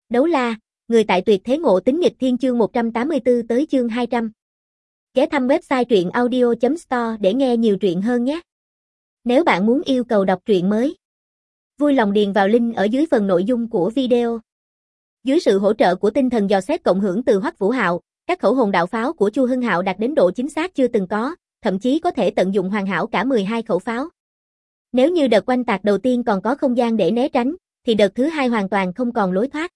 Đấu la, người tại tuyệt thế ngộ tính nghịch thiên chương 184 tới chương 200. Ghé thăm website truyện audio.store để nghe nhiều truyện hơn nhé. Nếu bạn muốn yêu cầu đọc truyện mới, vui lòng điền vào link ở dưới phần nội dung của video. Dưới sự hỗ trợ của tinh thần dò xét cộng hưởng từ Hoắc Vũ Hạo, các khẩu hồn đạo pháo của Chu Hưng Hạo đạt đến độ chính xác chưa từng có, thậm chí có thể tận dụng hoàn hảo cả 12 khẩu pháo. Nếu như đợt oanh tạc đầu tiên còn có không gian để né tránh, thì đợt thứ hai hoàn toàn không còn lối thoát.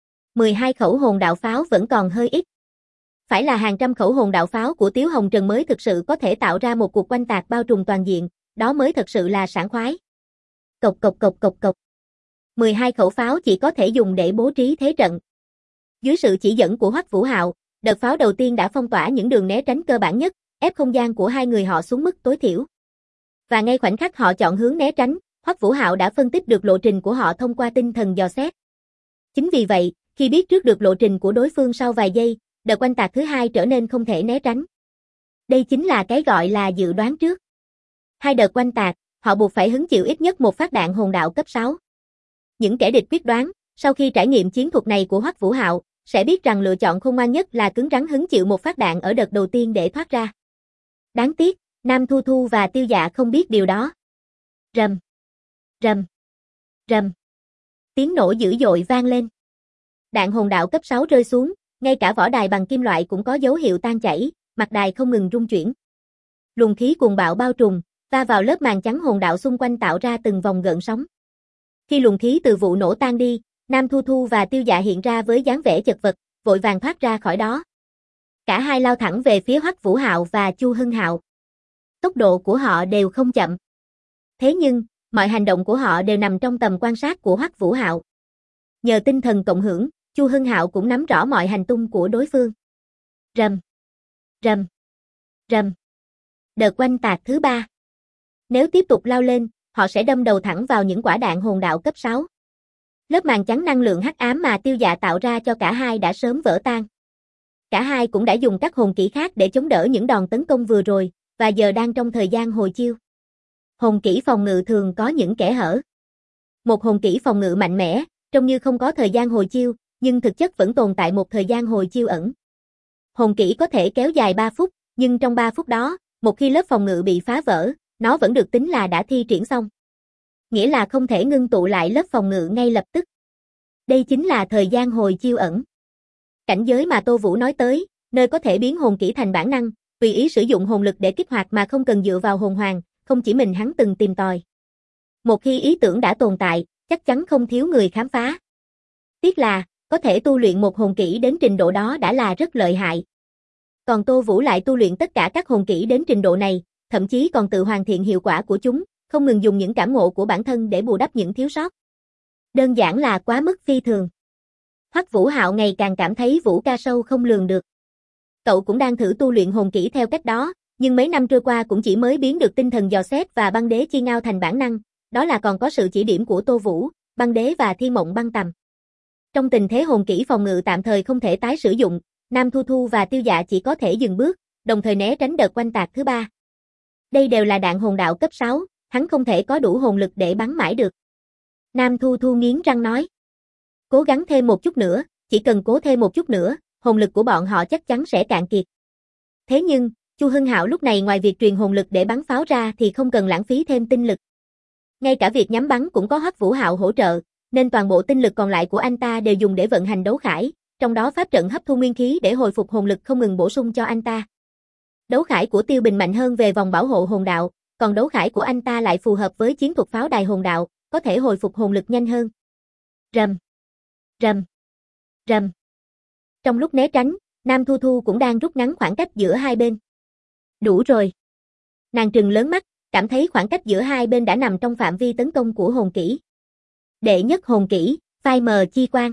12 khẩu hồn đạo pháo vẫn còn hơi ít. Phải là hàng trăm khẩu hồn đạo pháo của Tiếu Hồng Trần mới thực sự có thể tạo ra một cuộc oanh tạc bao trùm toàn diện, đó mới thật sự là sảng khoái. Cộc cộc cộc cộc cộc. 12 khẩu pháo chỉ có thể dùng để bố trí thế trận. Dưới sự chỉ dẫn của Hoắc Vũ Hạo, đợt pháo đầu tiên đã phong tỏa những đường né tránh cơ bản nhất, ép không gian của hai người họ xuống mức tối thiểu. Và ngay khoảnh khắc họ chọn hướng né tránh, Hoắc Vũ Hạo đã phân tích được lộ trình của họ thông qua tinh thần dò xét. Chính vì vậy, khi biết trước được lộ trình của đối phương sau vài giây, đợt oanh tạc thứ hai trở nên không thể né tránh. Đây chính là cái gọi là dự đoán trước. Hai đợt oanh tạc, họ buộc phải hứng chịu ít nhất một phát đạn hồn đạo cấp 6. Những kẻ địch quyết đoán, sau khi trải nghiệm chiến thuật này của Hoắc Vũ Hạo, sẽ biết rằng lựa chọn khôn ngoan nhất là cứng rắn hứng chịu một phát đạn ở đợt đầu tiên để thoát ra. Đáng tiếc, Nam Thu Thu và Tiêu Dạ không biết điều đó. Rầm, rầm, rầm. Tiếng nổ dữ dội vang lên. Đạn hồn đạo cấp 6 rơi xuống, ngay cả vỏ đài bằng kim loại cũng có dấu hiệu tan chảy, mặt đài không ngừng rung chuyển. Luồng khí cuồng bạo bao trùm, va vào lớp màng trắng hồn đạo xung quanh tạo ra từng vòng gợn sóng. Khi luồng khí từ vụ nổ tan đi, Nam Thu Thu và Tiêu Dạ hiện ra với dáng vẻ chật vật, vội vàng thoát ra khỏi đó. Cả hai lao thẳng về phía Hoắc Vũ Hạo và Chu Hưng Hạo. Tốc độ của họ đều không chậm. Thế nhưng, mọi hành động của họ đều nằm trong tầm quan sát của Hoắc Vũ Hạo. Nhờ tinh thần cộng hưởng, Chu Hưng Hạo cũng nắm rõ mọi hành tung của đối phương. Rầm, rầm, rầm. Đợt oanh tạc thứ 3. Nếu tiếp tục lao lên, họ sẽ đâm đầu thẳng vào những quả đạn hồn đạo cấp 6. Lớp màng trắng năng lượng hắc ám mà Tiêu Dạ tạo ra cho cả hai đã sớm vỡ tan. Cả hai cũng đã dùng các hồn kỹ khác để chống đỡ những đòn tấn công vừa rồi, và giờ đang trong thời gian hồi chiêu. Hồn kỹ phòng ngự thường có những kẽ hở. Một hồn kỹ phòng ngự mạnh mẽ, trông như không có thời gian hồi chiêu, nhưng thực chất vẫn tồn tại một thời gian hồi chiêu ẩn. Hồn kỹ có thể kéo dài 3 phút, nhưng trong 3 phút đó, một khi lớp phòng ngự bị phá vỡ, nó vẫn được tính là đã thi triển xong. Nghĩa là không thể ngưng tụ lại lớp phòng ngự ngay lập tức. Đây chính là thời gian hồi chiêu ẩn. Cảnh giới mà Tô Vũ nói tới, nơi có thể biến hồn kỹ thành bản năng, tùy ý sử dụng hồn lực để kích hoạt mà không cần dựa vào hồn hoàng, không chỉ mình hắn từng tìm tòi. Một khi ý tưởng đã tồn tại, chắc chắn không thiếu người khám phá. Tiếc là, có thể tu luyện một hồn kỹ đến trình độ đó đã là rất lợi hại. Còn Tô Vũ lại tu luyện tất cả các hồn kỹ đến trình độ này, thậm chí còn tự hoàn thiện hiệu quả của chúng, không ngừng dùng những cảm ngộ của bản thân để bù đắp những thiếu sót. Đơn giản là quá mức phi thường. Hoắc Vũ Hạo ngày càng cảm thấy Vũ ca sâu không lường được. Cậu cũng đang thử tu luyện hồn kỹ theo cách đó, nhưng mấy năm trôi qua cũng chỉ mới biến được tinh thần dò xét và băng đế chi ngao thành bản năng, đó là còn có sự chỉ điểm của Tô Vũ, băng đế và thiên mộng băng tầm. Trong tình thế hồn kỹ phòng ngự tạm thời không thể tái sử dụng, Nam Thu Thu và Tiêu Dạ chỉ có thể dừng bước, đồng thời né tránh đợt oanh tạc thứ 3. Đây đều là đạn hồn đạo cấp 6, hắn không thể có đủ hồn lực để bắn mãi được. Nam Thu Thu nghiến răng nói. Cố gắng thêm một chút nữa, chỉ cần cố thêm một chút nữa, hồn lực của bọn họ chắc chắn sẽ cạn kiệt. Thế nhưng, Chu Hưng Hạo lúc này ngoài việc truyền hồn lực để bắn pháo ra thì không cần lãng phí thêm tinh lực. Ngay cả việc nhắm bắn cũng có Hoắc Vũ Hạo hỗ trợ, nên toàn bộ tinh lực còn lại của anh ta đều dùng để vận hành đấu khải, trong đó pháp trận hấp thu nguyên khí để hồi phục hồn lực không ngừng bổ sung cho anh ta. Đấu khải của Tiêu Bình mạnh hơn về vòng bảo hộ hồn đạo, còn đấu khải của anh ta lại phù hợp với chiến thuật pháo đài hồn đạo, có thể hồi phục hồn lực nhanh hơn. Rầm, rầm, rầm. Trong lúc né tránh, Nam Thu Thu cũng đang rút ngắn khoảng cách giữa hai bên. Đủ rồi. Nàng trừng lớn mắt, cảm thấy khoảng cách giữa hai bên đã nằm trong phạm vi tấn công của hồn kỹ. Đệ nhất hồn kỹ, phai mờ chi quang.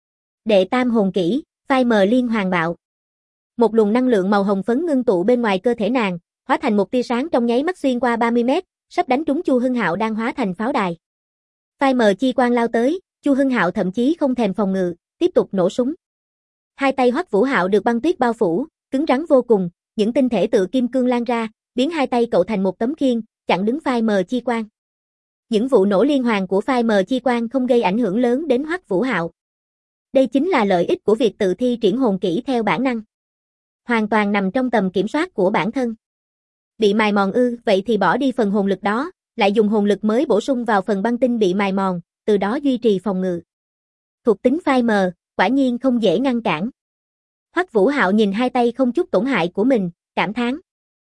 Đệ tam hồn kỹ, phai mờ liên hoàn bạo. Một luồng năng lượng màu hồng phấn ngưng tụ bên ngoài cơ thể nàng, hóa thành một tia sáng trong nháy mắt xuyên qua 30 mét, sắp đánh trúng Chu Hưng Hạo đang hóa thành pháo đài. Phai mờ chi quang lao tới, Chu Hưng Hạo thậm chí không thèm phòng ngự, tiếp tục nổ súng. Hai tay Hoắc Vũ Hạo được băng tuyết bao phủ, cứng rắn vô cùng, những tinh thể tự kim cương lan ra, biến hai tay cậu thành một tấm khiên, chặn đứng phai mờ chi quang. Những vụ nổ liên hoàn của phai mờ chi quang không gây ảnh hưởng lớn đến Hoắc Vũ Hạo. Đây chính là lợi ích của việc tự thi triển hồn kỹ theo bản năng. Hoàn toàn nằm trong tầm kiểm soát của bản thân. Bị mài mòn ư, vậy thì bỏ đi phần hồn lực đó, lại dùng hồn lực mới bổ sung vào phần băng tinh bị mài mòn, từ đó duy trì phòng ngự. Thuộc tính phai mờ, quả nhiên không dễ ngăn cản. Hoắc Vũ Hạo nhìn hai tay không chút tổn hại của mình, cảm thán.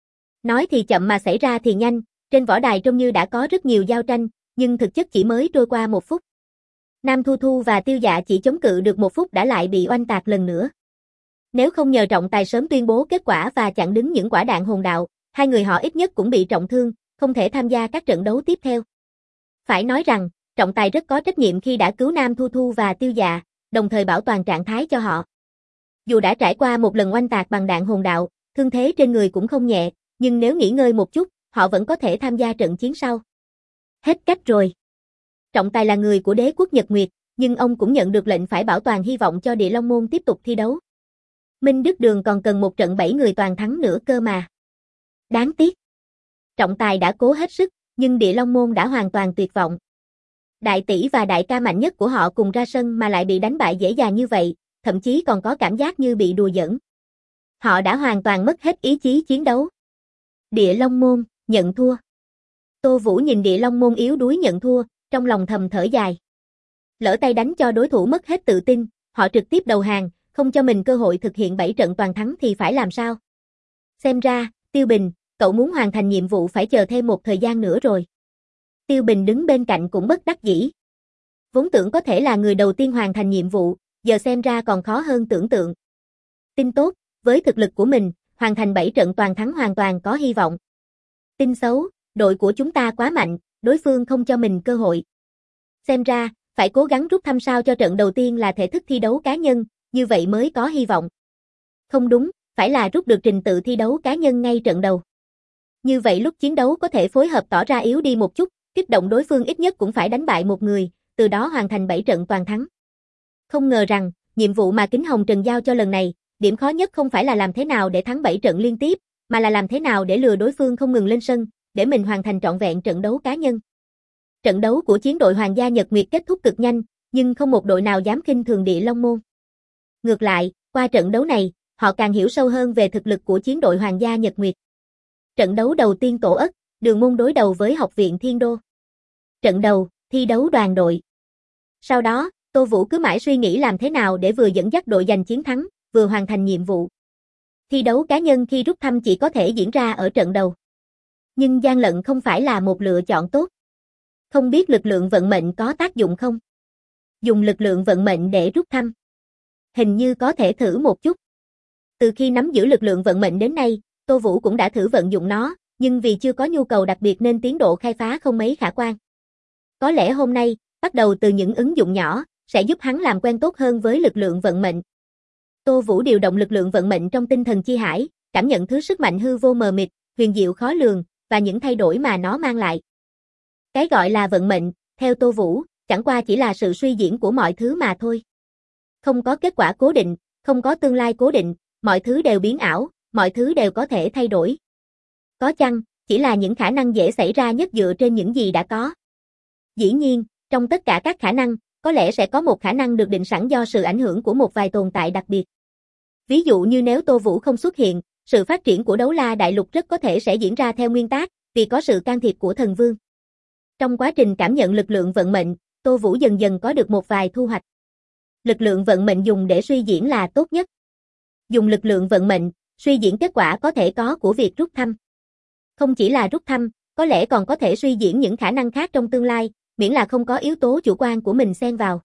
Nói thì chậm mà xảy ra thì nhanh, trên võ đài trông như đã có rất nhiều giao tranh, nhưng thực chất chỉ mới trôi qua 1 phút. Nam Thu Thu và Tiêu Dạ chỉ chống cự được 1 phút đã lại bị oanh tạc lần nữa. Nếu không nhờ trọng tài sớm tuyên bố kết quả và chặn đứng những quả đạn hồn đạo, hai người họ ít nhất cũng bị trọng thương, không thể tham gia các trận đấu tiếp theo. Phải nói rằng, trọng tài rất có trách nhiệm khi đã cứu Nam Thu Thu và Tiêu Dạ, đồng thời bảo toàn trạng thái cho họ. Dù đã trải qua một lần oanh tạc bằng đạn hồn đạo, thương thế trên người cũng không nhẹ, nhưng nếu nghỉ ngơi một chút, họ vẫn có thể tham gia trận chiến sau. Hết cách rồi. Trọng tài là người của đế quốc Nhật Nguyệt, nhưng ông cũng nhận được lệnh phải bảo toàn hy vọng cho Địa Long Môn tiếp tục thi đấu. Minh Đức Đường còn cần một trận 7 người toàn thắng nữa cơ mà. Đáng tiếc. Trọng tài đã cố hết sức, nhưng Địa Long Môn đã hoàn toàn tuyệt vọng. Đại tỷ và đại ca mạnh nhất của họ cùng ra sân mà lại bị đánh bại dễ dàng như vậy, thậm chí còn có cảm giác như bị đùa giỡn. Họ đã hoàn toàn mất hết ý chí chiến đấu. Địa Long Môn, nhận thua. Tô Vũ nhìn Địa Long Môn yếu đuối nhận thua, trong lòng thầm thở dài. Lỡ tay đánh cho đối thủ mất hết tự tin, họ trực tiếp đầu hàng, không cho mình cơ hội thực hiện 7 trận toàn thắng thì phải làm sao? Xem ra, Tiêu Bình, cậu muốn hoàn thành nhiệm vụ phải chờ thêm một thời gian nữa rồi. Tiêu Bình đứng bên cạnh cũng bất đắc dĩ. Vốn tưởng có thể là người đầu tiên hoàn thành nhiệm vụ, giờ xem ra còn khó hơn tưởng tượng. Tin tốt, với thực lực của mình, hoàn thành 7 trận toàn thắng hoàn toàn có hy vọng. Tin xấu, đội của chúng ta quá mạnh, đối phương không cho mình cơ hội. Xem ra, phải cố gắng rút thăm sao cho trận đầu tiên là thể thức thi đấu cá nhân, như vậy mới có hy vọng. Không đúng, phải là rút được trình tự thi đấu cá nhân ngay trận đầu. Như vậy lúc chiến đấu có thể phối hợp tỏ ra yếu đi một chút, kích động đối phương ít nhất cũng phải đánh bại một người, từ đó hoàn thành 7 trận toàn thắng. Không ngờ rằng, nhiệm vụ mà Kính Hồng Trần giao cho lần này, điểm khó nhất không phải là làm thế nào để thắng 7 trận liên tiếp, mà là làm thế nào để lừa đối phương không ngừng lên sân, để mình hoàn thành trọn vẹn trận đấu cá nhân. Trận đấu của chiến đội Hoàng gia Nhật Nguyệt kết thúc cực nhanh, nhưng không một đội nào dám khinh thường Địa Long Môn. Ngược lại, qua trận đấu này, họ càng hiểu sâu hơn về thực lực của chiến đội Hoàng gia Nhật Nguyệt. Trận đấu đầu tiên Tổ Ất, Đường Môn đối đầu với Học viện Thiên Đô. Trận đầu, thi đấu đoàn đội. Sau đó, Tô Vũ cứ mãi suy nghĩ làm thế nào để vừa dẫn dắt đội giành chiến thắng, vừa hoàn thành nhiệm vụ. Thi đấu cá nhân khi rút thăm chỉ có thể diễn ra ở trận đầu. Nhưng gian lận không phải là một lựa chọn tốt. Không biết lực lượng vận mệnh có tác dụng không? Dùng lực lượng vận mệnh để rút thăm. Hình như có thể thử một chút. Từ khi nắm giữ lực lượng vận mệnh đến nay, Tô Vũ cũng đã thử vận dụng nó, nhưng vì chưa có nhu cầu đặc biệt nên tiến độ khai phá không mấy khả quan. Có lẽ hôm nay, bắt đầu từ những ứng dụng nhỏ, sẽ giúp hắn làm quen tốt hơn với lực lượng vận mệnh. Tô Vũ điều động lực lượng vận mệnh trong tinh thần chi hải, cảm nhận thứ sức mạnh hư vô mờ mịt, huyền diệu khó lường, và những thay đổi mà nó mang lại. Cái gọi là vận mệnh, theo Tô Vũ, chẳng qua chỉ là sự suy diễn của mọi thứ mà thôi. Không có kết quả cố định, không có tương lai cố định, mọi thứ đều biến ảo, mọi thứ đều có thể thay đổi. Có chăng, chỉ là những khả năng dễ xảy ra nhất dựa trên những gì đã có. Dĩ nhiên, trong tất cả các khả năng, có lẽ sẽ có một khả năng được định sẵn do sự ảnh hưởng của một vài tồn tại đặc biệt. Ví dụ như nếu Tô Vũ không xuất hiện, sự phát triển của Đấu La Đại Lục rất có thể sẽ diễn ra theo nguyên tắc, vì có sự can thiệp của Thần Vương. Trong quá trình cảm nhận lực lượng vận mệnh, Tô Vũ dần dần có được một vài thu hoạch. Lực lượng vận mệnh dùng để suy diễn là tốt nhất. Dùng lực lượng vận mệnh, suy diễn kết quả có thể có của việc rút thăm. Không chỉ là rút thăm, có lẽ còn có thể suy diễn những khả năng khác trong tương lai, miễn là không có yếu tố chủ quan của mình xen vào.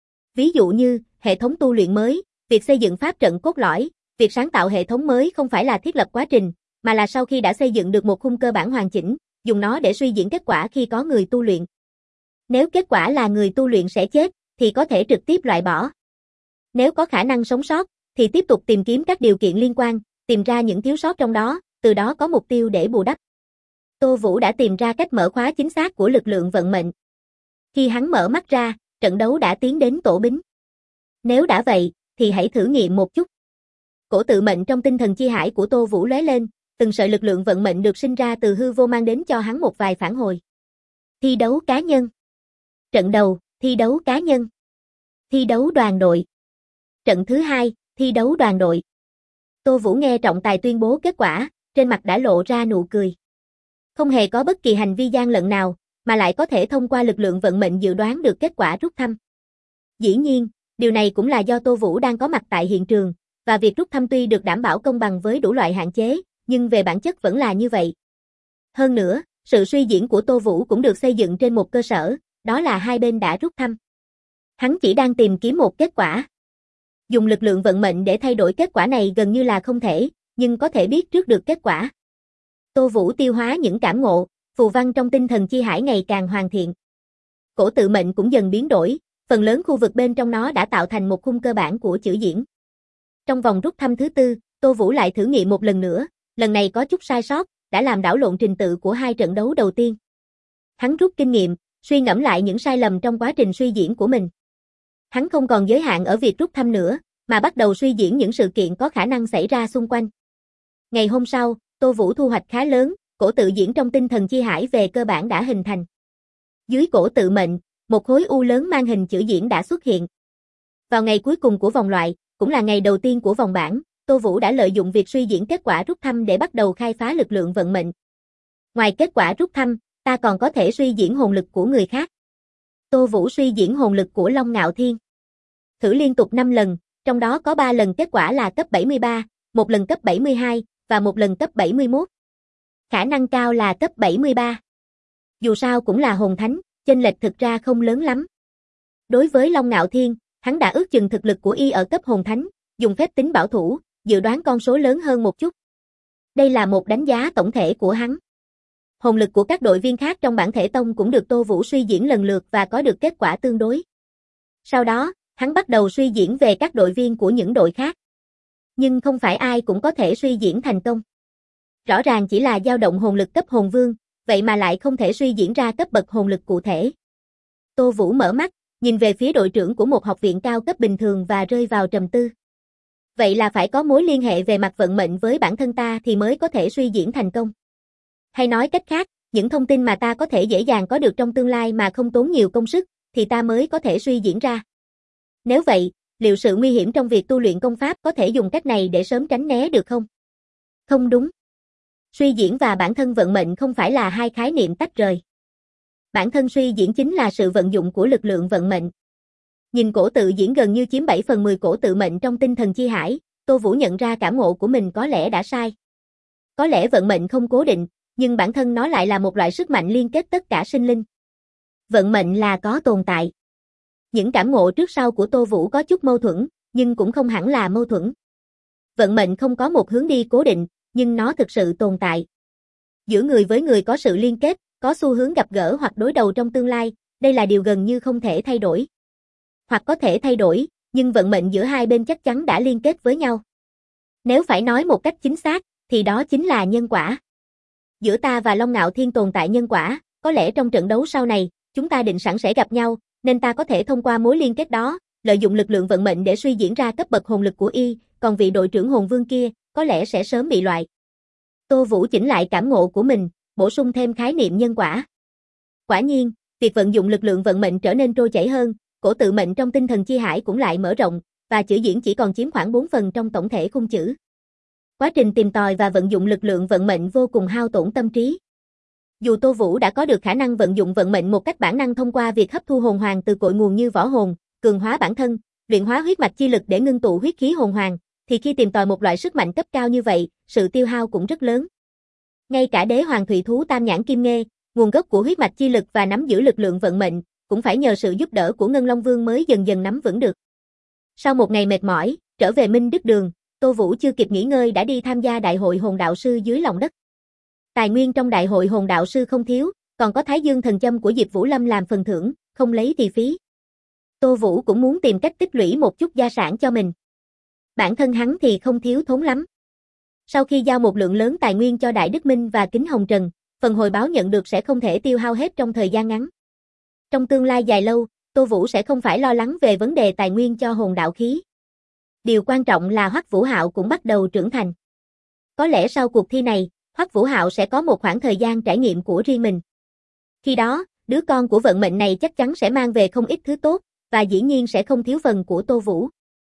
Ví dụ như, hệ thống tu luyện mới, việc xây dựng pháp trận cốt lõi, việc sáng tạo hệ thống mới không phải là thiết lập quá trình, mà là sau khi đã xây dựng được một khung cơ bản hoàn chỉnh, dùng nó để suy diễn kết quả khi có người tu luyện. Nếu kết quả là người tu luyện sẽ chết, thì có thể trực tiếp loại bỏ. Nếu có khả năng sống sót, thì tiếp tục tìm kiếm các điều kiện liên quan, tìm ra những thiếu sót trong đó, từ đó có mục tiêu để bù đắp. Tô Vũ đã tìm ra cách mở khóa chính xác của lực lượng vận mệnh. Khi hắn mở mắt ra, trận đấu đã tiến đến tổ bính. Nếu đã vậy, thì hãy thử nghiệm một chút. Cổ tự mệnh trong tinh thần chi hải của Tô Vũ lóe lên, từng sợi lực lượng vận mệnh được sinh ra từ hư vô mang đến cho hắn một vài phản hồi. Thi đấu cá nhân. Trận đầu, thi đấu cá nhân. Thi đấu đoàn đội. Trận thứ 2, thi đấu đoàn đội. Tô Vũ nghe trọng tài tuyên bố kết quả, trên mặt đã lộ ra nụ cười. Không hề có bất kỳ hành vi gian lận nào, mà lại có thể thông qua lực lượng vận mệnh dự đoán được kết quả rút thăm. Dĩ nhiên, điều này cũng là do Tô Vũ đang có mặt tại hiện trường, và việc rút thăm tuy được đảm bảo công bằng với đủ loại hạn chế, nhưng về bản chất vẫn là như vậy. Hơn nữa, sự suy diễn của Tô Vũ cũng được xây dựng trên một cơ sở, đó là hai bên đã rút thăm. Hắn chỉ đang tìm kiếm một kết quả. Dùng lực lượng vận mệnh để thay đổi kết quả này gần như là không thể, nhưng có thể biết trước được kết quả. Tô Vũ tiêu hóa những cảm ngộ, phù văn trong tinh thần chi hải ngày càng hoàn thiện. Cổ tự mệnh cũng dần biến đổi, phần lớn khu vực bên trong nó đã tạo thành một khung cơ bản của chữ diễn. Trong vòng rút thăm thứ 4, Tô Vũ lại thử nghiệm một lần nữa, lần này có chút sai sót, đã làm đảo lộn trình tự của hai trận đấu đầu tiên. Hắn rút kinh nghiệm, suy ngẫm lại những sai lầm trong quá trình suy diễn của mình. Hắn không còn giới hạn ở việc rút thăm nữa, mà bắt đầu suy diễn những sự kiện có khả năng xảy ra xung quanh. Ngày hôm sau, Tô Vũ thu hoạch khá lớn, cổ tự diễn trong tinh thần chi hải về cơ bản đã hình thành. Dưới cổ tự mệnh, một khối u lớn mang hình chữ diễn đã xuất hiện. Vào ngày cuối cùng của vòng loại, cũng là ngày đầu tiên của vòng bảng, Tô Vũ đã lợi dụng việc suy diễn kết quả rút thăm để bắt đầu khai phá lực lượng vận mệnh. Ngoài kết quả rút thăm, ta còn có thể suy diễn hồn lực của người khác. Tô Vũ suy diễn hồn lực của Long Ngạo Thiên. Thử liên tục 5 lần, trong đó có 3 lần kết quả là cấp 73, một lần cấp 72, và một lần cấp 71. Khả năng cao là cấp 73. Dù sao cũng là hồn thánh, chênh lệch thực ra không lớn lắm. Đối với Long Ngạo Thiên, hắn đã ước chừng thực lực của y ở cấp hồn thánh, dùng phép tính bảo thủ, dự đoán con số lớn hơn một chút. Đây là một đánh giá tổng thể của hắn. Hồn lực của các đội viên khác trong bản thể tông cũng được Tô Vũ suy diễn lần lượt và có được kết quả tương đối. Sau đó, hắn bắt đầu suy diễn về các đội viên của những đội khác. Nhưng không phải ai cũng có thể suy diễn thành công. Rõ ràng chỉ là dao động hồn lực cấp hồn vương, vậy mà lại không thể suy diễn ra cấp bậc hồn lực cụ thể. Tô Vũ mở mắt, nhìn về phía đội trưởng của một học viện cao cấp bình thường và rơi vào trầm tư. Vậy là phải có mối liên hệ về mặt vận mệnh với bản thân ta thì mới có thể suy diễn thành công. Hay nói cách khác, những thông tin mà ta có thể dễ dàng có được trong tương lai mà không tốn nhiều công sức, thì ta mới có thể suy diễn ra. Nếu vậy, liệu sự nguy hiểm trong việc tu luyện công pháp có thể dùng cách này để sớm tránh né được không? Không đúng. Suy diễn và bản thân vận mệnh không phải là hai khái niệm tách rời. Bản thân suy diễn chính là sự vận dụng của lực lượng vận mệnh. Nhìn cổ tự diễn gần như chiếm 7/10 cổ tự mệnh trong tinh thần chi hải, Tô Vũ nhận ra cảm ngộ của mình có lẽ đã sai. Có lẽ vận mệnh không cố định, nhưng bản thân nó lại là một loại sức mạnh liên kết tất cả sinh linh. Vận mệnh là có tồn tại. Những cảm ngộ trước sau của Tô Vũ có chút mâu thuẫn, nhưng cũng không hẳn là mâu thuẫn. Vận mệnh không có một hướng đi cố định, nhưng nó thực sự tồn tại. Giữa người với người có sự liên kết, có xu hướng gặp gỡ hoặc đối đầu trong tương lai, đây là điều gần như không thể thay đổi. Hoặc có thể thay đổi, nhưng vận mệnh giữa hai bên chắc chắn đã liên kết với nhau. Nếu phải nói một cách chính xác, thì đó chính là nhân quả. Giữa ta và Long Ngạo Thiên tồn tại nhân quả, có lẽ trong trận đấu sau này, chúng ta định sẵn sẽ gặp nhau, nên ta có thể thông qua mối liên kết đó, lợi dụng lực lượng vận mệnh để suy diễn ra cấp bậc hồn lực của y, còn vị đội trưởng hồn vương kia, có lẽ sẽ sớm bị loại. Tô Vũ chỉnh lại cảm ngộ của mình, bổ sung thêm khái niệm nhân quả. Quả nhiên, việc vận dụng lực lượng vận mệnh trở nên trôi chảy hơn, cổ tự mệnh trong tinh thần chi hải cũng lại mở rộng, và chữ diễn chỉ còn chiếm khoảng 4 phần trong tổng thể khung chữ. Quá trình tìm tòi và vận dụng lực lượng vận mệnh vô cùng hao tổn tâm trí. Dù Tô Vũ đã có được khả năng vận dụng vận mệnh một cách bản năng thông qua việc hấp thu hồn hoàng từ cội nguồn như võ hồn, cường hóa bản thân, luyện hóa huyết mạch chi lực để ngưng tụ huyết khí hồn hoàng, thì khi tìm tòi một loại sức mạnh cấp cao như vậy, sự tiêu hao cũng rất lớn. Ngay cả đế hoàng thủy thú Tam Nhãn Kim Nghê, nguồn gốc của huyết mạch chi lực và nắm giữ lực lượng vận mệnh, cũng phải nhờ sự giúp đỡ của Ngân Long Vương mới dần dần nắm vững được. Sau một ngày mệt mỏi, trở về Minh Đức Đường, Tô Vũ chưa kịp nghỉ ngơi đã đi tham gia đại hội hồn đạo sư dưới lòng đất. Tài nguyên trong đại hội hồn đạo sư không thiếu, còn có Thái Dương thần châm của Diệp Vũ Lâm làm phần thưởng, không lấy thì phí. Tô Vũ cũng muốn tìm cách tích lũy một chút gia sản cho mình. Bản thân hắn thì không thiếu thốn lắm. Sau khi giao một lượng lớn tài nguyên cho Đại Đức Minh và Kính Hồng Trần, phần hồi báo nhận được sẽ không thể tiêu hao hết trong thời gian ngắn. Trong tương lai dài lâu, Tô Vũ sẽ không phải lo lắng về vấn đề tài nguyên cho hồn đạo khí. Điều quan trọng là Hoắc Vũ Hạo cũng bắt đầu trưởng thành. Có lẽ sau cuộc thi này, Hoắc Vũ Hạo sẽ có một khoảng thời gian trải nghiệm của riêng mình. Khi đó, đứa con của vận mệnh này chắc chắn sẽ mang về không ít thứ tốt, và dĩ nhiên sẽ không thiếu phần của Tô Vũ.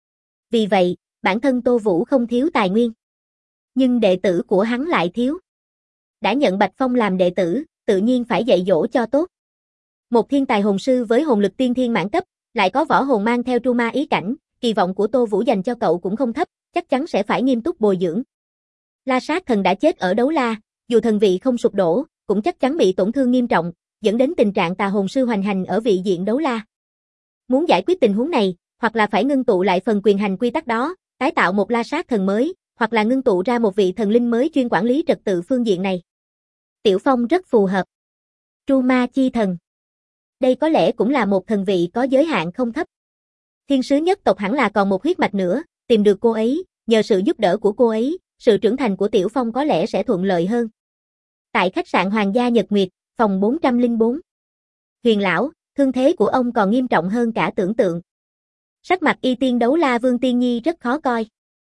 Vì vậy, bản thân Tô Vũ không thiếu tài nguyên. Nhưng đệ tử của hắn lại thiếu. Đã nhận Bạch Phong làm đệ tử, tự nhiên phải dạy dỗ cho tốt. Một thiên tài hồn sư với hồn lực tiên thiên mãn cấp, lại có võ hồn mang theo tru ma ý cảnh, kỳ vọng của Tô Vũ dành cho cậu cũng không thấp, chắc chắn sẽ phải nghiêm túc bồi dưỡng. La Sát Thần đã chết ở đấu la, dù thần vị không sụp đổ, cũng chắc chắn bị tổn thương nghiêm trọng, dẫn đến tình trạng tà hồn sư hoành hành ở vị diện đấu la. Muốn giải quyết tình huống này, hoặc là phải ngưng tụ lại phần quyền hành quy tắc đó, tái tạo một La Sát Thần mới, hoặc là ngưng tụ ra một vị thần linh mới chuyên quản lý trật tự phương diện này. Tiểu Phong rất phù hợp. Tru Ma Chi Thần. Đây có lẽ cũng là một thần vị có giới hạn không thấp. Thiên sứ nhất tộc hẳn là còn một huyết mạch nữa, tìm được cô ấy, nhờ sự giúp đỡ của cô ấy, sự trưởng thành của Tiểu Phong có lẽ sẽ thuận lợi hơn. Tại khách sạn Hoàng gia Nhật Nguyệt, phòng 404. Huyền lão, thương thế của ông còn nghiêm trọng hơn cả tưởng tượng. Sắc mặt Y Tiên Đấu La Vương Tiên Nhi rất khó coi.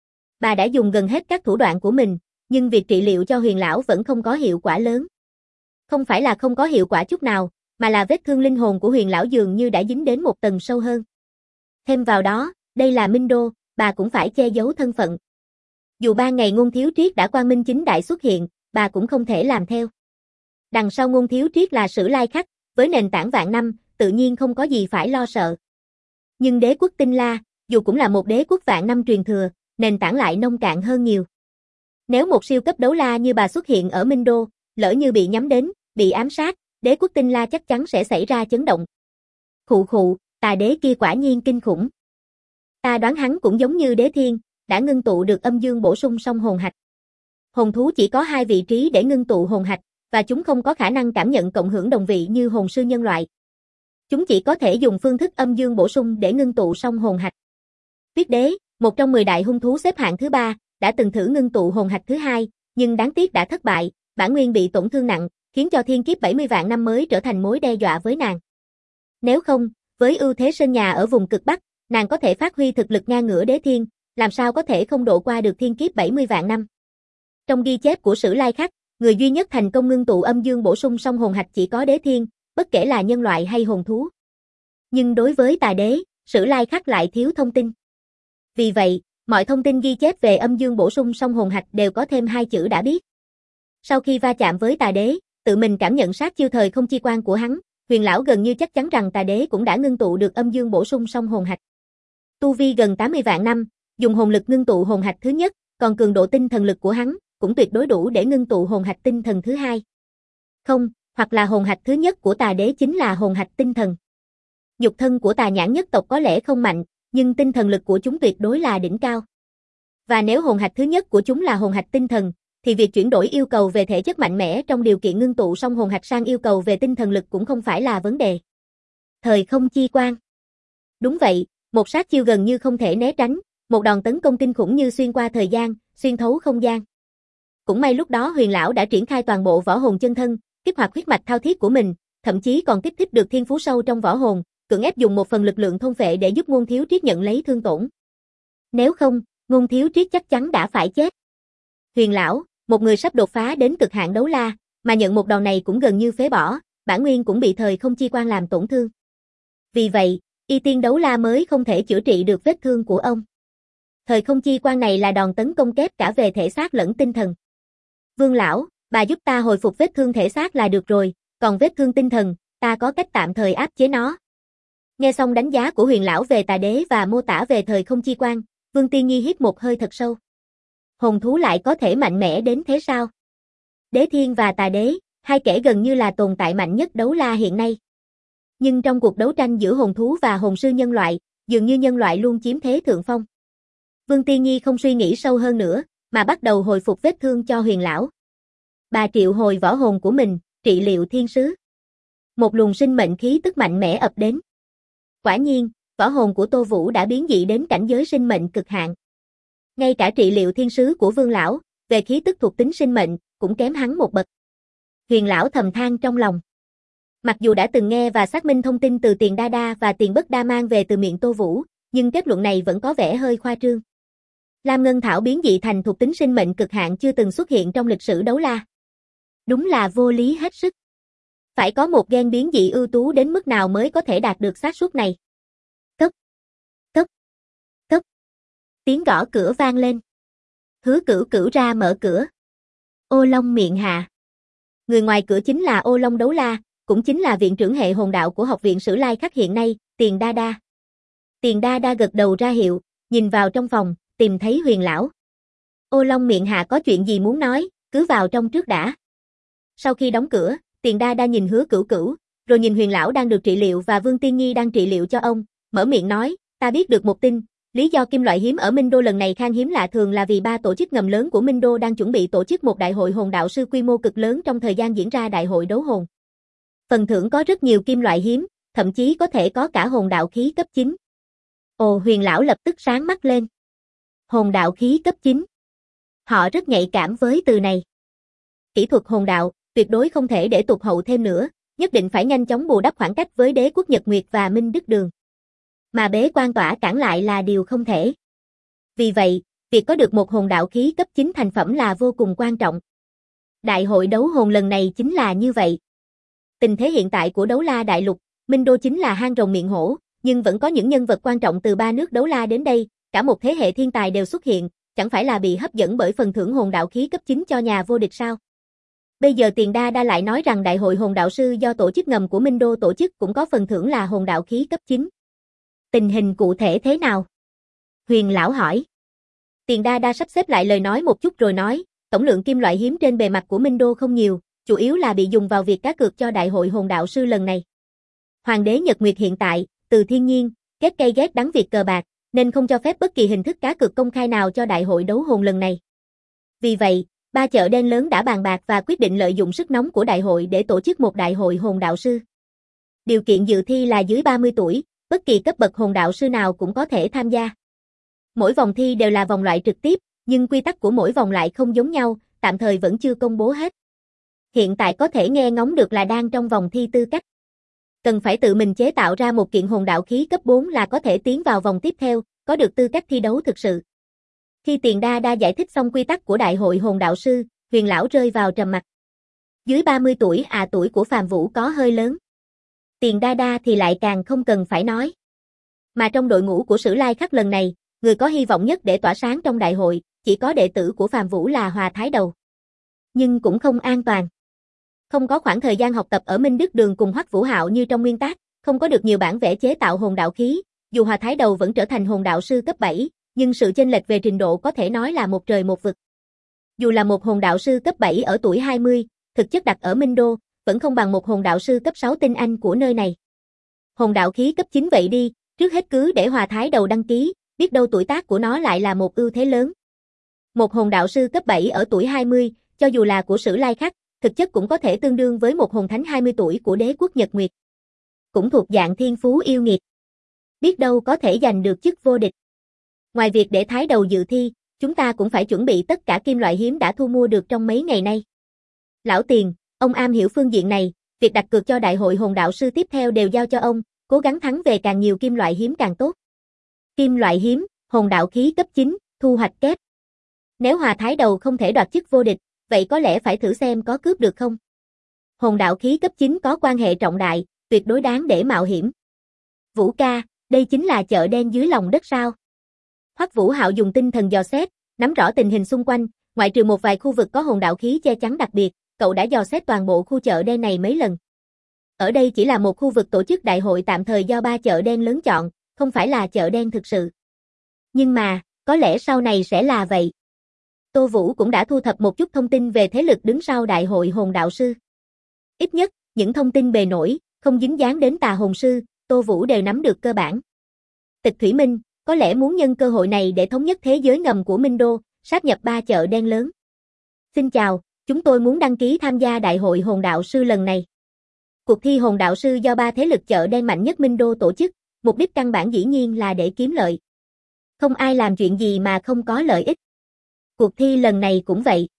Bà đã dùng gần hết các thủ đoạn của mình, nhưng việc trị liệu cho Huyền lão vẫn không có hiệu quả lớn. Không phải là không có hiệu quả chút nào, mà là vết thương linh hồn của Huyền lão dường như đã dính đến một tầng sâu hơn. Thêm vào đó, đây là Minh Đô, bà cũng phải che giấu thân phận. Dù 3 ngày Ngôn Thiếu Triết đã quang minh chính đại xuất hiện, bà cũng không thể làm theo. Đằng sau Ngôn Thiếu Triết là Sử Lai Khắc, với nền tảng vạn năm, tự nhiên không có gì phải lo sợ. Nhưng đế quốc Tinh La, dù cũng là một đế quốc vạn năm truyền thừa, nền tảng lại nông cạn hơn nhiều. Nếu một siêu cấp đấu la như bà xuất hiện ở Minh Đô, lỡ như bị nhắm đến, bị ám sát, đế quốc Tinh La chắc chắn sẽ xảy ra chấn động. Khụ khụ, tà đế kia quả nhiên kinh khủng. Ta đoán hắn cũng giống như đế thiên, đã ngưng tụ được âm dương bổ sung song hồn hạch. Hồn thú chỉ có 2 vị trí để ngưng tụ hồn hạch, và chúng không có khả năng cảm nhận cộng hưởng đồng vị như hồn sư nhân loại. Chúng chỉ có thể dùng phương thức âm dương bổ sung để ngưng tụ song hồn hạch. Tuyết đế, một trong 10 đại hung thú xếp hạng thứ 3, đã từng thử ngưng tụ hồn hạch thứ 2, nhưng đáng tiếc đã thất bại, bản nguyên bị tổn thương nặng, khiến cho thiên kiếp 70 vạn năm mới trở thành mối đe dọa với nàng. Nếu không, với ưu thế sân nhà ở vùng cực Bắc, nàng có thể phát huy thực lực ngang ngửa đế thiên, làm sao có thể không độ qua được thiên kiếp 70 vạn năm. Trong ghi chép của Sử Lai Khắc, người duy nhất thành công ngưng tụ âm dương bổ sung song hồn hạch chỉ có đế thiên, bất kể là nhân loại hay hồn thú. Nhưng đối với tà đế, Sử Lai Khắc lại thiếu thông tin. Vì vậy, mọi thông tin ghi chép về âm dương bổ sung song hồn hạch đều có thêm 2 chữ đã biết. Sau khi va chạm với tà đế, tự mình cảm nhận sát chiêu thời không chi quan của hắn, Huyền lão gần như chắc chắn rằng tà đế cũng đã ngưng tụ được âm dương bổ sung song hồn hạch. Tu vi gần 80 vạn năm, dùng hồn lực ngưng tụ hồn hạch thứ nhất, còn cường độ tinh thần lực của hắn cũng tuyệt đối đủ để ngưng tụ hồn hạch tinh thần thứ 2. Không, hoặc là hồn hạch thứ nhất của tà đế chính là hồn hạch tinh thần. Nhục thân của tà nhãn nhất tộc có lẽ không mạnh, nhưng tinh thần lực của chúng tuyệt đối là đỉnh cao. Và nếu hồn hạch thứ nhất của chúng là hồn hạch tinh thần, thì việc chuyển đổi yêu cầu về thể chất mạnh mẽ trong điều kiện ngưng tụ song hồn hạch sang yêu cầu về tinh thần lực cũng không phải là vấn đề. Thời không chi quan. Đúng vậy, một sát chiêu gần như không thể né tránh, một đòn tấn công kinh khủng như xuyên qua thời gian, xuyên thấu không gian. Cũng may lúc đó Huyền lão đã triển khai toàn bộ võ hồn chân thân, kích hoạt huyết mạch thao thiết của mình, thậm chí còn kích thích được thiên phú sâu trong võ hồn, cưỡng ép dùng một phần lực lượng thôn phệ để giúp Ngôn Thiếu Triết nhận lấy thương tổn. Nếu không, Ngôn Thiếu Triết chắc chắn đã phải chết. Huyền lão, một người sắp đột phá đến cực hạn đấu la, mà nhận một đòn này cũng gần như phế bỏ, bản nguyên cũng bị thời không chi quan làm tổn thương. Vì vậy, Y Tiên Đấu La mới không thể chữa trị được vết thương của ông. Thời không chi quan này là đòn tấn công kép cả về thể xác lẫn tinh thần. Vương lão, bà giúp ta hồi phục vết thương thể xác là được rồi, còn vết thương tinh thần, ta có cách tạm thời áp chế nó. Nghe xong đánh giá của Huyền lão về tà đế và mô tả về thời không chi quan, Vương Tiên Nhi hít một hơi thật sâu. Hồn thú lại có thể mạnh mẽ đến thế sao? Đế thiên và tà đế, hai kẻ gần như là tồn tại mạnh nhất đấu la hiện nay. Nhưng trong cuộc đấu tranh giữa hồn thú và hồn sư nhân loại, dường như nhân loại luôn chiếm thế thượng phong. Vương Tiên Nhi không suy nghĩ sâu hơn nữa, mà bắt đầu hồi phục vết thương cho Huyền lão. Bà triệu hồi võ hồn của mình, trị liệu thiên sứ. Một luồng sinh mệnh khí tức mạnh mẽ ập đến. Quả nhiên, võ hồn của Tô Vũ đã biến dị đến cảnh giới sinh mệnh cực hạn. Ngay cả trị liệu thiên sứ của Vương lão, về khí tức thuộc tính sinh mệnh, cũng kém hắn một bậc. Huyền lão thầm than trong lòng. Mặc dù đã từng nghe và xác minh thông tin từ Tiền Đa Đa và Tiền Bất Đa mang về từ miệng Tô Vũ, nhưng kết luận này vẫn có vẻ hơi khoa trương. Lam Ngân Thảo biến dị thành thuộc tính sinh mệnh cực hạn chưa từng xuất hiện trong lịch sử đấu la. Đúng là vô lý hết sức. Phải có một gen biến dị ưu tú đến mức nào mới có thể đạt được xác suất này. Cốc, cốc, cốc. Tiếng gõ cửa vang lên. Hứa Cửu Cửu ra mở cửa. Ô Long miệng hạ. Người ngoài cửa chính là Ô Long Đấu La, cũng chính là viện trưởng hệ hồn đạo của học viện Sử Lai Khắc hiện nay, Tiền Đa Đa. Tiền Đa Đa gật đầu ra hiệu, nhìn vào trong phòng, tìm thấy Huyền lão. Ô Long miệng hạ có chuyện gì muốn nói, cứ vào trong trước đã. Sau khi đóng cửa, Tiền Đa Đa nhìn Hứa Cửu Cửu, rồi nhìn Huyền lão đang được trị liệu và Vương Tiên Nhi đang trị liệu cho ông, mở miệng nói, ta biết được một tin, lý do kim loại hiếm ở Minh Đô lần này khan hiếm lạ thường là vì 3 tổ chức ngầm lớn của Minh Đô đang chuẩn bị tổ chức một đại hội hồn đạo sư quy mô cực lớn trong thời gian diễn ra đại hội đấu hồn. Phần thưởng có rất nhiều kim loại hiếm, thậm chí có thể có cả hồn đạo khí cấp 9. Ồ, Huyền lão lập tức sáng mắt lên. Hồn đạo khí cấp 9. Họ rất nhạy cảm với từ này. Kỹ thuật hồn đạo, tuyệt đối không thể để tụt hậu thêm nữa, nhất định phải nhanh chóng bù đắp khoảng cách với Đế quốc Nhật Nguyệt và Minh Đức Đường. Mà bế quan tỏa cản lại là điều không thể. Vì vậy, việc có được một hồn đạo khí cấp 9 thành phẩm là vô cùng quan trọng. Đại hội đấu hồn lần này chính là như vậy. Tình thế hiện tại của Đấu La Đại Lục, Minh Đô chính là hang rồng miệng hổ, nhưng vẫn có những nhân vật quan trọng từ 3 nước Đấu La đến đây, cả một thế hệ thiên tài đều xuất hiện, chẳng phải là bị hấp dẫn bởi phần thưởng hồn đạo khí cấp 9 cho nhà vô địch sao? Bây giờ Tiền Đa Đa lại nói rằng đại hội hồn đạo sư do tổ chức ngầm của Minh Đô tổ chức cũng có phần thưởng là hồn đạo khí cấp 9. Tình hình cụ thể thế nào? Huyền lão hỏi. Tiền Đa Đa sắp xếp lại lời nói một chút rồi nói, tổng lượng kim loại hiếm trên bề mặt của Minh Đô không nhiều, chủ yếu là bị dùng vào việc cá cược cho đại hội hồn đạo sư lần này. Hoàng đế Nhật Nguyệt hiện tại, từ thiên nhiên, ghét cay ghét đắng việc cờ bạc, nên không cho phép bất kỳ hình thức cá cược công khai nào cho đại hội đấu hồn lần này. Vì vậy, 3 chợ đen lớn đã bàn bạc và quyết định lợi dụng sức nóng của đại hội để tổ chức một đại hội hồn đạo sư. Điều kiện dự thi là dưới 30 tuổi, bất kỳ cấp bậc hồn đạo sư nào cũng có thể tham gia. Mỗi vòng thi đều là vòng loại trực tiếp, nhưng quy tắc của mỗi vòng lại không giống nhau, tạm thời vẫn chưa công bố hết. Hiện tại có thể nghe ngóng được là đang trong vòng thi tư cách. Cần phải tự mình chế tạo ra một kiện hồn đạo khí cấp 4 là có thể tiến vào vòng tiếp theo, có được tư cách thi đấu thực sự. Khi Tiền Đa Đa giải thích xong quy tắc của đại hội hồn đạo sư, Huyền lão rơi vào trầm mặc. Dưới 30 tuổi tuổi của Phàm Vũ có hơi lớn. Tiền Đa Đa thì lại càng không cần phải nói. Mà trong đội ngũ của Sử Lai Khắc lần này, người có hy vọng nhất để tỏa sáng trong đại hội, chỉ có đệ tử của Phàm Vũ là Hòa Thái Đầu. Nhưng cũng không an toàn. Không có khoảng thời gian học tập ở Minh Đức Đường cùng Hoắc Vũ Hạo như trong nguyên tác, không có được nhiều bản vẽ chế tạo hồn đạo khí, dù Hòa Thái Đầu vẫn trở thành hồn đạo sư cấp 7, nhưng sự chênh lệch về trình độ có thể nói là một trời một vực. Dù là một hồn đạo sư cấp 7 ở tuổi 20, thực chất đặt ở Minh Đô, vẫn không bằng một hồn đạo sư cấp 6 tinh anh của nơi này. Hồn đạo khí cấp 9 vậy đi, trước hết cứ để Hòa Thái Đầu đăng ký, biết đâu tuổi tác của nó lại là một ưu thế lớn. Một hồn đạo sư cấp 7 ở tuổi 20, cho dù là của Sử Lai Khắc, thực chất cũng có thể tương đương với một hồn thánh 20 tuổi của Đế quốc Nhật Nguyệt. Cũng thuộc dạng thiên phú yêu nghiệt. Biết đâu có thể giành được chức vô địch. Ngoài việc để Thái Đầu dự thi, chúng ta cũng phải chuẩn bị tất cả kim loại hiếm đã thu mua được trong mấy ngày nay. Lão Tiền, ông am hiểu phương diện này, việc đặt cược cho đại hội hồn đạo sư tiếp theo đều giao cho ông, cố gắng thắng về càng nhiều kim loại hiếm càng tốt. Kim loại hiếm, hồn đạo khí cấp 9, thu hoạch kép. Nếu Hòa Thái Đầu không thể đoạt chức vô địch, vậy có lẽ phải thử xem có cướp được không. Hồn đạo khí cấp 9 có quan hệ trọng đại, tuyệt đối đáng để mạo hiểm. Vũ ca, đây chính là chợ đen dưới lòng đất sao? Hoắc Vũ Hạo dùng tinh thần dò xét, nắm rõ tình hình xung quanh, ngoại trừ một vài khu vực có hồn đạo khí che chắn đặc biệt, cậu đã dò xét toàn bộ khu chợ đen này mấy lần. Ở đây chỉ là một khu vực tổ chức đại hội tạm thời do 3 chợ đen lớn chọn, không phải là chợ đen thực sự. Nhưng mà, có lẽ sau này sẽ là vậy. Tô Vũ cũng đã thu thập một chút thông tin về thế lực đứng sau đại hội hồn đạo sư. Ít nhất, những thông tin bề nổi, không dính dáng đến tà hồn sư, Tô Vũ đều nắm được cơ bản. Tịch Thủy Minh, có lẽ muốn nhân cơ hội này để thống nhất thế giới ngầm của Minh Đô, sáp nhập 3 chợ đen lớn. Xin chào, chúng tôi muốn đăng ký tham gia đại hội hồn đạo sư lần này. Cuộc thi hồn đạo sư do 3 thế lực chợ đen mạnh nhất Minh Đô tổ chức, mục đích căn bản dĩ nhiên là để kiếm lợi. Không ai làm chuyện gì mà không có lợi ích. Cuộc thi lần này cũng vậy.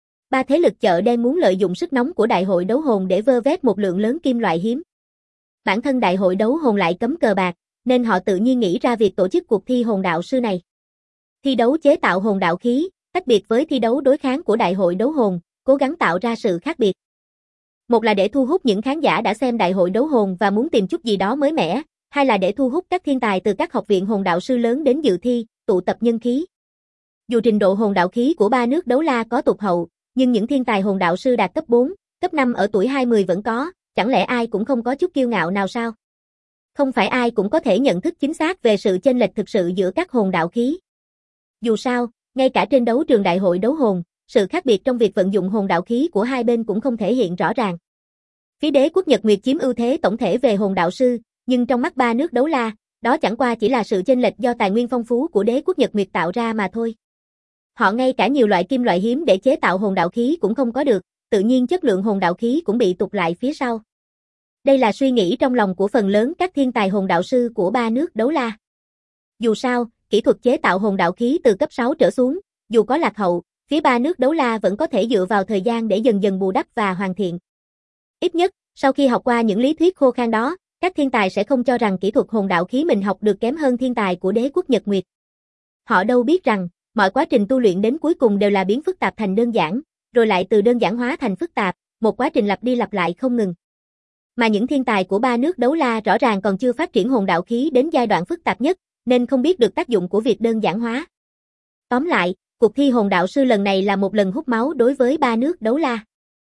3 thế lực chợ đen muốn lợi dụng sức nóng của đại hội đấu hồn để vơ vét một lượng lớn kim loại hiếm. Bản thân đại hội đấu hồn lại cấm cờ bạc, nên họ tự nhiên nghĩ ra việc tổ chức cuộc thi hồn đạo sư này. Thi đấu chế tạo hồn đạo khí, tách biệt với thi đấu đối kháng của đại hội đấu hồn, cố gắng tạo ra sự khác biệt. Một là để thu hút những khán giả đã xem đại hội đấu hồn và muốn tìm chút gì đó mới mẻ, hai là để thu hút các thiên tài từ các học viện hồn đạo sư lớn đến dự thi, tụ tập nhân khí. Dù trình độ hồn đạo khí của ba nước đấu la có tụt hậu, nhưng những thiên tài hồn đạo sư đạt cấp 4, cấp 5 ở tuổi 20 vẫn có, chẳng lẽ ai cũng không có chút kiêu ngạo nào sao? Không phải ai cũng có thể nhận thức chính xác về sự chênh lệch thực sự giữa các hồn đạo khí. Dù sao, ngay cả trên đấu trường đại hội đấu hồn, sự khác biệt trong việc vận dụng hồn đạo khí của hai bên cũng không thể hiện rõ ràng. Phía đế quốc Nhật Nguyệt chiếm ưu thế tổng thể về hồn đạo sư, nhưng trong mắt ba nước đấu la, đó chẳng qua chỉ là sự chênh lệch do tài nguyên phong phú của đế quốc Nhật Nguyệt tạo ra mà thôi. Họ ngay cả nhiều loại kim loại hiếm để chế tạo hồn đạo khí cũng không có được, tự nhiên chất lượng hồn đạo khí cũng bị tụt lại phía sau. Đây là suy nghĩ trong lòng của phần lớn các thiên tài hồn đạo sư của ba nước đấu la. Dù sao, kỹ thuật chế tạo hồn đạo khí từ cấp 6 trở xuống, dù có lạc hậu, phía ba nước đấu la vẫn có thể dựa vào thời gian để dần dần bù đắp và hoàn thiện. Ít nhất, sau khi học qua những lý thuyết khô khan đó, các thiên tài sẽ không cho rằng kỹ thuật hồn đạo khí mình học được kém hơn thiên tài của đế quốc Nhật Nguyệt. Họ đâu biết rằng, mọi quá trình tu luyện đến cuối cùng đều là biến phức tạp thành đơn giản, rồi lại từ đơn giản hóa thành phức tạp, một quá trình lặp đi lặp lại không ngừng. Mà những thiên tài của ba nước đấu la rõ ràng còn chưa phát triển hồn đạo khí đến giai đoạn phức tạp nhất, nên không biết được tác dụng của việc đơn giản hóa. Tóm lại, cuộc thi hồn đạo sư lần này là một lần hút máu đối với ba nước đấu la.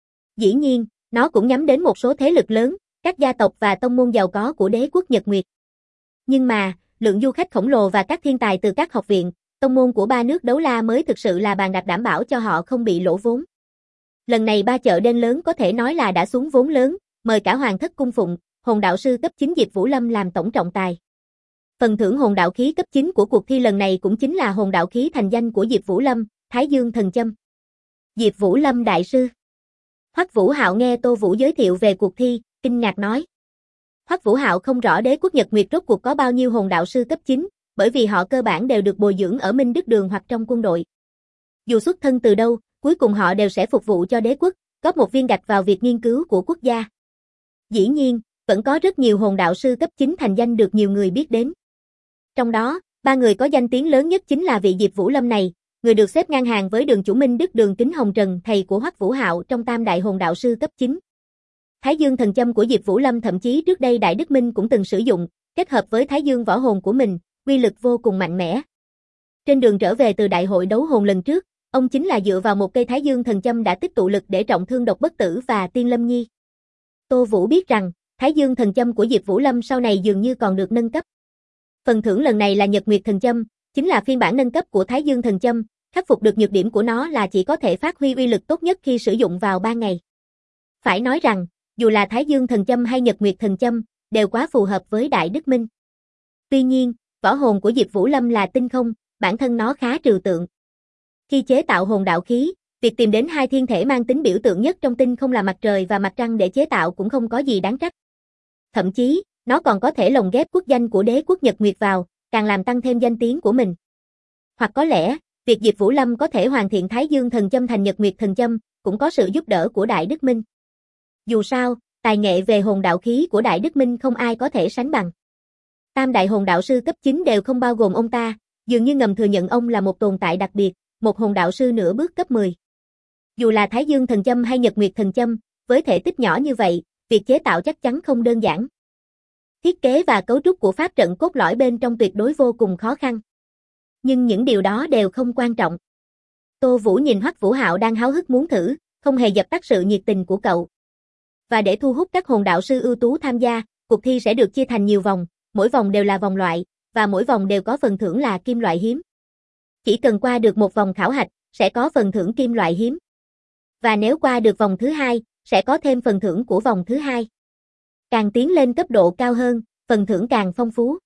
Dĩ nhiên, nó cũng nhắm đến một số thế lực lớn, các gia tộc và tông môn giàu có của đế quốc Nhật Nguyệt. Nhưng mà, lượng du khách khổng lồ và các thiên tài từ các học viện, tông môn của ba nước đấu la mới thực sự là bàn đạp đảm bảo cho họ không bị lỗ vốn. Lần này ba chợ đen lớn có thể nói là đã xuống vốn lớn, mời cả Hoàng thất cung phụng, hồn đạo sư cấp 9 Diệp Vũ Lâm làm tổng trọng tài. Phần thưởng hồn đạo khí cấp 9 của cuộc thi lần này cũng chính là hồn đạo khí thành danh của Diệp Vũ Lâm, Thái Dương Thần Châm. Diệp Vũ Lâm đại sư. Hoắc Vũ Hạo nghe Tô Vũ giới thiệu về cuộc thi, kinh ngạc nói. Hoắc Vũ Hạo không rõ đế quốc Nhật Nguyệt rốt cuộc có bao nhiêu hồn đạo sư cấp 9, bởi vì họ cơ bản đều được bồi dưỡng ở Minh Đức Đường hoặc trong quân đội. Dù xuất thân từ đâu, cuối cùng họ đều sẽ phục vụ cho đế quốc, góp một viên gạch vào việc nghiên cứu của quốc gia. Dĩ nhiên, vẫn có rất nhiều hồn đạo sư cấp 9 thành danh được nhiều người biết đến. Trong đó, ba người có danh tiếng lớn nhất chính là vị Diệp Vũ Lâm này, người được xếp ngang hàng với đường chủ Minh Đức Đường Kính Hồng Trần, thầy của Hoắc Vũ Hạo trong tam đại hồn đạo sư cấp 9. Thái Dương Thần Châm của Diệp Vũ Lâm thậm chí trước đây Đại Đức Minh cũng từng sử dụng, kết hợp với Thái Dương võ hồn của mình, uy lực vô cùng mạnh mẽ. Trên đường trở về từ đại hội đấu hồn lần trước, ông chính là dựa vào một cây Thái Dương Thần Châm đã tích tụ lực để trọng thương Độc Bất Tử và Tiên Lâm Nhi. Tô Vũ biết rằng, Thái Dương Thần Châm của Diệp Vũ Lâm sau này dường như còn được nâng cấp. Phần thưởng lần này là Nhật Nguyệt Thần Châm, chính là phiên bản nâng cấp của Thái Dương Thần Châm, khắc phục được nhược điểm của nó là chỉ có thể phát huy uy lực tốt nhất khi sử dụng vào ban ngày. Phải nói rằng, dù là Thái Dương Thần Châm hay Nhật Nguyệt Thần Châm, đều quá phù hợp với Đại Đức Minh. Tuy nhiên, võ hồn của Diệp Vũ Lâm là tinh không, bản thân nó khá trừu tượng. Khi chế tạo hồn đạo khí, việc tìm đến hai thiên thể mang tính biểu tượng nhất trong tinh không là mặt trời và mặt trăng để chế tạo cũng không có gì đáng trách. Thậm chí, nó còn có thể lồng ghép quốc danh của đế quốc Nhật Nguyệt vào, càng làm tăng thêm danh tiếng của mình. Hoặc có lẽ, việc Diệp Vũ Lâm có thể hoàn thiện Thái Dương Thần Châm thành Nhật Nguyệt Thần Châm, cũng có sự giúp đỡ của Đại Đức Minh. Dù sao, tài nghệ về hồn đạo khí của Đại Đức Minh không ai có thể sánh bằng. Tam đại hồn đạo sư cấp 9 đều không bao gồm ông ta, dường như ngầm thừa nhận ông là một tồn tại đặc biệt, một hồn đạo sư nửa bước cấp 10. Dù là Thái Dương Thần Châm hay Nhật Nguyệt Thần Châm, với thể tích nhỏ như vậy, việc chế tạo chắc chắn không đơn giản. Thiết kế và cấu trúc của pháp trận cốt lõi bên trong tuyệt đối vô cùng khó khăn. Nhưng những điều đó đều không quan trọng. Tô Vũ nhìn Hoắc Vũ Hạo đang háo hức muốn thử, không hề dập tắt sự nhiệt tình của cậu. Và để thu hút các hồn đạo sư ưu tú tham gia, cuộc thi sẽ được chia thành nhiều vòng, mỗi vòng đều là vòng loại, và mỗi vòng đều có phần thưởng là kim loại hiếm. Chỉ cần qua được một vòng khảo hạch, sẽ có phần thưởng kim loại hiếm. Và nếu qua được vòng thứ hai, sẽ có thêm phần thưởng của vòng thứ hai. Càng tiến lên cấp độ cao hơn, phần thưởng càng phong phú.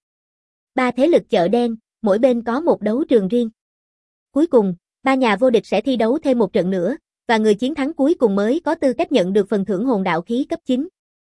Ba thế lực chợ đen, mỗi bên có một đấu trường riêng. Cuối cùng, ba nhà vô địch sẽ thi đấu thêm một trận nữa, và người chiến thắng cuối cùng mới có tư cách nhận được phần thưởng hồn đạo khí cấp 9.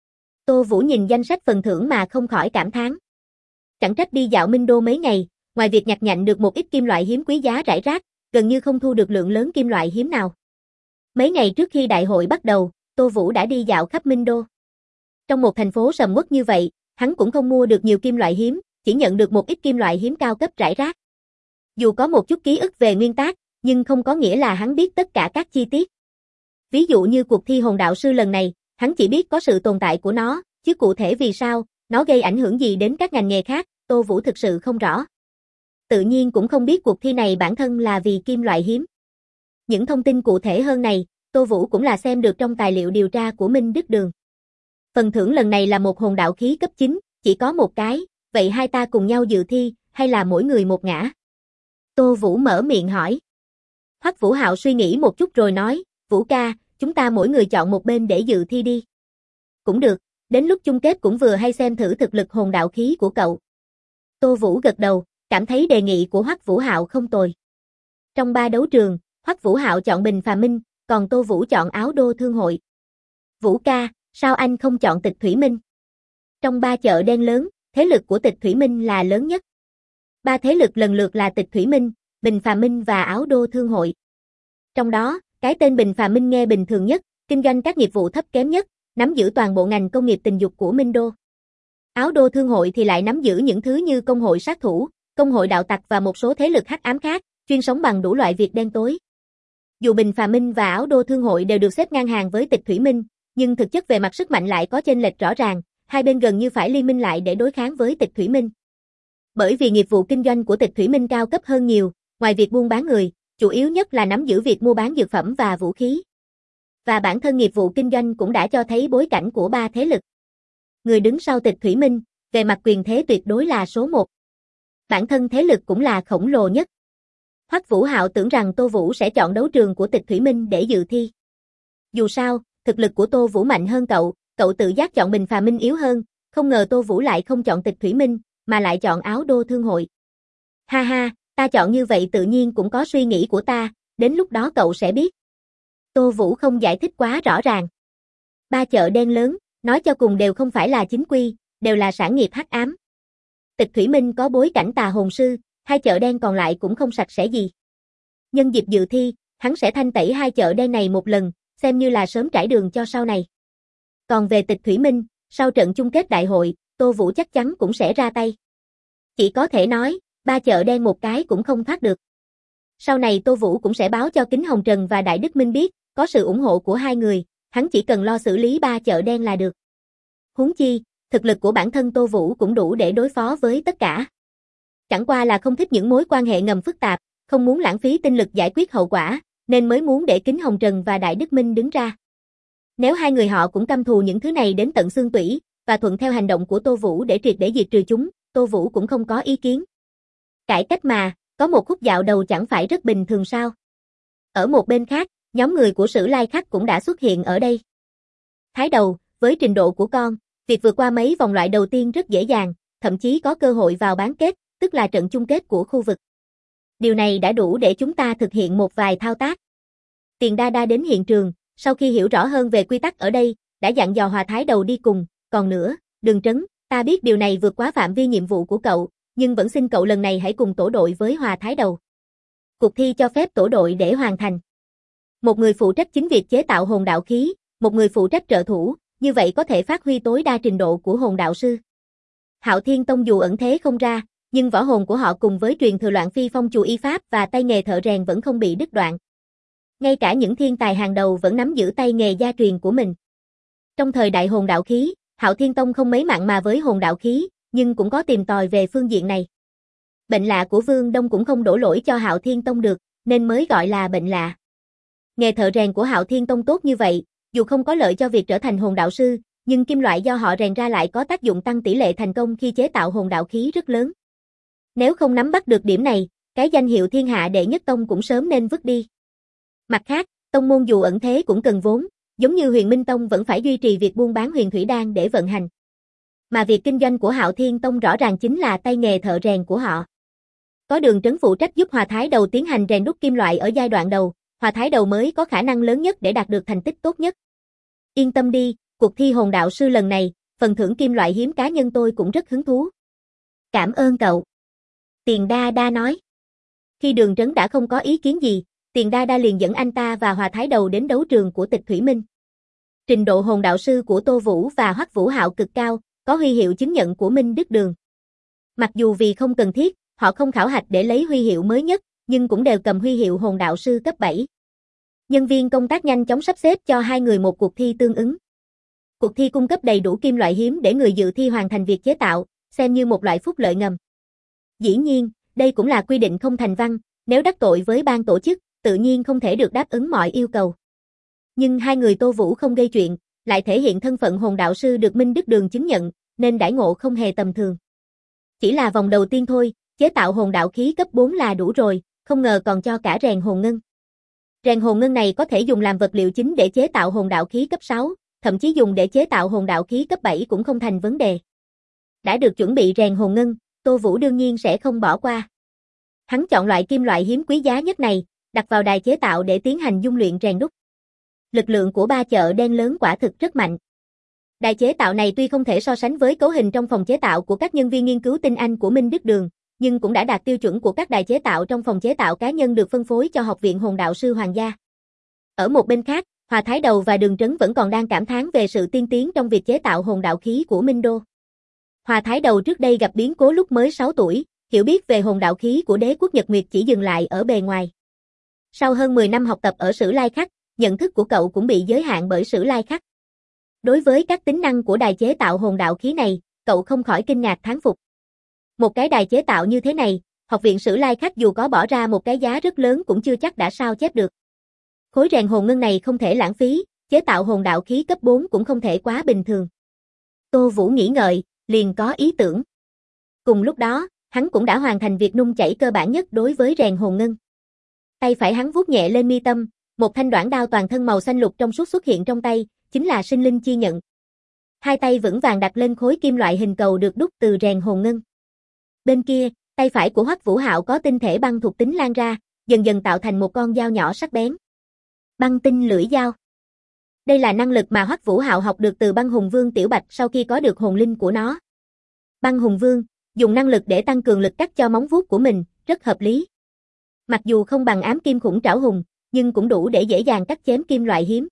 Tô Vũ nhìn danh sách phần thưởng mà không khỏi cảm thán. Chẳng trách đi dạo Minh Đô mấy ngày, ngoài việc nhặt nhạnh được một ít kim loại hiếm quý giá rải rác, gần như không thu được lượng lớn kim loại hiếm nào. Mấy ngày trước khi đại hội bắt đầu, Tô Vũ đã đi dạo khắp Minh Đô. Trong một thành phố sầm uất như vậy, hắn cũng không mua được nhiều kim loại hiếm, chỉ nhận được một ít kim loại hiếm cao cấp rải rác. Dù có một chút ký ức về nguyên tác, nhưng không có nghĩa là hắn biết tất cả các chi tiết. Ví dụ như cuộc thi hồn đạo sư lần này, hắn chỉ biết có sự tồn tại của nó, chứ cụ thể vì sao, nó gây ảnh hưởng gì đến các ngành nghề khác, Tô Vũ thực sự không rõ. tự nhiên cũng không biết cuộc thi này bản thân là vì kim loại hiếm. Những thông tin cụ thể hơn này, Tô Vũ cũng là xem được trong tài liệu điều tra của Minh Đức Đường. Phần thưởng lần này là một hồn đạo khí cấp 9, chỉ có một cái, vậy hai ta cùng nhau dự thi, hay là mỗi người một ngã? Tô Vũ mở miệng hỏi. Hoắc Vũ Hạo suy nghĩ một chút rồi nói, Vũ ca, chúng ta mỗi người chọn một bên để dự thi đi. Cũng được, đến lúc chung kết cũng vừa hay xem thử thực lực hồn đạo khí của cậu. Tô Vũ gật đầu, cảm thấy đề nghị của Hoắc Vũ Hạo không tồi. Trong 3 đấu trường, Hoắc Vũ Hạo chọn Bình Phà Minh, còn Tô Vũ chọn Áo Đô Thương Hội. Vũ ca, sao anh không chọn Tịch Thủy Minh? Trong 3 chợ đen lớn, thế lực của Tịch Thủy Minh là lớn nhất. 3 thế lực lần lượt là Tịch Thủy Minh, Bình Phà Minh và Áo Đô Thương Hội. Trong đó, cái tên Bình Phà Minh nghe bình thường nhất, kinh doanh các nghiệp vụ thấp kém nhất, nắm giữ toàn bộ ngành công nghiệp tình dục của Minh Đô. Áo Đô Thương Hội thì lại nắm giữ những thứ như công hội sát thủ, công hội đạo tặc và một số thế lực hắc ám khác, chuyên sống bằng đủ loại việc đen tối. Dù Bình Phà Minh và Áo Đô Thương Hội đều được xếp ngang hàng với Tịch Thủy Minh, nhưng thực chất về mặt sức mạnh lại có chênh lệch rõ ràng, hai bên gần như phải liên minh lại để đối kháng với Tịch Thủy Minh. Bởi vì nghiệp vụ kinh doanh của Tịch Thủy Minh cao cấp hơn nhiều, ngoài việc buôn bán người, chủ yếu nhất là nắm giữ việc mua bán dược phẩm và vũ khí. Và bản thân nghiệp vụ kinh doanh cũng đã cho thấy bối cảnh của 3 thế lực. Người đứng sau Tịch Thủy Minh, về mặt quyền thế tuyệt đối là số 1. Bản thân thế lực cũng là khổng lồ nhất. Hoắc Vũ Hạo tưởng rằng Tô Vũ sẽ chọn đấu trường của Tịch Thủy Minh để dự thi. Dù sao, thực lực của Tô Vũ mạnh hơn cậu tự giác chọn Bình Phà Minh yếu hơn, không ngờ Tô Vũ lại không chọn Tịch Thủy Minh, mà lại chọn Áo Đô Thương Hội. Ha ha, ta chọn như vậy tự nhiên cũng có suy nghĩ của ta, đến lúc đó cậu sẽ biết. Tô Vũ không giải thích quá rõ ràng. 3 chợ đen lớn, nói cho cùng đều không phải là chính quy, đều là sản nghiệp hắc ám. Tịch Thủy Minh có bối cảnh tà hồn sư, 2 chợ đen còn lại cũng không sạch sẽ gì. Nhân dịp dự thi, hắn sẽ thanh tẩy 2 chợ đen này một lần, xem như là sớm trải đường cho sau này. Còn về Tịch Thủy Minh, sau trận chung kết đại hội, Tô Vũ chắc chắn cũng sẽ ra tay. Chỉ có thể nói, 3 chợ đen một cái cũng không thoát được. Sau này Tô Vũ cũng sẽ báo cho Kính Hồng Trần và Đại Đức Minh biết, có sự ủng hộ của hai người, hắn chỉ cần lo xử lý 3 chợ đen là được. Huống chi, thực lực của bản thân Tô Vũ cũng đủ để đối phó với tất cả. Chẳng qua là không thích những mối quan hệ ngầm phức tạp, không muốn lãng phí tinh lực giải quyết hậu quả, nên mới muốn để Kính Hồng Trần và Đại Đức Minh đứng ra. Nếu hai người họ cũng căm thù những thứ này đến tận xương tủy, và thuận theo hành động của Tô Vũ để triệt để diệt trừ chúng, Tô Vũ cũng không có ý kiến. Cải cách mà, có một khúc dạo đầu chẳng phải rất bình thường sao? Ở một bên khác, nhóm người của Sử Lai Khắc cũng đã xuất hiện ở đây. Thái đầu, với trình độ của con, việc vượt qua mấy vòng loại đầu tiên rất dễ dàng, thậm chí có cơ hội vào bán kết, tức là trận chung kết của khu vực. Điều này đã đủ để chúng ta thực hiện một vài thao tác. Tiền Đa Đa đến hiện trường, sau khi hiểu rõ hơn về quy tắc ở đây, đã dặn dò Hòa Thái đầu đi cùng, còn nữa, Đường Trấn, ta biết điều này vượt quá phạm vi nhiệm vụ của cậu, nhưng vẫn xin cậu lần này hãy cùng tổ đội với Hòa Thái đầu. Cuộc thi cho phép tổ đội để hoàn thành. Một người phụ trách chính việc chế tạo hồn đạo khí, một người phụ trách trợ thủ, như vậy có thể phát huy tối đa trình độ của hồn đạo sư. Hạo Thiên Tông dù ẩn thế không ra, nhưng võ hồn của họ cùng với truyền thừa Loạn Phi Phong chùa y pháp và tay nghề thợ rèn vẫn không bị đứt đoạn. Ngay cả những thiên tài hàng đầu vẫn nắm giữ tay nghề gia truyền của mình. Trong thời đại hồn đạo khí, Hạo Thiên Tông không mấy mặn mà với hồn đạo khí, nhưng cũng có tìm tòi về phương diện này. Bệnh lạ của Vương Đông cũng không đổ lỗi cho Hạo Thiên Tông được, nên mới gọi là bệnh lạ. Nghề thợ rèn của Hạo Thiên Tông tốt như vậy, dù không có lợi cho việc trở thành hồn đạo sư, nhưng kim loại do họ rèn ra lại có tác dụng tăng tỷ lệ thành công khi chế tạo hồn đạo khí rất lớn. Nếu không nắm bắt được điểm này, cái danh hiệu thiên hạ đệ nhất tông cũng sớm nên vứt đi. Mặt khác, tông môn dù ẩn thế cũng cần vốn, giống như Huyền Minh Tông vẫn phải duy trì việc buôn bán huyền thủy đan để vận hành. Mà việc kinh doanh của Hạo Thiên Tông rõ ràng chính là tay nghề thợ rèn của họ. Có Đường Trấn phụ trách giúp Hòa Thái đầu tiến hành rèn đúc kim loại ở giai đoạn đầu, Hòa Thái đầu mới có khả năng lớn nhất để đạt được thành tích tốt nhất. Yên tâm đi, cuộc thi hồn đạo sư lần này, phần thưởng kim loại hiếm cá nhân tôi cũng rất hứng thú. Cảm ơn cậu. Tiền Đa Đa nói. Khi Đường Trấn đã không có ý kiến gì, Tiền Đa Đa liền dẫn anh ta và Hòa Thái đầu đến đấu trường của Tịch Thủy Minh. Trình độ hồn đạo sư của Tô Vũ và Hoắc Vũ Hạo cực cao, có huy hiệu chứng nhận của Minh Đức Đường. Mặc dù vì không cần thiết, họ không khảo hạch để lấy huy hiệu mới nhất, nhưng cũng đều cầm huy hiệu hồn đạo sư cấp 7. Nhân viên công tác nhanh chóng sắp xếp cho hai người một cuộc thi tương ứng. Cuộc thi cung cấp đầy đủ kim loại hiếm để người dự thi hoàn thành việc chế tạo, xem như một loại phúc lợi ngầm. Dĩ nhiên, Đây cũng là quy định không thành văn, nếu đắc tội với ban tổ chức, tự nhiên không thể được đáp ứng mọi yêu cầu. Nhưng hai người Tô Vũ không gây chuyện, lại thể hiện thân phận hồn đạo sư được Minh Đức Đường chứng nhận, nên đãi ngộ không hề tầm thường. Chỉ là vòng đầu tiên thôi, chế tạo hồn đạo khí cấp 4 là đủ rồi, không ngờ còn cho cả rèn hồn ngân. Rèn hồn ngân này có thể dùng làm vật liệu chính để chế tạo hồn đạo khí cấp 6, thậm chí dùng để chế tạo hồn đạo khí cấp 7 cũng không thành vấn đề. Đã được chuẩn bị rèn hồn ngân, Tô Vũ đương nhiên sẽ không bỏ qua. Hắn chọn loại kim loại hiếm quý giá nhất này, đặt vào đài chế tạo để tiến hành dung luyện rèn đúc. Lực lượng của ba chợ đen lớn quả thực rất mạnh. Đài chế tạo này tuy không thể so sánh với cấu hình trong phòng chế tạo của các nhân viên nghiên cứu tinh anh của Minh Đức Đường, nhưng cũng đã đạt tiêu chuẩn của các đài chế tạo trong phòng chế tạo cá nhân được phân phối cho Học viện Hồn Đạo sư Hoàng gia. Ở một bên khác, Hòa Thái Đầu và Đường Trấn vẫn còn đang cảm thán về sự tiên tiến trong việc chế tạo hồn đạo khí của Minh Đô. Hòa Thái Đầu trước đây gặp biến cố lúc mới 6 tuổi, hiểu biết về hồn đạo khí của đế quốc Nhật Nguyệt chỉ dừng lại ở bề ngoài. Sau hơn 10 năm học tập ở Sử Lai Khắc, nhận thức của cậu cũng bị giới hạn bởi Sử Lai Khắc. Đối với các tính năng của đài chế tạo hồn đạo khí này, cậu không khỏi kinh ngạc thán phục. Một cái đài chế tạo như thế này, Học viện Sử Lai Khắc dù có bỏ ra một cái giá rất lớn cũng chưa chắc đã sao chép được. Khối rèn hồn ngân này không thể lãng phí, chế tạo hồn đạo khí cấp 4 cũng không thể quá bình thường. Tô Vũ nghĩ ngợi, liền có ý tưởng. Cùng lúc đó, hắn cũng đã hoàn thành việc nung chảy cơ bản nhất đối với rèn hồn ngân. Tay phải hắn vuốt nhẹ lên mi tâm, một thanh đoản đao toàn thân màu xanh lục trong suốt xuất hiện trong tay, chính là sinh linh chi nhận. Hai tay vững vàng đặt lên khối kim loại hình cầu được đúc từ rèn hồn ngân. Bên kia, tay phải của Hoắc Vũ Hạo có tinh thể băng thuộc tính lan ra, dần dần tạo thành một con dao nhỏ sắc bén. Băng tinh lưỡi dao. Đây là năng lực mà Hoắc Vũ Hạo học được từ Băng Hùng Vương Tiểu Bạch sau khi có được hồn linh của nó. Băng Hùng Vương dùng năng lực để tăng cường lực cắt cho móng vuốt của mình, rất hợp lý. Mặc dù không bằng ám kim khủng trảo hùng, nhưng cũng đủ để dễ dàng cắt chém kim loại hiếm.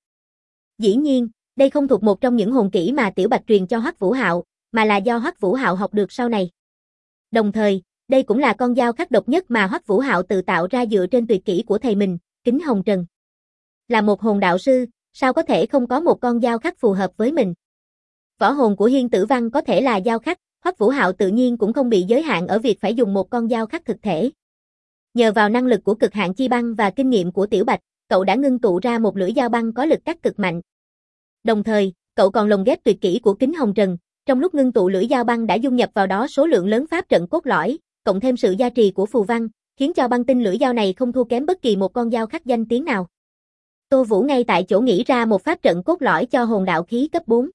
Dĩ nhiên, đây không thuộc một trong những hồn kỹ mà Tiểu Bạch truyền cho Hoắc Vũ Hạo, mà là do Hoắc Vũ Hạo học được sau này. Đồng thời, đây cũng là con dao khắc độc nhất mà Hoắc Vũ Hạo tự tạo ra dựa trên tuyệt kỹ của thầy mình, Kính Hồng Trần. Là một hồn đạo sư, sao có thể không có một con dao khắc phù hợp với mình? Võ hồn của Hiên Tử Văn có thể là dao khắc, Hoắc Vũ Hạo tự nhiên cũng không bị giới hạn ở việc phải dùng một con dao khắc thực thể. Nhờ vào năng lực của cực hạn chi băng và kinh nghiệm của Tiểu Bạch, cậu đã ngưng tụ ra một lưỡi dao băng có lực cắt cực mạnh. Đồng thời, cậu còn lồng ghép tuyệt kỹ của Kính Hồng Trần, trong lúc ngưng tụ lưỡi dao băng đã dung nhập vào đó số lượng lớn pháp trận cốt lõi, cộng thêm sự gia trì của phù văn, khiến cho băng tinh lưỡi dao này không thua kém bất kỳ một con dao khắc danh tiếng nào. Tô Vũ ngay tại chỗ nghĩ ra một pháp trận cốt lõi cho hồn đạo khí cấp 4.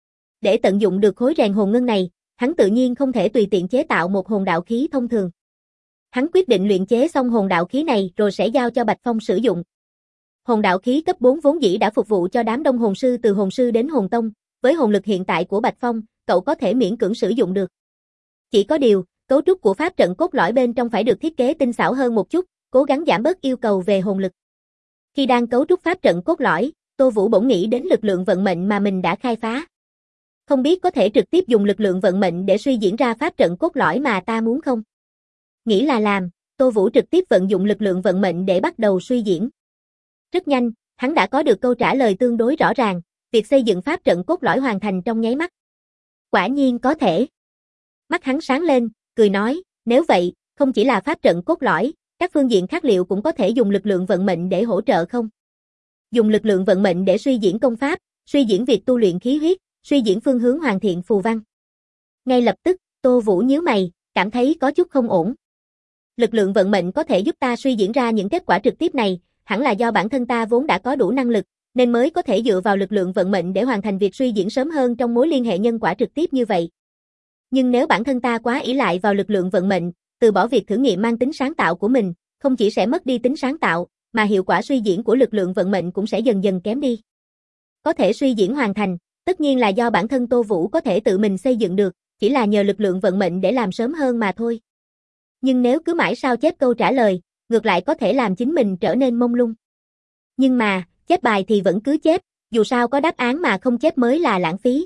Để tận dụng được khối rèn hồn ngân này, hắn tự nhiên không thể tùy tiện chế tạo một hồn đạo khí thông thường. Hắn quyết định luyện chế xong hồn đạo khí này rồi sẽ giao cho Bạch Phong sử dụng. Hồn đạo khí cấp 4 vốn dĩ đã phục vụ cho đám đông hồn sư từ hồn sư đến hồn tông, với hồn lực hiện tại của Bạch Phong, cậu có thể miễn cưỡng sử dụng được. Chỉ có điều, cấu trúc của pháp trận cốt lõi bên trong phải được thiết kế tinh xảo hơn một chút, cố gắng giảm bớt yêu cầu về hồn lực. Khi đang cấu trúc pháp trận cốt lõi, Tô Vũ bỗng nghĩ đến lực lượng vận mệnh mà mình đã khai phá. Không biết có thể trực tiếp dùng lực lượng vận mệnh để suy diễn ra pháp trận cốt lõi mà ta muốn không? Nghĩ là làm, Tô Vũ trực tiếp vận dụng lực lượng vận mệnh để bắt đầu suy diễn. Rất nhanh, hắn đã có được câu trả lời tương đối rõ ràng, việc xây dựng pháp trận cốt lõi hoàn thành trong nháy mắt. Quả nhiên có thể. Mắt hắn sáng lên, cười nói, nếu vậy, không chỉ là pháp trận cốt lõi, các phương diện khác liệu cũng có thể dùng lực lượng vận mệnh để hỗ trợ không? Dùng lực lượng vận mệnh để suy diễn công pháp, suy diễn việc tu luyện khí huyết, suy diễn phương hướng hoàn thiện phù văn. Ngay lập tức, Tô Vũ nhíu mày, cảm thấy có chút không ổn. Lực lượng vận mệnh có thể giúp ta suy diễn ra những kết quả trực tiếp này, hẳn là do bản thân ta vốn đã có đủ năng lực, nên mới có thể dựa vào lực lượng vận mệnh để hoàn thành việc suy diễn sớm hơn trong mối liên hệ nhân quả trực tiếp như vậy. Nhưng nếu bản thân ta quá ỷ lại vào lực lượng vận mệnh, từ bỏ việc thử nghiệm mang tính sáng tạo của mình, không chỉ sẽ mất đi tính sáng tạo, mà hiệu quả suy diễn của lực lượng vận mệnh cũng sẽ dần dần kém đi. Có thể suy diễn hoàn thành, tất nhiên là do bản thân Tô Vũ có thể tự mình xây dựng được, chỉ là nhờ lực lượng vận mệnh để làm sớm hơn mà thôi. Nhưng nếu cứ mãi sao chép câu trả lời, ngược lại có thể làm chính mình trở nên mông lung. Nhưng mà, chép bài thì vẫn cứ chép, dù sao có đáp án mà không chép mới là lãng phí.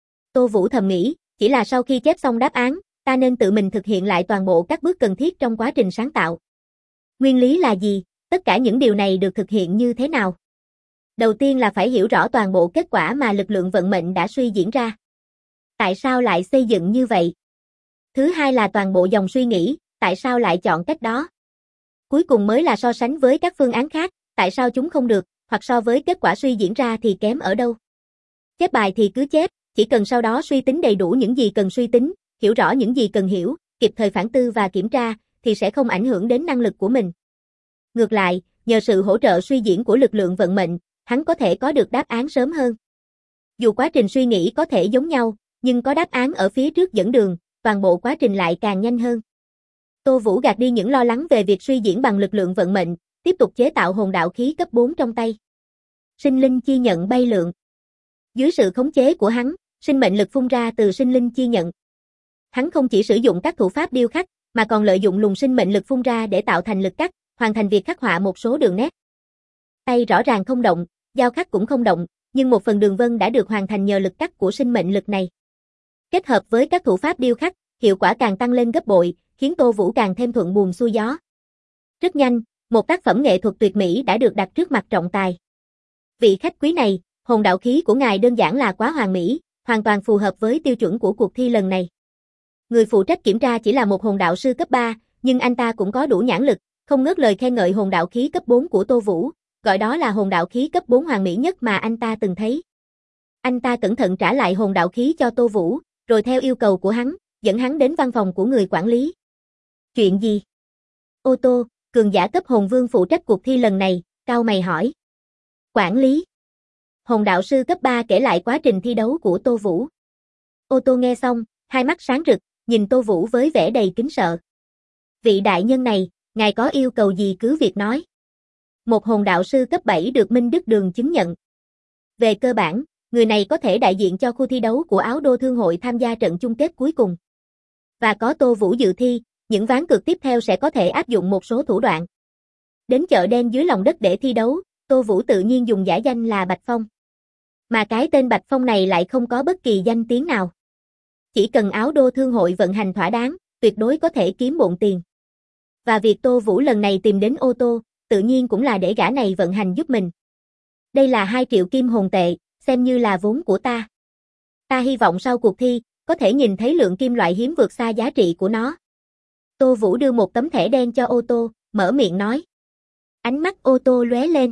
Tô Vũ thầm nghĩ, chỉ là sau khi chép xong đáp án, ta nên tự mình thực hiện lại toàn bộ các bước cần thiết trong quá trình sáng tạo. Nguyên lý là gì? Tất cả những điều này được thực hiện như thế nào? Đầu tiên là phải hiểu rõ toàn bộ kết quả mà lực lượng vận mệnh đã suy diễn ra. Tại sao lại xây dựng như vậy? Thứ hai là toàn bộ dòng suy nghĩ, tại sao lại chọn cách đó? Cuối cùng mới là so sánh với các phương án khác, tại sao chúng không được, hoặc so với kết quả suy diễn ra thì kém ở đâu. Chép bài thì cứ chép, chỉ cần sau đó suy tính đầy đủ những gì cần suy tính, hiểu rõ những gì cần hiểu, kịp thời phản tư và kiểm tra, thì sẽ không ảnh hưởng đến năng lực của mình. Ngược lại, nhờ sự hỗ trợ suy diễn của lực lượng vận mệnh, hắn có thể có được đáp án sớm hơn. Dù quá trình suy nghĩ có thể giống nhau, nhưng có đáp án ở phía trước dẫn đường, toàn bộ quá trình lại càng nhanh hơn. Tô Vũ gạt đi những lo lắng về việc suy diễn bằng lực lượng vận mệnh, tiếp tục chế tạo hồn đạo khí cấp 4 trong tay. Sinh linh chi nhận bay lượn. Dưới sự khống chế của hắn, sinh mệnh lực phun ra từ sinh linh chi nhận. Hắn không chỉ sử dụng các thủ pháp điêu khắc, mà còn lợi dụng luồng sinh mệnh lực phun ra để tạo thành lực cắt, hoàn thành việc khắc họa một số đường nét. Tay rõ ràng không động, dao khắc cũng không động, nhưng một phần đường vân đã được hoàn thành nhờ lực cắt của sinh mệnh lực này. Kết hợp với các thủ pháp điêu khắc, hiệu quả càng tăng lên gấp bội, khiến Tô Vũ càng thêm thuận buồm xuôi gió. Rất nhanh, một tác phẩm nghệ thuật tuyệt mỹ đã được đặt trước mặt trọng tài. Vị khách quý này, hồn đạo khí của ngài đơn giản là quá hoàn mỹ, hoàn toàn phù hợp với tiêu chuẩn của cuộc thi lần này. Người phụ trách kiểm tra chỉ là một hồn đạo sư cấp 3, nhưng anh ta cũng có đủ nhãn lực, không ngớt lời khen ngợi hồn đạo khí cấp 4 của Tô Vũ, gọi đó là hồn đạo khí cấp 4 hoàn mỹ nhất mà anh ta từng thấy. Anh ta cẩn thận trả lại hồn đạo khí cho Tô Vũ, rồi theo yêu cầu của hắn, dẫn hắn đến văn phòng của người quản lý. Chuyện gì? Ô Tô, cường giả cấp hồn vương phụ trách cuộc thi lần này, cau mày hỏi. Quản lý. Hồn đạo sư cấp 3 kể lại quá trình thi đấu của Tô Vũ. Ô Tô nghe xong, hai mắt sáng rực, nhìn Tô Vũ với vẻ đầy kính sợ. Vị đại nhân này, ngài có yêu cầu gì cứ việc nói. Một hồn đạo sư cấp 7 được Minh Đức Đường chứng nhận. Về cơ bản, người này có thể đại diện cho khu thi đấu của Áo Đô Thương hội tham gia trận chung kết cuối cùng. Và có Tô Vũ dự thi, những ván cược tiếp theo sẽ có thể áp dụng một số thủ đoạn. Đến chợ đen dưới lòng đất để thi đấu, Tô Vũ tự nhiên dùng giả danh là Bạch Phong. Mà cái tên Bạch Phong này lại không có bất kỳ danh tiếng nào. Chỉ cần Áo Đô Thương hội vận hành thỏa đáng, tuyệt đối có thể kiếm bộn tiền. Và việc Tô Vũ lần này tìm đến Ô Tô, tự nhiên cũng là để gã này vận hành giúp mình. Đây là 2 triệu kim hồn tệ, xem như là vốn của ta. Ta hy vọng sau cuộc thi, có thể nhìn thấy lượng kim loại hiếm vượt xa giá trị của nó. Tô Vũ đưa một tấm thẻ đen cho Ô Tô, mở miệng nói. Ánh mắt Ô Tô lóe lên.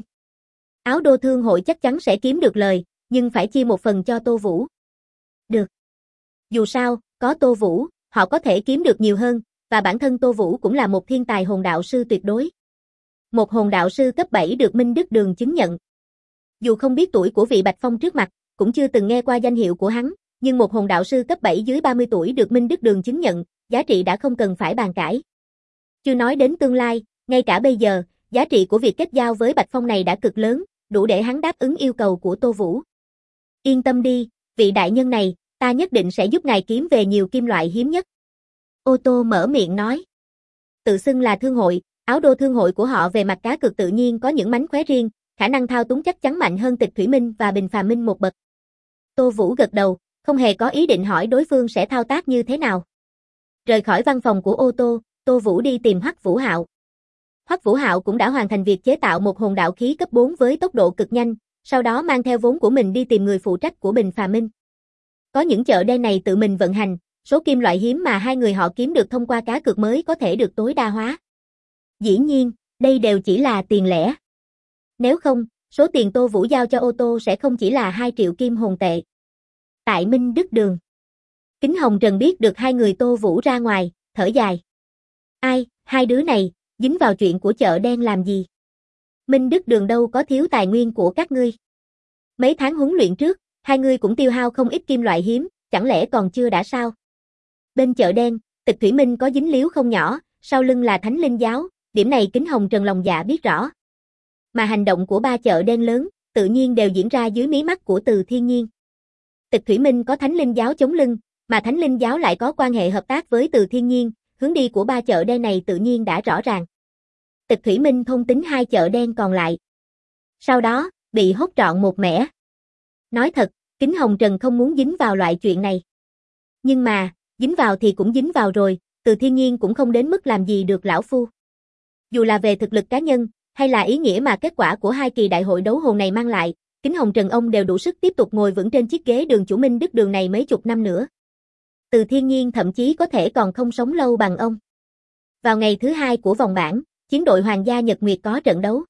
Áo Đô Thương hội chắc chắn sẽ kiếm được lời, nhưng phải chia một phần cho Tô Vũ. Được. Dù sao, có Tô Vũ, họ có thể kiếm được nhiều hơn, và bản thân Tô Vũ cũng là một thiên tài hồn đạo sư tuyệt đối. Một hồn đạo sư cấp 7 được Minh Đức Đường chứng nhận. Dù không biết tuổi của vị Bạch Phong trước mặt, cũng chưa từng nghe qua danh hiệu của hắn, nhưng một hồn đạo sư cấp 7 dưới 30 tuổi được Minh Đức Đường chứng nhận, giá trị đã không cần phải bàn cãi. Chưa nói đến tương lai, ngay cả bây giờ, giá trị của việc kết giao với Bạch Phong này đã cực lớn, đủ để hắn đáp ứng yêu cầu của Tô Vũ. Yên tâm đi, vị đại nhân này, ta nhất định sẽ giúp ngài kiếm về nhiều kim loại hiếm nhất. Ô Tô mở miệng nói. Tự xưng là thương hội, Áo Đô Thương hội của họ về mặt cá cược tự nhiên có những mánh khóe riêng, khả năng thao túng chắc chắn mạnh hơn Tịch Thủy Minh và Bình Phàm Minh một bậc. Tô Vũ gật đầu, không hề có ý định hỏi đối phương sẽ thao tác như thế nào. Rời khỏi văn phòng của Ô Tô, Tô Vũ đi tìm Hoắc Vũ Hạo. Hoắc Vũ Hạo cũng đã hoàn thành việc chế tạo một hồn đạo khí cấp 4 với tốc độ cực nhanh, sau đó mang theo vốn của mình đi tìm người phụ trách của Bình Phàm Minh. Có những chợ đen này tự mình vận hành, số kim loại hiếm mà hai người họ kiếm được thông qua cá cược mới có thể được tối đa hóa. Dĩ nhiên, đây đều chỉ là tiền lẻ. Nếu không, số tiền Tô Vũ giao cho Ô Tô sẽ không chỉ là 2 triệu kim hồn tệ. Tại Minh Đức Đường, Kính Hồng Trần biết được hai người Tô Vũ ra ngoài, thở dài. Ai, hai đứa này, dính vào chuyện của chợ đen làm gì? Minh Đức Đường đâu có thiếu tài nguyên của các ngươi. Mấy tháng huấn luyện trước, hai người cũng tiêu hao không ít kim loại hiếm, chẳng lẽ còn chưa đã sao? Bên chợ đen, Tịch Thủy Minh có dính líu không nhỏ, sau lưng là Thánh Linh Giáo, điểm này Kính Hồng Trần lòng dạ biết rõ. Mà hành động của ba chợ đen lớn, tự nhiên đều diễn ra dưới mí mắt của Từ Thiên Nhiên. Tịch Thủy Minh có Thánh Linh Giáo chống lưng, mà Thánh Linh Giáo lại có quan hệ hợp tác với Từ Thiên Nhiên, hướng đi của ba chợ đen này tự nhiên đã rõ ràng. Tịch Thủy Minh thôn tính hai chợ đen còn lại. Sau đó, bị hốt trọn một mẻ. Nói thật, Kính Hồng Trần không muốn dính vào loại chuyện này. Nhưng mà, dính vào thì cũng dính vào rồi, Từ Thiên Nhiên cũng không đến mức làm gì được lão phu. Dù là về thực lực cá nhân, hay là ý nghĩa mà kết quả của hai kỳ đại hội đấu hồn này mang lại, Kính Hồng Trần ông đều đủ sức tiếp tục ngồi vững trên chiếc ghế đường chủ Minh Đức Đường này mấy chục năm nữa. Từ Thiên Nhiên thậm chí có thể còn không sống lâu bằng ông. Vào ngày thứ 2 của vòng bảng, chiến đội Hoàng gia Nhật Nguyệt có trận đấu.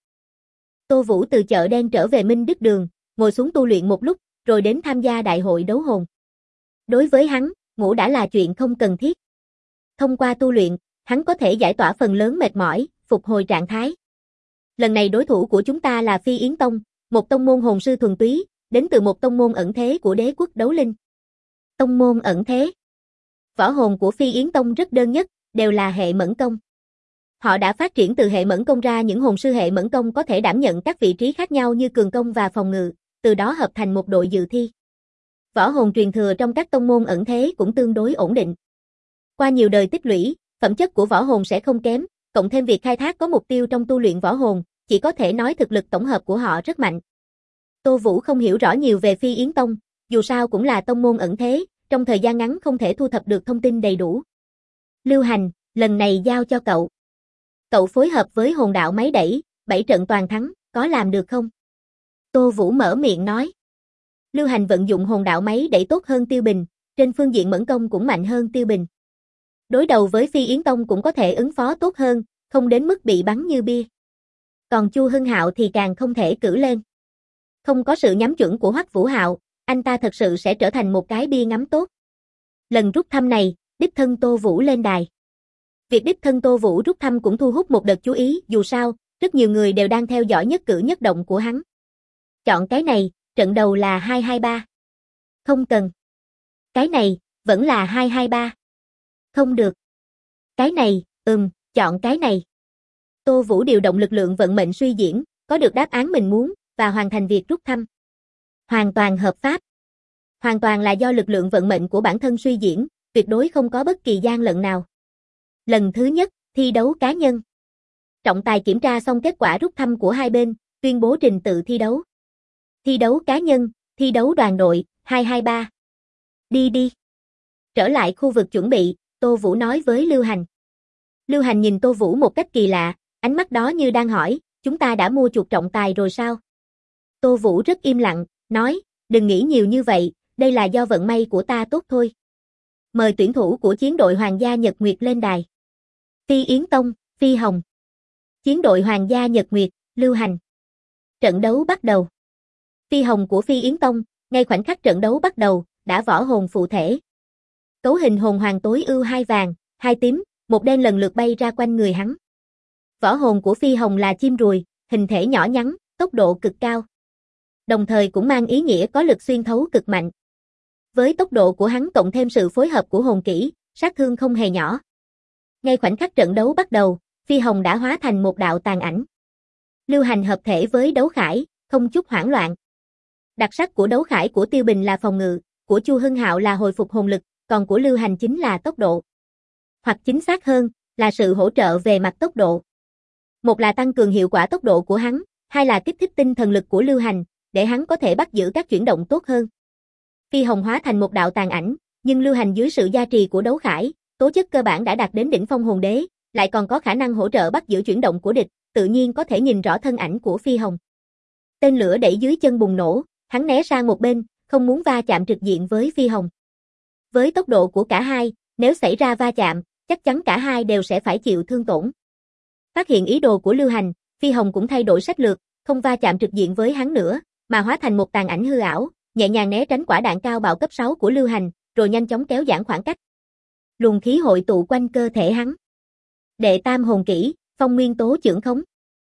Tô Vũ từ chợ đen trở về Minh Đức Đường, ngồi xuống tu luyện một lúc, rồi đến tham gia đại hội đấu hồn. Đối với hắn, ngủ đã là chuyện không cần thiết. Thông qua tu luyện, hắn có thể giải tỏa phần lớn mệt mỏi, phục hồi trạng thái. Lần này đối thủ của chúng ta là Phi Yến Tông, một tông môn hồn sư thuần túy, đến từ một tông môn ẩn thế của đế quốc đấu linh. Tông môn ẩn thế. Võ hồn của Phi Yến Tông rất đơn nhất, đều là hệ mẫn công. Họ đã phát triển từ hệ mẫn công ra những hồn sư hệ mẫn công có thể đảm nhận các vị trí khác nhau như cường công và phòng ngự, từ đó hợp thành một đội dự thi. Võ hồn truyền thừa trong các tông môn ẩn thế cũng tương đối ổn định. Qua nhiều đời tích lũy, phẩm chất của võ hồn sẽ không kém, cộng thêm việc khai thác có mục tiêu trong tu luyện võ hồn, chỉ có thể nói thực lực tổng hợp của họ rất mạnh. Tô Vũ không hiểu rõ nhiều về Phi Yến Tông, dù sao cũng là tông môn ẩn thế, trong thời gian ngắn không thể thu thập được thông tin đầy đủ. Lưu Hành, lần này giao cho cậu. Cậu phối hợp với hồn đạo máy đẩy, 7 trận toàn thắng, có làm được không? Tô Vũ mở miệng nói. Lưu Hành vận dụng hồn đạo máy đẩy tốt hơn Tiêu Bình, trên phương diện mẫn công cũng mạnh hơn Tiêu Bình. Đối đầu với Phi Yến Tông cũng có thể ứng phó tốt hơn, không đến mức bị bắn như bia. Còn Chu Hưng Hạo thì càng không thể cử lên. Không có sự nhắm chuẩn của Hoắc Vũ Hạo, anh ta thật sự sẽ trở thành một cái bia ngắm tốt. Lần rút thăm này, đích thân Tô Vũ lên đài. Việc đích thân Tô Vũ rút thăm cũng thu hút một đợt chú ý, dù sao, rất nhiều người đều đang theo dõi nhất cử nhất động của hắn. Chọn cái này, trận đầu là 223. Không cần. Cái này, vẫn là 223. Không được. Cái này, chọn cái này. Tô Vũ điều động lực lượng vận mệnh suy diễn, có được đáp án mình muốn, và hoàn thành việc rút thăm. Hoàn toàn hợp pháp. Hoàn toàn là do lực lượng vận mệnh của bản thân suy diễn, tuyệt đối không có bất kỳ gian lận nào. Lần thứ nhất, thi đấu cá nhân. Trọng tài kiểm tra xong kết quả rút thăm của hai bên, tuyên bố trình tự thi đấu. Thi đấu cá nhân, thi đấu đoàn đội, 223. Đi. Trở lại khu vực chuẩn bị, Tô Vũ nói với Lưu Hành. Lưu Hành nhìn Tô Vũ một cách kỳ lạ, ánh mắt đó như đang hỏi, chúng ta đã mua chuộc trọng tài rồi sao? Tô Vũ rất im lặng, nói, đừng nghĩ nhiều như vậy, đây là do vận may của ta tốt thôi. Mời tuyển thủ của chiến đội Hoàng gia Nhật Nguyệt lên đài. Phi Yến Tông, Phi Hồng. Chiến đội Hoàng gia Nhật Nguyệt, Lưu Hành. Trận đấu bắt đầu. Phi Hồng của Phi Yến Tông, ngay khoảnh khắc trận đấu bắt đầu, đã võ hồn phụ thể. Cấu hình hồn hoàng tối ưu 2 vàng, 2 tím, 1 đen lần lượt bay ra quanh người hắn. Võ hồn của Phi Hồng là chim ruồi, hình thể nhỏ nhắn, tốc độ cực cao. Đồng thời cũng mang ý nghĩa có lực xuyên thấu cực mạnh. Với tốc độ của hắn cộng thêm sự phối hợp của hồn kỹ, sát thương không hề nhỏ. Ngay khoảnh khắc trận đấu bắt đầu, Phi Hồng đã hóa thành một đạo tàn ảnh. Lưu Hành hợp thể với đấu khải, không chút hoảng loạn. Đặc sắc của đấu khải của Tiêu Bình là phòng ngự, của Chu Hưng Hạo là hồi phục hồn lực, còn của Lưu Hành chính là tốc độ. Hoặc chính xác hơn, là sự hỗ trợ về mặt tốc độ. Một là tăng cường hiệu quả tốc độ của hắn, hai là kích thích tinh thần lực của Lưu Hành, để hắn có thể bắt giữ các chuyển động tốt hơn. Phi Hồng hóa thành một đạo tàn ảnh, nhưng Lưu Hành dưới sự gia trì của đấu khải, tố chất cơ bản đã đạt đến đỉnh phong hồn đế, lại còn có khả năng hỗ trợ bắt giữ chuyển động của địch, tự nhiên có thể nhìn rõ thân ảnh của Phi Hồng. Tên lửa đẩy dưới chân bùng nổ, hắn né sang một bên, không muốn va chạm trực diện với Phi Hồng. Với tốc độ của cả hai, nếu xảy ra va chạm, chắc chắn cả hai đều sẽ phải chịu thương tổn. Phát hiện ý đồ của Lưu Hành, Phi Hồng cũng thay đổi sách lược, không va chạm trực diện với hắn nữa, mà hóa thành một tàn ảnh hư ảo, nhẹ nhàng né tránh quả đạn cao bạo cấp 6 của Lưu Hành, rồi nhanh chóng kéo giãn khoảng cách. Luồng khí hội tụ quanh cơ thể hắn. Đệ tam hồn kỹ, phong nguyên tố chưởng khống.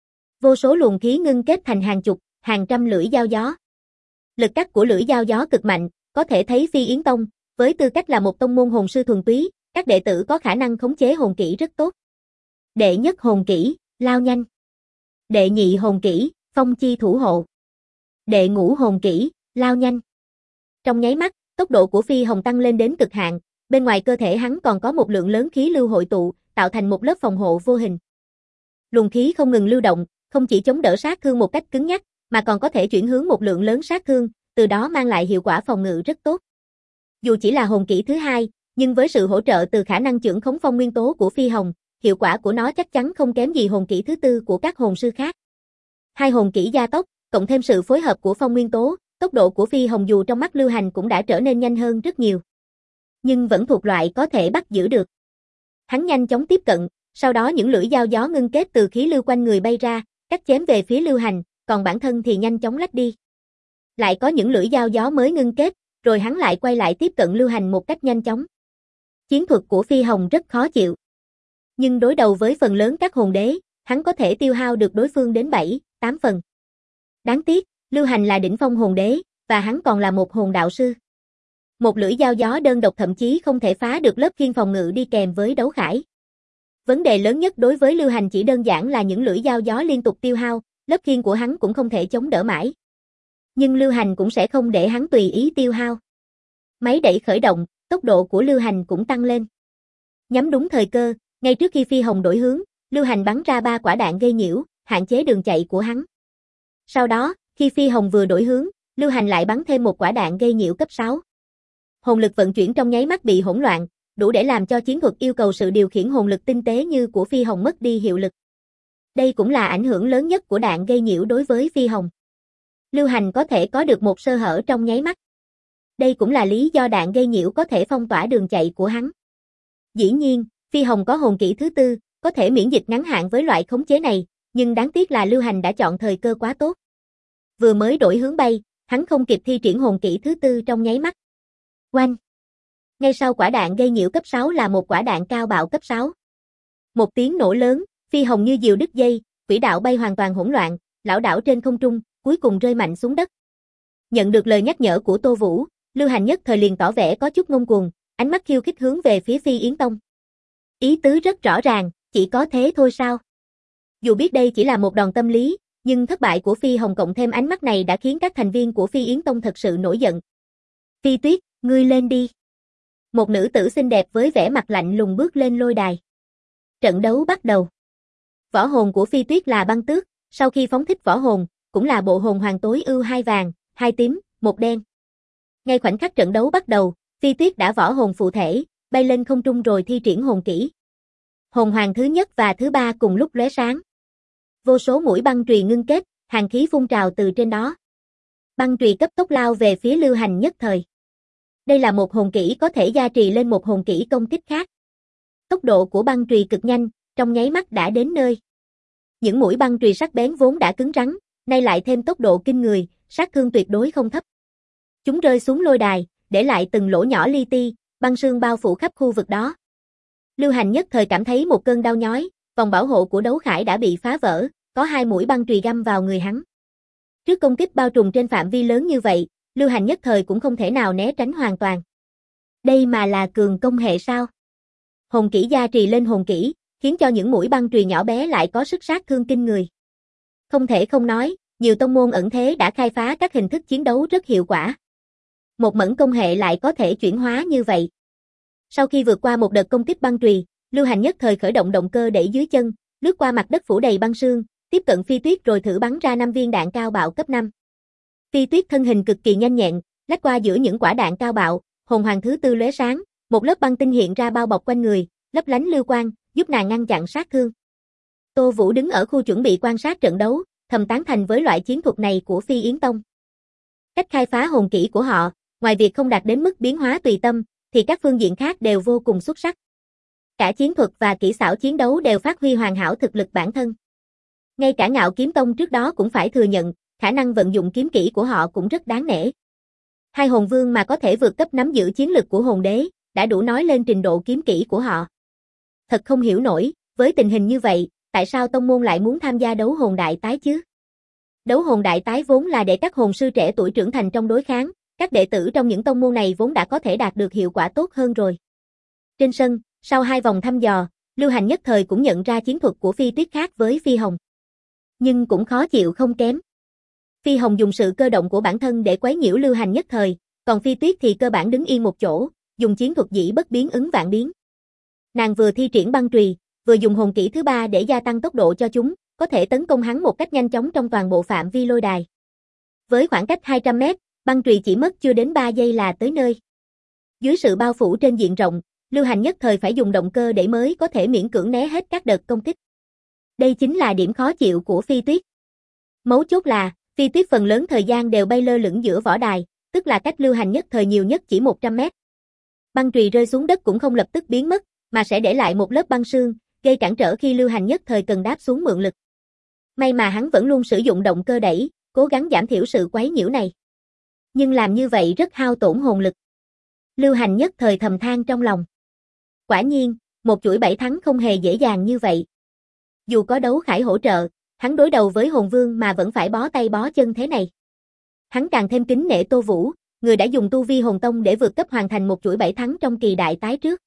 Vô số luồng khí ngưng kết thành hàng chục, hàng trăm lưỡi dao gió. Lực cắt của lưỡi dao gió cực mạnh, có thể thấy Phi Yến Tông, với tư cách là một tông môn hồn sư thuần túy, các đệ tử có khả năng khống chế hồn kỹ rất tốt. Đệ nhất hồn kỹ, lao nhanh. Đệ nhị hồn kỹ, phong chi thủ hộ. Đệ ngũ hồn kỹ, lao nhanh. Trong nháy mắt, tốc độ của Phi Hồng tăng lên đến cực hạn, bên ngoài cơ thể hắn còn có một lượng lớn khí lưu hội tụ, tạo thành một lớp phòng hộ vô hình. Luồng khí không ngừng lưu động, không chỉ chống đỡ sát thương một cách cứng nhắc, mà còn có thể chuyển hướng một lượng lớn sát thương, từ đó mang lại hiệu quả phòng ngự rất tốt. Dù chỉ là hồn kỹ thứ hai, nhưng với sự hỗ trợ từ khả năng chưởng khống phong nguyên tố của Phi Hồng, hiệu quả của nó chắc chắn không kém gì hồn kỹ thứ tư của các hồn sư khác. Hai hồn kỹ gia tốc, cộng thêm sự phối hợp của phong nguyên tố, tốc độ của Phi Hồng dù trong mắt Lưu Hành cũng đã trở nên nhanh hơn rất nhiều. Nhưng vẫn thuộc loại có thể bắt giữ được. Hắn nhanh chóng tiếp cận, Sau đó những lưỡi dao gió ngưng kết từ khí lưu quanh người bay ra, cắt chém về phía Lưu Hành, còn bản thân thì nhanh chóng lách đi. Lại có những lưỡi dao gió mới ngưng kết, rồi hắn lại quay lại tiếp cận Lưu Hành một cách nhanh chóng. Chiến thuật của Phi Hồng rất khó chịu. Nhưng đối đầu với phần lớn các hồn đế, hắn có thể tiêu hao được đối phương đến 7, 8 phần. Đáng tiếc, Lưu Hành là đỉnh phong hồn đế, và hắn còn là một hồn đạo sư. Một lưỡi dao gió đơn độc thậm chí không thể phá được lớp khiên phòng ngự đi kèm với đấu khải. Vấn đề lớn nhất đối với Lưu Hành chỉ đơn giản là những lưỡi dao gió liên tục tiêu hao, lớp khiên của hắn cũng không thể chống đỡ mãi. Nhưng Lưu Hành cũng sẽ không để hắn tùy ý tiêu hao. Máy đẩy khởi động, tốc độ của Lưu Hành cũng tăng lên. Nhắm đúng thời cơ, ngay trước khi Phi Hồng đổi hướng, Lưu Hành bắn ra 3 quả đạn gây nhiễu, hạn chế đường chạy của hắn. Sau đó, khi Phi Hồng vừa đổi hướng, Lưu Hành lại bắn thêm một quả đạn gây nhiễu cấp 6. Hồn lực vận chuyển trong nháy mắt bị hỗn loạn, đủ để làm cho chiến thuật yêu cầu sự điều khiển hồn lực tinh tế như của Phi Hồng mất đi hiệu lực. Đây cũng là ảnh hưởng lớn nhất của đạn gây nhiễu đối với Phi Hồng. Lưu Hành có thể có được một sơ hở trong nháy mắt. Đây cũng là lý do đạn gây nhiễu có thể phong tỏa đường chạy của hắn. Dĩ nhiên, Phi Hồng có hồn kỹ thứ tư, có thể miễn dịch ngắn hạn với loại khống chế này, nhưng đáng tiếc là Lưu Hành đã chọn thời cơ quá tốt. Vừa mới đổi hướng bay, hắn không kịp thi triển hồn kỹ thứ tư trong nháy mắt. Oanh! Ngay sau quả đạn gây nhiễu cấp 6 là một quả đạn cao bạo cấp 6. Một tiếng nổ lớn, Phi Hồng như diều đứt dây, quỹ đạo bay hoàn toàn hỗn loạn, lảo đảo trên không trung, cuối cùng rơi mạnh xuống đất. Nhận được lời nhắc nhở của Tô Vũ, Lưu Hành nhất thời liền tỏ vẻ có chút ngông cuồng, ánh mắt khiêu khích hướng về phía Phi Yến Tông. Ý tứ rất rõ ràng, chỉ có thế thôi sao? Dù biết đây chỉ là một đòn tâm lý, nhưng thất bại của Phi Hồng cộng thêm ánh mắt này đã khiến các thành viên của Phi Yến Tông thật sự nổi giận. Phi Tuyết, ngươi lên đi. Một nữ tử xinh đẹp với vẻ mặt lạnh lùng bước lên lôi đài. Trận đấu bắt đầu. Võ hồn của Phi Tuyết là băng tước, sau khi phóng thích võ hồn, cũng là bộ hồn hoàng tối ưu 2 vàng, 2 tím, 1 đen. Ngay khoảnh khắc trận đấu bắt đầu, Phi Tuyết đã võ hồn phụ thể, bay lên không trung rồi thi triển hồn kỹ. Hồn hoàng thứ nhất và thứ ba cùng lúc lóe sáng. Vô số mũi băng chùy ngưng kết, hàn khí phun trào từ trên đó. Băng chùy cấp tốc lao về phía Lưu Hành nhất thời. Đây là một hồn kỹ có thể gia trì lên một hồn kỹ công kích khác. Tốc độ của băng chùy cực nhanh, trong nháy mắt đã đến nơi. Những mũi băng chùy sắc bén vốn đã cứng rắn, nay lại thêm tốc độ kinh người, sát thương tuyệt đối không thấp. Chúng rơi xuống lôi đài, để lại từng lỗ nhỏ li ti, băng sương bao phủ khắp khu vực đó. Lưu Hành nhất thời cảm thấy một cơn đau nhói, vòng bảo hộ của đấu khải đã bị phá vỡ, có 2 mũi băng chùy găm vào người hắn. Trước công kích bao trùm trên phạm vi lớn như vậy, Lưu Hành nhất thời cũng không thể nào né tránh hoàn toàn. Đây mà là cường công hệ sao? Hồn kỹ gia trì lên hồn kỹ, khiến cho những mũi băng chùy nhỏ bé lại có sức sát thương kinh người. Không thể không nói, nhiều tông môn ẩn thế đã khai phá các hình thức chiến đấu rất hiệu quả. Một mẫn công hệ lại có thể chuyển hóa như vậy. Sau khi vượt qua một đợt công kích băng chùy, Lưu Hành nhất thời khởi động động cơ đẩy dưới chân, lướt qua mặt đất phủ đầy băng sương, tiếp cận Phi Tuyết rồi thử bắn ra 5 viên đạn cao bạo cấp 5. Phi Tuyết thân hình cực kỳ nhanh nhẹn, lách qua giữa những quả đạn cao bạo, hồn hoàng thứ tư lóe sáng, một lớp băng tinh hiện ra bao bọc quanh người, lấp lánh lưu quang, giúp nàng ngăn chặn sát thương. Tô Vũ đứng ở khu chuẩn bị quan sát trận đấu, thầm tán thành với loại chiến thuật này của Phi Yến Tông. Cách khai phá hồn kỹ của họ, ngoài việc không đạt đến mức biến hóa tùy tâm, thì các phương diện khác đều vô cùng xuất sắc. Cả chiến thuật và kỹ xảo chiến đấu đều phát huy hoàn hảo thực lực bản thân. Ngay cả Ngạo Kiếm Tông trước đó cũng phải thừa nhận, khả năng vận dụng kiếm kỹ của họ cũng rất đáng nể. Hai hồn vương mà có thể vượt cấp nắm giữ chiến lực của hồn đế, đã đủ nói lên trình độ kiếm kỹ của họ. Thật không hiểu nổi, với tình hình như vậy, tại sao tông môn lại muốn tham gia đấu hồn đại tái chứ? Đấu hồn đại tái vốn là để các hồn sư trẻ tuổi trưởng thành trong đối kháng, các đệ tử trong những tông môn này vốn đã có thể đạt được hiệu quả tốt hơn rồi. Trên sân, sau 2 vòng thăm dò, Lưu Hành nhất thời cũng nhận ra chiến thuật của Phi Tuyết khác với Phi Hồng. Nhưng cũng khó chịu không kém. Phi Hồng dùng sự cơ động của bản thân để quấy nhiễu Lưu Hành nhất thời, còn Phi Tuyết thì cơ bản đứng yên một chỗ, dùng chiến thuật dĩ bất biến ứng vạn biến. Nàng vừa thi triển băng chùy, vừa dùng hồn kỹ thứ 3 để gia tăng tốc độ cho chúng, có thể tấn công hắn một cách nhanh chóng trong toàn bộ phạm vi lôi đài. Với khoảng cách 200 mét, băng chùy chỉ mất chưa đến 3 giây là tới nơi. Dưới sự bao phủ trên diện rộng, Lưu Hành nhất thời phải dùng động cơ để mới có thể miễn cưỡng né hết các đợt công kích. Đây chính là điểm khó chịu của Phi Tuyết. Mấu chốt là, Phi Tuyết phần lớn thời gian đều bay lơ lửng giữa võ đài, tức là cách Lưu Hành nhất thời nhiều nhất chỉ 100 mét. Băng chùy rơi xuống đất cũng không lập tức biến mất, mà sẽ để lại một lớp băng sương, gây cản trở khi Lưu Hành nhất thời cần đáp xuống mượn lực. May mà hắn vẫn luôn sử dụng động cơ đẩy, cố gắng giảm thiểu sự quấy nhiễu này. Nhưng làm như vậy rất hao tổn hồn lực. Lưu Hành nhất thời thầm than trong lòng. Quả nhiên, một chuỗi 7 thắng không hề dễ dàng như vậy. Dù có đấu khải hỗ trợ, hắn đối đầu với hồn vương mà vẫn phải bó tay bó chân thế này. Hắn càng thêm kính nể Tô Vũ, người đã dùng tu vi hồn tông để vượt cấp hoàn thành một chuỗi 7 thắng trong kỳ đại tái trước.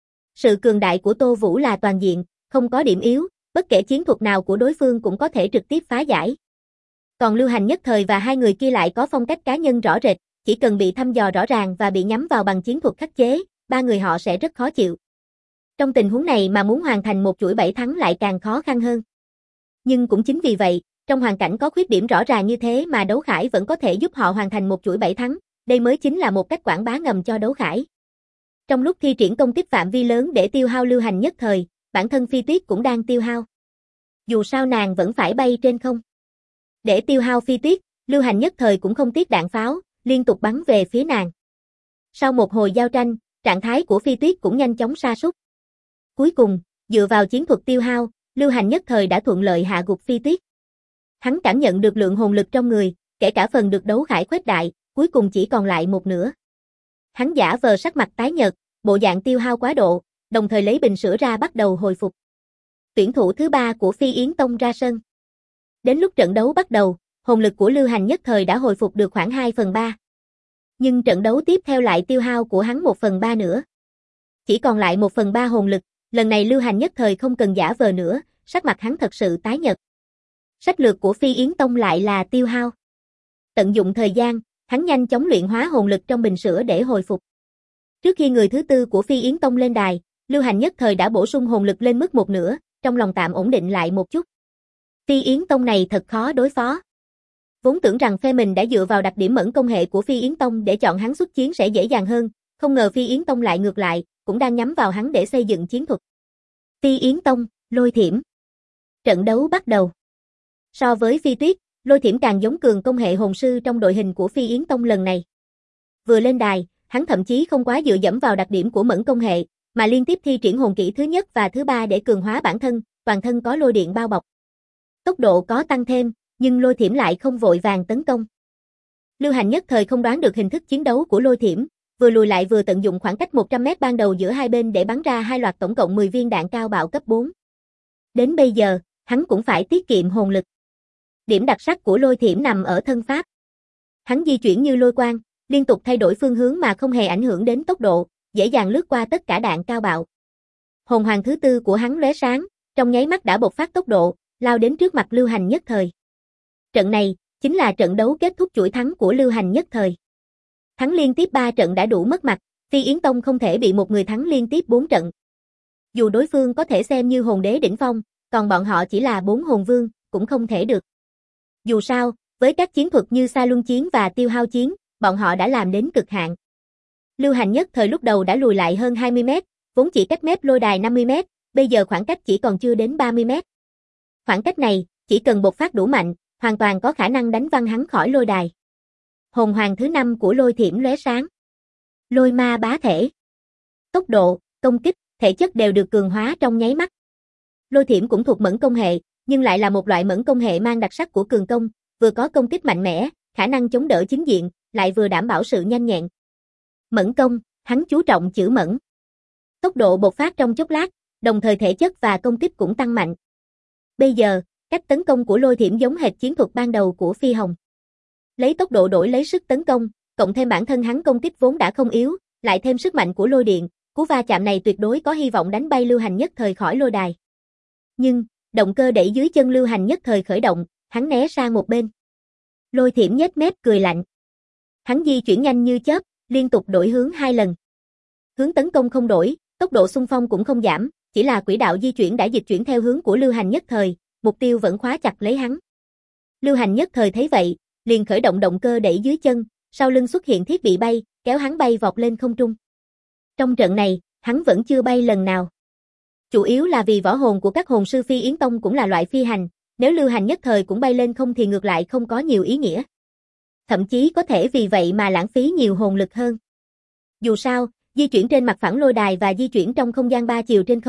Sự cường đại của Tô Vũ là toàn diện, không có điểm yếu, bất kể chiến thuật nào của đối phương cũng có thể trực tiếp phá giải. Còn Lưu Hành nhất thời và hai người kia lại có phong cách cá nhân rõ rệt, chỉ cần bị thăm dò rõ ràng và bị nhắm vào bằng chiến thuật khắc chế, ba người họ sẽ rất khó chịu. Trong tình huống này mà muốn hoàn thành một chuỗi 7 thắng lại càng khó khăn hơn. Nhưng cũng chính vì vậy, trong hoàn cảnh có khuyết điểm rõ ràng như thế mà đấu khải vẫn có thể giúp họ hoàn thành một chuỗi 7 thắng, đây mới chính là một cách quảng bá ngầm cho đấu khải. Trong lúc thi triển công kích phạm vi lớn để tiêu hao Lưu Hành nhất thời, bản thân Phi Tuyết cũng đang tiêu hao. Dù sao nàng vẫn phải bay trên không. Để tiêu hao Phi Tuyết, Lưu Hành nhất thời cũng không tiếc đạn pháo, liên tục bắn về phía nàng. Sau một hồi giao tranh, trạng thái của Phi Tuyết cũng nhanh chóng sa sút. Cuối cùng, dựa vào chiến thuật tiêu hao, Lưu Hành nhất thời đã thuận lợi hạ gục Phi Tuyết. Hắn cảm nhận được lượng hồn lực trong người, kể cả phần được đấu khải khuếch đại, cuối cùng chỉ còn lại một nửa. Hắn giả vờ sắc mặt tái nhợt, bộ dạng tiêu hao quá độ, đồng thời lấy bình sữa ra bắt đầu hồi phục. Tuyển thủ thứ 3 của Phi Yến Tông ra sân. Đến lúc trận đấu bắt đầu, hồn lực của Lưu Hành nhất thời đã hồi phục được khoảng 2/3. Nhưng trận đấu tiếp theo lại tiêu hao của hắn 1/3 nữa. Chỉ còn lại 1/3 hồn lực, lần này Lưu Hành nhất thời không cần giả vờ nữa, sắc mặt hắn thật sự tái nhợt. Sách lược của Phi Yến Tông lại là tiêu hao. Tận dụng thời gian, hắn nhanh chóng luyện hóa hồn lực trong bình sữa để hồi phục. Trước khi người thứ 4 của Phi Yến Tông lên đài, Lưu Hành nhất thời đã bổ sung hồn lực lên mức 1/2, trong lòng tạm ổn định lại một chút. Phi Yến Tông này thật khó đối phó. Vốn tưởng rằng phe mình đã dựa vào đặc điểm mẫn công hệ của Phi Yến Tông để chọn hắn xuất chiến sẽ dễ dàng hơn, không ngờ Phi Yến Tông lại ngược lại, cũng đang nhắm vào hắn để xây dựng chiến thuật. Phi Yến Tông, Lôi Thiểm. Trận đấu bắt đầu. So với Phi Tuyết, Lôi Thiểm càng giống cường công hệ hồn sư trong đội hình của Phi Yến Tông lần này. Vừa lên đài, hắn thậm chí không quá dựa dẫm vào đặc điểm của mẫn công hệ, mà liên tiếp thi triển hồn kỹ thứ nhất và thứ 3 để cường hóa bản thân, toàn thân có lôi điện bao bọc. Tốc độ có tăng thêm, nhưng Lôi Thiểm lại không vội vàng tấn công. Lưu Hành nhất thời không đoán được hình thức chiến đấu của Lôi Thiểm, vừa lùi lại vừa tận dụng khoảng cách 100m ban đầu giữa hai bên để bắn ra hai loạt tổng cộng 10 viên đạn cao bạo cấp 4. Đến bây giờ, hắn cũng phải tiết kiệm hồn lực. Điểm đặc sắc của Lôi Thiểm nằm ở thân pháp. Hắn di chuyển như lôi quang, liên tục thay đổi phương hướng mà không hề ảnh hưởng đến tốc độ, dễ dàng lướt qua tất cả đạn cao bạo. Hồn hoàng thứ 4 của hắn lóe sáng, trong nháy mắt đã bộc phát tốc độ, lao đến trước mặt Lưu Hành nhất thời. Trận này, chính là trận đấu kết thúc chuỗi thắng của Lưu Hành nhất thời. Thắng liên tiếp 3 trận đã đủ mất mặt, Phi Yến Tông không thể bị một người thắng liên tiếp 4 trận. Dù đối phương có thể xem như hồn đế đỉnh phong, còn bọn họ chỉ là 4 hồn vương, cũng không thể được. Dù sao, với các chiến thuật như xa luân chiến và tiêu hao chiến, bọn họ đã làm đến cực hạn. Lưu Hành nhất thời lúc đầu đã lùi lại hơn 20m, vốn chỉ cách mép lôi đài 50m, bây giờ khoảng cách chỉ còn chưa đến 30m. Khoảng cách này, chỉ cần bộc phát đủ mạnh, hoàn toàn có khả năng đánh văng hắn khỏi lôi đài. Hồn hoàng thứ 5 của Lôi Thiểm lóe sáng. Lôi ma bá thể. Tốc độ, công kích, thể chất đều được cường hóa trong nháy mắt. Lôi Thiểm cũng thuộc mẫn công hệ, nhưng lại là một loại mẫn công hệ mang đặc sắc của cường công, vừa có công kích mạnh mẽ, khả năng chống đỡ chính diện, lại vừa đảm bảo sự nhanh nhẹn. Mẫn công, hắn chú trọng chữ mẫn. Tốc độ bộc phát trong chốc lát, đồng thời thể chất và công kích cũng tăng mạnh. Bây giờ, cách tấn công của Lôi Thiểm giống hệt chiến thuật ban đầu của Phi Hồng. Lấy tốc độ đổi lấy sức tấn công, cộng thêm bản thân hắn công kích vốn đã không yếu, lại thêm sức mạnh của lôi điện, cú va chạm này tuyệt đối có hy vọng đánh bay Lưu Hành nhất thời khỏi lôi đài. Nhưng, động cơ đẩy dưới chân Lưu Hành nhất thời khởi động, hắn né sang một bên. Lôi Thiểm nhếch mép cười lạnh. Hắn di chuyển nhanh như chớp, liên tục đổi hướng 2 lần. Hướng tấn công không đổi, tốc độ xung phong cũng không giảm, chỉ là quỹ đạo di chuyển đã dịch chuyển theo hướng của Lưu Hành nhất thời, mục tiêu vẫn khóa chặt lấy hắn. Lưu Hành nhất thời thấy vậy, liền khởi động động cơ đẩy dưới chân, sau lưng xuất hiện thiết bị bay, kéo hắn bay vọt lên không trung. Trong trận này, hắn vẫn chưa bay lần nào. Chủ yếu là vì võ hồn của các hồn sư Phi Yến Tông cũng là loại phi hành, nếu Lưu Hành nhất thời cũng bay lên không thì ngược lại không có nhiều ý nghĩa. Thậm chí có thể vì vậy mà lãng phí nhiều hồn lực hơn. Dù sao, di chuyển trên mặt phẳng lôi đài và di chuyển trong không gian 3 chiều trên không,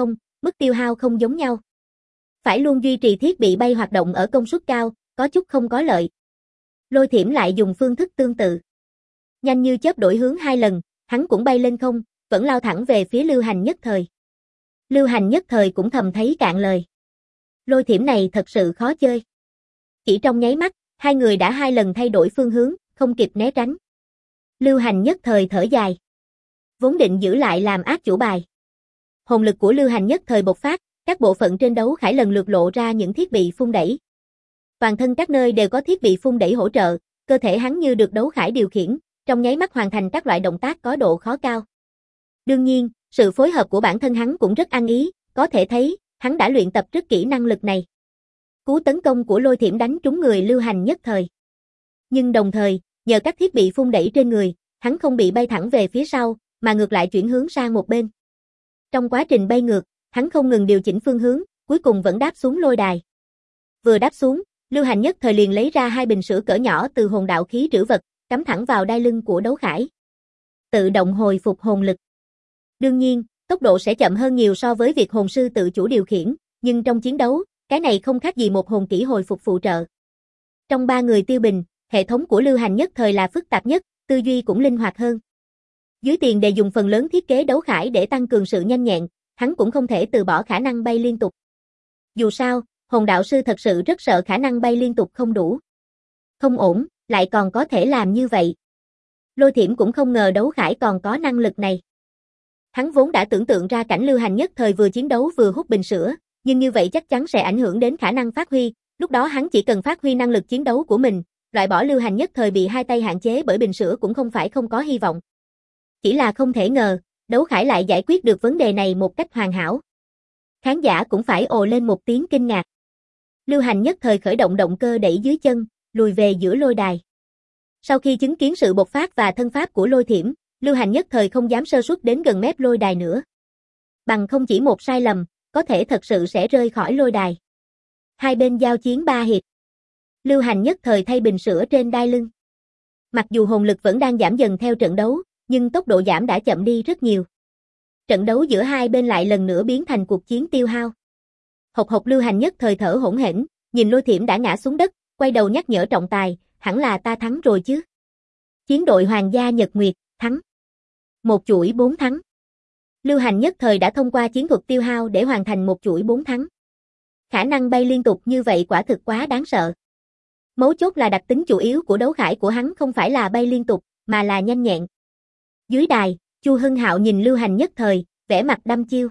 mức tiêu hao không giống nhau. Phải luôn duy trì thiết bị bay hoạt động ở công suất cao, có chút không có lợi. Lôi Thiểm lại dùng phương thức tương tự. Nhanh như chớp đổi hướng 2 lần, hắn cũng bay lên không, vẫn lao thẳng về phía Lưu Hành Nhất Thời. Lưu Hành Nhất Thời cũng thầm thấy cạn lời. Lôi Thiểm này thật sự khó chơi. Chỉ trong nháy mắt, hai người đã 2 lần thay đổi phương hướng, không kịp né tránh. Lưu Hành Nhất Thời thở dài. Vốn định giữ lại làm ác chủ bài. Hồn lực của Lưu Hành Nhất Thời bộc phát, các bộ phận trên đấu khải lần lượt lộ ra những thiết bị phun đẩy. Toàn thân các nơi đều có thiết bị phun đẩy hỗ trợ, cơ thể hắn như được đấu khải điều khiển, trong nháy mắt hoàn thành các loại động tác có độ khó cao. Đương nhiên, sự phối hợp của bản thân hắn cũng rất ăn ý, có thể thấy, hắn đã luyện tập rất kỹ năng lực này. Cú tấn công của Lôi Thiểm đánh trúng người Lưu Hành Nhất Thời. Nhưng đồng thời, nhờ các thiết bị phun đẩy trên người, hắn không bị bay thẳng về phía sau, mà ngược lại chuyển hướng sang một bên. Trong quá trình bay ngược, hắn không ngừng điều chỉnh phương hướng, cuối cùng vẫn đáp xuống lôi đài. Vừa đáp xuống, Lưu Hành Nhất Thời liền lấy ra 2 bình sữa cỡ nhỏ từ hồn đạo khí trữ vật, cắm thẳng vào đai lưng của đấu khải. Tự động hồi phục hồn lực. Đương nhiên, tốc độ sẽ chậm hơn nhiều so với việc hồn sư tự chủ điều khiển, nhưng trong chiến đấu, cái này không khác gì một hồn kỹ hồi phục phụ trợ. Trong 3 người Tiêu Bình, hệ thống của Lưu Hành Nhất Thời là phức tạp nhất, tư duy cũng linh hoạt hơn. Dưới tiền đề dùng phần lớn thiết kế đấu khải để tăng cường sự nhanh nhẹn, hắn cũng không thể từ bỏ khả năng bay liên tục. Dù sao, hồn đạo sư thật sự rất sợ khả năng bay liên tục không đủ. Không ổn, lại còn có thể làm như vậy. Lôi Thiểm cũng không ngờ đấu khải còn có năng lực này. Hắn vốn đã tưởng tượng ra cảnh Lưu Hành Nhất Thời vừa chiến đấu vừa hút bình sữa, nhưng như vậy chắc chắn sẽ ảnh hưởng đến khả năng phát huy, lúc đó hắn chỉ cần phát huy năng lực chiến đấu của mình, loại bỏ Lưu Hành Nhất Thời bị 2 tay hạn chế bởi bình sữa cũng không phải không có hy vọng. Chỉ là không thể ngờ, đấu khải lại giải quyết được vấn đề này một cách hoàn hảo. Khán giả cũng phải ồ lên một tiếng kinh ngạc. Lưu Hành Nhất Thời khởi động động cơ đẩy dưới chân, lùi về giữa lôi đài. Sau khi chứng kiến sự bộc phát và thân pháp của Lôi Thiểm, Lưu Hành Nhất Thời không dám sơ suất đến gần mép lôi đài nữa. Bằng không chỉ một sai lầm, có thể thật sự sẽ rơi khỏi lôi đài. Hai bên giao chiến 3 hiệp. Lưu Hành Nhất Thời thay bình sữa trên đai lưng. Mặc dù hồn lực vẫn đang giảm dần theo trận đấu, nhưng tốc độ giảm đã chậm đi rất nhiều. Trận đấu giữa hai bên lại lần nữa biến thành cuộc chiến tiêu hao. Hộc hộc Lưu Hành Nhất Thời thở hổn hển, nhìn Lôi Thiểm đã ngã xuống đất, quay đầu nhắc nhở trọng tài, hẳn là ta thắng rồi chứ. Chiến đội Hoàng gia Nhật Nguyệt, thắng. Một chuỗi 4 thắng. Lưu Hành Nhất Thời đã thông qua chiến thuật tiêu hao để hoàn thành một chuỗi 4 thắng. Khả năng bay liên tục như vậy quả thực quá đáng sợ. Mấu chốt là đặc tính chủ yếu của đấu khải của hắn không phải là bay liên tục, mà là nhanh nhẹn. Dưới đài, Chu Hưng Hạo nhìn Lưu Hành Nhất Thời, vẻ mặt đăm chiêu.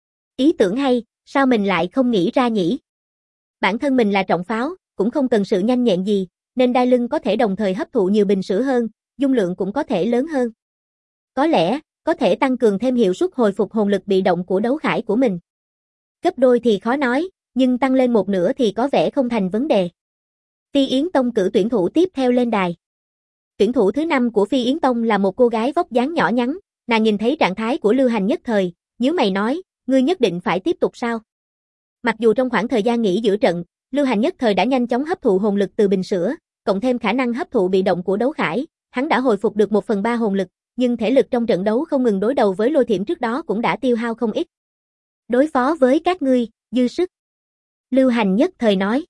Ý tưởng hay, sao mình lại không nghĩ ra nhỉ? Bản thân mình là trọng pháo, cũng không cần sự nhanh nhẹn gì, nên đai lưng có thể đồng thời hấp thụ nhiều bình sữa hơn, dung lượng cũng có thể lớn hơn. Có lẽ, có thể tăng cường thêm hiệu suất hồi phục hồn lực bị động của đấu khải của mình. Gấp đôi thì khó nói, nhưng tăng lên 1/2 thì có vẻ không thành vấn đề. Phi Yến Tông cử tuyển thủ tiếp theo lên đài. Tuyển thủ thứ 5 của Phi Yến Tông là một cô gái vóc dáng nhỏ nhắn, nàng nhìn thấy trạng thái của Lưu Hành Nhất Thời, nhíu mày nói, ngươi nhất định phải tiếp tục sao? Mặc dù trong khoảng thời gian nghỉ giữa trận, Lưu Hành Nhất Thời đã nhanh chóng hấp thụ hồn lực từ bình sữa, cộng thêm khả năng hấp thụ bị động của đấu khải, hắn đã hồi phục được 1/3 hồn lực, nhưng thể lực trong trận đấu không ngừng đối đầu với Lôi Thiểm trước đó cũng đã tiêu hao không ít. Đối phó với các ngươi, dư sức. Lưu Hành Nhất Thời nói.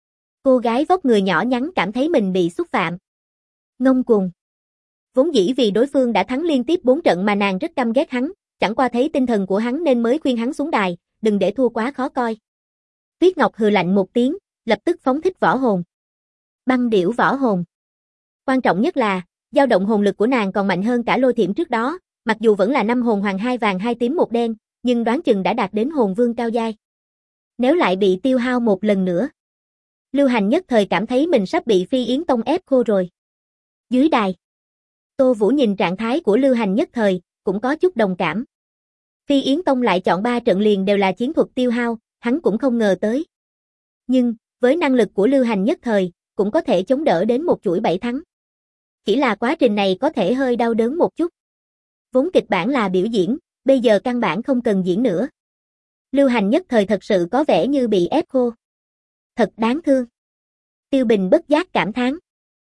Cô gái vóc người nhỏ nhắn cảm thấy mình bị xúc phạm. Ngông cuồng. Vốn dĩ vì đối phương đã thắng liên tiếp 4 trận mà nàng rất căm ghét hắn, chẳng qua thấy tinh thần của hắn nên mới khuyên hắn xuống đài, đừng để thua quá khó coi. Tuyết Ngọc hừ lạnh một tiếng, lập tức phóng thích võ hồn. Băng điểu võ hồn. Quan trọng nhất là, dao động hồn lực của nàng còn mạnh hơn cả Lôi Thiểm trước đó, mặc dù vẫn là 5 hồn hoàng 2 vàng 2 tím 1 đen, nhưng đoán chừng đã đạt đến hồn vương cao giai. Nếu lại bị tiêu hao một lần nữa, Lưu Hành Nhất Thời cảm thấy mình sắp bị Phi Yến Tông ép khô rồi. Dưới đài, Tô Vũ nhìn trạng thái của Lưu Hành Nhất Thời, cũng có chút đồng cảm. Phi Yến Tông lại chọn 3 trận liền đều là chiến thuật tiêu hao, hắn cũng không ngờ tới. Nhưng, với năng lực của Lưu Hành Nhất Thời, cũng có thể chống đỡ đến một chuỗi 7 thắng. Chỉ là quá trình này có thể hơi đau đớn một chút. Vốn kịch bản là biểu diễn, bây giờ căn bản không cần diễn nữa. Lưu Hành Nhất Thời thật sự có vẻ như bị ép khô. Thật đáng thương. Tiêu Bình bất giác cảm thán.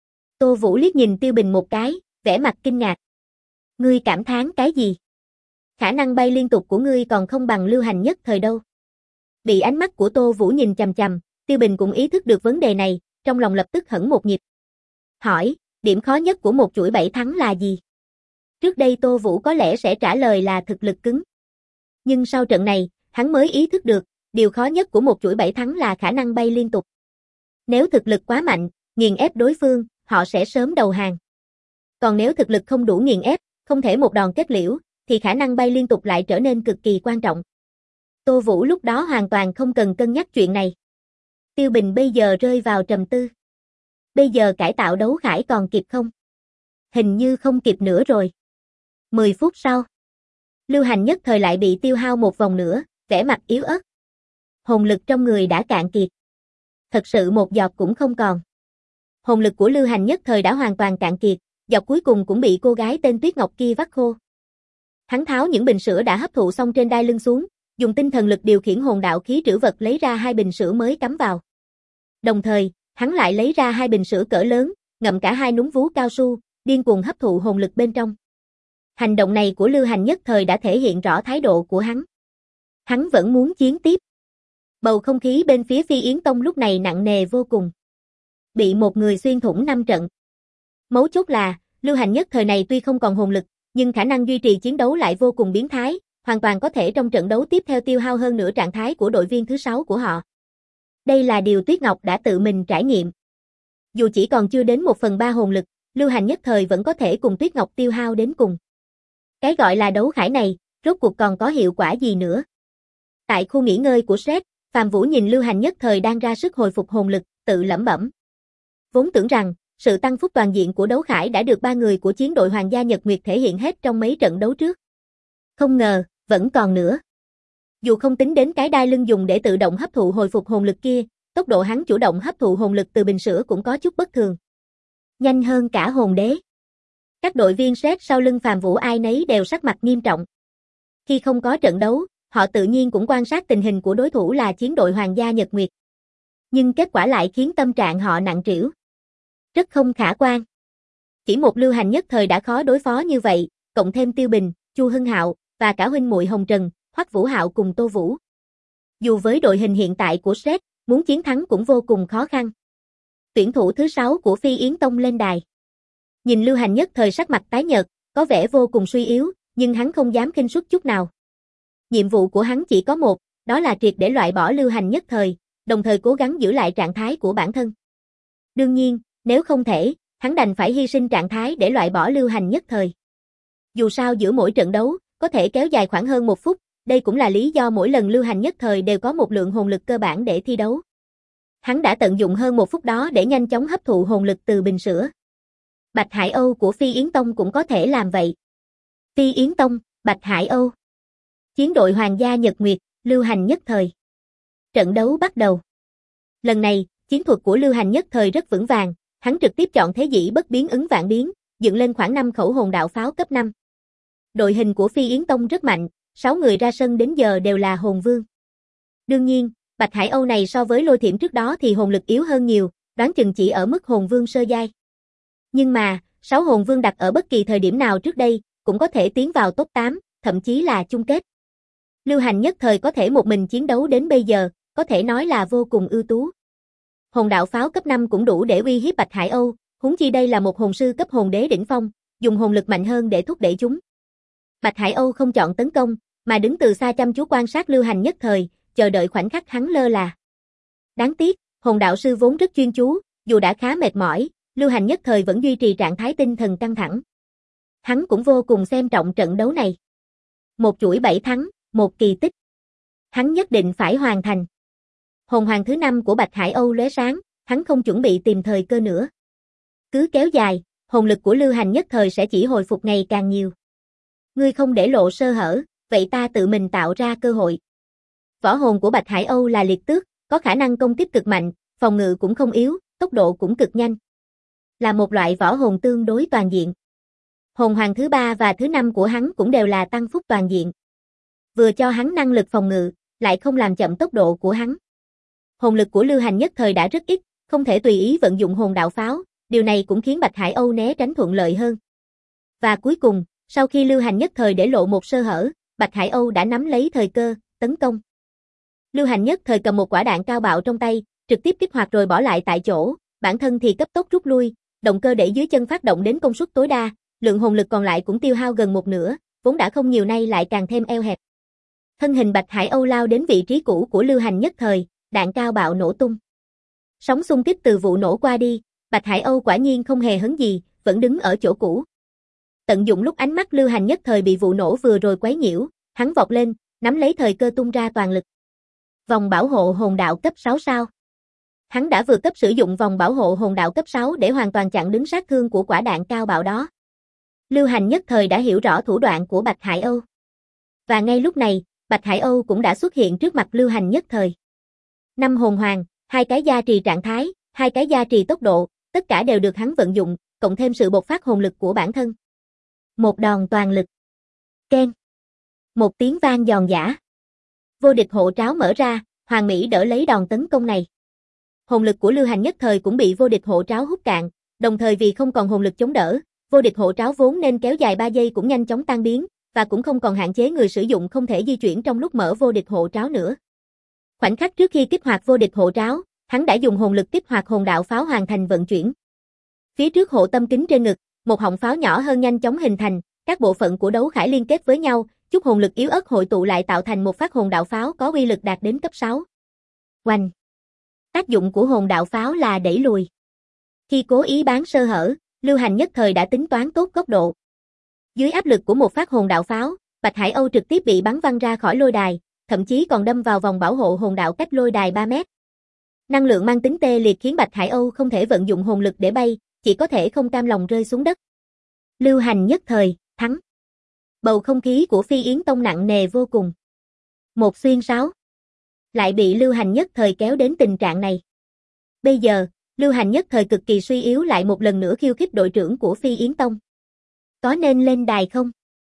Tô Vũ liếc nhìn Tiêu Bình một cái, vẻ mặt kinh ngạc. Ngươi cảm thán cái gì? Khả năng bay liên tục của ngươi còn không bằng Lưu Hành Nhất Thời đâu. Bị ánh mắt của Tô Vũ nhìn chằm chằm, Tiêu Bình cũng ý thức được vấn đề này, trong lòng lập tức hững một nhịp. Hỏi, điểm khó nhất của một chuỗi 7 thắng là gì? Trước đây Tô Vũ có lẽ sẽ trả lời là thực lực cứng. Nhưng sau trận này, hắn mới ý thức được, điều khó nhất của một chuỗi 7 thắng là khả năng bay liên tục. Nếu thực lực quá mạnh, nghiền ép đối phương, họ sẽ sớm đầu hàng. Còn nếu thực lực không đủ nghiền ép, không thể một đòn kết liễu, thì khả năng bay liên tục lại trở nên cực kỳ quan trọng. Tô Vũ lúc đó hoàn toàn không cần cân nhắc chuyện này. Tiêu Bình bây giờ rơi vào trầm tư. Bây giờ cải tạo đấu khải còn kịp không? Hình như không kịp nữa rồi. 10 phút sau, Lưu Hành nhất thời lại bị tiêu hao một vòng nữa, vẻ mặt yếu ớt. Hồn lực trong người đã cạn kiệt. Thật sự một giọt cũng không còn. Hồn lực của Lưu Hành nhất thời đã hoàn toàn cạn kiệt, giọt cuối cùng cũng bị cô gái tên Tuyết Ngọc kia vắt khô. Hắn tháo những bình sữa đã hấp thụ xong trên đai lưng xuống, dùng tinh thần lực điều khiển hồn đạo khí trữ vật lấy ra 2 bình sữa mới cắm vào. Đồng thời, hắn lại lấy ra 2 bình sữa cỡ lớn, ngậm cả 2 núm vú cao su, điên cuồng hấp thụ hồn lực bên trong. Hành động này của Lưu Hành nhất thời đã thể hiện rõ thái độ của hắn. Hắn vẫn muốn chiến tiếp. Bầu không khí bên phía Phi Yến Tông lúc này nặng nề vô cùng. Bị một người xuyên thủng 5 trận. Mấu chốt là, Lưu Hành nhất thời này tuy không còn hồn lực, nhưng khả năng duy trì chiến đấu lại vô cùng biến thái, hoàn toàn có thể trong trận đấu tiếp theo tiêu hao hơn nửa trạng thái của đội viên thứ 6 của họ. Đây là điều Tuyết Ngọc đã tự mình trải nghiệm. Dù chỉ còn chưa đến 1/3 hồn lực, Lưu Hành nhất thời vẫn có thể cùng Tuyết Ngọc tiêu hao đến cùng. Cái gọi là đấu khải này, rốt cuộc còn có hiệu quả gì nữa? Tại khu nghỉ ngơi của Sret, Phạm Vũ nhìn Lưu Hành nhất thời đang ra sức hồi phục hồn lực, tự lẩm bẩm. Vốn tưởng rằng, sự tăng phúc toàn diện của đấu khải đã được 3 người của chiến đội Hoàng gia Nhật Nguyệt thể hiện hết trong mấy trận đấu trước. Không ngờ, vẫn còn nữa. Dù không tính đến cái đai lưng dùng để tự động hấp thụ hồi phục hồn lực kia, tốc độ hắn chủ động hấp thụ hồn lực từ bình sữa cũng có chút bất thường. Nhanh hơn cả hồn đế. Các đội viên Sret sau lưng Phạm Vũ ai nấy đều sắc mặt nghiêm trọng. Khi không có trận đấu, họ tự nhiên cũng quan sát tình hình của đối thủ là chiến đội Hoàng gia Nhật Nguyệt. Nhưng kết quả lại khiến tâm trạng họ nặng trĩu. Rất không khả quan. Chỉ một Lưu Hành nhất thời đã khó đối phó như vậy, cộng thêm Tiêu Bình, Chu Hưng Hạo và cả huynh muội Hồng Trần, Hoắc Vũ Hạo cùng Tô Vũ. Dù với đội hình hiện tại của Sret, muốn chiến thắng cũng vô cùng khó khăn. Tuyển thủ thứ 6 của Phi Yến Tông lên đài. Nhìn Lưu Hành nhất thời sắc mặt tái nhợt, có vẻ vô cùng suy yếu, nhưng hắn không dám khinh suất chút nào. Nhiệm vụ của hắn chỉ có một, đó là triệt để loại bỏ Lưu Hành nhất thời, đồng thời cố gắng giữ lại trạng thái của bản thân. Đương nhiên, nếu không thể, hắn đành phải hy sinh trạng thái để loại bỏ Lưu Hành nhất thời. Dù sao giữa mỗi trận đấu, có thể kéo dài khoảng hơn 1 phút, đây cũng là lý do mỗi lần Lưu Hành nhất thời đều có một lượng hồn lực cơ bản để thi đấu. Hắn đã tận dụng hơn 1 phút đó để nhanh chóng hấp thụ hồn lực từ bình sữa. Bạch Hải Âu của Phi Yến Tông cũng có thể làm vậy. Phi Yến Tông, Bạch Hải Âu. Chiến đội Hoàng gia Nhật Nguyệt, Lưu Hành nhất thời. Trận đấu bắt đầu. Lần này, chiến thuật của Lưu Hành nhất thời rất vững vàng, hắn trực tiếp chọn thế dĩ bất biến ứng vạn biến, dựng lên khoảng 5 khẩu hồn đạo pháo cấp 5. Đội hình của Phi Yến Tông rất mạnh, 6 người ra sân đến giờ đều là hồn vương. Đương nhiên, Bạch Hải Âu này so với Lôi Thiểm trước đó thì hồn lực yếu hơn nhiều, đoán chừng chỉ ở mức hồn vương sơ giai. Nhưng mà, 6 hồn vương đặt ở bất kỳ thời điểm nào trước đây, cũng có thể tiến vào top 8, thậm chí là chung kết. Lưu Hành nhất thời có thể một mình chiến đấu đến bây giờ, có thể nói là vô cùng ưu tú. Hồn đạo pháo cấp 5 cũng đủ để uy hiếp Bạch Hải Âu, huống chi đây là một hồn sư cấp hồn đế đỉnh phong, dùng hồn lực mạnh hơn để thúc đẩy chúng. Bạch Hải Âu không chọn tấn công, mà đứng từ xa chăm chú quan sát Lưu Hành nhất thời, chờ đợi khoảnh khắc hắn lơ là. Đáng tiếc, hồn đạo sư vốn rất chuyên chú, dù đã khá mệt mỏi, Lưu Hành nhất thời vẫn duy trì trạng thái tinh thần căng thẳng. Hắn cũng vô cùng xem trọng trận đấu này. Một chuỗi 7 thắng, một kỳ tích. Hắn nhất định phải hoàn thành. Hồn hoàng thứ 5 của Bạch Hải Âu lóe sáng, hắn không chuẩn bị tìm thời cơ nữa. Cứ kéo dài, hồn lực của Lưu Hành nhất thời sẽ chỉ hồi phục ngày càng nhiều. Ngươi không để lộ sơ hở, vậy ta tự mình tạo ra cơ hội. Võ hồn của Bạch Hải Âu là liệt tước, có khả năng công kích cực mạnh, phòng ngự cũng không yếu, tốc độ cũng cực nhanh. Là một loại võ hồn tương đối toàn diện. Hồn hoàng thứ 3 và thứ 5 của hắn cũng đều là tăng phúc toàn diện. Vừa cho hắn năng lực phòng ngự, lại không làm chậm tốc độ của hắn. Hồn lực của Lưu Hành nhất thời đã rất ít, không thể tùy ý vận dụng hồn đạo pháo, điều này cũng khiến Bạch Hải Âu né tránh thuận lợi hơn. Và cuối cùng, sau khi Lưu Hành nhất thời để lộ một sơ hở, Bạch Hải Âu đã nắm lấy thời cơ, tấn công. Lưu Hành nhất thời cầm một quả đạn cao bạo trong tay, trực tiếp kích hoạt rồi bỏ lại tại chỗ, bản thân thì cấp tốc rút lui, động cơ đẩy dưới chân phát động đến công suất tối đa, lượng hồn lực còn lại cũng tiêu hao gần một nửa, vốn đã không nhiều nay lại càng thêm eo hẹp. Thân hình Bạch Hải Âu lao đến vị trí cũ của Lưu Hành nhất thời, đạn cao bạo nổ tung. Sóng xung kích từ vụ nổ qua đi, Bạch Hải Âu quả nhiên không hề hấn gì, vẫn đứng ở chỗ cũ. Tận dụng lúc ánh mắt Lưu Hành nhất thời bị vụ nổ vừa rồi quấy nhiễu, hắn vọt lên, nắm lấy thời cơ tung ra toàn lực. Vòng bảo hộ hồn đạo cấp 6 sao? Hắn đã vừa cấp sử dụng vòng bảo hộ hồn đạo cấp 6 để hoàn toàn chặn đứng sát thương của quả đạn cao bạo đó. Lưu Hành nhất thời đã hiểu rõ thủ đoạn của Bạch Hải Âu. Và ngay lúc này, Bạch Hải Âu cũng đã xuất hiện trước mặt Lưu Hành nhất thời. 5 hồn hoàng, 2 cái gia trì trạng thái, 2 cái gia trì tốc độ, tất cả đều được hắn vận dụng, cộng thêm sự bộc phát hồn lực của bản thân. Một đòn toàn lực. Keng. Một tiếng vang giòn giã. Vô địch hộ tráo mở ra, Hoàng Mỹ đỡ lấy đòn tấn công này. Hồn lực của Lưu Hành nhất thời cũng bị vô địch hộ tráo hút cạn, đồng thời vì không còn hồn lực chống đỡ, vô địch hộ tráo vốn nên kéo dài 3 giây cũng nhanh chóng tan biến, và cũng không còn hạn chế người sử dụng không thể di chuyển trong lúc mở vô địch hộ tráo nữa. Khoảnh khắc trước khi kích hoạt vô địch hộ tráo, hắn đã dùng hồn lực kích hoạt hồn đạo pháo hoàn thành vận chuyển. Phía trước hộ tâm kính trên ngực, một họng pháo nhỏ hơn nhanh chóng hình thành, các bộ phận của đấu khải liên kết với nhau, chút hồn lực yếu ớt hội tụ lại tạo thành một phát hồn đạo pháo có uy lực đạt đến cấp 6. Oanh! Tác dụng của hồn đạo pháo là đẩy lùi. Khi cố ý bán sơ hở, Lưu Hành nhất thời đã tính toán tốt góc độ. Dưới áp lực của một phát hồn đạo pháo, Bạch Hải Âu trực tiếp bị bắn văng ra khỏi lôi đài, thậm chí còn đâm vào vòng bảo hộ hồn đạo cách lôi đài 3 mét. Năng lượng mang tính tê liệt khiến Bạch Hải Âu không thể vận dụng hồn lực để bay, chỉ có thể không cam lòng rơi xuống đất. Lưu Hành nhất thời, thắng. Bầu không khí của Phi Yến Tông nặng nề vô cùng. Một xuyên 6. Lại bị Lưu Hành nhất thời kéo đến tình trạng này. Bây giờ, Lưu Hành nhất thời cực kỳ suy yếu lại một lần nữa khiêu khích đội trưởng của Phi Yến Tông. Có nên lên đài không?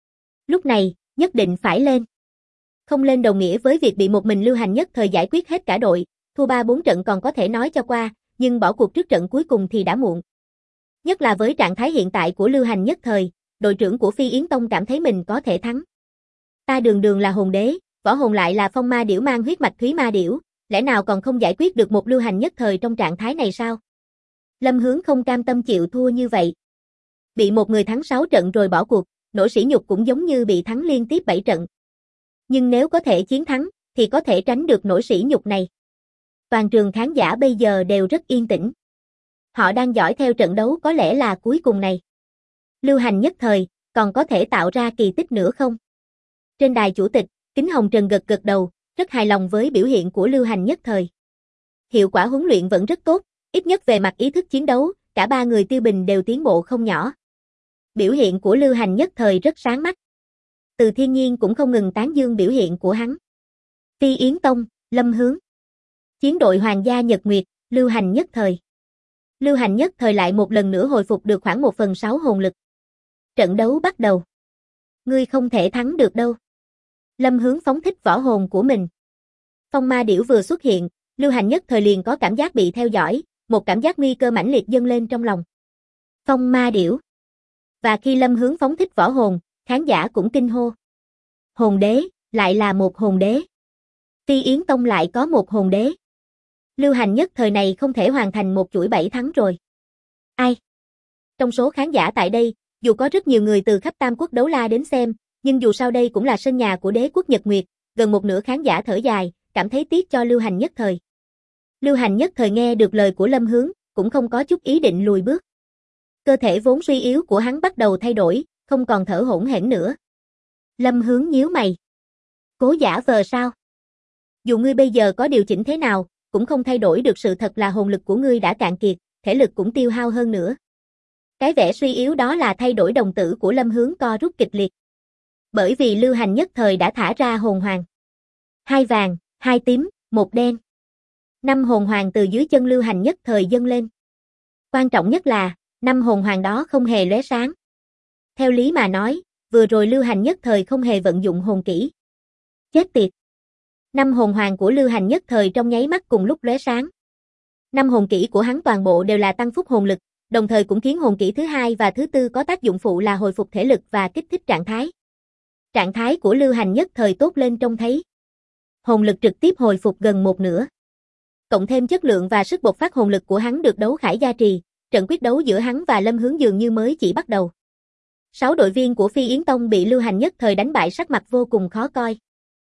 Lúc này, nhất định phải lên. Không lên đồng nghĩa với việc bị một mình Lưu Hành nhất thời giải quyết hết cả đội, thua 3-4 trận còn có thể nói cho qua, nhưng bỏ cuộc trước trận cuối cùng thì đã muộn. Nhất là với trạng thái hiện tại của Lưu Hành nhất thời, đội trưởng của Phi Yến Tông cảm thấy mình có thể thắng. Ta đường đường là hồn đế, võ hồn lại là phong ma điểu mang huyết mạch thúy ma điểu, lẽ nào còn không giải quyết được một Lưu Hành nhất thời trong trạng thái này sao? Lâm Hướng không cam tâm chịu thua như vậy. Bị một người thắng 6 trận rồi bỏ cuộc, nỗi sỉ nhục cũng giống như bị thắng liên tiếp 7 trận. Nhưng nếu có thể chiến thắng, thì có thể tránh được nỗi sỉ nhục này. Toàn trường khán giả bây giờ đều rất yên tĩnh. Họ đang dõi theo trận đấu có lẽ là cuối cùng này. Lưu Hành nhất thời, còn có thể tạo ra kỳ tích nữa không? Trên đài chủ tịch, Kính Hồng Trần gật gật đầu, rất hài lòng với biểu hiện của Lưu Hành nhất thời. Hiệu quả huấn luyện vẫn rất tốt, ít nhất về mặt ý thức chiến đấu, cả ba người Tiêu Bình đều tiến bộ không nhỏ. Biểu hiện của Lưu Hành nhất thời rất sáng mắt. Từ Thiên Nhiên cũng không ngừng tán dương biểu hiện của hắn. Phi Yến Tông, Lâm Hướng. Chiến đội Hoàng gia Nhật Nguyệt, Lưu Hành nhất thời. Lưu Hành nhất thời lại một lần nữa hồi phục được khoảng 1/6 hồn lực. Trận đấu bắt đầu. Ngươi không thể thắng được đâu. Lâm Hướng phóng thích võ hồn của mình. Phong ma điểu vừa xuất hiện, Lưu Hành nhất thời liền có cảm giác bị theo dõi, một cảm giác nguy cơ mãnh liệt dâng lên trong lòng. Phong ma điểu. Và khi Lâm Hướng phóng thích võ hồn, khán giả cũng kinh hô. Hồn đế, lại là một hồn đế. Phi Yến Tông lại có một hồn đế. Lưu Hành nhất thời này không thể hoàn thành một chuỗi 7 thắng rồi. Ai? Trong số khán giả tại đây, dù có rất nhiều người từ khắp Tam Quốc đấu la đến xem, nhưng dù sao đây cũng là sân nhà của đế quốc Nhật Nguyệt, gần một nửa khán giả thở dài, cảm thấy tiếc cho Lưu Hành nhất thời. Lưu Hành nhất thời nghe được lời của Lâm Hướng, cũng không có chút ý định lùi bước. Cơ thể vốn suy yếu của hắn bắt đầu thay đổi, không còn thở hổn hển nữa. Lâm Hướng nhíu mày. Cố giả vờ sao? Dù ngươi bây giờ có điều chỉnh thế nào, cũng không thay đổi được sự thật là hồn lực của ngươi đã cạn kiệt, thể lực cũng tiêu hao hơn nữa. Cái vẻ suy yếu đó là thay đổi đồng tử của Lâm Hướng co rút kịch liệt. Bởi vì Lưu Hành nhất thời đã thả ra hồn hoàng. 2 vàng, 2 tím, 1 đen. 5 hồn hoàng từ dưới chân Lưu Hành nhất thời dâng lên. Quan trọng nhất là, 5 hồn hoàng đó không hề lóe sáng. Theo lý mà nói, vừa rồi Lưu Hành nhất thời không hề vận dụng hồn kỹ. Chết tiệt. 5 hồn hoàng của Lưu Hành nhất thời trong nháy mắt cùng lúc lóe sáng. 5 hồn kỹ của hắn toàn bộ đều là tăng phúc hồn lực, đồng thời cũng khiến hồn kỹ thứ 2 và thứ 4 có tác dụng phụ là hồi phục thể lực và kích thích trạng thái. Trạng thái của Lưu Hành nhất thời tốt lên trông thấy. hồn lực trực tiếp hồi phục gần một nửa. Cộng thêm chất lượng và sức bộc phát hồn lực của hắn được đấu khải gia trì, trận quyết đấu giữa hắn và Lâm Hướng dường như mới chỉ bắt đầu. 6 đội viên của Phi Yến Tông bị Lưu Hành Nhất Thời đánh bại, sắc mặt vô cùng khó coi.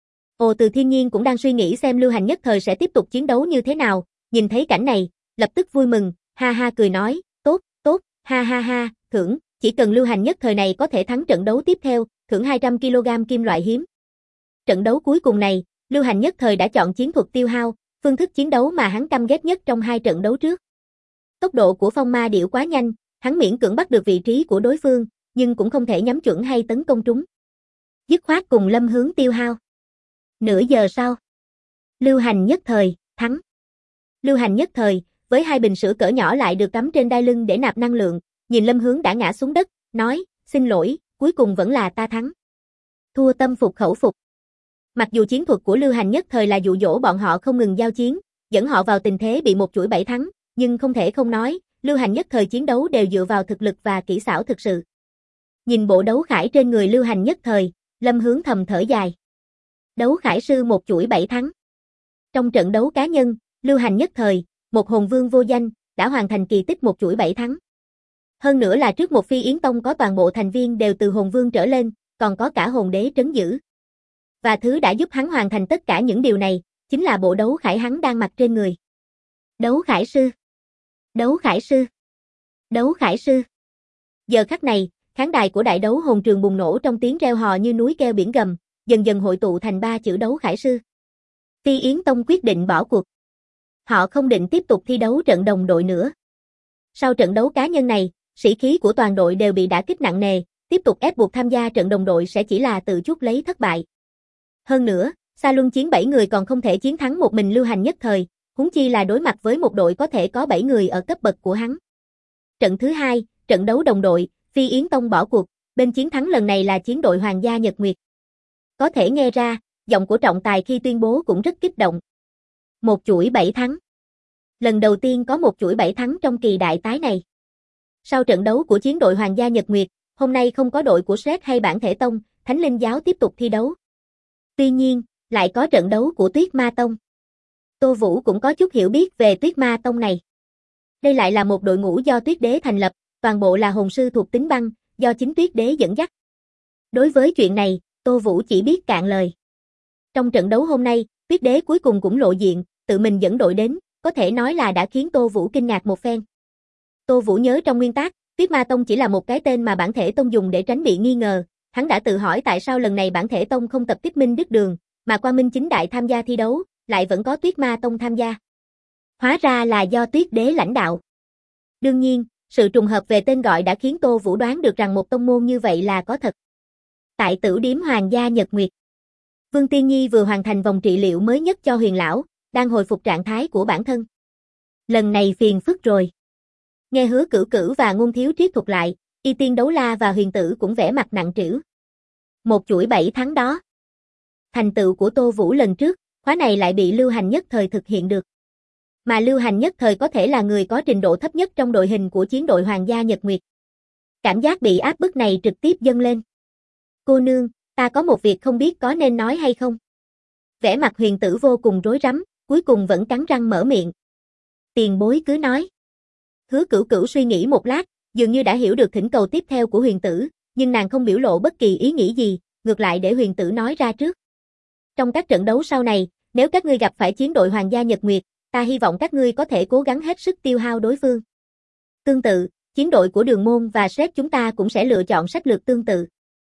Từ Thiên Nhiên cũng đang suy nghĩ xem Lưu Hành Nhất Thời sẽ tiếp tục chiến đấu như thế nào, nhìn thấy cảnh này, lập tức vui mừng, ha ha cười nói, tốt, tốt, ha ha ha, thưởng, chỉ cần Lưu Hành Nhất Thời này có thể thắng trận đấu tiếp theo, thưởng 200 kg kim loại hiếm. Trận đấu cuối cùng này, Lưu Hành Nhất Thời đã chọn chiến thuật tiêu hao, phương thức chiến đấu mà hắn căm ghét nhất trong 2 trận đấu trước. Tốc độ của phong ma điểu quá nhanh, hắn miễn cưỡng bắt được vị trí của đối phương, nhưng cũng không thể nhắm chuẩn hay tấn công trúng. Dứt khoát cùng Lâm Hướng tiêu hao. Nửa giờ sau, Lưu Hành Nhất Thời thắng. Lưu Hành Nhất Thời, với 2 bình sữa cỡ nhỏ lại được cắm trên đai lưng để nạp năng lượng, nhìn Lâm Hướng đã ngã xuống đất, nói, xin lỗi, cuối cùng vẫn là ta thắng. Thua tâm phục khẩu phục. Mặc dù chiến thuật của Lưu Hành Nhất Thời là dụ dỗ bọn họ không ngừng giao chiến, dẫn họ vào tình thế bị một chuỗi 7 thắng, nhưng không thể không nói, Lưu Hành Nhất Thời chiến đấu đều dựa vào thực lực và kỹ xảo thực sự. Nhìn bộ đấu khải trên người Lưu Hành Nhất Thời, Lâm Hướng thầm thở dài. Đấu khải sư một chuỗi 7 thắng. Trong trận đấu cá nhân, Lưu Hành Nhất Thời, một hồn vương vô danh, đã hoàn thành kỳ tích một chuỗi 7 thắng. Hơn nữa là trước một Phi Yến Tông có toàn bộ thành viên đều từ hồn vương trở lên, còn có cả hồn đế trấn giữ. Và thứ đã giúp hắn hoàn thành tất cả những điều này, chính là bộ đấu khải hắn đang mặc trên người. Đấu khải sư. Đấu khải sư. Đấu khải sư. Giờ khắc này, khán đài của đại đấu hồn trường bùng nổ trong tiếng reo hò như núi kêu biển gầm, dần dần hội tụ thành 3 chữ đấu khải sư. Phi Yến Tông quyết định bỏ cuộc. Họ không định tiếp tục thi đấu trận đồng đội nữa. Sau trận đấu cá nhân này, sĩ khí của toàn đội đều bị đả kích nặng nề, tiếp tục ép buộc tham gia trận đồng đội sẽ chỉ là tự chuốc lấy thất bại. Hơn nữa, Sa Luân chiến 7 người còn không thể chiến thắng một mình Lưu Hành Nhất Thời, huống chi là đối mặt với một đội có thể có 7 người ở cấp bậc của hắn. Trận thứ 2, trận đấu đồng đội, Phi Yến Tông bỏ cuộc, bên chiến thắng lần này là chiến đội Hoàng gia Nhật Nguyệt. Có thể nghe ra, giọng của trọng tài khi tuyên bố cũng rất kích động. Một chuỗi 7 thắng. Lần đầu tiên có một chuỗi 7 thắng trong kỳ đại tái này. Sau trận đấu của chiến đội Hoàng gia Nhật Nguyệt, hôm nay không có đội của Sret hay Bản Thể Tông, Thánh Linh Giáo tiếp tục thi đấu. Tuy nhiên, lại có trận đấu của Tuyết Ma Tông. Tô Vũ cũng có chút hiểu biết về Tuyết Ma Tông này. Đây lại là một đội ngũ do Tuyết Đế thành lập, toàn bộ là hồn sư thuộc tính băng, do chính Tuyết Đế dẫn dắt. Đối với chuyện này, Tô Vũ chỉ biết cạn lời. Trong trận đấu hôm nay, Tuyết Đế cuối cùng cũng lộ diện, tự mình dẫn đội đến, có thể nói là đã khiến Tô Vũ kinh ngạc một phen. Tô Vũ nhớ trong nguyên tắc, Tuyết Ma Tông chỉ là một cái tên mà Bản Thể Tông dùng để tránh bị nghi ngờ, hắn đã tự hỏi tại sao lần này Bản Thể Tông không tập kích Minh Đức Đường, mà Quang Minh Chính Đại tham gia thi đấu, lại vẫn có Tuyết Ma Tông tham gia. Hóa ra là do Tuyết Đế lãnh đạo. Đương nhiên, sự trùng hợp về tên gọi đã khiến Tô Vũ đoán được rằng một tông môn như vậy là có thật. Tại Tửu Điếm Hoàng gia Nhật Nguyệt, Vương Tiên Nhi vừa hoàn thành vòng trị liệu mới nhất cho Huyền lão, đang hồi phục trạng thái của bản thân. Lần này phiền phức rồi. Nghe Hứa Cửu Cửu và Ngôn Thiếu Triết thuật lại, Y Tiên Đấu La và Huyền Tử cũng vẻ mặt nặng trĩu. Một chuỗi 7 tháng đó. Thành tựu của Tô Vũ lần trước, khóa này lại bị Lưu Hành Nhất Thời thực hiện được. Mà Lưu Hành Nhất Thời có thể là người có trình độ thấp nhất trong đội hình của chiến đội Hoàng gia Nhật Nguyệt. Cảm giác bị áp bức này trực tiếp dâng lên. Cô nương, ta có một việc không biết có nên nói hay không. Vẻ mặt Huyền Tử vô cùng rối rắm, cuối cùng vẫn cắn răng mở miệng. Tiền bối cứ nói. Hứa Cửu Cửu suy nghĩ một lát, dường như đã hiểu được thỉnh cầu tiếp theo của Huyền Tử, nhưng nàng không biểu lộ bất kỳ ý nghĩ gì, ngược lại để Huyền Tử nói ra trước. Trong các trận đấu sau này, nếu các ngươi gặp phải chiến đội Hoàng gia Nhật Nguyệt, ta hy vọng các ngươi có thể cố gắng hết sức tiêu hao đối phương. Tương tự, chiến đội của Đường Môn và Sret chúng ta cũng sẽ lựa chọn sách lược tương tự.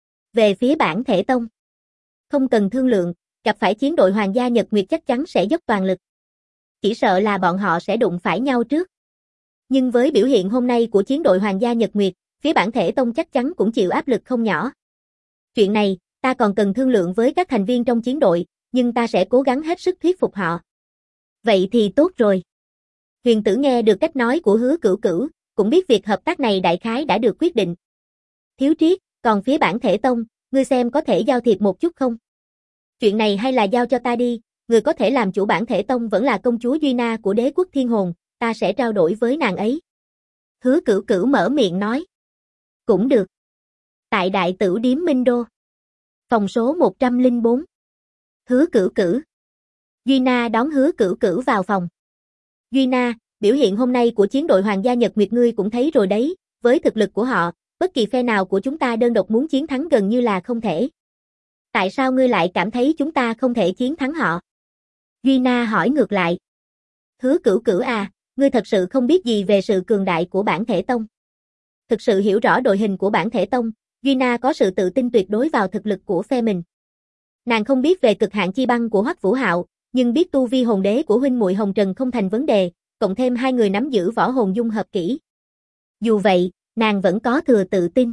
Về phía Bản Thể Tông, không cần thương lượng, gặp phải chiến đội Hoàng gia Nhật Nguyệt chắc chắn sẽ dốc toàn lực. Chỉ sợ là bọn họ sẽ đụng phải nhau trước. Nhưng với biểu hiện hôm nay của chiến đội Hoàng gia Nhật Nguyệt, phía Bản Thể Tông chắc chắn cũng chịu áp lực không nhỏ. Chuyện này, ta còn cần thương lượng với các thành viên trong chiến đội, nhưng ta sẽ cố gắng hết sức thuyết phục họ. Vậy thì tốt rồi. Huyền Tử nghe được cách nói của Hứa Cửu Cửu, cũng biết việc hợp tác này đại khái đã được quyết định. Thiếu Triết, còn phía Bản Thể Tông, ngươi xem có thể giao thiệp một chút không? Chuyện này hay là giao cho ta đi, người có thể làm chủ Bản Thể Tông vẫn là công chúa Duy Na của Đế quốc Thiên Hồn, ta sẽ trao đổi với nàng ấy. Hứa Cửu Cửu mở miệng nói. Cũng được. Tại Đại Tửu Điếm Minh Đô. Phòng số 104. Hứa Cửu Cửu. Duy Na đón Hứa Cửu Cửu vào phòng. Duy Na, biểu hiện hôm nay của chiến đội Hoàng gia Nhật Nguyệt ngươi cũng thấy rồi đấy, với thực lực của họ, bất kỳ phe nào của chúng ta đơn độc muốn chiến thắng gần như là không thể. Tại sao ngươi lại cảm thấy chúng ta không thể chiến thắng họ? Duy Na hỏi ngược lại. Hứa Cửu Cửu à, ngươi thật sự không biết gì về sự cường đại của bản thể tông. Thực sự hiểu rõ đội hình của bản thể tông, Duy Na có sự tự tin tuyệt đối vào thực lực của phe mình. Nàng không biết về cực hạn chi băng của Hoắc Vũ Hạo, nhưng biết tu vi hồn đế của huynh muội Hồng Trần không thành vấn đề, cộng thêm hai người nắm giữ võ hồn dung hợp kỹ. Dù vậy, nàng vẫn có thừa tự tin.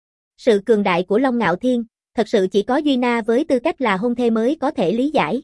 Sự cường đại của Long Ngạo Thiên, thật sự chỉ có Duy Na với tư cách là hôn thê mới có thể lý giải.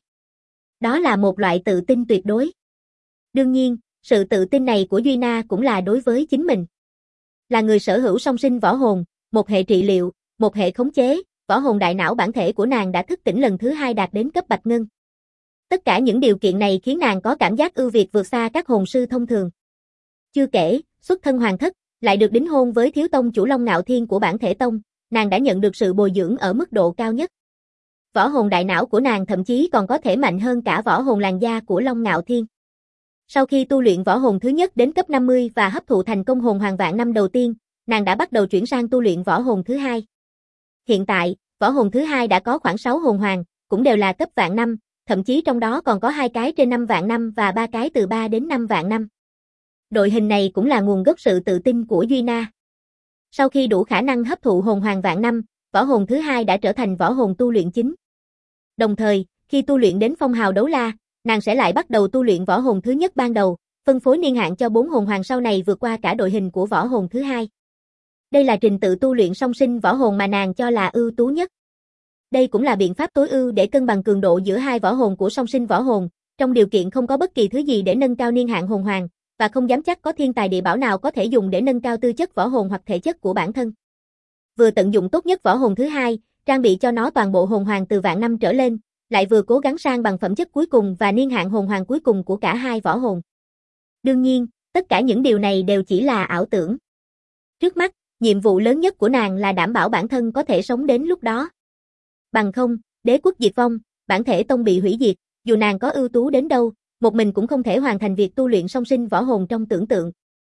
Đó là một loại tự tin tuyệt đối. Đương nhiên, sự tự tin này của Duy Na cũng là đối với chính mình. Là người sở hữu song sinh võ hồn, một hệ trị liệu, một hệ khống chế, võ hồn đại não bản thể của nàng đã thức tỉnh lần thứ 2 đạt đến cấp bạch ngân. Tất cả những điều kiện này khiến nàng có cảm giác ưu việt vượt xa các hồn sư thông thường. Chưa kể, xuất thân hoàng thất, lại được đính hôn với thiếu tông chủ Long Ngạo Thiên của bản thể tông, nàng đã nhận được sự bồi dưỡng ở mức độ cao nhất. Võ hồn đại não của nàng thậm chí còn có thể mạnh hơn cả võ hồn làn da của Long Ngạo Thiên. Sau khi tu luyện võ hồn thứ nhất đến cấp 50 và hấp thụ thành công hồn hoàng vạn năm đầu tiên, nàng đã bắt đầu chuyển sang tu luyện võ hồn thứ hai. Hiện tại, võ hồn thứ hai đã có khoảng 6 hồn hoàng, cũng đều là cấp vạn năm, thậm chí trong đó còn có 2 cái trên 5 vạn năm và 3 cái từ 3 đến 5 vạn năm. Đội hình này cũng là nguồn gốc sự tự tin của Duy Na. Sau khi đủ khả năng hấp thụ hồn hoàng vạn năm, võ hồn thứ hai đã trở thành võ hồn tu luyện chính. Đồng thời, khi tu luyện đến phong hào đấu la, nàng sẽ lại bắt đầu tu luyện võ hồn thứ nhất ban đầu, phân phối niên hạn cho 4 hồn hoàng sau này vượt qua cả đội hình của võ hồn thứ hai. Đây là trình tự tu luyện song sinh võ hồn mà nàng cho là ưu tú nhất. Đây cũng là biện pháp tối ưu để cân bằng cường độ giữa hai võ hồn của song sinh võ hồn, trong điều kiện không có bất kỳ thứ gì để nâng cao niên hạn hồn hoàng, và không dám chắc có thiên tài địa bảo nào có thể dùng để nâng cao tư chất võ hồn hoặc thể chất của bản thân. Vừa tận dụng tốt nhất võ hồn thứ hai, trang bị cho nó toàn bộ hồn hoàng từ vạn năm trở lên, lại vừa cố gắng sang bằng phẩm chất cuối cùng và niên hạn hồn hoàng cuối cùng của cả hai võ hồn. Đương nhiên, tất cả những điều này đều chỉ là ảo tưởng. Trước mắt, nhiệm vụ lớn nhất của nàng là đảm bảo bản thân có thể sống đến lúc đó. Bằng không, đế quốc diệt vong, bản thể tông bị hủy diệt, dù nàng có ưu tú đến đâu, một mình cũng không thể hoàn thành việc tu luyện song sinh võ hồn trong tưởng tượng.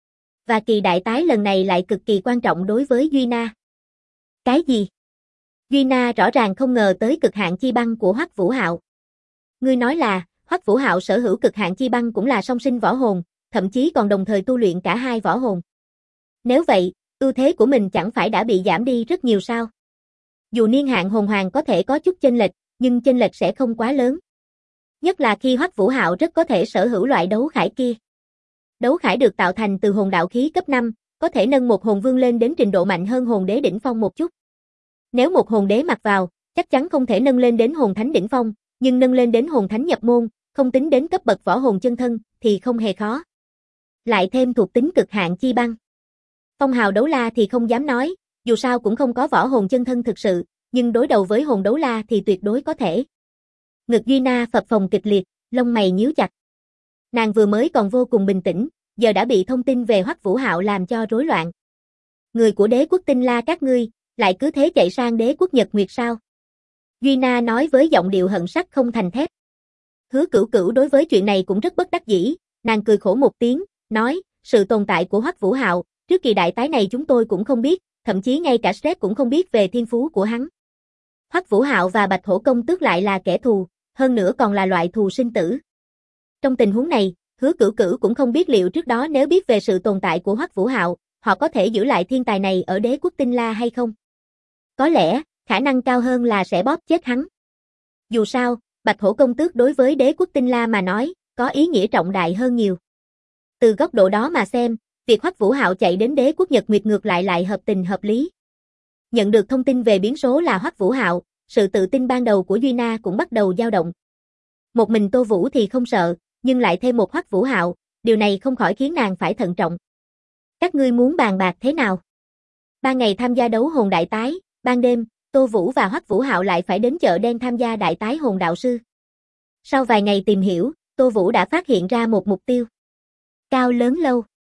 Và kỳ đại tái lần này lại cực kỳ quan trọng đối với Duy Na. Cái gì? Duy Na rõ ràng không ngờ tới cực hạn chi băng của Hoắc Vũ Hạo. Ngươi nói là, Hoắc Vũ Hạo sở hữu cực hạn chi băng cũng là song sinh võ hồn, thậm chí còn đồng thời tu luyện cả hai võ hồn. Nếu vậy, ưu thế của mình chẳng phải đã bị giảm đi rất nhiều sao? Dù niên hạn hồn hoàng có thể có chút chênh lệch, nhưng chênh lệch sẽ không quá lớn. Nhất là khi Hoắc Vũ Hạo rất có thể sở hữu loại đấu khải kia. Đấu khải được tạo thành từ hồn đạo khí cấp 5, có thể nâng một hồn vương lên đến trình độ mạnh hơn hồn đế đỉnh phong một chút. Nếu một hồn đế mặc vào, chắc chắn không thể nâng lên đến hồn thánh đỉnh phong, nhưng nâng lên đến hồn thánh nhập môn, không tính đến cấp bậc võ hồn chân thân, thì không hề khó. Lại thêm thuộc tính cực hạn chi băng. Phong hào đấu la thì không dám nói, dù sao cũng không có võ hồn chân thân thực sự, nhưng đối đầu với hồn đấu la thì tuyệt đối có thể. Ngực Duy Na phập phồng kịch liệt, lông mày nhíu chặt. Nàng vừa mới còn vô cùng bình tĩnh, giờ đã bị thông tin về Hoắc Vũ Hạo làm cho rối loạn. Người của đế quốc Tinh La các ngươi, lại cứ thế chạy sang đế quốc Nhật Nguyệt sao? Duy Na nói với giọng điệu hận sắt không thành thép. Hứa Cửu Cửu đối với chuyện này cũng rất bất đắc dĩ, nàng cười khổ một tiếng, nói, sự tồn tại của Hoắc Vũ Hạo, trước kỳ đại tái này chúng tôi cũng không biết, thậm chí ngay cả Shrek cũng không biết về thiên phú của hắn. Hoắc Vũ Hạo và Bạch Hổ Công Tước lại là kẻ thù, hơn nữa còn là loại thù sinh tử. Trong tình huống này, Hứa Cửu Cửu cũng không biết liệu trước đó nếu biết về sự tồn tại của Hoắc Vũ Hạo, họ có thể giữ lại thiên tài này ở đế quốc Tinh La hay không. Có lẽ, khả năng cao hơn là sẽ bóp chết hắn. Dù sao, Bạch Hổ Công Tước đối với đế quốc Tinh La mà nói, có ý nghĩa trọng đại hơn nhiều. Từ góc độ đó mà xem, việc Hoắc Vũ Hạo chạy đến đế quốc Nhật Nguyệt ngược lại hợp tình hợp lý. Nhận được thông tin về biến số là Hoắc Vũ Hạo, sự tự tin ban đầu của Duy Na cũng bắt đầu dao động. Một mình Tô Vũ thì không sợ, nhưng lại thêm một Hoắc Vũ Hạo, điều này không khỏi khiến nàng phải thận trọng. Các ngươi muốn bàn bạc thế nào? 3 ngày tham gia đấu hồn đại tái, ban đêm, Tô Vũ và Hoắc Vũ Hạo lại phải đến chợ đen tham gia đại tái hồn đạo sư. Sau vài ngày tìm hiểu, Tô Vũ đã phát hiện ra một mục tiêu. Cao Lớn Lâu.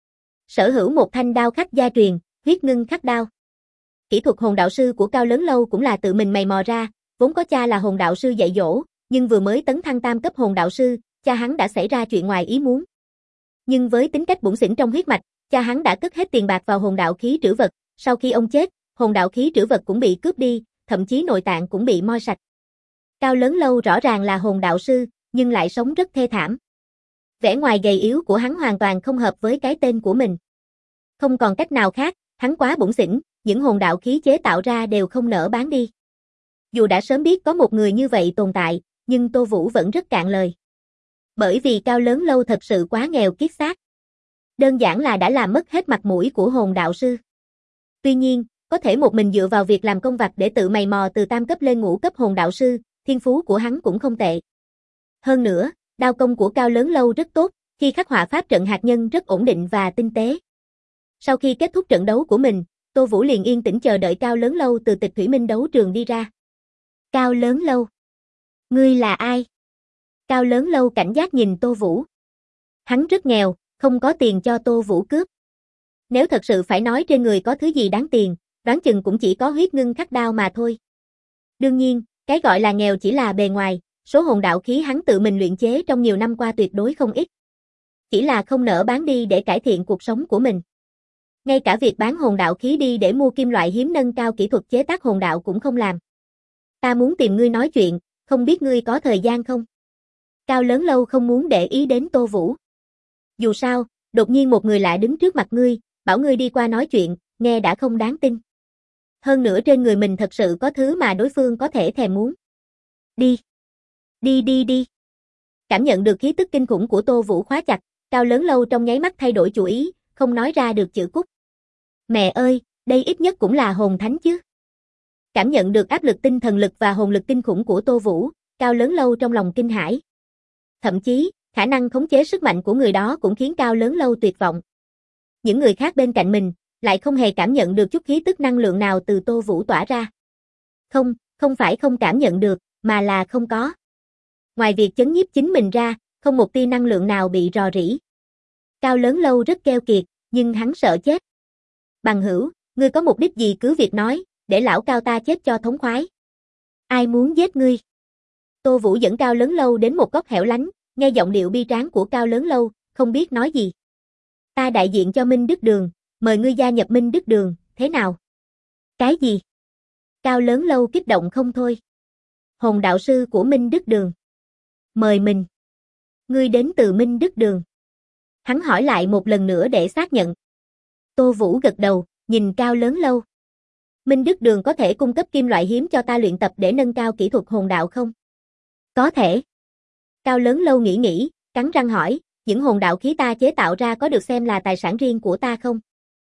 Sở hữu một thanh đao khắc gia truyền, huyết ngưng khắc đao. Kỹ thuật hồn đạo sư của Cao Lớn Lâu cũng là tự mình mày mò ra, vốn có cha là hồn đạo sư dạy dỗ, nhưng vừa mới tấn thăng tam cấp hồn đạo sư, cha hắn đã xảy ra chuyện ngoài ý muốn. Nhưng với tính cách bủn xỉn trong huyết mạch, cha hắn đã cất hết tiền bạc vào hồn đạo khí trữ vật, sau khi ông chết, hồn đạo khí trữ vật cũng bị cướp đi, thậm chí nội tạng cũng bị moi sạch. Cao Lớn Lâu rõ ràng là hồn đạo sư, nhưng lại sống rất thê thảm. Vẻ ngoài gầy yếu của hắn hoàn toàn không hợp với cái tên của mình. Không còn cách nào khác, hắn quá bủn xỉn, những hồn đạo khí chế tạo ra đều không nỡ bán đi. Dù đã sớm biết có một người như vậy tồn tại, nhưng Tô Vũ vẫn rất cạn lời. Bởi vì Cao Lớn Lâu thật sự quá nghèo kiết xác. Đơn giản là đã làm mất hết mặt mũi của hồn đạo sư. Tuy nhiên, có thể một mình dựa vào việc làm công vặt để tự mày mò từ tam cấp lên ngũ cấp hồn đạo sư, thiên phú của hắn cũng không tệ. Hơn nữa, đao công của Cao Lớn Lâu rất tốt, khi khắc họa pháp trận hạt nhân rất ổn định và tinh tế. Sau khi kết thúc trận đấu của mình, Tô Vũ liền yên tĩnh chờ đợi Cao Lớn Lâu từ Tịch Thủy Minh đấu trường đi ra. Cao Lớn Lâu. Ngươi là ai? Cao Lớn Lâu cảnh giác nhìn Tô Vũ. Hắn rất nghèo, không có tiền cho Tô Vũ cướp. Nếu thật sự phải nói trên người có thứ gì đáng tiền, đoán chừng cũng chỉ có huyết ngưng khắc đao mà thôi. Đương nhiên, cái gọi là nghèo chỉ là bề ngoài, số hồn đạo khí hắn tự mình luyện chế trong nhiều năm qua tuyệt đối không ít. Chỉ là không nỡ bán đi để cải thiện cuộc sống của mình. Ngay cả việc bán hồn đạo khí đi để mua kim loại hiếm nâng cao kỹ thuật chế tác hồn đạo cũng không làm. Ta muốn tìm ngươi nói chuyện, không biết ngươi có thời gian không? Cao Lớn Lâu không muốn để ý đến Tô Vũ. Dù sao, đột nhiên một người lạ đứng trước mặt ngươi, bảo ngươi đi qua nói chuyện, nghe đã không đáng tin. Hơn nữa trên người mình thật sự có thứ mà đối phương có thể thèm muốn. Đi. Đi. Cảm nhận được khí tức kinh khủng của Tô Vũ khóa chặt, Cao Lớn Lâu trong nháy mắt thay đổi chủ ý, không nói ra được chữ cút. Mẹ ơi, đây ít nhất cũng là hồn thánh chứ. Cảm nhận được áp lực tinh thần lực và hồn lực kinh khủng của Tô Vũ, Cao Lớn Lâu trong lòng kinh hãi. Thậm chí, khả năng khống chế sức mạnh của người đó cũng khiến Cao Lớn Lâu tuyệt vọng. Những người khác bên cạnh mình, lại không hề cảm nhận được chút khí tức năng lượng nào từ Tô Vũ tỏa ra. Không phải không cảm nhận được, mà là không có. Ngoài việc chấn nhiếp chính mình ra, không một tia năng lượng nào bị rò rỉ. Cao Lớn Lâu rất keo kiệt, nhưng hắn sợ chết. Bằng hữu, ngươi có mục đích gì cứ việc nói, để lão Cao ta chết cho thống khoái. Ai muốn giết ngươi? Tô Vũ dẫn Cao Lớn Lâu đến một góc hẻo lánh, nghe giọng điệu bi tráng của Cao Lớn Lâu, không biết nói gì. Ta đại diện cho Minh Đức Đường, mời ngươi gia nhập Minh Đức Đường, thế nào? Cái gì? Cao Lớn Lâu kích động không thôi. Hồn đạo sư của Minh Đức Đường. Mời mình. Ngươi đến từ Minh Đức Đường. Hắn hỏi lại một lần nữa để xác nhận. Tô Vũ gật đầu, nhìn Cao Lớn Lâu. Minh Đức Đường có thể cung cấp kim loại hiếm cho ta luyện tập để nâng cao kỹ thuật hồn đạo không? Có thể. Cao Lớn Lâu nghĩ, cắn răng hỏi, những hồn đạo khí ta chế tạo ra có được xem là tài sản riêng của ta không?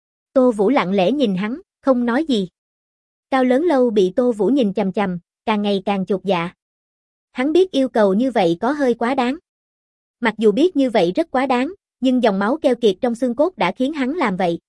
Tô Vũ lặng lẽ nhìn hắn, không nói gì. Cao Lớn Lâu bị Tô Vũ nhìn chằm chằm, càng ngày càng chột dạ. Hắn biết yêu cầu như vậy có hơi quá đáng. Mặc dù biết như vậy rất quá đáng, nhưng dòng máu keo kiệt trong xương cốt đã khiến hắn làm vậy.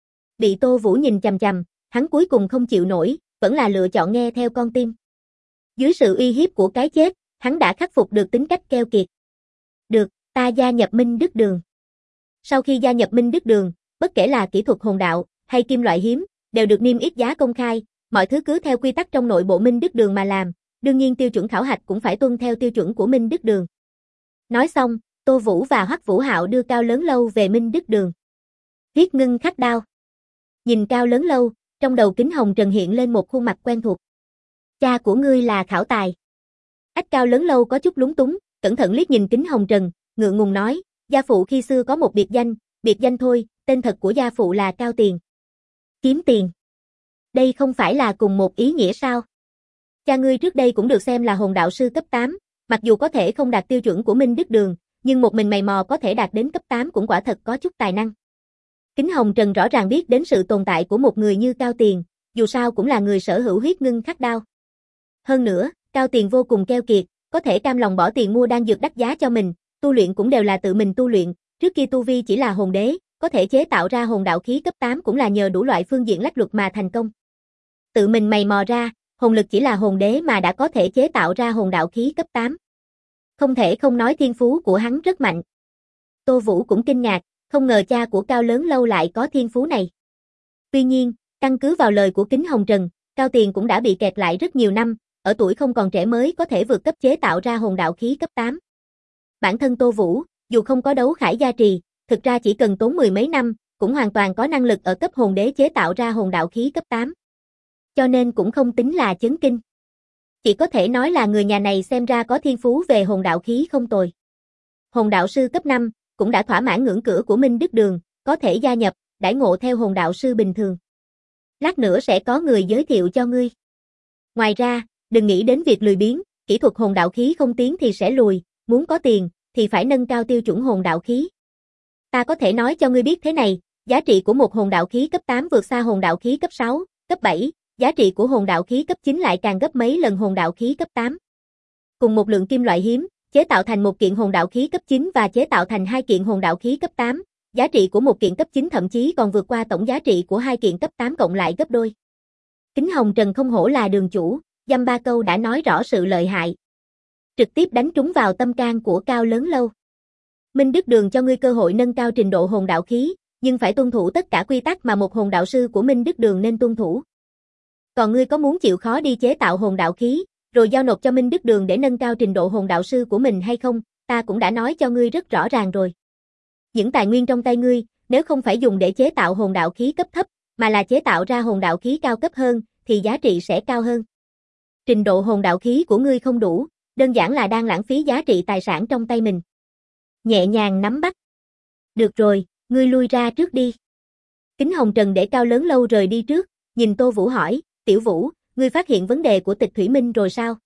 Bị Tô Vũ nhìn chằm chằm, hắn cuối cùng không chịu nổi, vẫn là lựa chọn nghe theo con tim. Dưới sự uy hiếp của cái chết, hắn đã khắc phục được tính cách keo kiệt. Được, ta gia nhập Minh Đức Đường. Sau khi gia nhập Minh Đức Đường, bất kể là kỹ thuật hồn đạo hay kim loại hiếm, đều được niêm yết giá công khai, mọi thứ cứ theo quy tắc trong nội bộ Minh Đức Đường mà làm, đương nhiên tiêu chuẩn khảo hạch cũng phải tuân theo tiêu chuẩn của Minh Đức Đường. Nói xong, Tô Vũ và Hoắc Vũ Hạo đưa Cao Lớn Lâu về Minh Đức Đường. Huyết ngưng khắc đao. Nhìn Cao Lớn Lâu, trong đầu Kính Hồng Trần hiện lên một khuôn mặt quen thuộc. Cha của ngươi là Khảo Tài. Ách Cao Lớn Lâu có chút lúng túng, cẩn thận liếc nhìn Kính Hồng Trần, ngượng ngùng nói, gia phụ khi xưa có một biệt danh thôi, tên thật của gia phụ là Cao Tiền. Kiếm tiền. Đây không phải là cùng một ý nghĩa sao? Cha ngươi trước đây cũng được xem là hồn đạo sư cấp 8, mặc dù có thể không đạt tiêu chuẩn của Minh Đức Đường, nhưng một mình mày mò có thể đạt đến cấp 8 cũng quả thật có chút tài năng. Kính Hồng Trần rõ ràng biết đến sự tồn tại của một người như Cao Tiền, dù sao cũng là người sở hữu huyết ngưng khắc đao. Hơn nữa, Cao Tiền vô cùng keo kiệt, có thể cam lòng bỏ tiền mua đan dược đắt giá cho mình, tu luyện cũng đều là tự mình tu luyện, trước kia tu vi chỉ là hồn đế, có thể chế tạo ra hồn đạo khí cấp 8 cũng là nhờ đủ loại phương diện lách luật mà thành công. Tự mình mày mò ra, hồn lực chỉ là hồn đế mà đã có thể chế tạo ra hồn đạo khí cấp 8. Không thể không nói thiên phú của hắn rất mạnh. Tô Vũ cũng kinh ngạc, không ngờ cha của Cao Lớn Lâu lại có thiên phú này. Tuy nhiên, căn cứ vào lời của Kính Hồng Trần, Cao Tiền cũng đã bị kẹt lại rất nhiều năm, ở tuổi không còn trẻ mới có thể vượt cấp chế tạo ra hồn đạo khí cấp 8. Bản thân Tô Vũ, dù không có đấu khải gia trì, thực ra chỉ cần tốn mười mấy năm, cũng hoàn toàn có năng lực ở cấp hồn đế chế tạo ra hồn đạo khí cấp 8. Cho nên cũng không tính là chấn kinh. Chỉ có thể nói là người nhà này xem ra có thiên phú về hồn đạo khí không tồi. Hồn đạo sư cấp 5, cũng đã thỏa mãn ngưỡng cửa của Minh Đức Đường, có thể gia nhập, đãi ngộ theo hồn đạo sư bình thường. Lát nữa sẽ có người giới thiệu cho ngươi. Ngoài ra, đừng nghĩ đến việc lười biếng, kỹ thuật hồn đạo khí không tiến thì sẽ lùi, muốn có tiền, thì phải nâng cao tiêu chuẩn hồn đạo khí. Ta có thể nói cho ngươi biết thế này, giá trị của một hồn đạo khí cấp 8 vượt xa hồn đạo khí cấp 6, cấp 7, giá trị của hồn đạo khí cấp 9 lại càng gấp mấy lần hồn đạo khí cấp 8. Cùng một lượng kim loại hiếm, chế tạo thành một kiện hồn đạo khí cấp 9 và chế tạo thành hai kiện hồn đạo khí cấp 8, giá trị của một kiện cấp 9 thậm chí còn vượt qua tổng giá trị của hai kiện cấp 8 cộng lại gấp đôi. Kính Hồng Trần không hổ là đường chủ, dăm ba câu đã nói rõ sự lợi hại. Trực tiếp đánh trúng vào tâm can của Cao Lớn Lâu. Minh Đức Đường cho ngươi cơ hội nâng cao trình độ hồn đạo khí, nhưng phải tuân thủ tất cả quy tắc mà một hồn đạo sư của Minh Đức Đường nên tuân thủ. Còn ngươi có muốn chịu khó đi chế tạo hồn đạo khí, rồi giao nộp cho Minh Đức Đường để nâng cao trình độ hồn đạo sư của mình hay không, ta cũng đã nói cho ngươi rất rõ ràng rồi. Những tài nguyên trong tay ngươi, nếu không phải dùng để chế tạo hồn đạo khí cấp thấp, mà là chế tạo ra hồn đạo khí cao cấp hơn, thì giá trị sẽ cao hơn. Trình độ hồn đạo khí của ngươi không đủ, đơn giản là đang lãng phí giá trị tài sản trong tay mình. Nhẹ nhàng nắm bắt. Được rồi, ngươi lui ra trước đi. Kính Hồng Trần để Cao Lớn Lâu rời đi trước, nhìn Tô Vũ hỏi, Tiểu Vũ, ngươi phát hiện vấn đề của Tịch Thủy Minh rồi sao?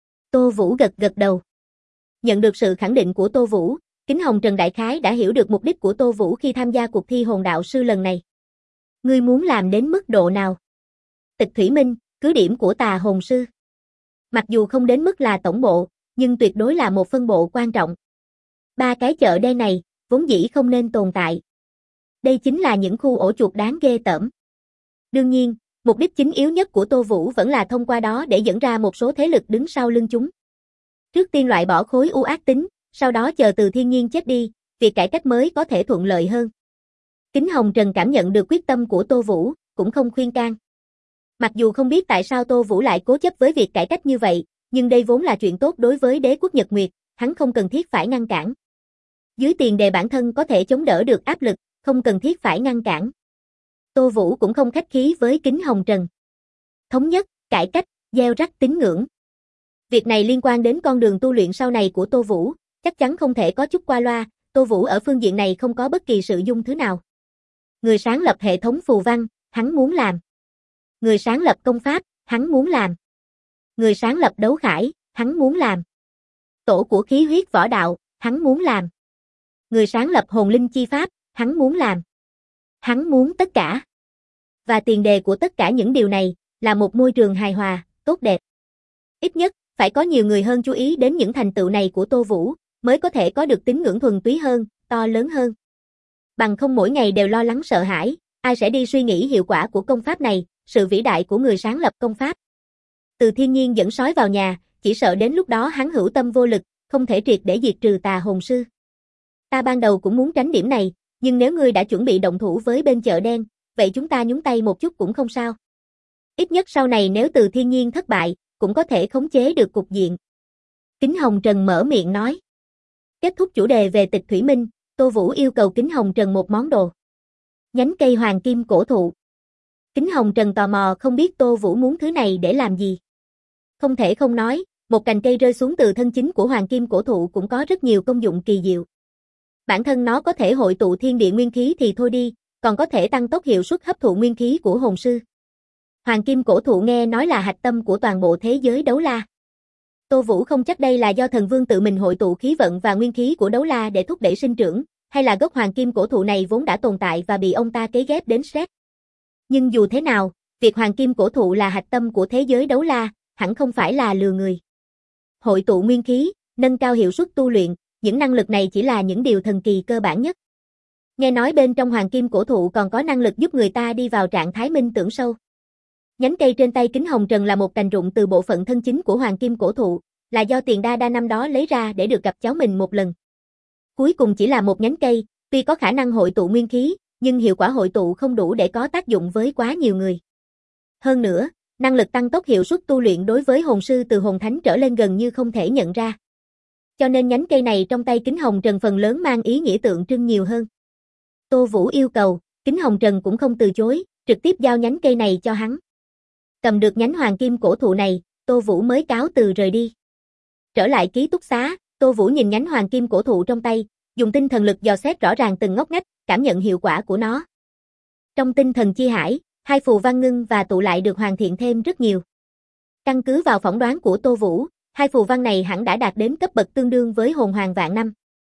Tô Vũ gật gật đầu. Nhận được sự khẳng định của Tô Vũ, Kính Hồng Trần đại khái đã hiểu được mục đích của Tô Vũ khi tham gia cuộc thi hồn đạo sư lần này. Ngươi muốn làm đến mức độ nào? Tịch Thủy Minh, cứ điểm của tà hồn sư. Mặc dù không đến mức là tổng bộ, nhưng tuyệt đối là một phân bộ quan trọng. Ba cái chợ đen này, vốn dĩ không nên tồn tại. Đây chính là những khu ổ chuột đáng ghê tởm. Đương nhiên, mục đích chính yếu nhất của Tô Vũ vẫn là thông qua đó để dẫn ra một số thế lực đứng sau lưng chúng. Trước tiên loại bỏ khối u ác tính, sau đó chờ Từ Thiên Nhiên chết đi, việc cải cách mới có thể thuận lợi hơn. Kính Hồng Trần cảm nhận được quyết tâm của Tô Vũ, cũng không khuyên can. Mặc dù không biết tại sao Tô Vũ lại cố chấp với việc cải cách như vậy, nhưng đây vốn là chuyện tốt đối với đế quốc Nhật Nguyệt, hắn không cần thiết phải ngăn cản. Dưới tiền đề bản thân có thể chống đỡ được áp lực, không cần thiết phải ngăn cản. Tô Vũ cũng không khách khí với Kính Hồng Trần. Thống nhất, cải cách, gieo rắc tín ngưỡng. Việc này liên quan đến con đường tu luyện sau này của Tô Vũ, chắc chắn không thể có chút qua loa, Tô Vũ ở phương diện này không có bất kỳ sự dung thứ nào. Người sáng lập hệ thống phù văn, hắn muốn làm. Người sáng lập công pháp, hắn muốn làm. Người sáng lập đấu khải, hắn muốn làm. Tổ của khí huyết võ đạo, hắn muốn làm. Người sáng lập hồn linh chi pháp, hắn muốn làm. Hắn muốn tất cả. Và tiền đề của tất cả những điều này là một môi trường hài hòa, tốt đẹp. Ít nhất, phải có nhiều người hơn chú ý đến những thành tựu này của Tô Vũ, mới có thể có được tín ngưỡng thuần túy hơn, to lớn hơn. Bằng không mỗi ngày đều lo lắng sợ hãi, ai sẽ đi suy nghĩ hiệu quả của công pháp này, sự vĩ đại của người sáng lập công pháp. Từ Thiên Nhiên dẫn sói vào nhà, chỉ sợ đến lúc đó hắn hữu tâm vô lực, không thể triệt để diệt trừ tà hồn sư. Ta ban đầu cũng muốn tránh điểm này, nhưng nếu ngươi đã chuẩn bị động thủ với bên chợ đen, vậy chúng ta nhúng tay một chút cũng không sao. Ít nhất sau này nếu Từ Thiên Nhiên thất bại, cũng có thể khống chế được cục diện. Kính Hồng Trần mở miệng nói. Kết thúc chủ đề về Tịch Thủy Minh, Tô Vũ yêu cầu Kính Hồng Trần một món đồ. Nhánh cây hoàng kim cổ thụ. Kính Hồng Trần tò mò không biết Tô Vũ muốn thứ này để làm gì. Không thể không nói, một cành cây rơi xuống từ thân chính của hoàng kim cổ thụ cũng có rất nhiều công dụng kỳ diệu. Bản thân nó có thể hội tụ thiên địa nguyên khí thì thôi đi, còn có thể tăng tốc hiệu suất hấp thụ nguyên khí của hồn sư. Hoàng kim cổ thụ nghe nói là hạch tâm của toàn bộ thế giới đấu la. Tô Vũ không chắc đây là do thần vương tự mình hội tụ khí vận và nguyên khí của đấu la để thúc đẩy sinh trưởng, hay là gốc hoàng kim cổ thụ này vốn đã tồn tại và bị ông ta cấy ghép đến xét. Nhưng dù thế nào, việc hoàng kim cổ thụ là hạch tâm của thế giới đấu la, hẳn không phải là lừa người. Hội tụ nguyên khí, nâng cao hiệu suất tu luyện, những năng lực này chỉ là những điều thần kỳ cơ bản nhất. Nghe nói bên trong hoàng kim cổ thụ còn có năng lực giúp người ta đi vào trạng thái minh tưởng sâu. Nhánh cây trên tay Kính Hồng Trần là một cành rụng từ bộ phận thân chính của hoàng kim cổ thụ, là do Tiền Đa Đa năm đó lấy ra để được gặp cháu mình một lần. Cuối cùng chỉ là một nhánh cây, tuy có khả năng hội tụ nguyên khí, nhưng hiệu quả hội tụ không đủ để có tác dụng với quá nhiều người. Hơn nữa, Năng lực tăng tốc hiệu suất tu luyện đối với hồn sư từ hồn thánh trở lên gần như không thể nhận ra. Cho nên nhánh cây này trong tay Kính Hồng Trần phần lớn mang ý nghĩa tượng trưng nhiều hơn. Tô Vũ yêu cầu, Kính Hồng Trần cũng không từ chối, trực tiếp giao nhánh cây này cho hắn. Cầm được nhánh hoàng kim cổ thụ này, Tô Vũ mới cáo từ rời đi. Trở lại ký túc xá, Tô Vũ nhìn nhánh hoàng kim cổ thụ trong tay, dùng tinh thần lực dò xét rõ ràng từng ngóc ngách, cảm nhận hiệu quả của nó. Trong tinh thần chi hải, hai phù văn ngưng và tụ lại được hoàn thiện thêm rất nhiều. Căn cứ vào phỏng đoán của Tô Vũ, hai phù văn này hẳn đã đạt đến cấp bậc tương đương với hồn hoàng vạn năm.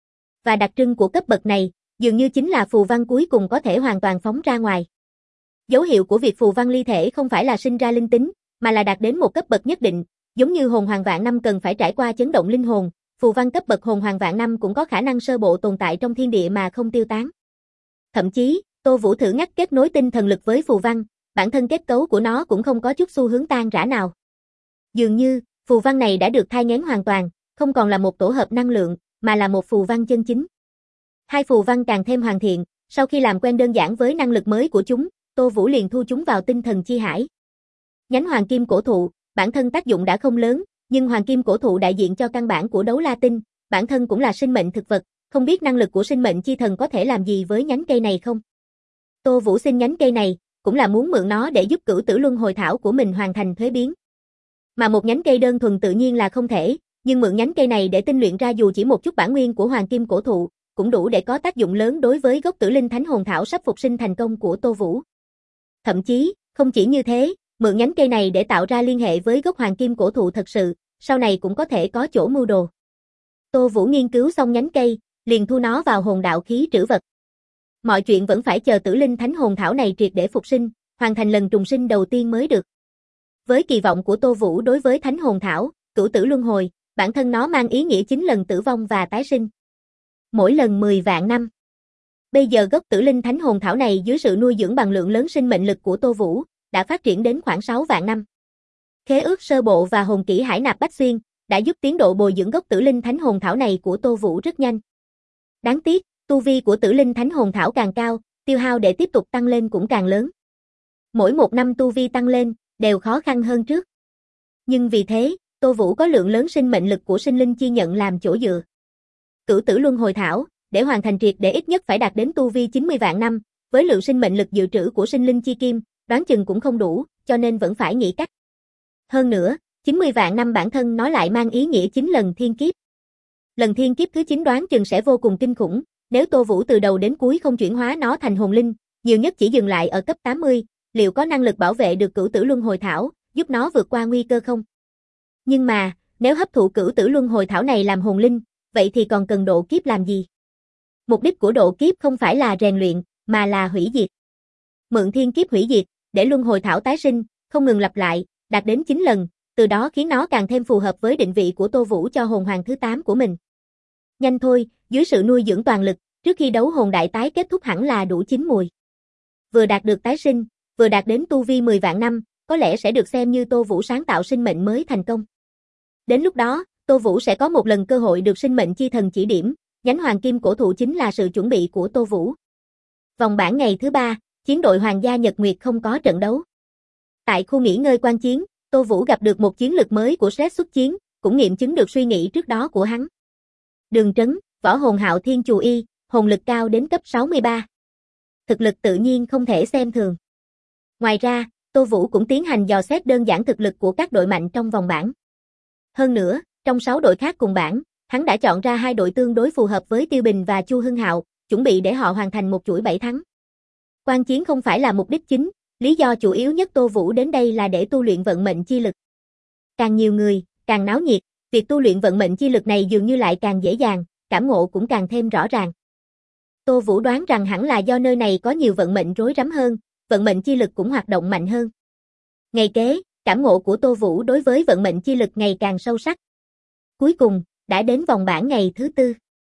Và đặc trưng của cấp bậc này, dường như chính là phù văn cuối cùng có thể hoàn toàn phóng ra ngoài. Dấu hiệu của việc phù văn ly thể không phải là sinh ra linh tính, mà là đạt đến một cấp bậc nhất định, giống như hồn hoàng vạn năm cần phải trải qua chấn động linh hồn, phù văn cấp bậc hồn hoàng vạn năm cũng có khả năng sơ bộ tồn tại trong thiên địa mà không tiêu tán. Thậm chí, Tô Vũ thử ngắt kết nối tinh thần lực với phù văn, bản thân kết cấu của nó cũng không có chút xu hướng tan rã nào. Dường như, phù văn này đã được thai nghén hoàn toàn, không còn là một tổ hợp năng lượng, mà là một phù văn chân chính. Hai phù văn càng thêm hoàn thiện, sau khi làm quen đơn giản với năng lực mới của chúng, Tô Vũ liền thu chúng vào tinh thần chi hải. Nhánh hoàng kim cổ thụ, bản thân tác dụng đã không lớn, nhưng hoàng kim cổ thụ đại diện cho căn bản của đấu la tinh, bản thân cũng là sinh mệnh thực vật, không biết năng lực của sinh mệnh chi thần có thể làm gì với nhánh cây này không? Tô Vũ xin nhánh cây này, cũng là muốn mượn nó để giúp cửu tử luân hồi thảo của mình hoàn thành thuế biến. Mà một nhánh cây đơn thuần tự nhiên là không thể, nhưng mượn nhánh cây này để tinh luyện ra dù chỉ một chút bản nguyên của hoàng kim cổ thụ, cũng đủ để có tác dụng lớn đối với gốc tử linh thánh hồn thảo sắp phục sinh thành công của Tô Vũ. Thậm chí, không chỉ như thế, mượn nhánh cây này để tạo ra liên hệ với gốc hoàng kim cổ thụ thật sự, sau này cũng có thể có chỗ mưu đồ. Tô Vũ nghiên cứu xong nhánh cây, liền thu nó vào hồn đạo khí trữ vật. Mọi chuyện vẫn phải chờ tử linh thánh hồn thảo này triệt để phục sinh, hoàn thành lần trùng sinh đầu tiên mới được. Với kỳ vọng của Tô Vũ đối với thánh hồn thảo, cửu tử luân hồi, bản thân nó mang ý nghĩa 9 lần tử vong và tái sinh. Mỗi lần 10 vạn năm. Bây giờ gốc tử linh thánh hồn thảo này dưới sự nuôi dưỡng bằng lượng lớn sinh mệnh lực của Tô Vũ, đã phát triển đến khoảng 6 vạn năm. Khế ước sơ bộ và hồn kỹ hải nạp bách xuyên, đã giúp tiến độ bồi dưỡng gốc tử linh thánh hồn thảo này của Tô Vũ rất nhanh. Đáng tiếc, tu vi của tử linh thánh hồn thảo càng cao, tiêu hao để tiếp tục tăng lên cũng càng lớn. Mỗi một năm tu vi tăng lên, đều khó khăn hơn trước. Nhưng vì thế, Tô Vũ có lượng lớn sinh mệnh lực của sinh linh chi nhận làm chỗ dựa. Cửu tử luân hồi thảo, để hoàn thành triệt để ít nhất phải đạt đến tu vi 90 vạn năm, với lượng sinh mệnh lực dự trữ của sinh linh chi kim, đoán chừng cũng không đủ, cho nên vẫn phải nghĩ cách. Hơn nữa, 90 vạn năm bản thân nó lại mang ý nghĩa 9 lần thiên kiếp. Lần thiên kiếp thứ 9 đoán chừng sẽ vô cùng kinh khủng, nếu Tô Vũ từ đầu đến cuối không chuyển hóa nó thành hồn linh, nhiều nhất chỉ dừng lại ở cấp 80, liệu có năng lực bảo vệ được cửu tử luân hồi thảo, giúp nó vượt qua nguy cơ không? Nhưng mà, nếu hấp thụ cửu tử luân hồi thảo này làm hồn linh, vậy thì còn cần độ kiếp làm gì? Mục đích của độ kiếp không phải là rèn luyện, mà là hủy diệt. Mượn thiên kiếp hủy diệt, để luân hồi thảo tái sinh, không ngừng lặp lại, đạt đến 9 lần, từ đó khiến nó càng thêm phù hợp với định vị của Tô Vũ cho hồn hoàng thứ 8 của mình. Nhanh thôi, dưới sự nuôi dưỡng toàn lực, trước khi đấu hồn đại tái kết thúc hẳn là đủ chín mùi. Vừa đạt được tái sinh, vừa đạt đến tu vi 10 vạn năm, có lẽ sẽ được xem như Tô Vũ sáng tạo sinh mệnh mới thành công. Đến lúc đó, Tô Vũ sẽ có một lần cơ hội được sinh mệnh chi thần chỉ điểm, nhánh hoàng kim cổ thụ chính là sự chuẩn bị của Tô Vũ. Vòng bảng ngày thứ 3, chiến đội Hoàng gia Nhật Nguyệt không có trận đấu. Tại khu nghỉ ngơi quan chiến, Tô Vũ gặp được một chiến lực mới của Sret xuất chiến, cũng nghiệm chứng được suy nghĩ trước đó của hắn. Đường Trấn, võ hồn Hạo Thiên Chù Y, hồn lực cao đến cấp 63. Thực lực tự nhiên không thể xem thường. Ngoài ra, Tô Vũ cũng tiến hành dò xét đơn giản thực lực của các đội mạnh trong vòng bảng. Hơn nữa, trong 6 đội khác cùng bảng, hắn đã chọn ra 2 đội tương đối phù hợp với Tiêu Bình và Chu Hưng Hạo, chuẩn bị để họ hoàn thành một chuỗi 7 thắng. Quan chiến không phải là mục đích chính, lý do chủ yếu nhất Tô Vũ đến đây là để tu luyện vận mệnh chi lực. Càng nhiều người, càng náo nhiệt, việc tu luyện vận mệnh chi lực này dường như lại càng dễ dàng, cảm ngộ cũng càng thêm rõ ràng. Tô Vũ đoán rằng hẳn là do nơi này có nhiều vận mệnh rối rắm hơn, vận mệnh chi lực cũng hoạt động mạnh hơn. Ngày kế, cảm ngộ của Tô Vũ đối với vận mệnh chi lực ngày càng sâu sắc. Cuối cùng, đã đến vòng bảng ngày thứ 4.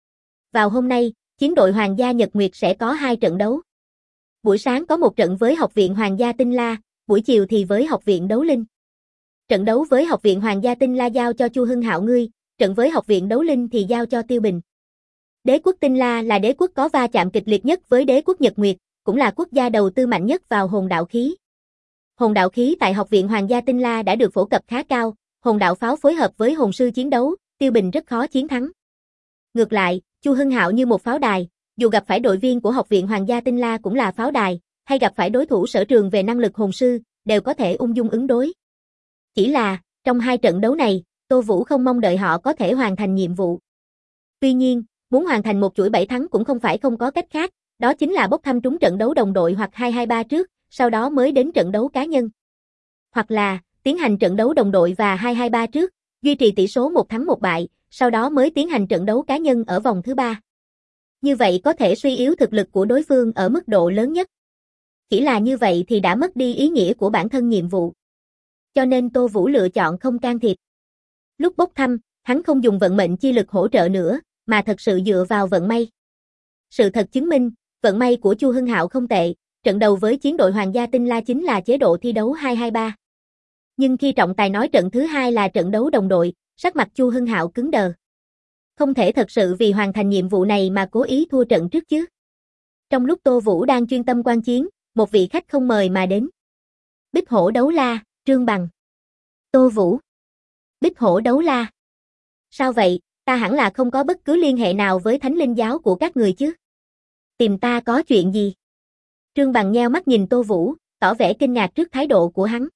Vào hôm nay, chiến đội Hoàng gia Nhật Nguyệt sẽ có 2 trận đấu. Buổi sáng có một trận với Học viện Hoàng gia Tinh La, buổi chiều thì với Học viện Đấu Linh. Trận đấu với Học viện Hoàng gia Tinh La giao cho Chu Hưng Hạo ngươi, trận với Học viện Đấu Linh thì giao cho Tiêu Bình. Đế quốc Tinh La là đế quốc có va chạm kịch liệt nhất với đế quốc Nhật Nguyệt, cũng là quốc gia đầu tư mạnh nhất vào hồn đạo khí. Hồn đạo khí tại Học viện Hoàng gia Tinh La đã được phổ cập khá cao, hồn đạo pháo phối hợp với hồn sư chiến đấu, Tiêu Bình rất khó chiến thắng. Ngược lại, Chu Hưng Hạo như một pháo đài, dù gặp phải đội viên của Học viện Hoàng gia Tinh La cũng là pháo đài, hay gặp phải đối thủ sở trường về năng lực hồn sư, đều có thể ung dung ứng đối. Chỉ là, trong hai trận đấu này, Tô Vũ không mong đợi họ có thể hoàn thành nhiệm vụ. Tuy nhiên, muốn hoàn thành một chuỗi 7 thắng cũng không phải không có cách khác, đó chính là bốc thăm trúng trận đấu đồng đội hoặc 2-2-3 trước, sau đó mới đến trận đấu cá nhân. Hoặc là, tiến hành trận đấu đồng đội và 2-2-3 trước, duy trì tỷ số 1 thắng 1 bại, sau đó mới tiến hành trận đấu cá nhân ở vòng thứ 3. Như vậy có thể suy yếu thực lực của đối phương ở mức độ lớn nhất. Chỉ là như vậy thì đã mất đi ý nghĩa của bản thân nhiệm vụ. Cho nên Tô Vũ lựa chọn không can thiệp. Lúc bốc thăm, hắn không dùng vận mệnh chi lực hỗ trợ nữa, mà thật sự dựa vào vận may. Sự thật chứng minh, vận may của Chu Hưng Hạo không tệ, trận đầu với chiến đội Hoàng gia Tinh La chính là chế độ thi đấu 2-2-3. Nhưng khi trọng tài nói trận thứ hai là trận đấu đồng đội, sắc mặt Chu Hưng Hạo cứng đờ. Không thể thật sự vì hoàn thành nhiệm vụ này mà cố ý thua trận trước chứ. Trong lúc Tô Vũ đang chuyên tâm quan chiến, một vị khách không mời mà đến. Bích Hổ Đấu La, Trương Bằng. Tô Vũ. Bích Hổ Đấu La. Sao vậy, ta hẳn là không có bất cứ liên hệ nào với Thánh Linh giáo của các người chứ? Tìm ta có chuyện gì? Trương Bằng nheo mắt nhìn Tô Vũ, tỏ vẻ kinh ngạc trước thái độ của hắn.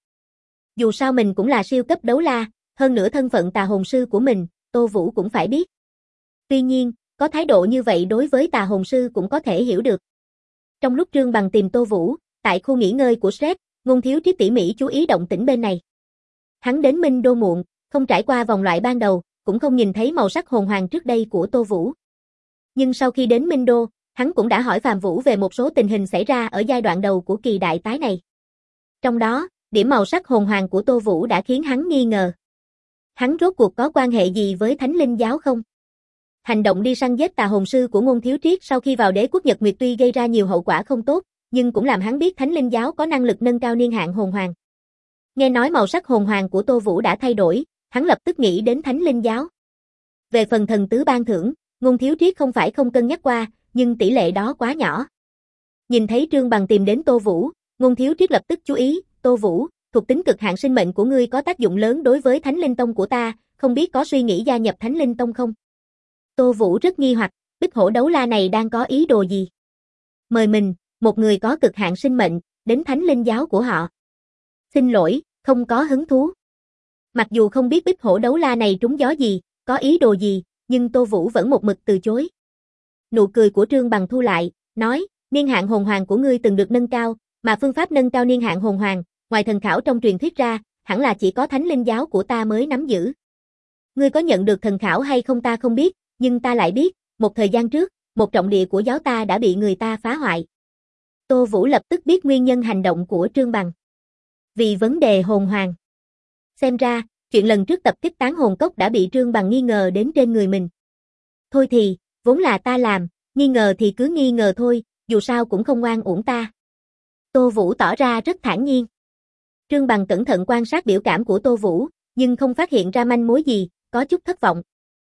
Dù sao mình cũng là siêu cấp đấu la, hơn nữa thân phận tà hồn sư của mình, Tô Vũ cũng phải biết. Tuy nhiên, có thái độ như vậy đối với tà hồn sư cũng có thể hiểu được. Trong lúc Trương Bằng tìm Tô Vũ, tại khu nghỉ ngơi của Shrek, Ngôn Thiếu Triết tỉ mỉ chú ý động tĩnh bên này. Hắn đến Minh Đô muộn, không trải qua vòng loại ban đầu, cũng không nhìn thấy màu sắc hồn hoàng trước đây của Tô Vũ. Nhưng sau khi đến Minh Đô, hắn cũng đã hỏi Phàm Vũ về một số tình hình xảy ra ở giai đoạn đầu của kỳ đại tái này. Trong đó, điểm màu sắc hồn hoàng của Tô Vũ đã khiến hắn nghi ngờ. Hắn rốt cuộc có quan hệ gì với Thánh Linh giáo không? Hành động đi săn giết tà hồn sư của Ngôn Thiếu Triết sau khi vào Đế quốc Nhật Nguyệt tuy gây ra nhiều hậu quả không tốt, nhưng cũng làm hắn biết Thánh Linh giáo có năng lực nâng cao niên hạn hồn hoàng. Nghe nói màu sắc hồn hoàng của Tô Vũ đã thay đổi, hắn lập tức nghĩ đến Thánh Linh giáo. Về phần thần tứ ban thưởng, Ngôn Thiếu Triết không phải không cân nhắc qua, nhưng tỷ lệ đó quá nhỏ. Nhìn thấy Trương Bằng tìm đến Tô Vũ, Ngôn Thiếu Triết lập tức chú ý, Tô Vũ, thuộc tính cực hạn sinh mệnh của ngươi có tác dụng lớn đối với Thánh Linh Tông của ta, không biết có suy nghĩ gia nhập Thánh Linh Tông không? Tô Vũ rất nghi hoặc, Bích Hổ Đấu La này đang có ý đồ gì? Mời mình, một người có cực hạn sinh mệnh, đến Thánh Linh giáo của họ. Xin lỗi, không có hứng thú. Mặc dù không biết Bích Hổ Đấu La này trúng gió gì, có ý đồ gì, nhưng Tô Vũ vẫn một mực từ chối. Nụ cười của Trương Bằng thu lại, nói, niên hạn hồn hoàng của ngươi từng được nâng cao, mà phương pháp nâng cao niên hạn hồn hoàng, ngoài thần khảo trong truyền thuyết ra, hẳn là chỉ có Thánh Linh giáo của ta mới nắm giữ. Ngươi có nhận được thần khảo hay không ta không biết, nhưng ta lại biết, một thời gian trước, một trọng địa của giáo ta đã bị người ta phá hoại. Tô Vũ lập tức biết nguyên nhân hành động của Trương Bằng. Vì vấn đề hồn hoàng. Xem ra, chuyện lần trước tập kích tán hồn cốc đã bị Trương Bằng nghi ngờ đến trên người mình. Thôi thì, vốn là ta làm, nghi ngờ thì cứ nghi ngờ thôi, dù sao cũng không oan uổng ta. Tô Vũ tỏ ra rất thản nhiên. Trương Bằng cẩn thận quan sát biểu cảm của Tô Vũ, nhưng không phát hiện ra manh mối gì, có chút thất vọng.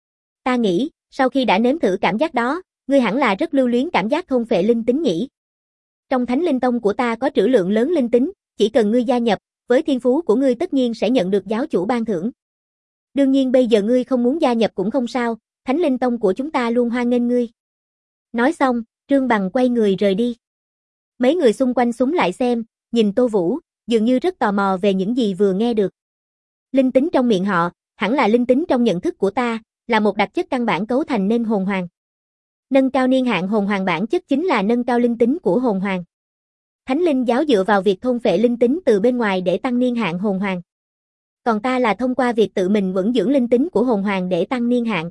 Ta nghĩ, sau khi đã nếm thử cảm giác đó, ngươi hẳn là rất lưu luyến cảm giác thôn phệ linh tính nhỉ. Trong Thánh Linh Tông của ta có trữ lượng lớn linh tính, chỉ cần ngươi gia nhập, với thiên phú của ngươi tất nhiên sẽ nhận được giáo chủ ban thưởng. Đương nhiên bây giờ ngươi không muốn gia nhập cũng không sao, Thánh Linh Tông của chúng ta luôn hoan nghênh ngươi. Nói xong, Trương Bằng quay người rời đi. Mấy người xung quanh súng lại xem, nhìn Tô Vũ, dường như rất tò mò về những gì vừa nghe được. Linh tính trong miệng họ, hẳn là linh tính trong nhận thức của ta, là một đặc chất căn bản cấu thành nên hồn hoàng. Nâng cao niên hạn hồn hoàng bản chất chính là nâng cao linh tính của hồn hoàng. Thánh Linh giáo dựa vào việc thôn phệ linh tính từ bên ngoài để tăng niên hạn hồn hoàng. Còn ta là thông qua việc tự mình vững dưỡng linh tính của hồn hoàng để tăng niên hạn.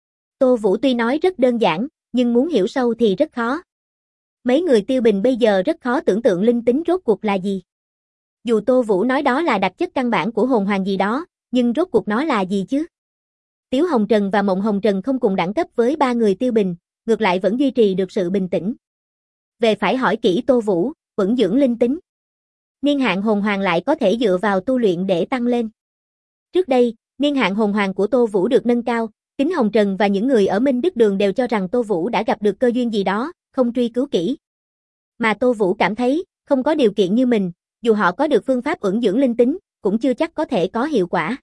Tô Vũ tuy nói rất đơn giản, nhưng muốn hiểu sâu thì rất khó. Mấy người Tiêu Bình bây giờ rất khó tưởng tượng linh tính rốt cuộc là gì. Dù Tô Vũ nói đó là đặc chất căn bản của hồn hoàng gì đó, nhưng rốt cuộc nó là gì chứ? Tiếu Hồng Trần và Mộng Hồng Trần không cùng đẳng cấp với ba người Tiêu Bình, ngược lại vẫn duy trì được sự bình tĩnh. Về phải hỏi kỹ Tô Vũ, vững dưỡng linh tính. Niên hạn hồn hoàng lại có thể dựa vào tu luyện để tăng lên. Trước đây, niên hạn hồn hoàng của Tô Vũ được nâng cao, Kính Hồng Trần và những người ở Minh Đức Đường đều cho rằng Tô Vũ đã gặp được cơ duyên gì đó, không truy cứu kỹ. Mà Tô Vũ cảm thấy, không có điều kiện như mình, Dù họ có được phương pháp ẩn dưỡng linh tính, cũng chưa chắc có thể có hiệu quả.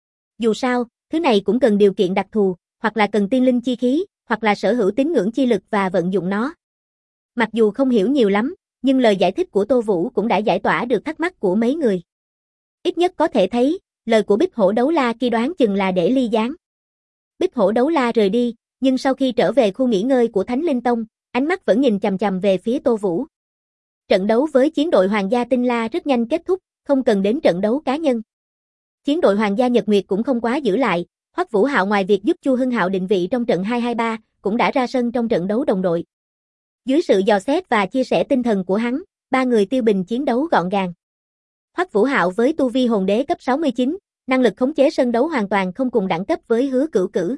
Dù sao, thứ này cũng cần điều kiện đặc thù, hoặc là cần tiên linh chi khí, hoặc là sở hữu tín ngưỡng chi lực và vận dụng nó. Mặc dù không hiểu nhiều lắm, nhưng lời giải thích của Tô Vũ cũng đã giải tỏa được thắc mắc của mấy người. Ít nhất có thể thấy, lời của Bích Hổ Đấu La kia đoán chừng là để ly gián. Bích Hổ Đấu La rời đi, nhưng sau khi trở về khu nghỉ ngơi của Thánh Linh Tông, ánh mắt vẫn nhìn chằm chằm về phía Tô Vũ. Trận đấu với chiến đội Hoàng gia Tinh La rất nhanh kết thúc, không cần đến trận đấu cá nhân. Chiến đội Hoàng gia Nhật Nguyệt cũng không quá giữ lại, Hoắc Vũ Hạo ngoài việc giúp Chu Hưng Hạo định vị trong trận 2-2-3, cũng đã ra sân trong trận đấu đồng đội. Dưới sự dò xét và chia sẻ tinh thần của hắn, ba người tiêu bình chiến đấu gọn gàng. Hoắc Vũ Hạo với tu vi hồn đế cấp 69, năng lực khống chế sân đấu hoàn toàn không cùng đẳng cấp với Hứa Cửu Cửu.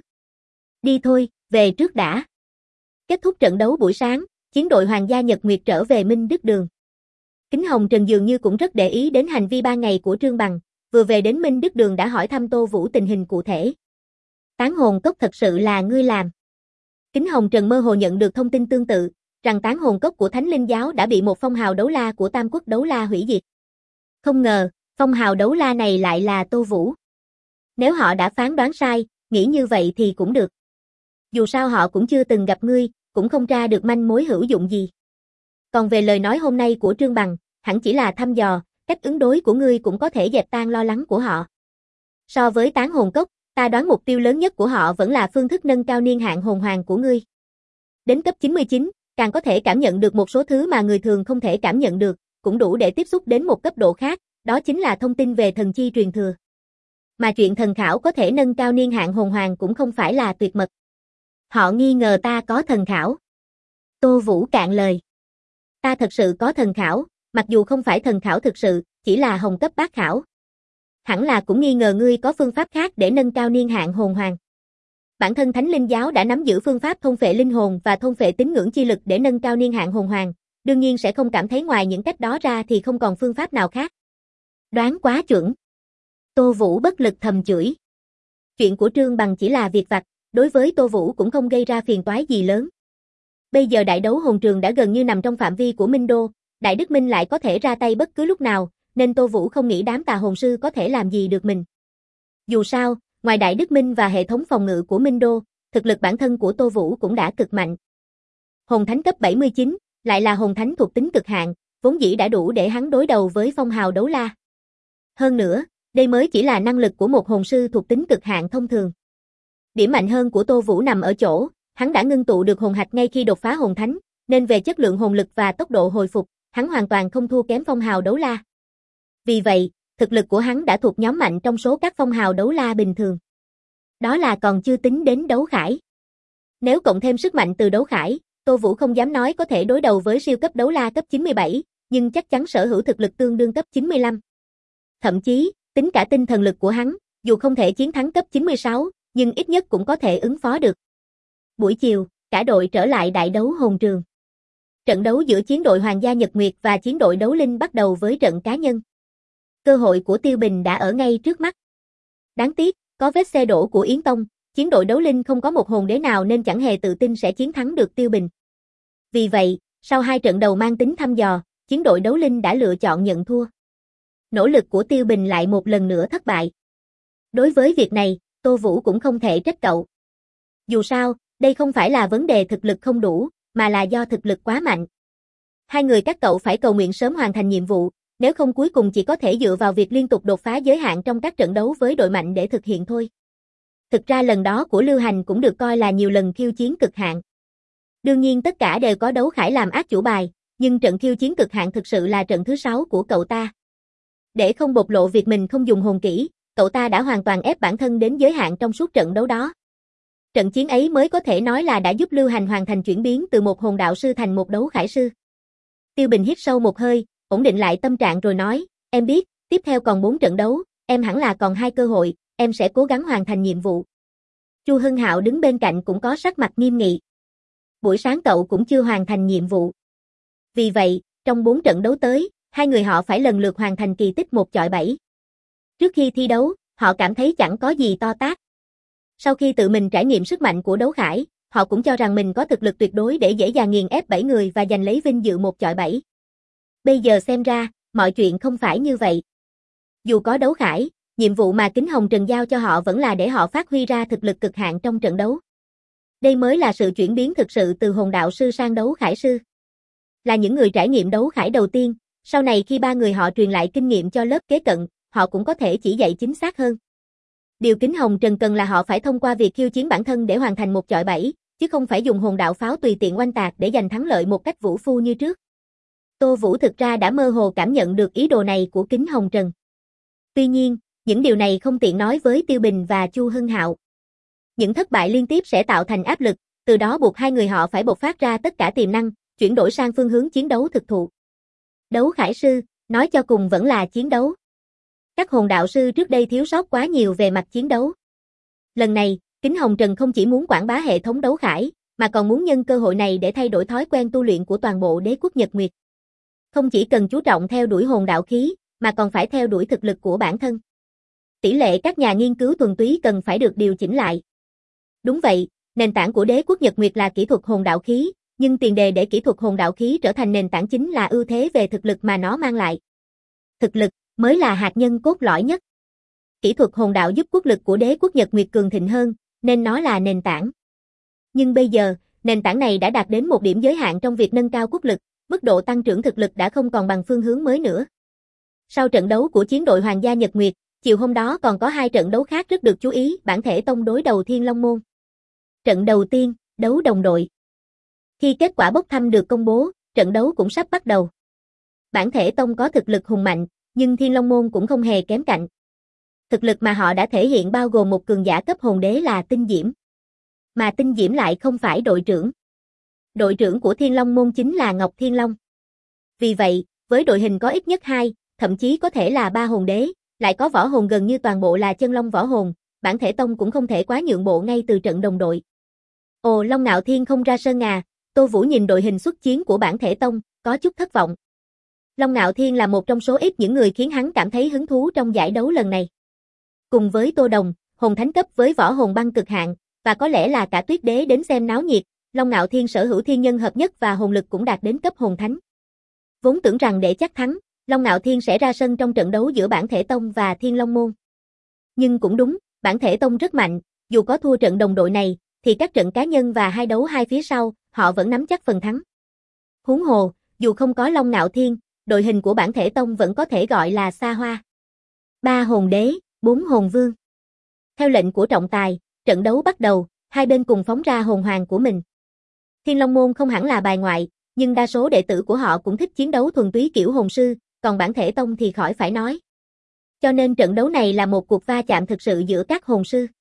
Đi thôi, về trước đã. Kết thúc trận đấu buổi sáng, chiến đội Hoàng gia Nhật Nguyệt trở về Minh Đức Đường. Kính Hồng Trần dường như cũng rất để ý đến hành vi 3 ngày của Trương Bằng, vừa về đến Minh Đức Đường đã hỏi thăm Tô Vũ tình hình cụ thể. Tán hồn cốc thật sự là ngươi làm. Kính Hồng Trần mơ hồ nhận được thông tin tương tự, rằng tán hồn cốc của Thánh Linh Giáo đã bị một phong hào đấu la của Tam Quốc Đấu La hủy diệt. Không ngờ, phong hào đấu la này lại là Tô Vũ. Nếu họ đã phán đoán sai, nghĩ như vậy thì cũng được. Dù sao họ cũng chưa từng gặp ngươi, cũng không tra được manh mối hữu dụng gì. Còn về lời nói hôm nay của Trương Bằng, hẳn chỉ là thăm dò, cách ứng đối của ngươi cũng có thể dẹp tan lo lắng của họ. So với tán hồn cốc, ta đoán mục tiêu lớn nhất của họ vẫn là phương thức nâng cao niên hạn hồn hoàng của ngươi. Đến cấp 99, càng có thể cảm nhận được một số thứ mà người thường không thể cảm nhận được, cũng đủ để tiếp xúc đến một cấp độ khác, đó chính là thông tin về thần chi truyền thừa. Mà chuyện thần khảo có thể nâng cao niên hạn hồn hoàng cũng không phải là tuyệt mật. Họ nghi ngờ ta có thần khảo. Tô Vũ cạn lời. Ta thật sự có thần khảo, mặc dù không phải thần khảo thực sự, chỉ là hồng cấp bát khảo. Hẳn là cũng nghi ngờ ngươi có phương pháp khác để nâng cao niên hạn hồn hoàng. Bản thân Thánh Linh Giáo đã nắm giữ phương pháp thôn phệ linh hồn và thôn phệ tín ngưỡng chi lực để nâng cao niên hạn hồn hoàng, đương nhiên sẽ không cảm thấy ngoài những cách đó ra thì không còn phương pháp nào khác. Đoán quá chuẩn. Tô Vũ bất lực thầm chửi. Chuyện của Trương Bằng chỉ là việc vặt, đối với Tô Vũ cũng không gây ra phiền toái gì lớn. Bây giờ đại đấu hồn trường đã gần như nằm trong phạm vi của Minh Đô, Đại Đức Minh lại có thể ra tay bất cứ lúc nào, nên Tô Vũ không nghĩ đám tà hồn sư có thể làm gì được mình. Dù sao, ngoài Đại Đức Minh và hệ thống phòng ngự của Minh Đô, thực lực bản thân của Tô Vũ cũng đã cực mạnh. Hồn thánh cấp 79, lại là hồn thánh thuộc tính cực hạn, vốn dĩ đã đủ để hắn đối đầu với phong hào đấu la. Hơn nữa, đây mới chỉ là năng lực của một hồn sư thuộc tính cực hạn thông thường. Điểm mạnh hơn của Tô Vũ nằm ở chỗ, hắn đã ngưng tụ được hồn hạch ngay khi đột phá hồn thánh, nên về chất lượng hồn lực và tốc độ hồi phục, hắn hoàn toàn không thua kém phong hào đấu la. Vì vậy, thực lực của hắn đã thuộc nhóm mạnh trong số các phong hào đấu la bình thường. Đó là còn chưa tính đến đấu khải. Nếu cộng thêm sức mạnh từ đấu khải, Tô Vũ không dám nói có thể đối đầu với siêu cấp đấu la cấp 97, nhưng chắc chắn sở hữu thực lực tương đương cấp 95. Thậm chí, tính cả tinh thần lực của hắn, dù không thể chiến thắng cấp 96, nhưng ít nhất cũng có thể ứng phó được. Buổi chiều, cả đội trở lại đại đấu hồn trường. Trận đấu giữa chiến đội Hoàng gia Nhật Nguyệt và chiến đội Đấu Linh bắt đầu với trận cá nhân. Cơ hội của Tiêu Bình đã ở ngay trước mắt. Đáng tiếc, có vết xe đổ của Yến Tông, chiến đội Đấu Linh không có một hồn đế nào nên chẳng hề tự tin sẽ chiến thắng được Tiêu Bình. Vì vậy, sau 2 trận đầu mang tính thăm dò, chiến đội Đấu Linh đã lựa chọn nhận thua. Nỗ lực của Tiêu Bình lại một lần nữa thất bại. Đối với việc này, Tô Vũ cũng không thể trách cậu. Dù sao, đây không phải là vấn đề thực lực không đủ, mà là do thực lực quá mạnh. Hai người các cậu phải cầu nguyện sớm hoàn thành nhiệm vụ, nếu không cuối cùng chỉ có thể dựa vào việc liên tục đột phá giới hạn trong các trận đấu với đội mạnh để thực hiện thôi. Thực ra lần đó của Lưu Hành cũng được coi là nhiều lần khiêu chiến cực hạn. Đương nhiên tất cả đều có đấu khải làm át chủ bài, nhưng trận khiêu chiến cực hạn thực sự là trận thứ 6 của cậu ta. Để không bộc lộ việc mình không dùng hồn kỹ, cậu ta đã hoàn toàn ép bản thân đến giới hạn trong suốt trận đấu đó. Trận chiến ấy mới có thể nói là đã giúp Lưu Hành hoàn thành chuyển biến từ một hồn đạo sư thành một đấu khải sư. Tiêu Bình hít sâu một hơi, ổn định lại tâm trạng rồi nói, em biết, tiếp theo còn 4 trận đấu, em hẳn là còn 2 cơ hội, em sẽ cố gắng hoàn thành nhiệm vụ. Chu Hưng Hạo đứng bên cạnh cũng có sắc mặt nghiêm nghị. Buổi sáng cậu cũng chưa hoàn thành nhiệm vụ. Vì vậy, trong 4 trận đấu tới, hai người họ phải lần lượt hoàn thành kỳ tích 1 chọi 7. Trước khi thi đấu, họ cảm thấy chẳng có gì to tát. Sau khi tự mình trải nghiệm sức mạnh của đấu khải, họ cũng cho rằng mình có thực lực tuyệt đối để dễ dàng nghiền ép 7 người và giành lấy vinh dự 1 chọi 7. Bây giờ xem ra, mọi chuyện không phải như vậy. Dù có đấu khải, nhiệm vụ mà Kính Hồng Trần giao cho họ vẫn là để họ phát huy ra thực lực cực hạn trong trận đấu. Đây mới là sự chuyển biến thực sự từ hồn đạo sư sang đấu khải sư. Là những người trải nghiệm đấu khải đầu tiên, sau này khi ba người họ truyền lại kinh nghiệm cho lớp kế cận, họ cũng có thể chỉ dạy chính xác hơn. Điều Kính Hồng Trần cần là họ phải thông qua việc khiêu chiến bản thân để hoàn thành một chọi bảy, chứ không phải dùng hồn đạo pháo tùy tiện oanh tạc để giành thắng lợi một cách vũ phu như trước. Tô Vũ thực ra đã mơ hồ cảm nhận được ý đồ này của Kính Hồng Trần. Tuy nhiên, những điều này không tiện nói với Tiêu Bình và Chu Hưng Hạo. Những thất bại liên tiếp sẽ tạo thành áp lực, từ đó buộc hai người họ phải bộc phát ra tất cả tiềm năng, chuyển đổi sang phương hướng chiến đấu thực thụ. Đấu khải sư, nói cho cùng vẫn là chiến đấu. Các hồn đạo sư trước đây thiếu sót quá nhiều về mặt chiến đấu. Lần này, Kính Hồng Trần không chỉ muốn quảng bá hệ thống đấu khải, mà còn muốn nhân cơ hội này để thay đổi thói quen tu luyện của toàn bộ đế quốc Nhật Nguyệt. Không chỉ cần chú trọng theo đuổi hồn đạo khí, mà còn phải theo đuổi thực lực của bản thân. Tỷ lệ các nhà nghiên cứu thuần túy cần phải được điều chỉnh lại. Đúng vậy, nền tảng của đế quốc Nhật Nguyệt là kỹ thuật hồn đạo khí, nhưng tiền đề để kỹ thuật hồn đạo khí trở thành nền tảng chính là ưu thế về thực lực mà nó mang lại. Thực lực mới là hạt nhân cốt lõi nhất. Kỹ thuật hồn đạo giúp quốc lực của đế quốc Nhật Nguyệt cường thịnh hơn, nên nó là nền tảng. Nhưng bây giờ, nền tảng này đã đạt đến một điểm giới hạn trong việc nâng cao quốc lực, mức độ tăng trưởng thực lực đã không còn bằng phương hướng mới nữa. Sau trận đấu của chiến đội Hoàng gia Nhật Nguyệt, chiều hôm đó còn có hai trận đấu khác rất được chú ý, Bản Thể Tông đối đầu Thiên Long Môn. Trận đầu tiên, đấu đồng đội. Khi kết quả bốc thăm được công bố, trận đấu cũng sắp bắt đầu. Bản Thể Tông có thực lực hùng mạnh, nhưng Thiên Long Môn cũng không hề kém cạnh. Thực lực mà họ đã thể hiện bao gồm một cường giả cấp hồn đế là Tinh Diễm. Mà Tinh Diễm lại không phải đội trưởng. Đội trưởng của Thiên Long Môn chính là Ngọc Thiên Long. Vì vậy, với đội hình có ít nhất 2, thậm chí có thể là 3 hồn đế, lại có võ hồn gần như toàn bộ là chân long võ hồn, Bản Thể Tông cũng không thể quá nhượng bộ ngay từ trận đồng đội. Ồ, Long Ngạo Thiên không ra sân à? Tô Vũ nhìn đội hình xuất chiến của Bản Thể Tông, có chút thất vọng. Long Ngạo Thiên là một trong số ít những người khiến hắn cảm thấy hứng thú trong giải đấu lần này. Cùng với Tô Đồng, hồn thánh cấp với võ hồn băng cực hạn, và có lẽ là cả Tuyết Đế đến xem náo nhiệt, Long Ngạo Thiên sở hữu thiên nhân hợp nhất và hồn lực cũng đạt đến cấp hồn thánh. Vốn tưởng rằng để chắc thắng, Long Ngạo Thiên sẽ ra sân trong trận đấu giữa Bản Thể Tông và Thiên Long Môn. Nhưng cũng đúng, Bản Thể Tông rất mạnh, dù có thua trận đồng đội này, thì các trận cá nhân và hai đấu hai phía sau, họ vẫn nắm chắc phần thắng. Huống hồ, dù không có Long Ngạo Thiên, đội hình của Bản Thể Tông vẫn có thể gọi là xa hoa. 3 hồn đế, 4 hồn vương. Theo lệnh của trọng tài, trận đấu bắt đầu, hai bên cùng phóng ra hồn hoàng của mình. Thiên Long Môn không hẳn là bài ngoại, nhưng đa số đệ tử của họ cũng thích chiến đấu thuần túy kiểu hồn sư, còn Bản Thể Tông thì khỏi phải nói. Cho nên trận đấu này là một cuộc va chạm thực sự giữa các hồn sư.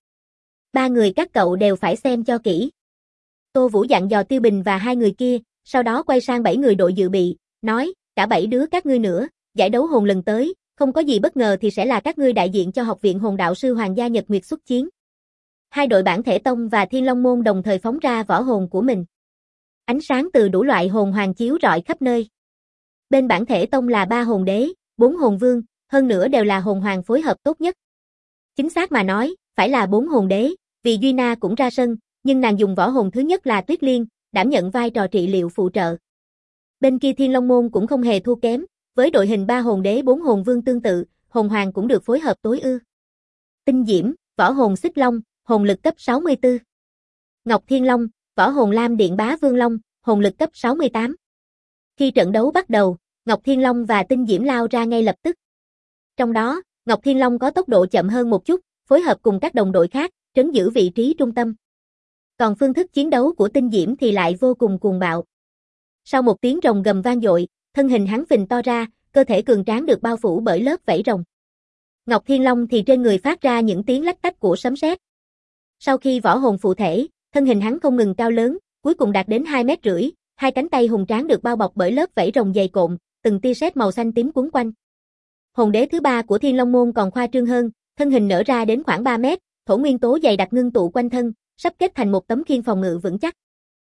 3 người các cậu đều phải xem cho kỹ. Tô Vũ dặn dò Tiêu Bình và hai người kia, sau đó quay sang 7 người đội dự bị, nói, cả 7 đứa các ngươi nữa, giải đấu hồn lần tới, không có gì bất ngờ thì sẽ là các ngươi đại diện cho Học viện Hồn đạo sư Hoàng gia Nhật Nguyệt xuất chiến. Hai đội Bản Thể Tông và Thiên Long Môn đồng thời phóng ra võ hồn của mình. Ánh sáng từ đủ loại hồn hoàng chiếu rọi khắp nơi. Bên Bản Thể Tông là 3 hồn đế, 4 hồn vương, hơn nữa đều là hồn hoàng phối hợp tốt nhất. Chính xác mà nói, phải là 4 hồn đế, vì Duy Na cũng ra sân, nhưng nàng dùng võ hồn thứ nhất là Tuyết Liên, đảm nhận vai trò trị liệu phụ trợ. Bên kia Thiên Long Môn cũng không hề thua kém, với đội hình 3 hồn đế 4 hồn vương tương tự, hồn hoàng cũng được phối hợp tối ưu. Tinh Diễm, võ hồn Xích Long, hồn lực cấp 64. Ngọc Thiên Long, võ hồn Lam Điện Bá Vương Long, hồn lực cấp 68. Khi trận đấu bắt đầu, Ngọc Thiên Long và Tinh Diễm lao ra ngay lập tức. Trong đó, Ngọc Thiên Long có tốc độ chậm hơn một chút, phối hợp cùng các đồng đội khác, trấn giữ vị trí trung tâm. Còn phương thức chiến đấu của Tinh Diễm thì lại vô cùng cuồng bạo. Sau một tiếng rồng gầm vang dội, thân hình hắn phình to ra, cơ thể cường tráng được bao phủ bởi lớp vảy rồng. Ngọc Thiên Long thì trên người phát ra những tiếng lách tách của sấm sét. Sau khi võ hồn phụ thể, thân hình hắn không ngừng cao lớn, cuối cùng đạt đến 2,5 mét, hai cánh tay hùng tráng được bao bọc bởi lớp vảy rồng dày cộm, từng tia sét màu xanh tím quấn quanh. Hồn đế thứ 3 của Thiên Long Môn còn khoa trương hơn, thân hình nở ra đến khoảng 3 mét, thổ nguyên tố dày đặc ngưng tụ quanh thân, sắp kết thành một tấm khiên phòng ngự vững chắc.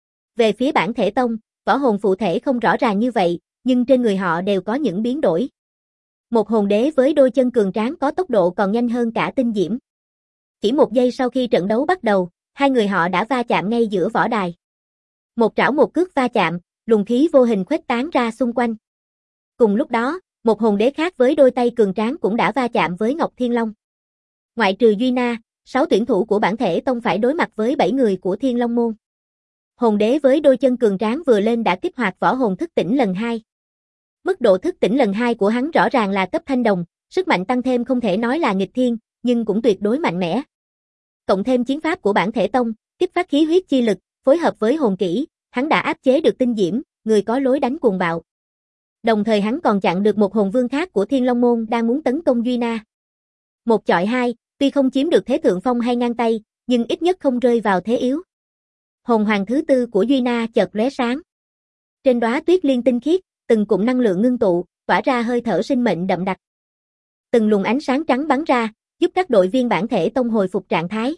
Về phía Bản Thể Tông, võ hồn phụ thể không rõ ràng như vậy, nhưng trên người họ đều có những biến đổi. Một hồn đế với đôi chân cường tráng có tốc độ còn nhanh hơn cả Tinh Diễm. Chỉ một giây sau khi trận đấu bắt đầu, hai người họ đã va chạm ngay giữa võ đài. Một trảo một cước va chạm, luồng khí vô hình khuếch tán ra xung quanh. Cùng lúc đó, Một hồn đế khác với đôi tay cường tráng cũng đã va chạm với Ngọc Thiên Long. Ngoại trừ Duy Na, 6 tuyển thủ của bản thể tông phải đối mặt với 7 người của Thiên Long môn. Hồn đế với đôi chân cường tráng vừa lên đã kích hoạt võ hồn thức tỉnh lần 2. Mức độ thức tỉnh lần 2 của hắn rõ ràng là cấp thanh đồng, sức mạnh tăng thêm không thể nói là nghịch thiên, nhưng cũng tuyệt đối mạnh mẽ. Cộng thêm chiến pháp của bản thể tông, kích phát khí huyết chi lực, phối hợp với hồn kỹ, hắn đã áp chế được Tinh Diễm, người có lối đánh cuồng bạo. Đồng thời hắn còn chặn được một hồn vương khác của Thiên Long môn đang muốn tấn công Duy Na. Một chọi hai, tuy không chiếm được thế thượng phong hay ngang tay, nhưng ít nhất không rơi vào thế yếu. Hồn hoàng thứ tư của Duy Na chợt lóe sáng. Trên đóa tuyết liên tinh khiết, từng cụm năng lượng ngưng tụ, tỏa ra hơi thở sinh mệnh đậm đặc. Từng luồng ánh sáng trắng bắn ra, giúp các đội viên bản thể tông hồi phục trạng thái.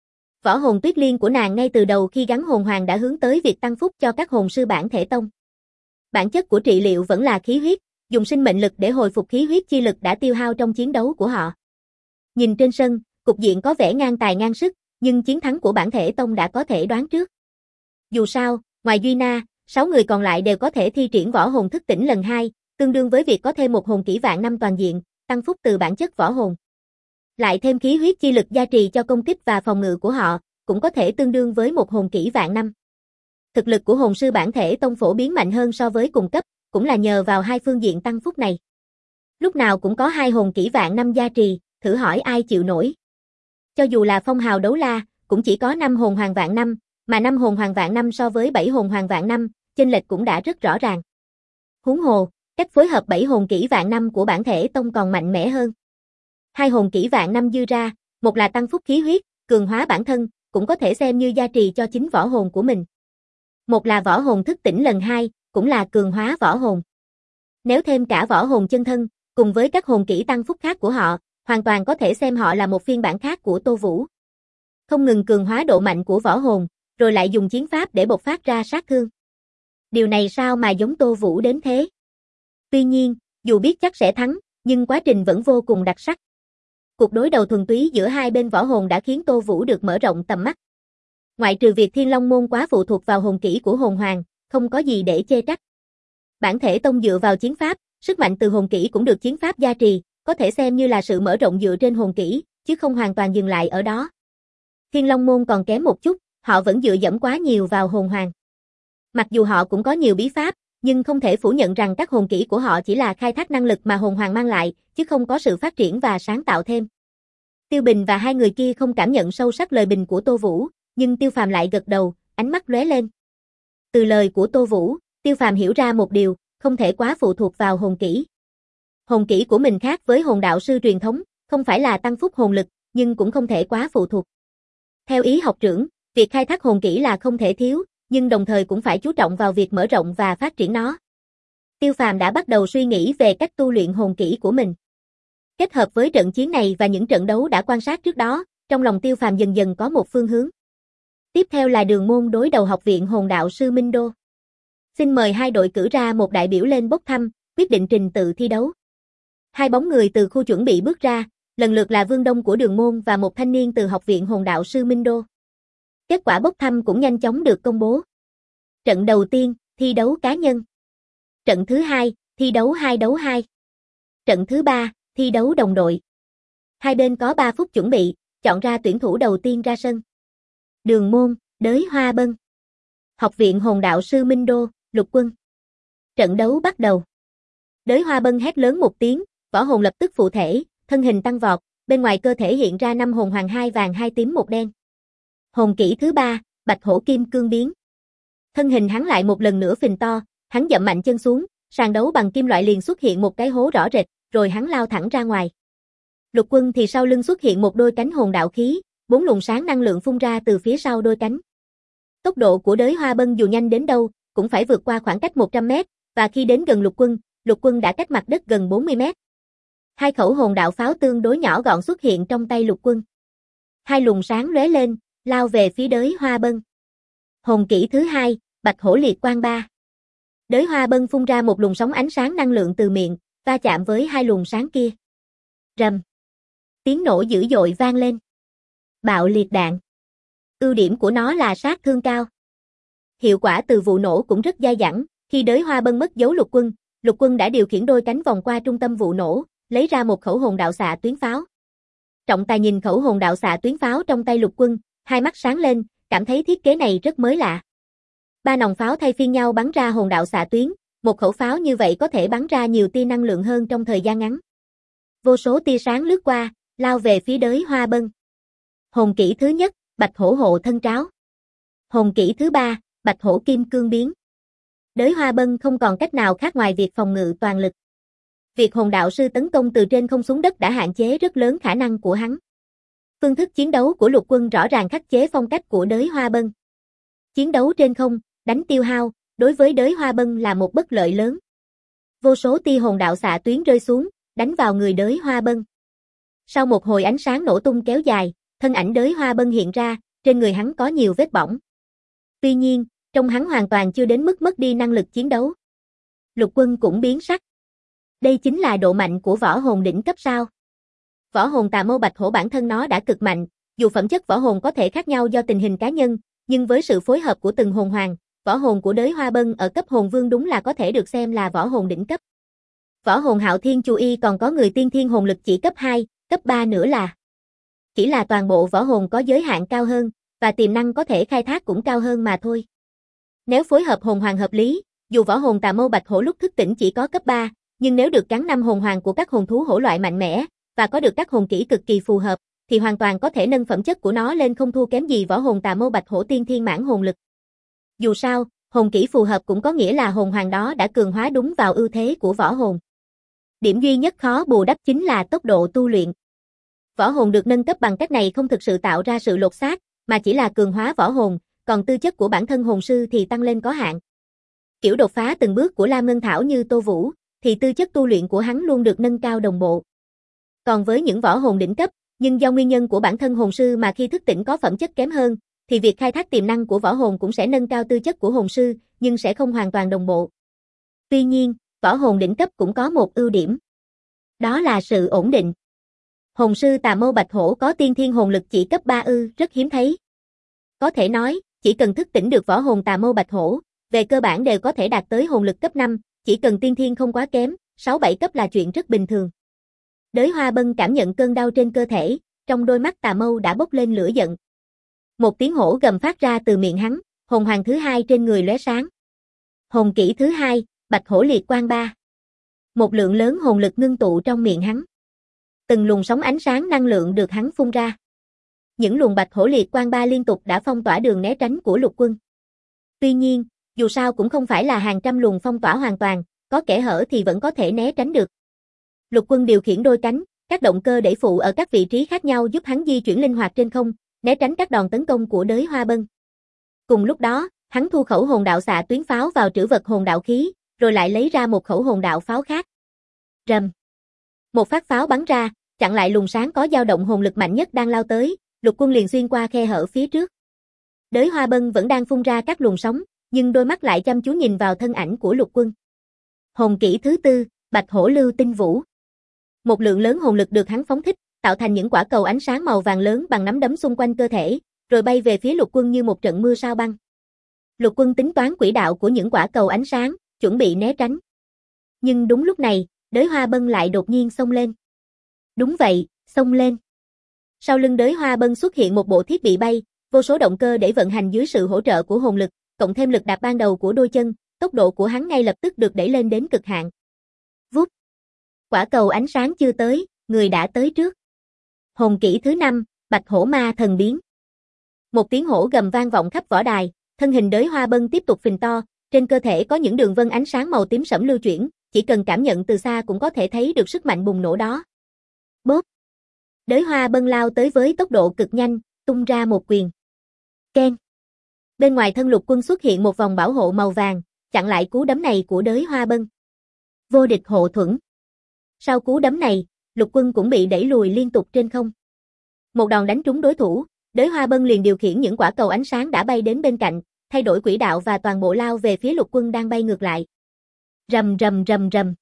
Võ hồn tuyết liên của nàng ngay từ đầu khi gắn hồn hoàng đã hướng tới việc tăng phúc cho các hồn sư bản thể tông. Bản chất của trị liệu vẫn là khí huyết, dùng sinh mệnh lực để hồi phục khí huyết chi lực đã tiêu hao trong chiến đấu của họ. Nhìn trên sân, cục diện có vẻ ngang tài ngang sức, nhưng chiến thắng của bản thể tông đã có thể đoán trước. Dù sao, ngoài Duy Na, 6 người còn lại đều có thể thi triển võ hồn thức tỉnh lần 2, tương đương với việc có thêm một hồn kỹ vạn năm toàn diện, tăng phúc từ bản chất võ hồn. Lại thêm khí huyết chi lực gia trì cho công kích và phòng ngự của họ, cũng có thể tương đương với một hồn kỹ vạn năm. Thực lực của hồn sư bản thể tông phổ biến mạnh hơn so với cùng cấp, cũng là nhờ vào hai phương diện tăng phúc này. Lúc nào cũng có 2 hồn kỹ vạn năm gia trì, thử hỏi ai chịu nổi. Cho dù là phong hào đấu la, cũng chỉ có 5 hồn hoàng vạn năm, mà 5 hồn hoàng vạn năm so với 7 hồn hoàng vạn năm, chênh lệch cũng đã rất rõ ràng. Huống hồ, cách phối hợp 7 hồn kỹ vạn năm của bản thể tông còn mạnh mẽ hơn. 2 hồn kỹ vạn năm dư ra, một là tăng phúc khí huyết, cường hóa bản thân, cũng có thể xem như gia trì cho chính võ hồn của mình. Một là võ hồn thức tỉnh lần 2, cũng là cường hóa võ hồn. Nếu thêm cả võ hồn chân thân, cùng với các hồn kỹ tăng phúc khác của họ, hoàn toàn có thể xem họ là một phiên bản khác của Tô Vũ. Không ngừng cường hóa độ mạnh của võ hồn, rồi lại dùng chiến pháp để bộc phát ra sát thương. Điều này sao mà giống Tô Vũ đến thế? Tuy nhiên, dù biết chắc sẽ thắng, nhưng quá trình vẫn vô cùng đặc sắc. Cuộc đối đầu thuần túy giữa hai bên võ hồn đã khiến Tô Vũ được mở rộng tầm mắt. Ngoại trừ việc Thiên Long môn quá phụ thuộc vào hồn kỹ của hồn hoàng, không có gì để chê trách. Bản thể tông dựa vào chiến pháp, sức mạnh từ hồn kỹ cũng được chiến pháp gia trì, có thể xem như là sự mở rộng dựa trên hồn kỹ, chứ không hoàn toàn dừng lại ở đó. Thiên Long môn còn kém một chút, họ vẫn dựa dẫm quá nhiều vào hồn hoàng. Mặc dù họ cũng có nhiều bí pháp, nhưng không thể phủ nhận rằng các hồn kỹ của họ chỉ là khai thác năng lực mà hồn hoàng mang lại, chứ không có sự phát triển và sáng tạo thêm. Tiêu Bình và hai người kia không cảm nhận sâu sắc lời bình của Tô Vũ, nhưng Tiêu Phàm lại gật đầu, ánh mắt lóe lên. Từ lời của Tô Vũ, Tiêu Phàm hiểu ra một điều, không thể quá phụ thuộc vào hồn kỹ. Hồn kỹ của mình khác với hồn đạo sư truyền thống, không phải là tăng phúc hồn lực, nhưng cũng không thể quá phụ thuộc. Theo ý học trưởng, việc khai thác hồn kỹ là không thể thiếu, nhưng đồng thời cũng phải chú trọng vào việc mở rộng và phát triển nó. Tiêu Phàm đã bắt đầu suy nghĩ về cách tu luyện hồn kỹ của mình. Kết hợp với trận chiến này và những trận đấu đã quan sát trước đó, trong lòng Tiêu Phàm dần dần có một phương hướng. Tiếp theo là Đường Môn đối đầu Học viện Hồn đạo sư Minh Đô. Xin mời hai đội cử ra một đại biểu lên bốc thăm, quyết định trình tự thi đấu. Hai bóng người từ khu chuẩn bị bước ra, lần lượt là Vương Đông của Đường Môn và một thanh niên từ Học viện Hồn đạo sư Minh Đô. Kết quả bốc thăm cũng nhanh chóng được công bố. Trận đầu tiên, thi đấu cá nhân. Trận thứ hai, thi đấu 2 đấu 2. Trận thứ ba, thi đấu đồng đội. Hai bên có 3 phút chuẩn bị, chọn ra tuyển thủ đầu tiên ra sân. Đường Môn, Đới Hoa Bân. Học viện Hồn đạo sư Minh Đô, Lục Quân. Trận đấu bắt đầu. Đới Hoa Bân hét lớn một tiếng, võ hồn lập tức phụ thể, thân hình tăng vọt, bên ngoài cơ thể hiện ra 5 hồn hoàng 2 vàng 2 tím 1 đen. Hồn kỹ thứ 3, Bạch Hổ Kim Cương biến. Thân hình hắn lại một lần nữa phình to, hắn dậm mạnh chân xuống, sàn đấu bằng kim loại liền xuất hiện một cái hố rõ rệt, rồi hắn lao thẳng ra ngoài. Lục Quân thì sau lưng xuất hiện một đôi cánh hồn đạo khí, 4 luồng sáng năng lượng phun ra từ phía sau đôi cánh. Tốc độ của Đới Hoa Bân dù nhanh đến đâu, cũng phải vượt qua khoảng cách 100 mét, và khi đến gần Lục Quân đã cách mặt đất gần 40 mét. Hai khẩu hồn đạo pháo tương đối nhỏ gọn xuất hiện trong tay Lục Quân. Hai luồng sáng lóe lên, lao về phía Đới Hoa Bân. Hồn kỹ thứ 2, Bạch Hổ Liệt Quang 3. Đới Hoa Bân phun ra một luồng sóng ánh sáng năng lượng từ miệng, va chạm với hai luồng sáng kia. Rầm. Tiếng nổ dữ dội vang lên. Bạo liệt đạn. Ưu điểm của nó là sát thương cao. Hiệu quả từ vụ nổ cũng rất dai dẳng, khi Đới Hoa Bân mất dấu Lục Quân, Lục Quân đã điều khiển đôi cánh vòng qua trung tâm vụ nổ, lấy ra một khẩu hồn đạo xạ tuyến pháo. Trọng tài nhìn khẩu hồn đạo xạ tuyến pháo trong tay Lục Quân, hai mắt sáng lên, cảm thấy thiết kế này rất mới lạ. Ba nòng pháo thay phiên nhau bắn ra hồn đạo xạ tuyến, một khẩu pháo như vậy có thể bắn ra nhiều tia năng lượng hơn trong thời gian ngắn. Vô số tia sáng lướt qua, lao về phía Đới Hoa Bân. Hồn kỹ thứ nhất, Bạch Hổ hộ thân tráo. Hồn kỹ thứ ba, Bạch Hổ kim cương biến. Đới Hoa Bân không còn cách nào khác ngoài việc phòng ngự toàn lực. Việc hồn đạo sư tấn công từ trên không xuống đất đã hạn chế rất lớn khả năng của hắn. Phương thức chiến đấu của Lục Quân rõ ràng khắc chế phong cách của Đới Hoa Bân. Chiến đấu trên không, đánh tiêu hao, đối với Đới Hoa Bân là một bất lợi lớn. Vô số tia hồn đạo xạ tuyến rơi xuống, đánh vào người Đới Hoa Bân. Sau một hồi ánh sáng nổ tung kéo dài, thân ảnh Đới Hoa Bân hiện ra, trên người hắn có nhiều vết bỏng. Tuy nhiên, trông hắn hoàn toàn chưa đến mức mất đi năng lực chiến đấu. Lục Quân cũng biến sắc. Đây chính là độ mạnh của võ hồn đỉnh cấp sao? Võ hồn Tà Mâu Bạch Hổ bản thân nó đã cực mạnh, dù phẩm chất võ hồn có thể khác nhau do tình hình cá nhân, nhưng với sự phối hợp của từng hồn hoàng, võ hồn của Đới Hoa Bân ở cấp hồn vương đúng là có thể được xem là võ hồn đỉnh cấp. Võ hồn Hạo Thiên Chu Y còn có người tiên thiên hồn lực chỉ cấp 2, cấp 3 nữa là. Chỉ là toàn bộ võ hồn có giới hạn cao hơn, và tiềm năng có thể khai thác cũng cao hơn mà thôi. Nếu phối hợp hồn hoàng hợp lý, dù võ hồn Tà Mâu Bạch Hổ lúc thức tỉnh chỉ có cấp 3, nhưng nếu được gắn 5 hồn hoàng của các hồn thú hổ loại mạnh mẽ, và có được các hồn kỹ cực kỳ phù hợp, thì hoàn toàn có thể nâng phẩm chất của nó lên không thua kém gì võ hồn Tà Mâu Bạch Hổ tiên thiên mãn hồn lực. Dù sao, hồn kỹ phù hợp cũng có nghĩa là hồn hoàng đó đã cường hóa đúng vào ưu thế của võ hồn. Điểm duy nhất khó bù đắp chính là tốc độ tu luyện. Võ hồn được nâng cấp bằng cách này không thực sự tạo ra sự lột xác, mà chỉ là cường hóa võ hồn, còn tư chất của bản thân hồn sư thì tăng lên có hạn. Kiểu đột phá từng bước của Lam Ngân Thảo như Tô Vũ, thì tư chất tu luyện của hắn luôn được nâng cao đồng bộ. Còn với những võ hồn đỉnh cấp, nhưng do nguyên nhân của bản thân hồn sư mà khi thức tỉnh có phẩm chất kém hơn, thì việc khai thác tiềm năng của võ hồn cũng sẽ nâng cao tư chất của hồn sư, nhưng sẽ không hoàn toàn đồng bộ. Tuy nhiên, võ hồn đỉnh cấp cũng có một ưu điểm. Đó là sự ổn định. Hồn sư Tà Mâu Bạch Hổ có tiên thiên hồn lực chỉ cấp 3 rất hiếm thấy. Có thể nói, chỉ cần thức tỉnh được võ hồn Tà Mâu Bạch Hổ, về cơ bản đều có thể đạt tới hồn lực cấp 5, chỉ cần tiên thiên không quá kém, 6-7 cấp là chuyện rất bình thường. Đới Hoa Bân cảm nhận cơn đau trên cơ thể, trong đôi mắt Tà Mâu đã bốc lên lửa giận. Một tiếng hổ gầm phát ra từ miệng hắn, hồn hoàng thứ hai trên người lóe sáng. Hồn kỹ thứ hai, Bạch Hổ Liệt Quang 3. Một lượng lớn hồn lực ngưng tụ trong miệng hắn. Từng luồng sóng ánh sáng năng lượng được hắn phun ra. Những luồng Bạch Hổ Liệt Quang 3 liên tục đã phong tỏa đường né tránh của Lục Quân. Tuy nhiên, dù sao cũng không phải là hàng trăm luồng phong tỏa hoàn toàn, có kẽ hở thì vẫn có thể né tránh được. Lục Quân điều khiển đôi cánh, các động cơ đẩy phụ ở các vị trí khác nhau giúp hắn di chuyển linh hoạt trên không, né tránh các đòn tấn công của Đới Hoa Bân. Cùng lúc đó, hắn thu khẩu hồn đạo xạ tuyến pháo vào trữ vật hồn đạo khí, rồi lại lấy ra một khẩu hồn đạo pháo khác. Rầm. Một phát pháo bắn ra, chặn lại luồng sáng có dao động hồn lực mạnh nhất đang lao tới, Lục Quân liền xuyên qua khe hở phía trước. Đới Hoa Bân vẫn đang phun ra các luồng sóng, nhưng đôi mắt lại chăm chú nhìn vào thân ảnh của Lục Quân. Hồn kỹ thứ tư, Bạch Hổ Lưu Tinh Vũ. Một lượng lớn hồn lực được hắn phóng thích, tạo thành những quả cầu ánh sáng màu vàng lớn bằng nắm đấm xung quanh cơ thể, rồi bay về phía Lục Quân như một trận mưa sao băng. Lục Quân tính toán quỹ đạo của những quả cầu ánh sáng, chuẩn bị né tránh. Nhưng đúng lúc này, Đới Hoa Bân lại đột nhiên xông lên. Đúng vậy, xông lên. Sau lưng Đới Hoa Bân xuất hiện một bộ thiết bị bay, vô số động cơ để vận hành dưới sự hỗ trợ của hồn lực, cộng thêm lực đạp ban đầu của đôi chân, tốc độ của hắn ngay lập tức được đẩy lên đến cực hạn. Vút. Quả cầu ánh sáng chưa tới, người đã tới trước. Hồn kỹ thứ 5, Bạch Hổ Ma Thần Biến. Một tiếng hổ gầm vang vọng khắp võ đài, thân hình Đới Hoa Bân tiếp tục phình to, trên cơ thể có những đường vân ánh sáng màu tím sẫm lưu chuyển, chỉ cần cảm nhận từ xa cũng có thể thấy được sức mạnh bùng nổ đó. Bốp. Đới Hoa Bân lao tới với tốc độ cực nhanh, tung ra một quyền. Keng. Bên ngoài thân Lục Quân xuất hiện một vòng bảo hộ màu vàng, chặn lại cú đấm này của Đới Hoa Bân. Vô địch hộ thuẫn. Sau cú đấm này, Lục Quân cũng bị đẩy lùi liên tục trên không. Một đòn đánh trúng đối thủ, Đới Hoa Bân liền điều khiển những quả cầu ánh sáng đã bay đến bên cạnh, thay đổi quỹ đạo và toàn bộ lao về phía Lục Quân đang bay ngược lại. Rầm rầm rầm rầm.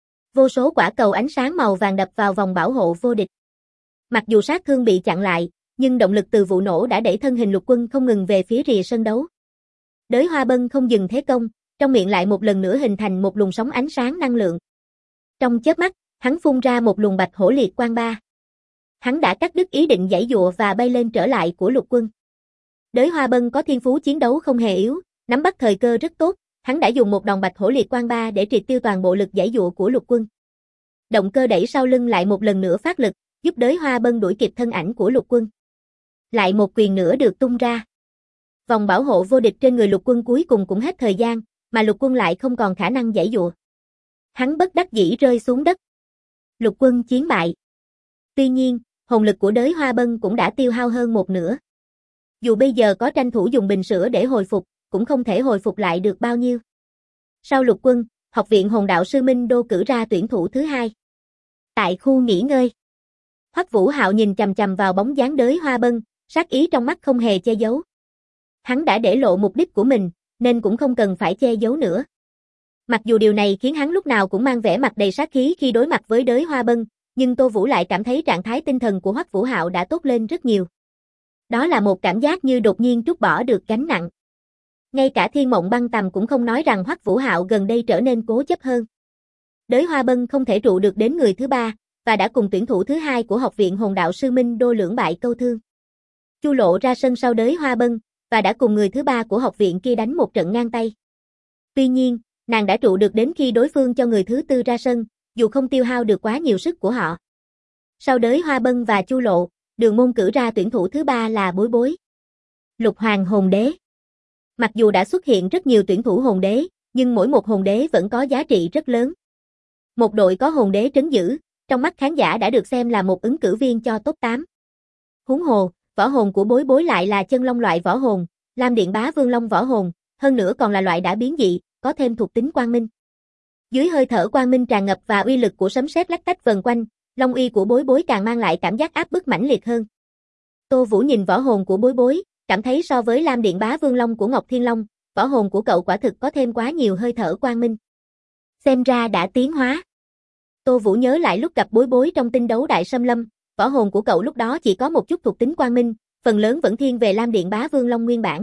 Vô số quả cầu ánh sáng màu vàng đập vào vòng bảo hộ vô địch. Mặc dù sát thương bị chặn lại, nhưng động lực từ vụ nổ đã đẩy thân hình Lục Quân không ngừng về phía rìa sân đấu. Đới Hoa Bân không dừng thế công, trong miệng lại một lần nữa hình thành một luồng sóng ánh sáng năng lượng. Trong chớp mắt, hắn phun ra một luồng bạch hổ liệt quang ba. Hắn đã cắt đứt ý định giãy giụa và bay lên trở lại của Lục Quân. Đới Hoa Bân có thiên phú chiến đấu không hề yếu, nắm bắt thời cơ rất tốt, hắn đã dùng một đòn bạch hổ liệt quang ba để triệt tiêu toàn bộ lực giãy giụa của Lục Quân. Động cơ đẩy sau lưng lại một lần nữa phát lực, giúp Đới Hoa Bân đuổi kịp thân ảnh của Lục Quân. Lại một quyền nữa được tung ra. Vòng bảo hộ vô địch trên người Lục Quân cuối cùng cũng hết thời gian, mà Lục Quân lại không còn khả năng giãy giụa. Hắn bất đắc dĩ rơi xuống đất. Lục Quân chiến bại. Tuy nhiên, hồn lực của Đới Hoa Bân cũng đã tiêu hao hơn một nửa. Dù bây giờ có tranh thủ dùng bình sữa để hồi phục, cũng không thể hồi phục lại được bao nhiêu. Sau Lục Quân, Học viện Hồn Đạo Sư Minh Đô cử ra tuyển thủ thứ hai. Tại khu nghỉ ngơi, Hoắc Vũ Hạo nhìn chằm chằm vào bóng dáng Đới Hoa Bân, sát ý trong mắt không hề che giấu. Hắn đã để lộ mục đích của mình, nên cũng không cần phải che giấu nữa. Mặc dù điều này khiến hắn lúc nào cũng mang vẻ mặt đầy sát khí khi đối mặt với Đới Hoa Bân, nhưng Tô Vũ lại cảm thấy trạng thái tinh thần của Hoắc Vũ Hạo đã tốt lên rất nhiều. Đó là một cảm giác như đột nhiên trút bỏ được gánh nặng. Ngay cả Thiên Mộng Băng Tầm cũng không nói rằng Hoắc Vũ Hạo gần đây trở nên cố chấp hơn. Đới Hoa Bân không thể trụ được đến người thứ ba, và đã cùng tuyển thủ thứ hai của Học viện Hồn Đạo Sư Minh Đô lưỡng bại câu thương. Chu Lộ ra sân sau Đới Hoa Bân, và đã cùng người thứ ba của học viện kia đánh một trận ngang tay. Tuy nhiên, nàng đã trụ được đến khi đối phương cho người thứ tư ra sân, dù không tiêu hao được quá nhiều sức của họ. Sau Đới Hoa Bân và Chu Lộ, Đường Môn cử ra tuyển thủ thứ ba là Bối Bối. Lục Hoàng Hồn Đế. Mặc dù đã xuất hiện rất nhiều tuyển thủ hồn đế, nhưng mỗi một hồn đế vẫn có giá trị rất lớn. Một đội có hồn đế trấn giữ, trong mắt khán giả đã được xem là một ứng cử viên cho top 8. Huống hồ, võ hồn của Bối Bối lại là chân long loại võ hồn, Lam Điện Bá Vương Long võ hồn, hơn nữa còn là loại đã biến dị, có thêm thuộc tính quang minh. Dưới hơi thở quang minh tràn ngập và uy lực của sấm sét lách tách vần quanh, long uy của Bối Bối càng mang lại cảm giác áp bức mãnh liệt hơn. Tô Vũ nhìn võ hồn của Bối Bối, cảm thấy so với Lam Điện Bá Vương Long của Ngọc Thiên Long, võ hồn của cậu quả thực có thêm quá nhiều hơi thở quang minh. Xem ra đã tiến hóa. Tô Vũ nhớ lại lúc gặp Bối Bối trong tinh đấu Đại Sâm Lâm, võ hồn của cậu lúc đó chỉ có một chút thuộc tính quang minh, phần lớn vẫn thiên về Lam Điện Bá Vương Long nguyên bản.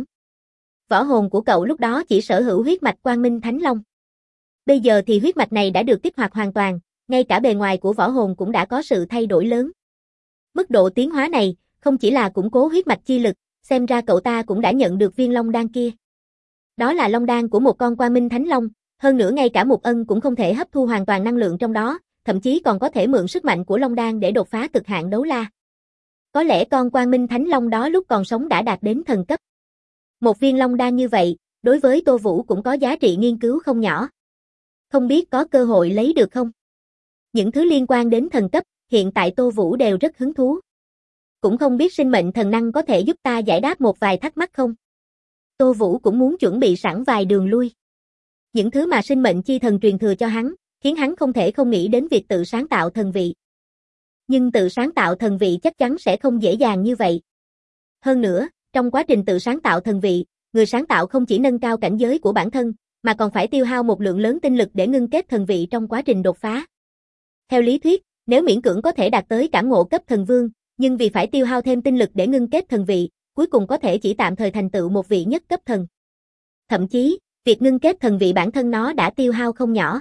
Võ hồn của cậu lúc đó chỉ sở hữu huyết mạch quang minh Thánh Long. Bây giờ thì huyết mạch này đã được kích hoạt hoàn toàn, ngay cả bề ngoài của võ hồn cũng đã có sự thay đổi lớn. Mức độ tiến hóa này không chỉ là củng cố huyết mạch chi lực, xem ra cậu ta cũng đã nhận được viên long đan kia. Đó là long đan của một con quang minh Thánh Long, hơn nữa ngay cả Mục Ân cũng không thể hấp thu hoàn toàn năng lượng trong đó, thậm chí còn có thể mượn sức mạnh của long đan để đột phá cực hạn đấu la. Có lẽ con quang minh Thánh Long đó lúc còn sống đã đạt đến thần cấp. Một viên long đan như vậy, đối với Tô Vũ cũng có giá trị nghiên cứu không nhỏ. Không biết có cơ hội lấy được không? Những thứ liên quan đến thần cấp, hiện tại Tô Vũ đều rất hứng thú. Cũng không biết sinh mệnh thần năng có thể giúp ta giải đáp một vài thắc mắc không? Tô Vũ cũng muốn chuẩn bị sẵn vài đường lui. Những thứ mà sinh mệnh chi thần truyền thừa cho hắn, khiến hắn không thể không nghĩ đến việc tự sáng tạo thần vị. Nhưng tự sáng tạo thần vị chắc chắn sẽ không dễ dàng như vậy. Hơn nữa, trong quá trình tự sáng tạo thần vị, người sáng tạo không chỉ nâng cao cảnh giới của bản thân, mà còn phải tiêu hao một lượng lớn tinh lực để ngưng kết thần vị trong quá trình đột phá. Theo lý thuyết, nếu miễn cưỡng có thể đạt tới cảm ngộ cấp thần vương, nhưng vì phải tiêu hao thêm tinh lực để ngưng kết thần vị, cuối cùng có thể chỉ tạm thời thành tựu một vị nhất cấp thần. Thậm chí, việc ngưng kết thần vị bản thân nó đã tiêu hao không nhỏ.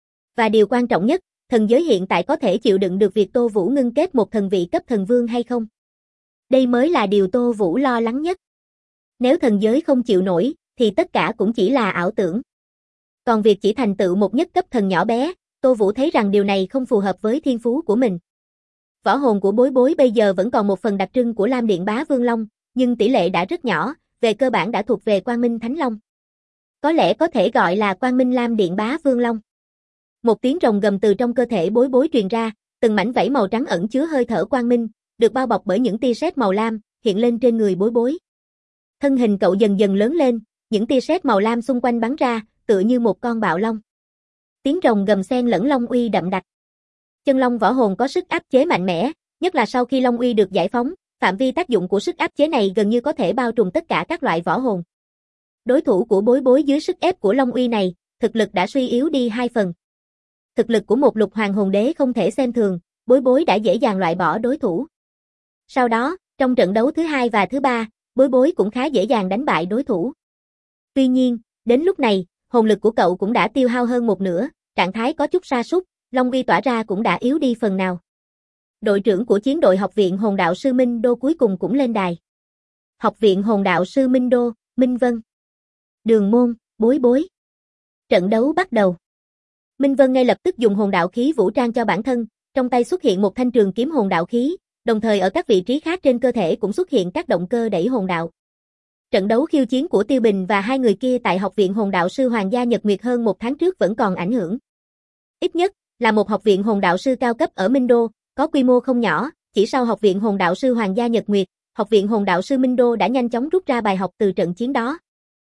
Và điều quan trọng nhất, thần giới hiện tại có thể chịu đựng được việc Tô Vũ ngưng kết một thần vị cấp thần vương hay không? Đây mới là điều Tô Vũ lo lắng nhất. Nếu thần giới không chịu nổi, thì tất cả cũng chỉ là ảo tưởng. Còn việc chỉ thành tựu một nhất cấp thần nhỏ bé, Tô Vũ thấy rằng điều này không phù hợp với thiên phú của mình. Võ hồn của Bối Bối bây giờ vẫn còn một phần đặc trưng của Lam Điện Bá Vương Long, nhưng tỷ lệ đã rất nhỏ, về cơ bản đã thuộc về Quang Minh Thánh Long. Có lẽ có thể gọi là Quang Minh Lam Điện Bá Vương Long. Một tiếng rồng gầm từ trong cơ thể Bối Bối truyền ra, từng mảnh vảy màu trắng ẩn chứa hơi thở quang minh, được bao bọc bởi những tia sét màu lam, hiện lên trên người Bối Bối. Thân hình cậu dần dần lớn lên, những tia sét màu lam xung quanh bắn ra, tựa như một con bạo long. Tiếng rồng gầm xen lẫn long uy đậm đặc. Chân long võ hồn có sức áp chế mạnh mẽ, nhất là sau khi long uy được giải phóng, phạm vi tác dụng của sức áp chế này gần như có thể bao trùm tất cả các loại võ hồn. Đối thủ của Bối Bối dưới sức ép của long uy này, thực lực đã suy yếu đi 2 phần. Thực lực của một lục hoàng hồn đế không thể xem thường, Bối Bối đã dễ dàng loại bỏ đối thủ. Sau đó, trong trận đấu thứ 2 và thứ 3, Bối Bối cũng khá dễ dàng đánh bại đối thủ. Tuy nhiên, đến lúc này, hồn lực của cậu cũng đã tiêu hao hơn một nửa, trạng thái có chút sa sút, long uy tỏa ra cũng đã yếu đi phần nào. Đội trưởng của chiến đội học viện hồn đạo sư Minh Đô cuối cùng cũng lên đài. Học viện hồn đạo sư Minh Đô, Minh Vân. Đường môn, bối bối. Trận đấu bắt đầu. Minh Vân ngay lập tức dùng hồn đạo khí vũ trang cho bản thân, trong tay xuất hiện một thanh trường kiếm hồn đạo khí, đồng thời ở các vị trí khác trên cơ thể cũng xuất hiện các động cơ đẩy hồn đạo. Trận đấu khiêu chiến của Tiêu Bình và hai người kia tại học viện hồn đạo sư Hoàng gia Nhật Nguyệt hơn một tháng trước vẫn còn ảnh hưởng. Ít nhất là một học viện hồn đạo sư cao cấp ở Minh Đô, có quy mô không nhỏ, chỉ sau học viện hồn đạo sư Hoàng gia Nhật Nguyệt, học viện hồn đạo sư Minh Đô đã nhanh chóng rút ra bài học từ trận chiến đó.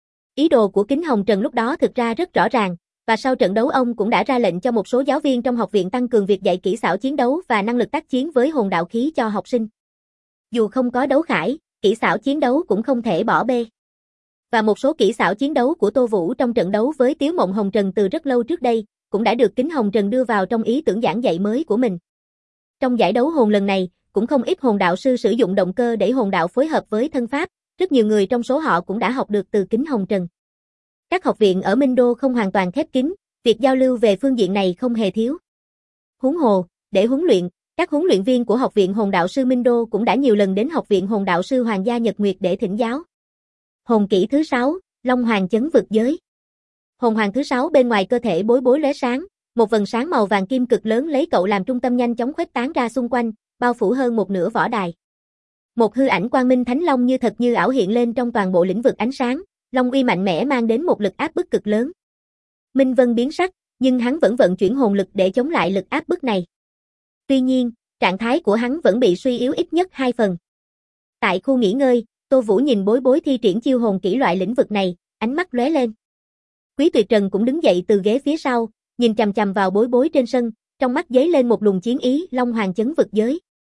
Ý đồ của Kính Hồng Trần lúc đó thực ra rất rõ ràng, và sau trận đấu ông cũng đã ra lệnh cho một số giáo viên trong học viện tăng cường việc dạy kỹ xảo chiến đấu và năng lực tác chiến với hồn đạo khí cho học sinh. Dù không có đấu khải, kỹ xảo chiến đấu cũng không thể bỏ bê. Và một số kỹ xảo chiến đấu của Tô Vũ trong trận đấu với Tiếu Mộng Hồng Trần từ rất lâu trước đây, cũng đã được Kính Hồng Trần đưa vào trong ý tưởng giảng dạy mới của mình. Trong giải đấu hồn lần này, cũng không ít hồn đạo sư sử dụng động cơ để hồn đạo phối hợp với thân pháp, rất nhiều người trong số họ cũng đã học được từ Kính Hồng Trần. Các học viện ở Minh Đô không hoàn toàn khép kín, việc giao lưu về phương diện này không hề thiếu. Huống hồ, để huấn luyện, các huấn luyện viên của học viện hồn đạo sư Minh Đô cũng đã nhiều lần đến học viện hồn đạo sư Hoàng gia Nhật Nguyệt để thỉnh giáo. Hồn kỹ thứ 6, Long Hoàng chấn vực giới. Hồn hoàng thứ 6 bên ngoài cơ thể bối bối lóe sáng, một vầng sáng màu vàng kim cực lớn lấy cậu làm trung tâm nhanh chóng khuếch tán ra xung quanh, bao phủ hơn một nửa võ đài. Một hư ảnh quang minh thánh long như thật như ảo hiện lên trong toàn bộ lĩnh vực ánh sáng, long uy mạnh mẽ mang đến một lực áp bức cực lớn. Minh Vân biến sắc, nhưng hắn vẫn vận chuyển hồn lực để chống lại lực áp bức này. Tuy nhiên, trạng thái của hắn vẫn bị suy yếu ít nhất 2 phần. Tại khu nghỉ ngơi, Tô Vũ nhìn bối bối thi triển chiêu hồn kỹ loại lĩnh vực này, ánh mắt lóe lên. Quý Tuyệt Trần cũng đứng dậy từ ghế phía sau, nhìn chằm chằm vào bối bối trên sân, trong mắt giấy lên một luồng chiến ý, Long Hoàng chấn vực giới.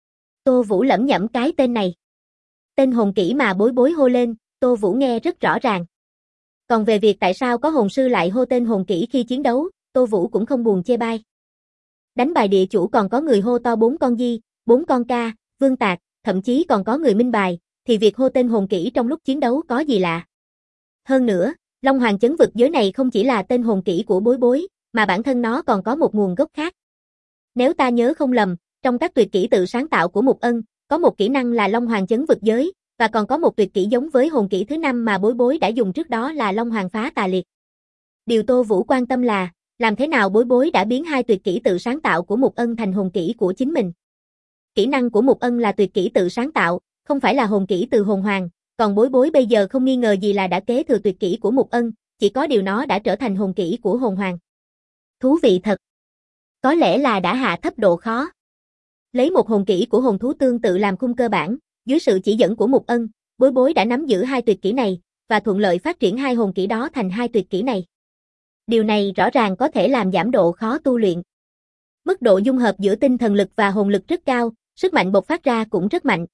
Tô Vũ lẩm nhẩm cái tên này. Tên hồn kỹ mà bối bối hô lên, Tô Vũ nghe rất rõ ràng. Còn về việc tại sao có hồn sư lại hô tên hồn kỹ khi chiến đấu, Tô Vũ cũng không buồn chê bai. Đánh bài địa chủ còn có người hô to 4 con di, 4 con ca, vương tạc, thậm chí còn có người minh bài, thì việc hô tên hồn kỹ trong lúc chiến đấu có gì lạ. Hơn nữa, Long Hoàng chấn vực giới này không chỉ là tên hồn kỹ của bối bối, mà bản thân nó còn có một nguồn gốc khác. Nếu ta nhớ không lầm, trong các tuyệt kỹ tự sáng tạo của Mục Ân, có một kỹ năng là Long Hoàng chấn vực giới, và còn có một tuyệt kỹ giống với hồn kỹ thứ 5 mà bối bối đã dùng trước đó là Long Hoàng phá tà liệt. Điều Tô Vũ quan tâm là, làm thế nào bối bối đã biến hai tuyệt kỹ tự sáng tạo của Mục Ân thành hồn kỹ của chính mình. Kỹ năng của Mục Ân là tuyệt kỹ tự sáng tạo, không phải là hồn kỹ từ hồn hoàng, còn bối bối bây giờ không nghi ngờ gì là đã kế thừa tuyệt kỹ của Mục Ân, chỉ có điều nó đã trở thành hồn kỹ của hồn hoàng. Thú vị thật. Có lẽ là đã hạ thấp độ khó. Lấy một hồn kỹ của hồn thú tương tự làm khung cơ bản, dưới sự chỉ dẫn của Mục Ân, bối bối đã nắm giữ hai tuyệt kỹ này, và thuận lợi phát triển hai hồn kỹ đó thành hai tuyệt kỹ này. Điều này rõ ràng có thể làm giảm độ khó tu luyện. Mức độ dung hợp giữa tinh thần lực và hồn lực rất cao, sức mạnh bộc phát ra cũng rất mạnh.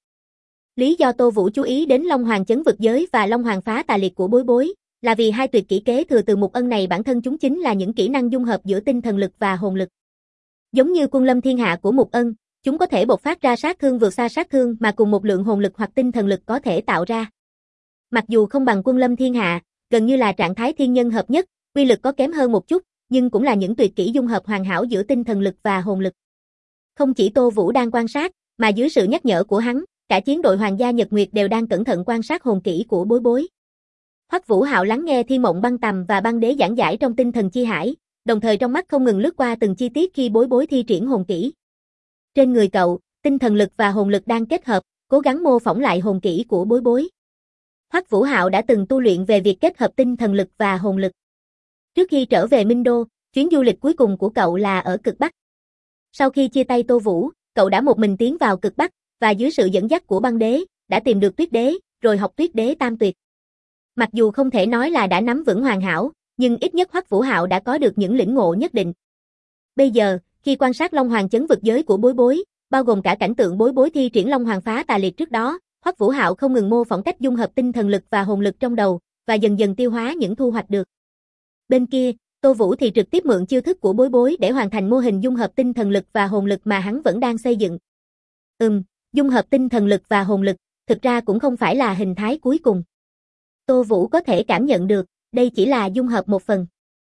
Lý do Tô Vũ chú ý đến Long Hoàng chấn vực giới và Long Hoàng phá tà liệt của bối bối, là vì hai tuyệt kỹ kế thừa từ Mục Ân này bản thân chúng chính là những kỹ năng dung hợp giữa tinh thần lực và hồn lực. Giống như Quân Lâm Thiên Hạ của Mục Ân, chúng có thể bộc phát ra sát thương vượt xa sát thương mà cùng một lượng hồn lực hoặc tinh thần lực có thể tạo ra. Mặc dù không bằng Quân Lâm Thiên Hạ, gần như là trạng thái thiên nhân hợp nhất, uy lực có kém hơn một chút, nhưng cũng là những tuyệt kỹ dung hợp hoàn hảo giữa tinh thần lực và hồn lực. Không chỉ Tô Vũ đang quan sát, mà dưới sự nhắc nhở của hắn, cả chiến đội Hoàng gia Nhật Nguyệt đều đang cẩn thận quan sát hồn kỹ của bối bối. Hoắc Vũ Hạo lắng nghe Thiên Mộng Băng Tầm và Băng Đế giảng giải trong tinh thần chi hải, đồng thời trong mắt không ngừng lướt qua từng chi tiết khi bối bối thi triển hồn kỹ. Trên người cậu, tinh thần lực và hồn lực đang kết hợp, cố gắng mô phỏng lại hồn kỹ của bối bối. Hoắc Vũ Hạo đã từng tu luyện về việc kết hợp tinh thần lực và hồn lực. Trước khi trở về Minh Đô, chuyến du lịch cuối cùng của cậu là ở cực Bắc. Sau khi chia tay Tô Vũ, cậu đã một mình tiến vào cực Bắc, và dưới sự dẫn dắt của Băng Đế, đã tìm được Tuyết Đế, rồi học Tuyết Đế Tam Tuyệt. Mặc dù không thể nói là đã nắm vững hoàn hảo, nhưng ít nhất Hoắc Vũ Hạo đã có được những lĩnh ngộ nhất định. Bây giờ, khi quan sát Long Hoàng chấn vực giới của bối bối, bao gồm cả cảnh tượng bối bối thi triển Long Hoàng phá tà liệt trước đó, Hoắc Vũ Hạo không ngừng mô phỏng cách dung hợp tinh thần lực và hồn lực trong đầu, và dần dần tiêu hóa những thu hoạch được. Bên kia, Tô Vũ thì trực tiếp mượn chiêu thức của bối bối để hoàn thành mô hình dung hợp tinh thần lực và hồn lực mà hắn vẫn đang xây dựng. Dung hợp tinh thần lực và hồn lực, thực ra cũng không phải là hình thái cuối cùng. Tô Vũ có thể cảm nhận được, đây chỉ là dung hợp một phần.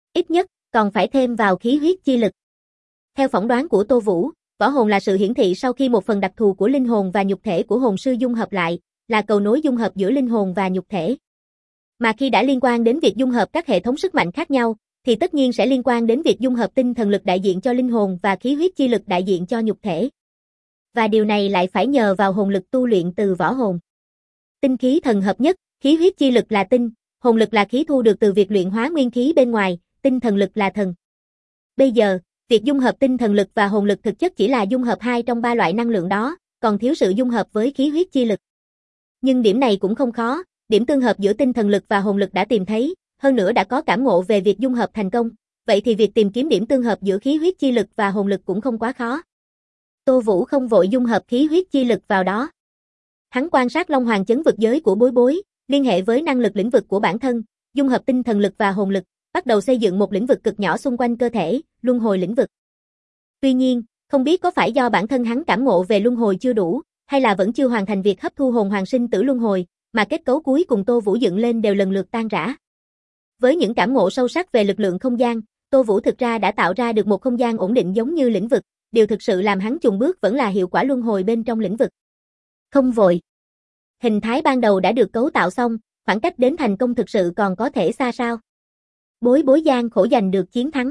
Ít nhất, còn phải thêm vào khí huyết chi lực. Theo phỏng đoán của Tô Vũ, võ hồn là sự hiển thị sau khi một phần đặc thù của linh hồn và nhục thể của hồn sư dung hợp lại, là cầu nối dung hợp giữa linh hồn và nhục thể. Mà khi đã liên quan đến việc dung hợp các hệ thống sức mạnh khác nhau, thì tất nhiên sẽ liên quan đến việc dung hợp tinh thần lực đại diện cho linh hồn và khí huyết chi lực đại diện cho nhục thể. Và điều này lại phải nhờ vào hồn lực tu luyện từ võ hồn. Tinh khí thần hợp nhất, khí huyết chi lực là tinh, hồn lực là khí thu được từ việc luyện hóa nguyên khí bên ngoài, tinh thần lực là thần. Bây giờ, việc dung hợp tinh thần lực và hồn lực thực chất chỉ là dung hợp hai trong ba loại năng lượng đó, còn thiếu sự dung hợp với khí huyết chi lực. Nhưng điểm này cũng không khó, điểm tương hợp giữa tinh thần lực và hồn lực đã tìm thấy, hơn nữa đã có cảm ngộ về việc dung hợp thành công, vậy thì việc tìm kiếm điểm tương hợp giữa khí huyết chi lực và hồn lực cũng không quá khó. Tô Vũ không vội dung hợp khí huyết chi lực vào đó. Hắn quan sát Long Hoàng chấn vực giới của Bối Bối, liên hệ với năng lực lĩnh vực của bản thân, dung hợp tinh thần lực và hồn lực, bắt đầu xây dựng một lĩnh vực cực nhỏ xung quanh cơ thể, luân hồi lĩnh vực. Tuy nhiên, không biết có phải do bản thân hắn cảm ngộ về luân hồi chưa đủ, hay là vẫn chưa hoàn thành việc hấp thu hồn hoàng sinh tử luân hồi, mà kết cấu cuối cùng Tô Vũ dựng lên đều lần lượt tan rã. Với những cảm ngộ sâu sắc về lực lượng không gian, Tô Vũ thực ra đã tạo ra được một không gian ổn định giống như lĩnh vực, điều thực sự làm hắn chùng bước vẫn là hiệu quả luân hồi bên trong lĩnh vực. Không vội. Hình thái ban đầu đã được cấu tạo xong, khoảng cách đến thành công thực sự còn có thể xa sao. Bối Bối gian khổ giành được chiến thắng.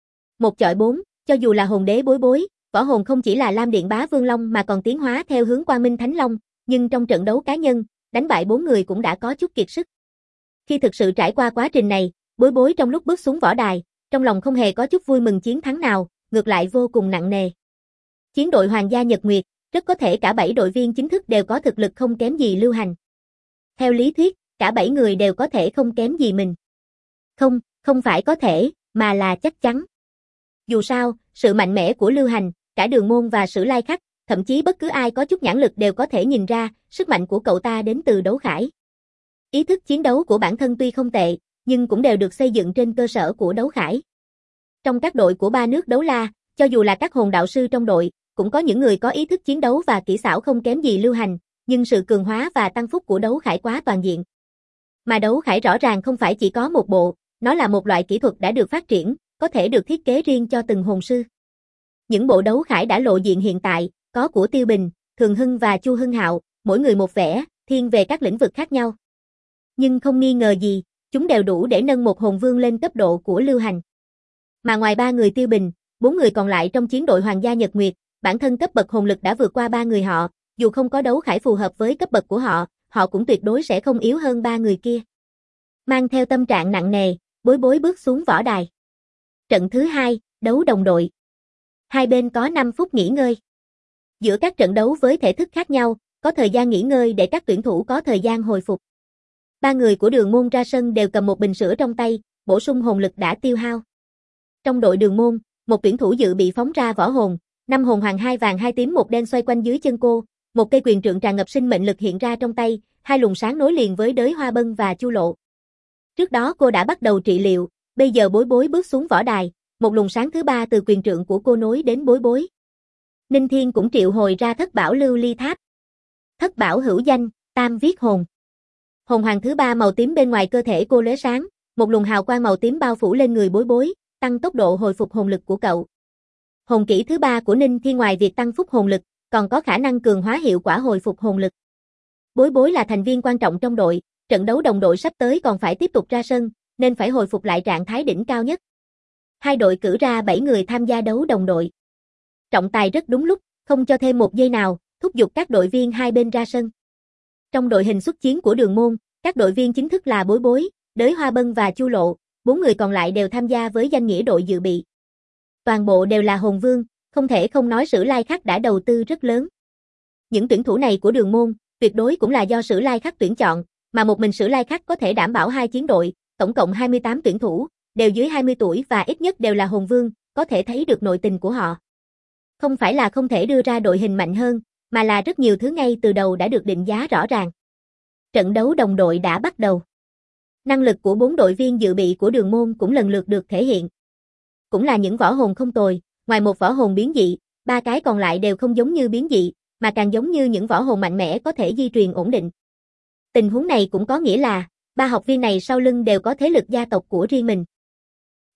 1-4, cho dù là hồn đế Bối Bối, võ hồn không chỉ là Lam Điện Bá Vương Long mà còn tiến hóa theo hướng Quang Minh Thánh Long, nhưng trong trận đấu cá nhân, đánh bại 4 người cũng đã có chút kiệt sức. Khi thực sự trải qua quá trình này, Bối Bối trong lúc bước xuống võ đài, trong lòng không hề có chút vui mừng chiến thắng nào, ngược lại vô cùng nặng nề. Chiến đội Hoàng gia Nhật Nguyệt, rất có thể cả 7 đội viên chính thức đều có thực lực không kém gì Lưu Hành. Theo lý thuyết, cả 7 người đều có thể không kém gì mình. Không phải có thể, mà là chắc chắn. Dù sao, sự mạnh mẽ của Lưu Hành, cả Đường Môn và Sử Lai Khắc, thậm chí bất cứ ai có chút nhãn lực đều có thể nhìn ra, sức mạnh của cậu ta đến từ đấu khải. Ý thức chiến đấu của bản thân tuy không tệ, nhưng cũng đều được xây dựng trên cơ sở của đấu khải. Trong các đội của ba nước đấu la, cho dù là các hồn đạo sư trong đội, cũng có những người có ý thức chiến đấu và kỹ xảo không kém gì Lưu Hành, nhưng sự cường hóa và tăng phúc của đấu khải quá toàn diện. Mà đấu khải rõ ràng không phải chỉ có một bộ, nó là một loại kỹ thuật đã được phát triển, có thể được thiết kế riêng cho từng hồn sư. Những bộ đấu khải đã lộ diện hiện tại, có của Tiêu Bình, Thường Hưng và Chu Hưng Hạo, mỗi người một vẻ, thiên về các lĩnh vực khác nhau. Nhưng không nghi ngờ gì, chúng đều đủ để nâng một hồn vương lên cấp độ của Lưu Hành. Mà ngoài 3 người Tiêu Bình, 4 người còn lại trong chiến đội Hoàng gia Nhật Nguyệt, bản thân cấp bậc hồn lực đã vượt qua 3 người họ, dù không có đấu khải phù hợp với cấp bậc của họ, họ cũng tuyệt đối sẽ không yếu hơn 3 người kia. Mang theo tâm trạng nặng nề, Bối Bối bước xuống võ đài. Trận thứ 2, đấu đồng đội. Hai bên có 5 phút nghỉ ngơi. Giữa các trận đấu với thể thức khác nhau, có thời gian nghỉ ngơi để các tuyển thủ có thời gian hồi phục. 3 người của Đường Môn ra sân đều cầm một bình sữa trong tay, bổ sung hồn lực đã tiêu hao. Trong đội Đường Môn, một tuyển thủ dự bị phóng ra võ hồn, 5 hồn hoàng 2 vàng 2 tím 1 đen xoay quanh dưới chân cô, một cây quyền trượng tràn ngập sinh mệnh lực hiện ra trong tay, 2 luồng sáng nối liền với đới Hoa Bân và Chu Lộ. Trước đó cô đã bắt đầu trị liệu, bây giờ Bối Bối bước xuống võ đài, một luồng sáng thứ 3 từ quyền trượng của cô nối đến Bối Bối. Ninh Thiên cũng triệu hồi ra Thất Bảo Lưu Ly Tháp. Thất Bảo hữu danh, tam viết hồn. Hồn hoàng thứ 3 màu tím bên ngoài cơ thể cô lóe sáng, một luồng hào quang màu tím bao phủ lên người Bối Bối, tăng tốc độ hồi phục hồn lực của cậu. Hồn kỹ thứ 3 của Ninh Thiên ngoài việc tăng phúc hồn lực, còn có khả năng cường hóa hiệu quả hồi phục hồn lực. Bối Bối là thành viên quan trọng trong đội, trận đấu đồng đội sắp tới còn phải tiếp tục ra sân, nên phải hồi phục lại trạng thái đỉnh cao nhất. Hai đội cử ra 7 người tham gia đấu đồng đội. Trọng tài rất đúng lúc, không cho thêm một giây nào, thúc giục các đội viên hai bên ra sân. Trong đội hình xuất chiến của Đường Môn, các đội viên chính thức là Bối Bối, Đới Hoa Bân và Chu Lộ, 4 người còn lại đều tham gia với danh nghĩa đội dự bị. Toàn bộ đều là hồn vương, không thể không nói Sử Lai Khắc đã đầu tư rất lớn. Những tuyển thủ này của Đường Môn, tuyệt đối cũng là do Sử Lai Khắc tuyển chọn, mà một mình Sử Lai Khắc có thể đảm bảo 2 chiến đội, tổng cộng 28 tuyển thủ, đều dưới 20 tuổi và ít nhất đều là hồn vương, có thể thấy được nội tình của họ. Không phải là không thể đưa ra đội hình mạnh hơn, mà là rất nhiều thứ ngay từ đầu đã được định giá rõ ràng. Trận đấu đồng đội đã bắt đầu. Năng lực của 4 đội viên dự bị của Đường Môn cũng lần lượt được thể hiện. Cũng là những võ hồn không tồi, ngoài một võ hồn biến dị, 3 cái còn lại đều không giống như biến dị, mà càng giống như những võ hồn mạnh mẽ có thể di truyền ổn định. Tình huống này cũng có nghĩa là, 3 học viên này sau lưng đều có thế lực gia tộc của riêng mình.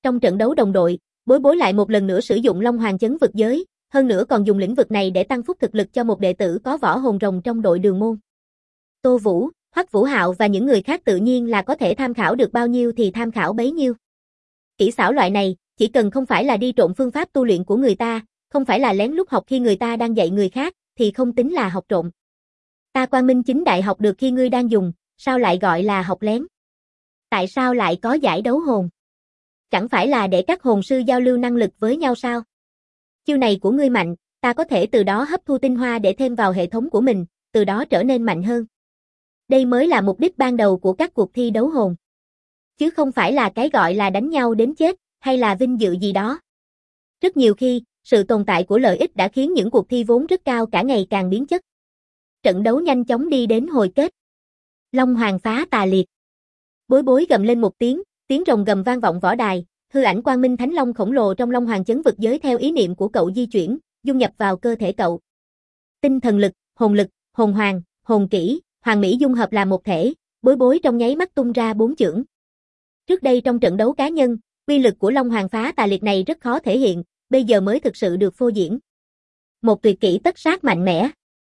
Trong trận đấu đồng đội, Bối Bối lại một lần nữa sử dụng Long Hoàng chấn vực giới, hơn nữa còn dùng lĩnh vực này để tăng phúc thực lực cho một đệ tử có võ hồn rồng trong đội Đường môn. Tô Vũ, Hoắc Vũ Hạo và những người khác tự nhiên là có thể tham khảo được bao nhiêu thì tham khảo bấy nhiêu. Kỹ xảo loại này, chỉ cần không phải là đi trộn phương pháp tu luyện của người ta, không phải là lén lút học khi người ta đang dạy người khác, thì không tính là học trộm. Ta Quang Minh Chính Đại học được khi ngươi đang dùng, sao lại gọi là học lén? Tại sao lại có giải đấu hồn? Chẳng phải là để các hồn sư giao lưu năng lực với nhau sao? Chiêu này của ngươi mạnh, ta có thể từ đó hấp thu tinh hoa để thêm vào hệ thống của mình, từ đó trở nên mạnh hơn. Đây mới là mục đích ban đầu của các cuộc thi đấu hồn. Chứ không phải là cái gọi là đánh nhau đến chết, hay là vinh dự gì đó. Rất nhiều khi, sự tồn tại của lợi ích đã khiến những cuộc thi vốn rất cao cả ngày càng biến chất. Trận đấu nhanh chóng đi đến hồi kết. Long Hoàng phá tà liệt. Bối Bối gầm lên một tiếng, tiếng rồng gầm vang vọng võ đài, hư ảnh Quang Minh Thánh Long khổng lồ trong Long Hoàng chấn vực giới theo ý niệm của cậu di chuyển, dung nhập vào cơ thể cậu. Tinh thần lực, hồn hoàng, hồn kỹ, hoàng mỹ dung hợp làm một thể, Bối Bối trong nháy mắt tung ra 4 chưởng. Trước đây trong trận đấu cá nhân, uy lực của Long Hoàng phá tà liệt này rất khó thể hiện, bây giờ mới thực sự được phô diễn. Một tuyệt kỹ tất sát mạnh mẽ.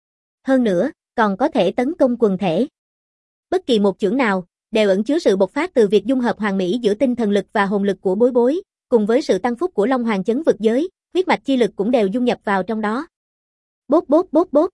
Hơn nữa, còn có thể tấn công quần thể. Bất kỳ một chưởng nào đều ẩn chứa sự bộc phát từ việc dung hợp hoàn mỹ giữa tinh thần lực và hồn lực của Bối Bối, cùng với sự tăng phúc của Long Hoàng chấn vực giới, huyết mạch chi lực cũng đều dung nhập vào trong đó. Bốp bốp bốp bốp.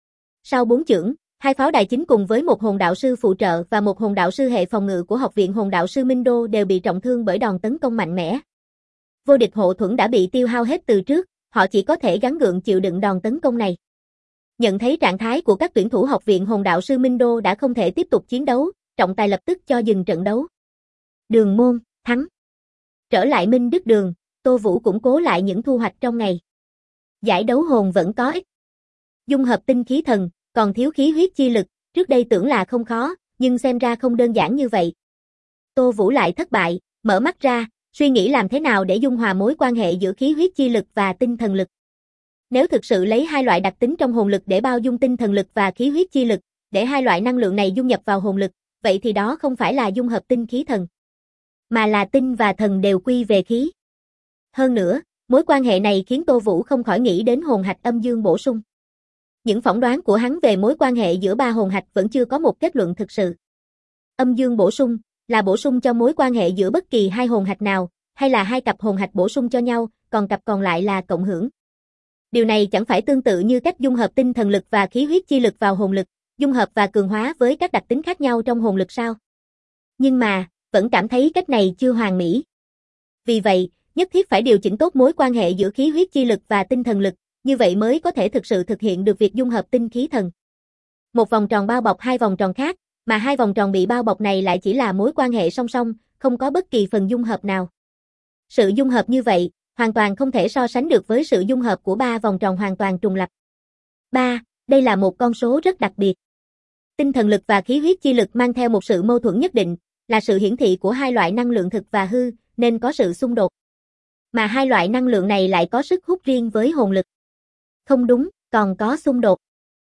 Sau 4 chưởng, 2 pháo đài chính cùng với một hồn đạo sư phụ trợ và một hồn đạo sư hệ phòng ngự của Học viện Hồn đạo sư Minh Đô đều bị trọng thương bởi đòn tấn công mạnh mẽ. Vô địch hộ thuẫn đã bị tiêu hao hết từ trước, họ chỉ có thể gắng gượng chịu đựng đòn tấn công này. Nhận thấy trạng thái của các tuyển thủ Học viện Hồn đạo sư Minh Đô đã không thể tiếp tục chiến đấu, trọng tài lập tức cho dừng trận đấu. Đường môn, thắng. Trở lại Minh Đức Đường, Tô Vũ củng cố lại những thu hoạch trong ngày. Giải đấu hồn vẫn có ích. Dung hợp tinh khí thần, còn thiếu khí huyết chi lực, trước đây tưởng là không khó, nhưng xem ra không đơn giản như vậy. Tô Vũ lại thất bại, mở mắt ra, suy nghĩ làm thế nào để dung hòa mối quan hệ giữa khí huyết chi lực và tinh thần lực. Nếu thực sự lấy hai loại đặc tính trong hồn lực để bao dung tinh thần lực và khí huyết chi lực, để hai loại năng lượng này dung nhập vào hồn lực, vậy thì đó không phải là dung hợp tinh khí thần, mà là tinh và thần đều quy về khí. Hơn nữa, mối quan hệ này khiến Tô Vũ không khỏi nghĩ đến hồn hạch âm dương bổ sung. Những phỏng đoán của hắn về mối quan hệ giữa ba hồn hạch vẫn chưa có một kết luận thực sự. Âm dương bổ sung là bổ sung cho mối quan hệ giữa bất kỳ hai hồn hạch nào, hay là hai cặp hồn hạch bổ sung cho nhau, còn cặp còn lại là cộng hưởng. Điều này chẳng phải tương tự như cách dung hợp tinh thần lực và khí huyết chi lực vào hồn lực, dung hợp và cường hóa với các đặc tính khác nhau trong hồn lực sao? Nhưng mà, vẫn cảm thấy cách này chưa hoàn mỹ. Vì vậy, nhất thiết phải điều chỉnh tốt mối quan hệ giữa khí huyết chi lực và tinh thần lực, như vậy mới có thể thực sự thực hiện được việc dung hợp tinh khí thần. Một vòng tròn bao bọc hai vòng tròn khác, mà hai vòng tròn bị bao bọc này lại chỉ là mối quan hệ song song, không có bất kỳ phần dung hợp nào. Sự dung hợp như vậy, hoàn toàn không thể so sánh được với sự dung hợp của ba vòng tròn hoàn toàn trùng lập. 3. Đây là một con số rất đặc biệt. Tinh thần lực và khí huyết chi lực mang theo một sự mâu thuẫn nhất định, là sự hiển thị của hai loại năng lượng thực và hư, nên có sự xung đột. Mà hai loại năng lượng này lại có sức hút riêng với hồn lực. Không đúng, còn có xung đột.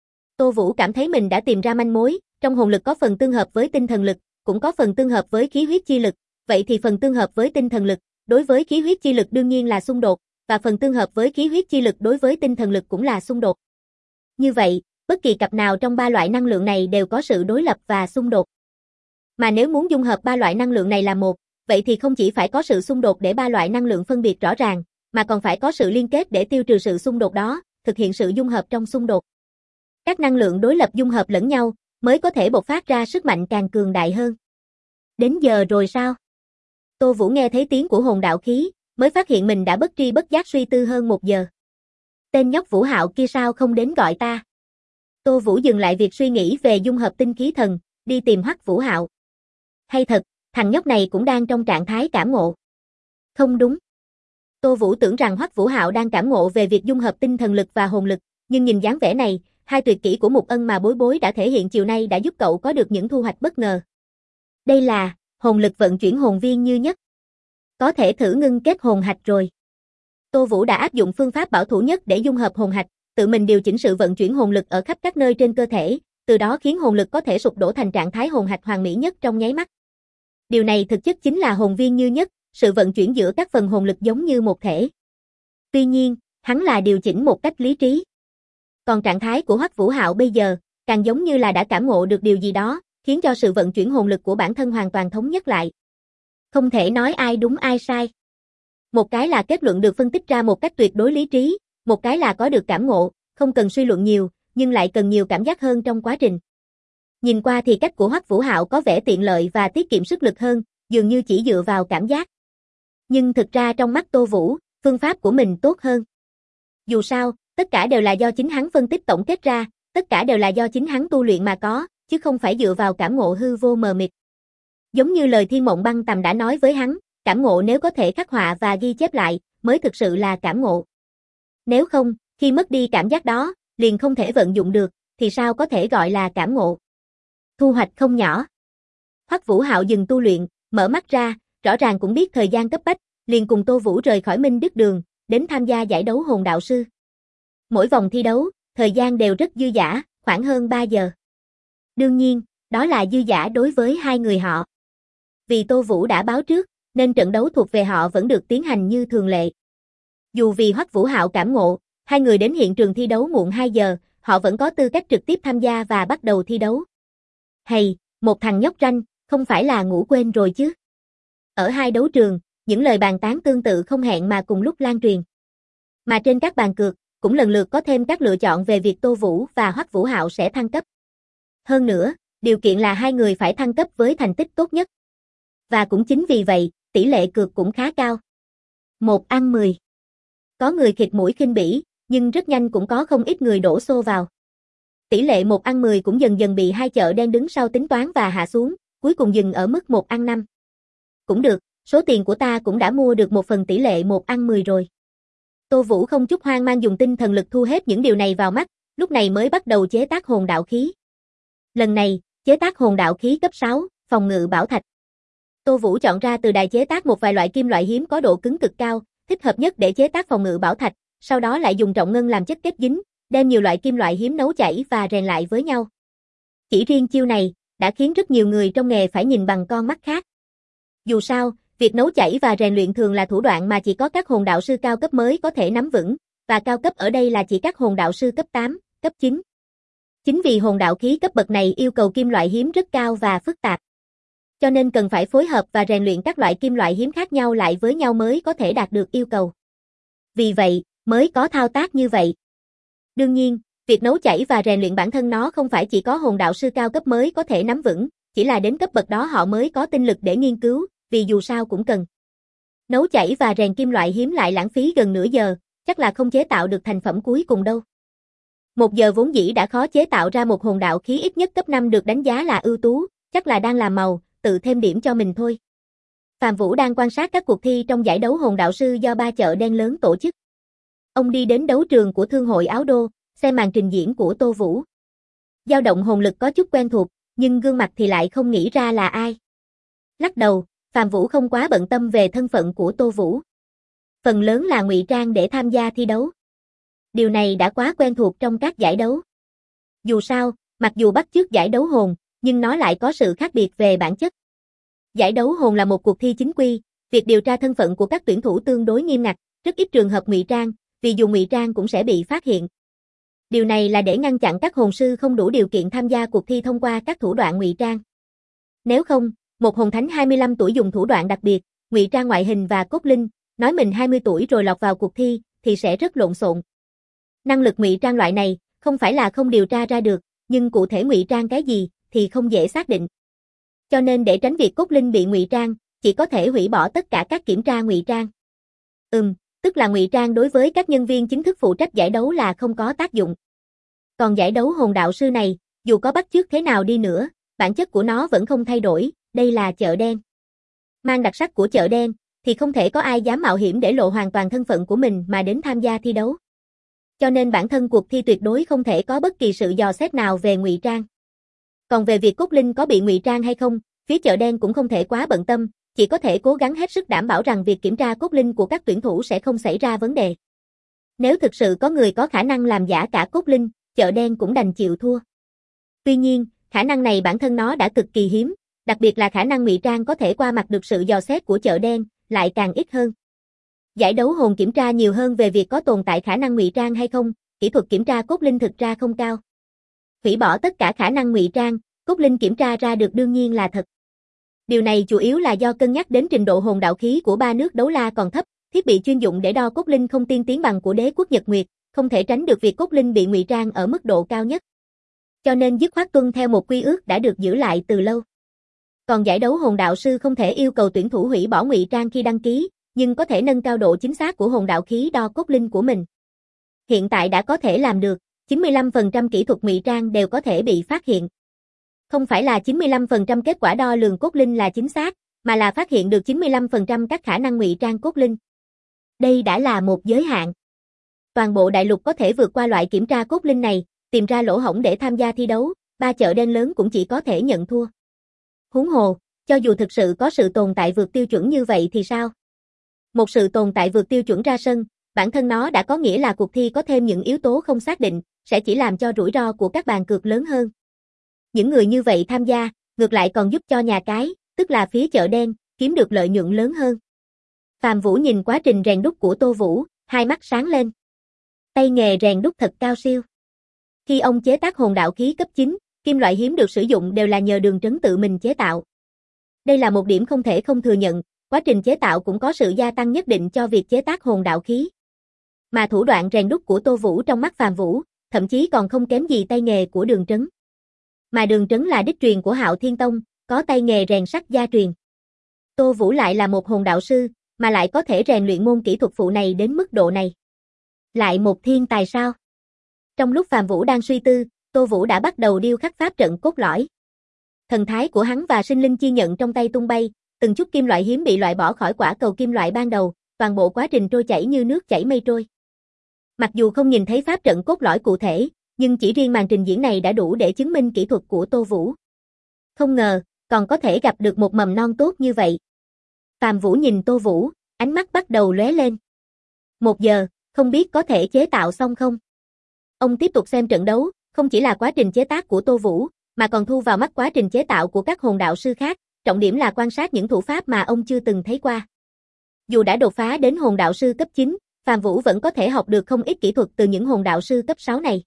Tô Vũ cảm thấy mình đã tìm ra manh mối, trong hồn lực có phần tương hợp với tinh thần lực, cũng có phần tương hợp với khí huyết chi lực, vậy thì phần tương hợp với tinh thần lực, đối với khí huyết chi lực đương nhiên là xung đột, và phần tương hợp với khí huyết chi lực đối với tinh thần lực cũng là xung đột. Như vậy, bất kỳ cặp nào trong ba loại năng lượng này đều có sự đối lập và xung đột. Mà nếu muốn dung hợp ba loại năng lượng này là một, vậy thì không chỉ phải có sự xung đột để ba loại năng lượng phân biệt rõ ràng, mà còn phải có sự liên kết để tiêu trừ sự xung đột đó, thực hiện sự dung hợp trong xung đột. Các năng lượng đối lập dung hợp lẫn nhau, mới có thể bộc phát ra sức mạnh càng cường đại hơn. Đến giờ rồi sao? Tô Vũ nghe thấy tiếng của hồn đạo khí, mới phát hiện mình đã bất tri bất giác suy tư hơn 1 giờ. Tên nhóc Vũ Hạo kia sao không đến gọi ta? Tô Vũ dừng lại việc suy nghĩ về dung hợp tinh khí thần, đi tìm Hoắc Vũ Hạo. Hay thật, thằng nhóc này cũng đang trong trạng thái cảm ngộ. Không đúng. Tô Vũ tưởng rằng Hoắc Vũ Hạo đang cảm ngộ về việc dung hợp tinh thần lực và hồn lực, nhưng nhìn dáng vẻ này, hai tuyệt kỹ của Mục Ân mà Bối Bối đã thể hiện chiều nay đã giúp cậu có được những thu hoạch bất ngờ. Đây là hồn lực vận chuyển hồn viên như nhất. Có thể thử ngưng kết hồn hạch rồi. Tô Vũ đã áp dụng phương pháp bảo thủ nhất để dung hợp hồn hạch, tự mình điều chỉnh sự vận chuyển hồn lực ở khắp các nơi trên cơ thể, từ đó khiến hồn lực có thể sụp đổ thành trạng thái hồn hạch hoàn mỹ nhất trong nháy mắt. Điều này thực chất chính là hồn viên như nhất, sự vận chuyển giữa các phần hồn lực giống như một thể. Tuy nhiên, hắn là điều chỉnh một cách lý trí. Còn trạng thái của Hoắc Vũ Hạo bây giờ, càng giống như là đã cảm ngộ được điều gì đó, khiến cho sự vận chuyển hồn lực của bản thân hoàn toàn thống nhất lại. Không thể nói ai đúng ai sai. Một cái là kết luận được phân tích ra một cách tuyệt đối lý trí, một cái là có được cảm ngộ, không cần suy luận nhiều, nhưng lại cần nhiều cảm giác hơn trong quá trình. Nhìn qua thì cách của Hoắc Vũ Hạo có vẻ tiện lợi và tiết kiệm sức lực hơn, dường như chỉ dựa vào cảm giác. Nhưng thực ra trong mắt Tô Vũ, phương pháp của mình tốt hơn. Dù sao, tất cả đều là do chính hắn phân tích tổng kết ra, tất cả đều là do chính hắn tu luyện mà có, chứ không phải dựa vào cảm ngộ hư vô mờ mịt. Giống như lời Thiên Mộng Băng Tầm đã nói với hắn, cảm ngộ nếu có thể khắc họa và ghi chép lại, mới thực sự là cảm ngộ. Nếu không, khi mất đi cảm giác đó, liền không thể vận dụng được, thì sao có thể gọi là cảm ngộ. Thu hoạch không nhỏ. Hoắc Vũ Hạo dừng tu luyện, mở mắt ra, rõ ràng cũng biết thời gian cấp bách, liền cùng Tô Vũ rời khỏi Minh Đức Đường, đến tham gia giải đấu hồn đạo sư. Mỗi vòng thi đấu, thời gian đều rất dư dả, khoảng hơn 3 giờ. Đương nhiên, đó là dư dả đối với hai người họ. Vì Tô Vũ đã báo trước, nên trận đấu thuộc về họ vẫn được tiến hành như thường lệ. Dù vì Hoắc Vũ Hạo cảm ngộ, hai người đến hiện trường thi đấu muộn 2 giờ, họ vẫn có tư cách trực tiếp tham gia và bắt đầu thi đấu. Hay, một thằng nhóc ranh, không phải là ngủ quên rồi chứ? Ở hai đấu trường, những lời bàn tán tương tự không hẹn mà cùng lúc lan truyền. Mà trên các bàn cược, cũng lần lượt có thêm các lựa chọn về việc Tô Vũ và Hoắc Vũ Hạo sẽ thăng cấp. Hơn nữa, điều kiện là hai người phải thăng cấp với thành tích tốt nhất. Và cũng chính vì vậy, tỷ lệ cược cũng khá cao. 1/10. Có người khịt mũi khinh bỉ, nhưng rất nhanh cũng có không ít người đổ xô vào. Tỷ lệ 1/10 cũng dần dần bị hai chợ đen đứng sau tính toán và hạ xuống, cuối cùng dừng ở mức 1/5. Cũng được, số tiền của ta cũng đã mua được một phần tỷ lệ 1/10 rồi. Tô Vũ không chút hoang mang dùng tinh thần lực thu hết những điều này vào mắt, lúc này mới bắt đầu chế tác hồn đạo khí. Lần này, chế tác hồn đạo khí cấp 6, phòng ngự bảo thạch. Tô Vũ chọn ra từ đài chế tác một vài loại kim loại hiếm có độ cứng cực cao, thích hợp nhất để chế tác phòng ngự bảo thạch, sau đó lại dùng trọng ngân làm chất kết dính, đem nhiều loại kim loại hiếm nấu chảy và rèn lại với nhau. Chỉ riêng chiêu này, đã khiến rất nhiều người trong nghề phải nhìn bằng con mắt khác. Dù sao, việc nấu chảy và rèn luyện thường là thủ đoạn mà chỉ có các hồn đạo sư cao cấp mới có thể nắm vững, và cao cấp ở đây là chỉ các hồn đạo sư cấp 8, cấp 9. Chính vì hồn đạo khí cấp bậc này yêu cầu kim loại hiếm rất cao và phức tạp. Cho nên cần phải phối hợp và rèn luyện các loại kim loại hiếm khác nhau lại với nhau mới có thể đạt được yêu cầu. Vì vậy, mới có thao tác như vậy. Đương nhiên, việc nấu chảy và rèn luyện bản thân nó không phải chỉ có hồn đạo sư cao cấp mới có thể nắm vững, chỉ là đến cấp bậc đó họ mới có tinh lực để nghiên cứu, vì dù sao cũng cần. Nấu chảy và rèn kim loại hiếm lại lãng phí gần nửa giờ, chắc là không chế tạo được thành phẩm cuối cùng đâu. 1 giờ vốn dĩ đã khó chế tạo ra một hồn đạo khí ít nhất cấp 5 được đánh giá là ưu tú, chắc là đang làm màu, tự thêm điểm cho mình thôi. Phạm Vũ đang quan sát các cuộc thi trong giải đấu hồn đạo sư do 3 chợ đen lớn tổ chức. Ông đi đến đấu trường của Thương hội Áo Đô, xem màn trình diễn của Tô Vũ. Dao động hồn lực có chút quen thuộc, nhưng gương mặt thì lại không nghĩ ra là ai. Lắc đầu, Phạm Vũ không quá bận tâm về thân phận của Tô Vũ. Phần lớn là ngụy trang để tham gia thi đấu. Điều này đã quá quen thuộc trong các giải đấu. Dù sao, mặc dù bắt chước giải đấu hồn, nhưng nó lại có sự khác biệt về bản chất. Giải đấu hồn là một cuộc thi chính quy, việc điều tra thân phận của các tuyển thủ tương đối nghiêm ngặt, rất ít trường hợp ngụy trang, vì dù ngụy trang cũng sẽ bị phát hiện. Điều này là để ngăn chặn các hồn sư không đủ điều kiện tham gia cuộc thi thông qua các thủ đoạn ngụy trang. Nếu không, một hồn thánh 25 tuổi dùng thủ đoạn đặc biệt, ngụy trang ngoại hình và cốt linh, nói mình 20 tuổi rồi lọt vào cuộc thi, thì sẽ rất lộn xộn. Năng lực ngụy trang loại này, không phải là không điều tra ra được, nhưng cụ thể ngụy trang cái gì, thì không dễ xác định. Cho nên để tránh việc cốt linh bị ngụy trang, chỉ có thể hủy bỏ tất cả các kiểm tra ngụy trang. Tức là ngụy trang đối với các nhân viên chính thức phụ trách giải đấu là không có tác dụng. Còn giải đấu hồn đạo sư này, dù có bắt chước thế nào đi nữa, bản chất của nó vẫn không thay đổi, đây là chợ đen. Mang đặc sắc của chợ đen, thì không thể có ai dám mạo hiểm để lộ hoàn toàn thân phận của mình mà đến tham gia thi đấu. Cho nên bản thân cuộc thi tuyệt đối không thể có bất kỳ sự dò xét nào về ngụy trang. Còn về việc cốt linh có bị ngụy trang hay không, phía chợ đen cũng không thể quá bận tâm, chỉ có thể cố gắng hết sức đảm bảo rằng việc kiểm tra cốt linh của các tuyển thủ sẽ không xảy ra vấn đề. Nếu thực sự có người có khả năng làm giả cả cốt linh, chợ đen cũng đành chịu thua. Tuy nhiên, khả năng này bản thân nó đã cực kỳ hiếm, đặc biệt là khả năng ngụy trang có thể qua mặt được sự dò xét của chợ đen, lại càng ít hơn. Giải đấu hồn kiểm tra nhiều hơn về việc có tồn tại khả năng ngụy trang hay không, kỹ thuật kiểm tra cốt linh thực ra không cao. Hủy bỏ tất cả khả năng ngụy trang, cốt linh kiểm tra ra được đương nhiên là thật. Điều này chủ yếu là do cân nhắc đến trình độ hồn đạo khí của ba nước đấu la còn thấp, thiết bị chuyên dụng để đo cốt linh không tiên tiến bằng của đế quốc Nhật Nguyệt, không thể tránh được việc cốt linh bị ngụy trang ở mức độ cao nhất. Cho nên dứt khoát tuân theo một quy ước đã được giữ lại từ lâu. Còn giải đấu hồn đạo sư không thể yêu cầu tuyển thủ hủy bỏ ngụy trang khi đăng ký, nhưng có thể nâng cao độ chính xác của hồn đạo khí đo cốt linh của mình. Hiện tại đã có thể làm được, 95% kỹ thuật ngụy trang đều có thể bị phát hiện. Không phải là 95% kết quả đo lường cốt linh là chính xác, mà là phát hiện được 95% các khả năng ngụy trang cốt linh. Đây đã là một giới hạn. Toàn bộ đại lục có thể vượt qua loại kiểm tra cốt linh này, tìm ra lỗ hổng để tham gia thi đấu, ba chợ đen lớn cũng chỉ có thể nhận thua. Huống hồ, cho dù thực sự có sự tồn tại vượt tiêu chuẩn như vậy thì sao? Một sự tồn tại vượt tiêu chuẩn ra sân, bản thân nó đã có nghĩa là cuộc thi có thêm những yếu tố không xác định, sẽ chỉ làm cho rủi ro của các bàn cược lớn hơn. Những người như vậy tham gia, ngược lại còn giúp cho nhà cái, tức là phía chợ đen, kiếm được lợi nhuận lớn hơn. Phàm Vũ nhìn quá trình rèn đúc của Tô Vũ, hai mắt sáng lên. Tay nghề rèn đúc thật cao siêu. Khi ông chế tác hồn đạo khí cấp 9, kim loại hiếm được sử dụng đều là nhờ Đường Trấn tự mình chế tạo. Đây là một điểm không thể không thừa nhận, quá trình chế tạo cũng có sự gia tăng nhất định cho việc chế tác hồn đạo khí. Mà thủ đoạn rèn đúc của Tô Vũ trong mắt Phàm Vũ, thậm chí còn không kém gì tay nghề của Đường Trấn. Mà Đường Trấn là đích truyền của Hạo Thiên Tông, có tay nghề rèn sắt gia truyền. Tô Vũ lại là một hồn đạo sư, mà lại có thể rèn luyện môn kỹ thuật phụ này đến mức độ này. Lại một thiên tài sao? Trong lúc Phàm Vũ đang suy tư, Tô Vũ đã bắt đầu điêu khắc pháp trận cốt lõi. Thần thái của hắn và sinh linh chi nhận trong tay tung bay, từng chút kim loại hiếm bị loại bỏ khỏi quả cầu kim loại ban đầu, toàn bộ quá trình trôi chảy như nước chảy mây trôi. Mặc dù không nhìn thấy pháp trận cốt lõi cụ thể, nhưng chỉ riêng màn trình diễn này đã đủ để chứng minh kỹ thuật của Tô Vũ. Không ngờ, còn có thể gặp được một mầm non tốt như vậy. Phàm Vũ nhìn Tô Vũ, ánh mắt bắt đầu lóe lên. 1 giờ, không biết có thể chế tạo xong không? Ông tiếp tục xem trận đấu, không chỉ là quá trình chế tác của Tô Vũ, mà còn thu vào mắt quá trình chế tạo của các hồn đạo sư khác, trọng điểm là quan sát những thủ pháp mà ông chưa từng thấy qua. Dù đã đột phá đến hồn đạo sư cấp 9, Phàm Vũ vẫn có thể học được không ít kỹ thuật từ những hồn đạo sư cấp 6 này.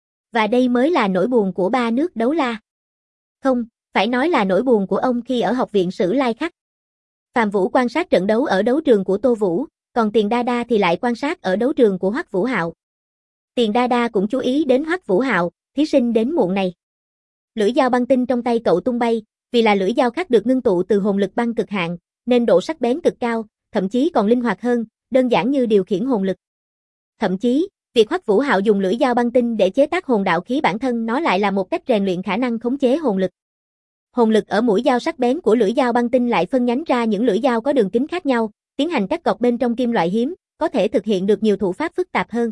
Và đây mới là nỗi buồn của ba nước đấu la. Không, phải nói là nỗi buồn của ông khi ở học viện Sử Lai Khắc. Phàm Vũ quan sát trận đấu ở đấu trường của Tô Vũ, còn Tiền Đa Đa thì lại quan sát ở đấu trường của Hoắc Vũ Hạo. Tiền Đa Đa cũng chú ý đến Hoắc Vũ Hạo, thí sinh đến muộn này. Lưỡi dao băng tinh trong tay cậu tung bay, vì là lưỡi dao khắc được ngưng tụ từ hồn lực băng cực hạn, nên độ sắc bén cực cao, thậm chí còn linh hoạt hơn, đơn giản như điều khiển hồn lực. Thậm chí, việc Hoắc Vũ Hạo dùng lưỡi dao băng tinh để chế tác hồn đạo khí bản thân nó lại là một cách rèn luyện khả năng khống chế hồn lực. Hồn lực ở mũi dao sắc bén của lưỡi dao băng tinh lại phân nhánh ra những lưỡi dao có đường kính khác nhau, tiến hành cắt cọc bên trong kim loại hiếm, có thể thực hiện được nhiều thủ pháp phức tạp hơn.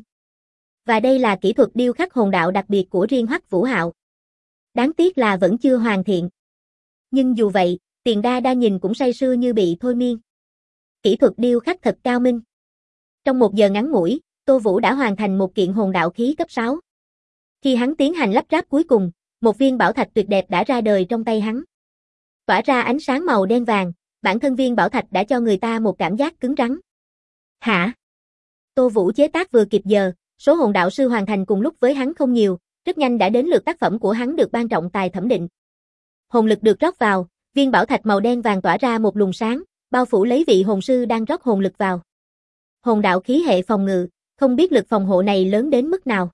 Và đây là kỹ thuật điêu khắc hồn đạo đặc biệt của riêng Hoắc Vũ Hạo. Đáng tiếc là vẫn chưa hoàn thiện. Nhưng dù vậy, Tiền Đa Đa nhìn cũng say sưa như bị thôi miên. Kỹ thuật điêu khắc thật cao minh. Trong 1 giờ ngắn ngủi, Tô Vũ đã hoàn thành một kiện hồn đạo khí cấp 6. Khi hắn tiến hành lắp ráp cuối cùng, một viên bảo thạch tuyệt đẹp đã ra đời trong tay hắn. Tỏa ra ánh sáng màu đen vàng, bản thân viên bảo thạch đã cho người ta một cảm giác cứng rắn. Hả? Tô Vũ chế tác vừa kịp giờ, số hồn đạo sư hoàn thành cùng lúc với hắn không nhiều, rất nhanh đã đến lượt tác phẩm của hắn được ban trọng tài thẩm định. Hồn lực được rót vào, viên bảo thạch màu đen vàng tỏa ra một luồng sáng, bao phủ lấy vị hồn sư đang rót hồn lực vào. Hồn đạo khí hệ phòng ngự, không biết lực phòng hộ này lớn đến mức nào.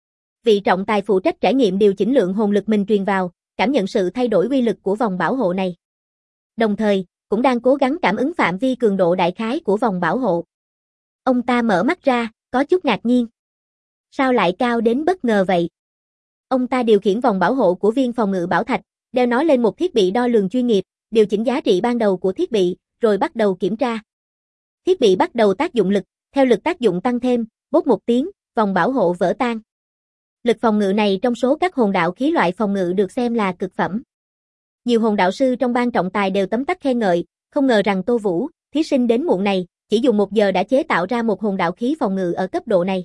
Vị trọng tài phụ trách trải nghiệm điều chỉnh lượng hồn lực mình truyền vào, cảm nhận sự thay đổi uy lực của vòng bảo hộ này. Đồng thời, cũng đang cố gắng cảm ứng phạm vi cường độ đại khái của vòng bảo hộ. Ông ta mở mắt ra, có chút ngạc nhiên. Sao lại cao đến bất ngờ vậy? Ông ta điều khiển vòng bảo hộ của viên phòng ngự bảo thạch, đeo nó lên một thiết bị đo lường chuyên nghiệp, điều chỉnh giá trị ban đầu của thiết bị, rồi bắt đầu kiểm tra. Thiết bị bắt đầu tác dụng lực, theo lực tác dụng tăng thêm, bốp một tiếng, vòng bảo hộ vỡ tan. Lực phòng ngự này trong số các hồn đạo khí loại phòng ngự được xem là cực phẩm. Nhiều hồn đạo sư trong ban trọng tài đều tấm tắc khen ngợi, không ngờ rằng Tô Vũ, thí sinh đến muộn này, chỉ dùng 1 giờ đã chế tạo ra một hồn đạo khí phòng ngự ở cấp độ này.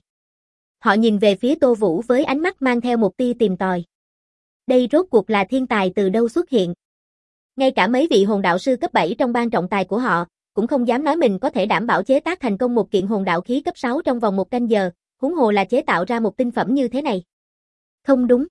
Họ nhìn về phía Tô Vũ với ánh mắt mang theo một tia tìm tòi. Đây rốt cuộc là thiên tài từ đâu xuất hiện? Ngay cả mấy vị hồn đạo sư cấp 7 trong ban trọng tài của họ, cũng không dám nói mình có thể đảm bảo chế tác thành công một kiện hồn đạo khí cấp 6 trong vòng 1 canh giờ, huống hồ là chế tạo ra một tinh phẩm như thế này. Không đúng.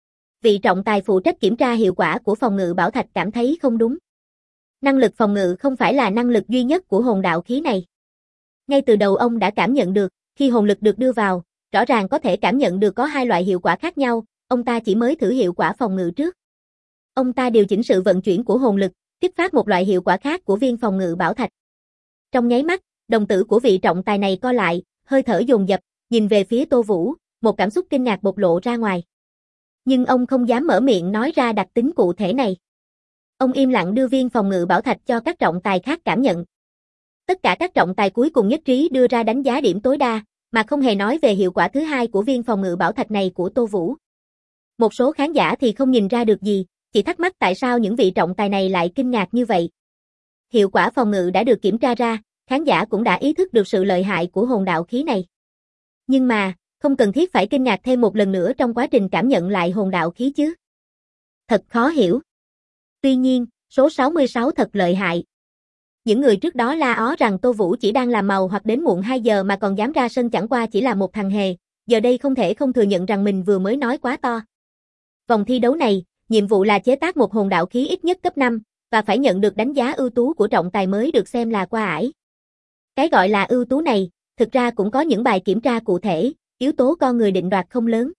Vị trọng tài phụ trách kiểm tra hiệu quả của phòng ngự bảo thạch cảm thấy không đúng. Năng lực phòng ngự không phải là năng lực duy nhất của hồn đạo khí này. Ngay từ đầu ông đã cảm nhận được, khi hồn lực được đưa vào, rõ ràng có thể cảm nhận được có 2 loại hiệu quả khác nhau, ông ta chỉ mới thử hiệu quả phòng ngự trước. Ông ta điều chỉnh sự vận chuyển của hồn lực, kích phát một loại hiệu quả khác của viên phòng ngự bảo thạch. Trong nháy mắt, đồng tử của vị trọng tài này co lại, hơi thở dồn dập, nhìn về phía Tô Vũ, một cảm xúc kinh ngạc bộc lộ ra ngoài. Nhưng ông không dám mở miệng nói ra đặc tính cụ thể này. Ông im lặng đưa viên phòng ngự bảo thạch cho các trọng tài khác cảm nhận. Tất cả các trọng tài cuối cùng nhất trí đưa ra đánh giá điểm tối đa, mà không hề nói về hiệu quả thứ hai của viên phòng ngự bảo thạch này của Tô Vũ. Một số khán giả thì không nhìn ra được gì, chỉ thắc mắc tại sao những vị trọng tài này lại kinh ngạc như vậy. Hiệu quả phòng ngự đã được kiểm tra ra, khán giả cũng đã ý thức được sự lợi hại của hồn đạo khí này. Nhưng mà, không cần thiết phải kinh ngạc thêm một lần nữa trong quá trình cảm nhận lại hồn đạo khí chứ. Thật khó hiểu. Tuy nhiên, số 66 thật lợi hại. Những người trước đó la ó rằng Tô Vũ chỉ đang làm màu hoặc đến muộn 2 giờ mà còn dám ra sân chẳng qua chỉ là một thằng hề, giờ đây không thể không thừa nhận rằng mình vừa mới nói quá to. Vòng thi đấu này, nhiệm vụ là chế tác một hồn đạo khí ít nhất cấp 5, và phải nhận được đánh giá ưu tú của trọng tài mới được xem là qua ải. Cái gọi là ưu tú này, thực ra cũng có những bài kiểm tra cụ thể, yếu tố con người định đoạt không lớn.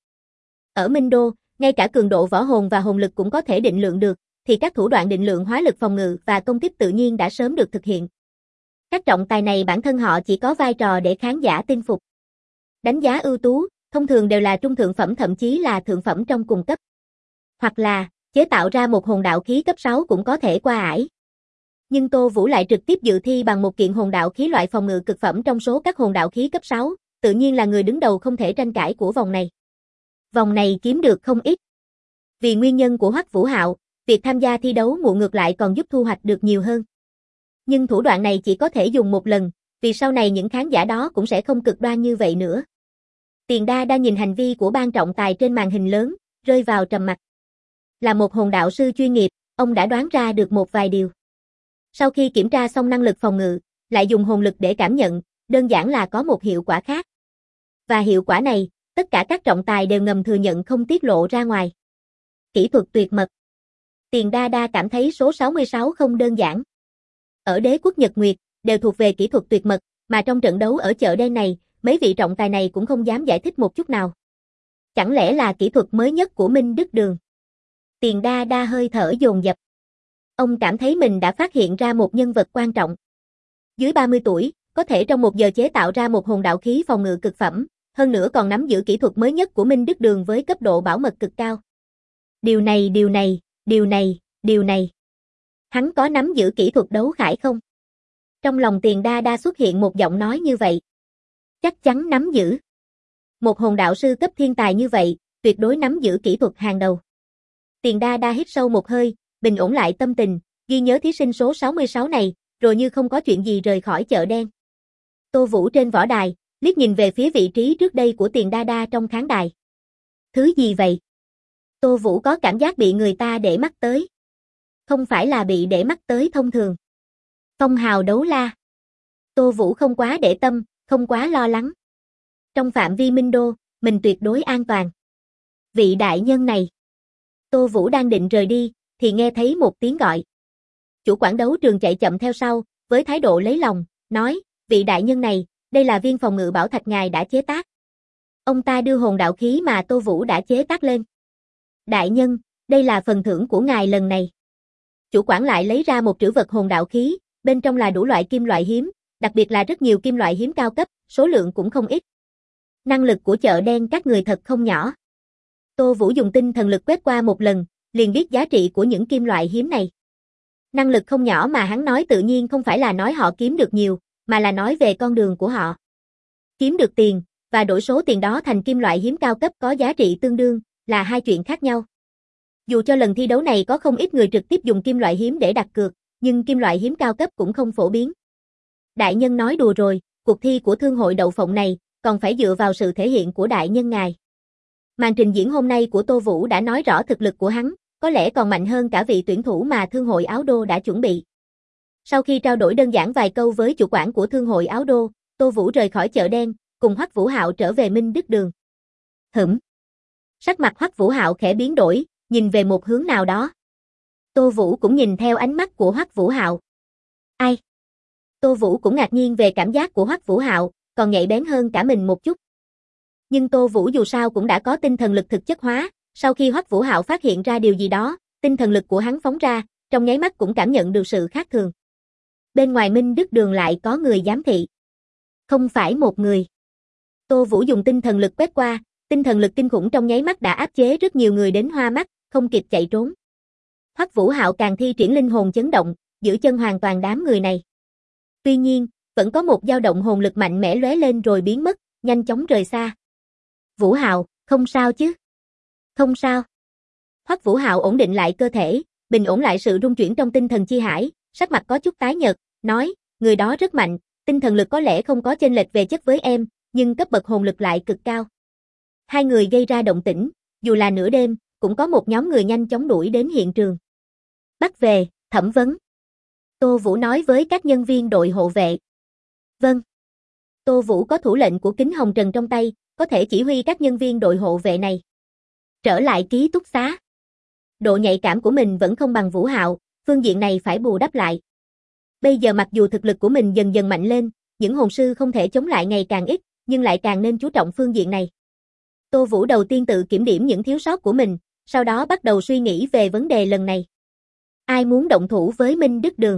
Ở Minh Đô, ngay cả cường độ võ hồn và hồn lực cũng có thể định lượng được, thì các thủ đoạn định lượng hóa lực phòng ngự và công kích tự nhiên đã sớm được thực hiện. Các trọng tài này bản thân họ chỉ có vai trò để khán giả tin phục. Đánh giá ưu tú, thông thường đều là trung thượng phẩm thậm chí là thượng phẩm trong cùng cấp. Hoặc là, chế tạo ra một hồn đạo khí cấp 6 cũng có thể qua ải. Nhưng Tô Vũ lại trực tiếp dự thi bằng một kiện hồn đạo khí loại phòng ngự cực phẩm trong số các hồn đạo khí cấp 6, tự nhiên là người đứng đầu không thể tranh cãi của vòng này. Vòng này kiếm được không ít. Vì nguyên nhân của Hoắc Vũ Hạo, việc tham gia thi đấu muộn ngược lại còn giúp thu hoạch được nhiều hơn. Nhưng thủ đoạn này chỉ có thể dùng một lần, vì sau này những khán giả đó cũng sẽ không cực đoan như vậy nữa. Tiền Đa đang nhìn hành vi của ban trọng tài trên màn hình lớn, rơi vào trầm mặc. Là một hồn đạo sư chuyên nghiệp, ông đã đoán ra được một vài điều. Sau khi kiểm tra xong năng lực phòng ngự, lại dùng hồn lực để cảm nhận, đơn giản là có một hiệu quả khác. Và hiệu quả này, tất cả các trọng tài đều ngầm thừa nhận không tiết lộ ra ngoài. Kỹ thuật tuyệt mật. Tiền Đa Đa cảm thấy số 66 không đơn giản. Ở Đế quốc Nhật Nguyệt, đều thuộc về kỹ thuật tuyệt mật, mà trong trận đấu ở chợ đen này, mấy vị trọng tài này cũng không dám giải thích một chút nào. Chẳng lẽ là kỹ thuật mới nhất của Minh Đức Đường? Tiền Đa Đa hơi thở dồn dập. Ông cảm thấy mình đã phát hiện ra một nhân vật quan trọng. Dưới 30 tuổi, có thể trong 1 giờ chế tạo ra một hồn đạo khí phòng ngự cực phẩm, hơn nữa còn nắm giữ kỹ thuật mới nhất của Minh Đức Đường với cấp độ bảo mật cực cao. Điều này. Hắn có nắm giữ kỹ thuật đấu khải không? Trong lòng Tiền Đa Đa xuất hiện một giọng nói như vậy. Chắc chắn nắm giữ. Một hồn đạo sư cấp thiên tài như vậy, tuyệt đối nắm giữ kỹ thuật hàng đầu. Tiền Đa Đa hít sâu một hơi, bình ổn lại tâm tình, ghi nhớ thí sinh số 66 này, rồi như không có chuyện gì rời khỏi chợ đen. Tô Vũ trên võ đài, liếc nhìn về phía vị trí trước đây của Tiền Đa Đa trong khán đài. Thứ gì vậy? Tô Vũ có cảm giác bị người ta để mắt tới. Không phải là bị để mắt tới thông thường. Phong hào đấu la. Tô Vũ không quá để tâm, không quá lo lắng. Trong phạm vi Minh Đô, mình tuyệt đối an toàn. Vị đại nhân này. Tô Vũ đang định rời đi, thì nghe thấy một tiếng gọi. Chủ quản đấu trường chạy chậm theo sau, với thái độ lấy lòng, nói, vị đại nhân này, đây là viên phòng ngự bảo thạch ngài đã chế tác. Ông ta đưa hồn đạo khí mà Tô Vũ đã chế tác lên. Đại nhân, đây là phần thưởng của ngài lần này. Chủ quản lại lấy ra một trữ vật hồn đạo khí, bên trong là đủ loại kim loại hiếm, đặc biệt là rất nhiều kim loại hiếm cao cấp, số lượng cũng không ít. Năng lực của chợ đen các người thật không nhỏ. Tô Vũ dùng tinh thần lực quét qua một lần, liền biết giá trị của những kim loại hiếm này. Năng lực không nhỏ mà hắn nói tự nhiên không phải là nói họ kiếm được nhiều, mà là nói về con đường của họ. Kiếm được tiền, và đổi số tiền đó thành kim loại hiếm cao cấp có giá trị tương đương, là hai chuyện khác nhau. Dù cho lần thi đấu này có không ít người trực tiếp dùng kim loại hiếm để đặt cược, nhưng kim loại hiếm cao cấp cũng không phổ biến. Đại nhân nói đùa rồi, cuộc thi của thương hội đậu phộng này, còn phải dựa vào sự thể hiện của đại nhân ngài. Màn trình diễn hôm nay của Tô Vũ đã nói rõ thực lực của hắn, có lẽ còn mạnh hơn cả vị tuyển thủ mà thương hội áo đô đã chuẩn bị. Sau khi trao đổi đơn giản vài câu với chủ quản của thương hội áo đô, Tô Vũ rời khỏi chợ đen, cùng Hoắc Vũ Hạo trở về Minh Đức Đường. Sắc mặt Hoắc Vũ Hạo khẽ biến đổi, nhìn về một hướng nào đó. Tô Vũ cũng nhìn theo ánh mắt của Hoắc Vũ Hạo. Ai? Tô Vũ cũng ngạc nhiên về cảm giác của Hoắc Vũ Hạo, còn nhạy bén hơn cả mình một chút. Nhưng Tô Vũ dù sao cũng đã có tinh thần lực thực chất hóa, sau khi Hoắc Vũ Hạo phát hiện ra điều gì đó, tinh thần lực của hắn phóng ra, trong nháy mắt cũng cảm nhận được sự khác thường. Bên ngoài Minh Đức Đường lại có người giám thị. Không phải một người. Tô Vũ dùng tinh thần lực quét qua, tinh thần lực kinh khủng trong nháy mắt đã áp chế rất nhiều người đến hoa mắt, không kịp chạy trốn. Hoắc Vũ Hạo càng thi triển linh hồn chấn động, giữ chân hoàn toàn đám người này. Tuy nhiên, vẫn có một dao động hồn lực mạnh mẽ lóe lên rồi biến mất, nhanh chóng rời xa. Vũ Hạo, không sao chứ? Không sao. Hoắc Vũ Hạo ổn định lại cơ thể, bình ổn lại sự rung chuyển trong tinh thần chi hải, sắc mặt có chút tái nhợt, nói, người đó rất mạnh, tinh thần lực có lẽ không có chênh lệch về chất với em, nhưng cấp bậc hồn lực lại cực cao. Hai người gây ra động tĩnh, dù là nửa đêm, cũng có một nhóm người nhanh chóng đuổi đến hiện trường. Bắt về, thẩm vấn. Tô Vũ nói với các nhân viên đội hộ vệ. Vâng. Tô Vũ có thủ lệnh của Kính Hồng Trần trong tay, có thể chỉ huy các nhân viên đội hộ vệ này. Trở lại ký túc xá. Độ nhạy cảm của mình vẫn không bằng Vũ Hạo, phương diện này phải bù đắp lại. Bây giờ mặc dù thực lực của mình dần dần mạnh lên, những hồn sư không thể chống lại ngày càng ít, nhưng lại càng nên chú trọng phương diện này. Tô Vũ đầu tiên tự kiểm điểm những thiếu sót của mình, sau đó bắt đầu suy nghĩ về vấn đề lần này. Ai muốn động thủ với Minh Đức Đường?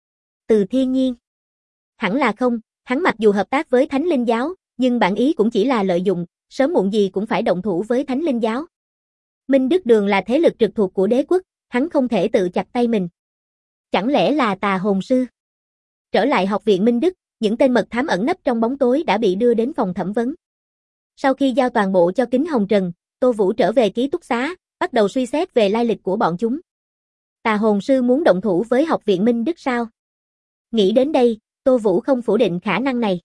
Từ Thiên Nhiên. Hẳn là không, hắn mặc dù hợp tác với Thánh Linh Giáo, nhưng bản ý cũng chỉ là lợi dụng, sớm muộn gì cũng phải động thủ với Thánh Linh Giáo. Minh Đức Đường là thế lực trực thuộc của đế quốc, hắn không thể tự chặt tay mình. Chẳng lẽ là tà hồn sư? Trở lại học viện Minh Đức, những tên mật thám ẩn nấp trong bóng tối đã bị đưa đến phòng thẩm vấn. Sau khi giao toàn bộ cho Kính Hồng Trần, Tô Vũ trở về ký túc xá, bắt đầu suy xét về lai lịch của bọn chúng. Tà hồn sư muốn động thủ với học viện Minh Đức sao? Nghĩ đến đây, Tô Vũ không phủ định khả năng này.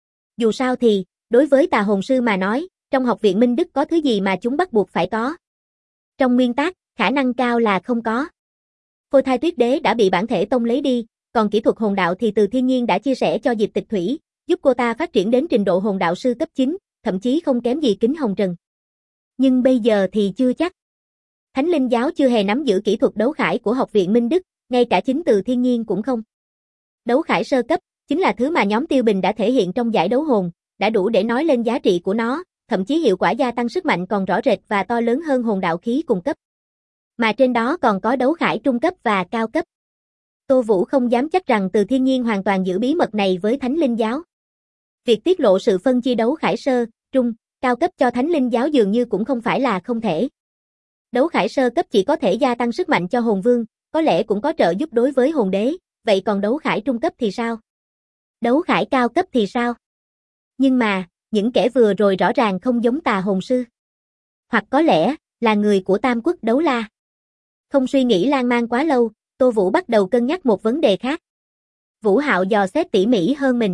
Dù sao thì, đối với tà hồn sư mà nói, trong học viện Minh Đức có thứ gì mà chúng bắt buộc phải có. Trong nguyên tắc, khả năng cao là không có. Phôi thai tuyết đế đã bị bản thể tông lấy đi, còn kỹ thuật hồn đạo thì Từ Thiên Nhiên đã chia sẻ cho Diệp Tịch Thủy, giúp cô ta phát triển đến trình độ hồn đạo sư cấp 9, thậm chí không kém gì Kính Hồng Trần. Nhưng bây giờ thì chưa chắc. Thánh Linh Giáo chưa hề nắm giữ kỹ thuật đấu khải của học viện Minh Đức, ngay cả chính Từ Thiên Nhiên cũng không. Đấu khải sơ cấp, chính là thứ mà nhóm Tiêu Bình đã thể hiện trong giải đấu hồn, đã đủ để nói lên giá trị của nó, thậm chí hiệu quả gia tăng sức mạnh còn rõ rệt và to lớn hơn hồn đạo khí cùng cấp. Mà trên đó còn có đấu khải trung cấp và cao cấp. Tô Vũ không dám chắc rằng Từ Thiên Nhiên hoàn toàn giữ bí mật này với Thánh Linh Giáo. Việc tiết lộ sự phân chia đấu khải sơ, trung, cao cấp cho Thánh Linh Giáo dường như cũng không phải là không thể. Đấu khải sơ cấp chỉ có thể gia tăng sức mạnh cho hồn vương, có lẽ cũng có trợ giúp đối với hồn đế, vậy còn đấu khải trung cấp thì sao? Đấu khải cao cấp thì sao? Nhưng mà, những kẻ vừa rồi rõ ràng không giống tà hồn sư. Hoặc có lẽ, là người của Tam Quốc Đấu La. Không suy nghĩ lan man quá lâu, Tô Vũ bắt đầu cân nhắc một vấn đề khác. Vũ Hạo dò xét tỉ mỉ hơn mình.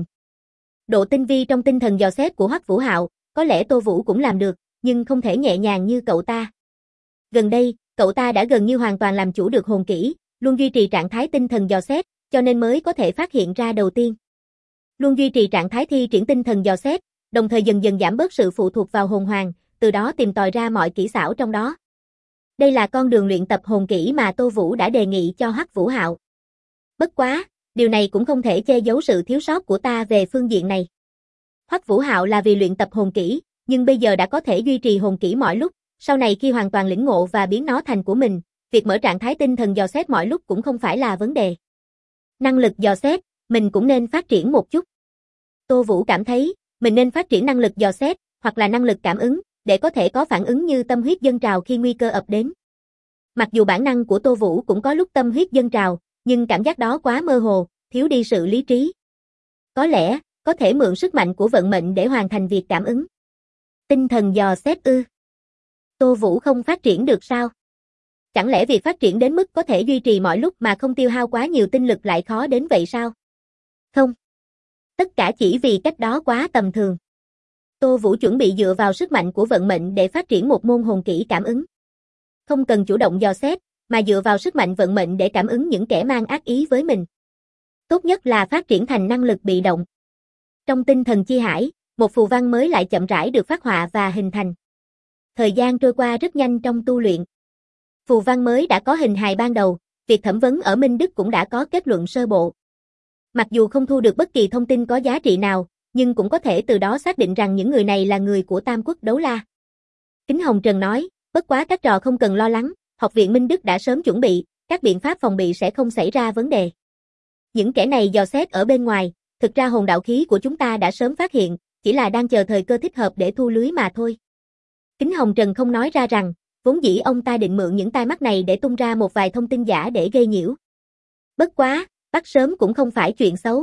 Độ tinh vi trong tinh thần dò xét của Hoắc Vũ Hạo, có lẽ Tô Vũ cũng làm được, nhưng không thể nhẹ nhàng như cậu ta. Gần đây, cậu ta đã gần như hoàn toàn làm chủ được hồn kỹ, luôn duy trì trạng thái tinh thần dò xét, cho nên mới có thể phát hiện ra đầu tiên. Luôn duy trì trạng thái thi triển tinh thần dò xét, đồng thời dần dần giảm bớt sự phụ thuộc vào hồn hoàng, từ đó tìm tòi ra mọi kỹ xảo trong đó. Đây là con đường luyện tập hồn kỹ mà Tô Vũ đã đề nghị cho Hoắc Vũ Hạo. Bất quá, điều này cũng không thể che giấu sự thiếu sót của ta về phương diện này. Hoắc Vũ Hạo là vì luyện tập hồn kỹ, nhưng bây giờ đã có thể duy trì hồn kỹ mọi lúc, sau này khi hoàn toàn lĩnh ngộ và biến nó thành của mình, việc mở trạng thái tinh thần dò xét mọi lúc cũng không phải là vấn đề. Năng lực dò xét, mình cũng nên phát triển một chút. Tô Vũ cảm thấy, mình nên phát triển năng lực dò xét, hoặc là năng lực cảm ứng, để có thể có phản ứng như tâm huyết dâng trào khi nguy cơ ập đến. Mặc dù bản năng của Tô Vũ cũng có lúc tâm huyết dâng trào, nhưng cảm giác đó quá mơ hồ, thiếu đi sự lý trí. Có lẽ, có thể mượn sức mạnh của vận mệnh để hoàn thành việc cảm ứng. Tinh thần dò xét ư? Tô Vũ không phát triển được sao? Chẳng lẽ việc phát triển đến mức có thể duy trì mọi lúc mà không tiêu hao quá nhiều tinh lực lại khó đến vậy sao? Không. Tất cả chỉ vì cách đó quá tầm thường. Tô Vũ chuẩn bị dựa vào sức mạnh của vận mệnh để phát triển một môn hồn kỹ cảm ứng. Không cần chủ động dò xét, mà dựa vào sức mạnh vận mệnh để cảm ứng những kẻ mang ác ý với mình. Tốt nhất là phát triển thành năng lực bị động. Trong tinh thần chi hải, một phù văn mới lại chậm rãi được phát họa và hình thành. Thời gian trôi qua rất nhanh trong tu luyện. Phù văn mới đã có hình hài ban đầu, việc thẩm vấn ở Minh Đức cũng đã có kết luận sơ bộ. Mặc dù không thu được bất kỳ thông tin có giá trị nào, nhưng cũng có thể từ đó xác định rằng những người này là người của Tam Quốc Đấu La. Kính Hồng Trần nói, bất quá các trò không cần lo lắng, Học viện Minh Đức đã sớm chuẩn bị, các biện pháp phòng bị sẽ không xảy ra vấn đề. Những kẻ này dò xét ở bên ngoài, thực ra hồn đạo khí của chúng ta đã sớm phát hiện, chỉ là đang chờ thời cơ thích hợp để thu lưới mà thôi. Kính Hồng Trần không nói ra rằng, vốn dĩ ông ta định mượn những tai mắt này để tung ra một vài thông tin giả để gây nhiễu. Bất quá, bắt sớm cũng không phải chuyện xấu.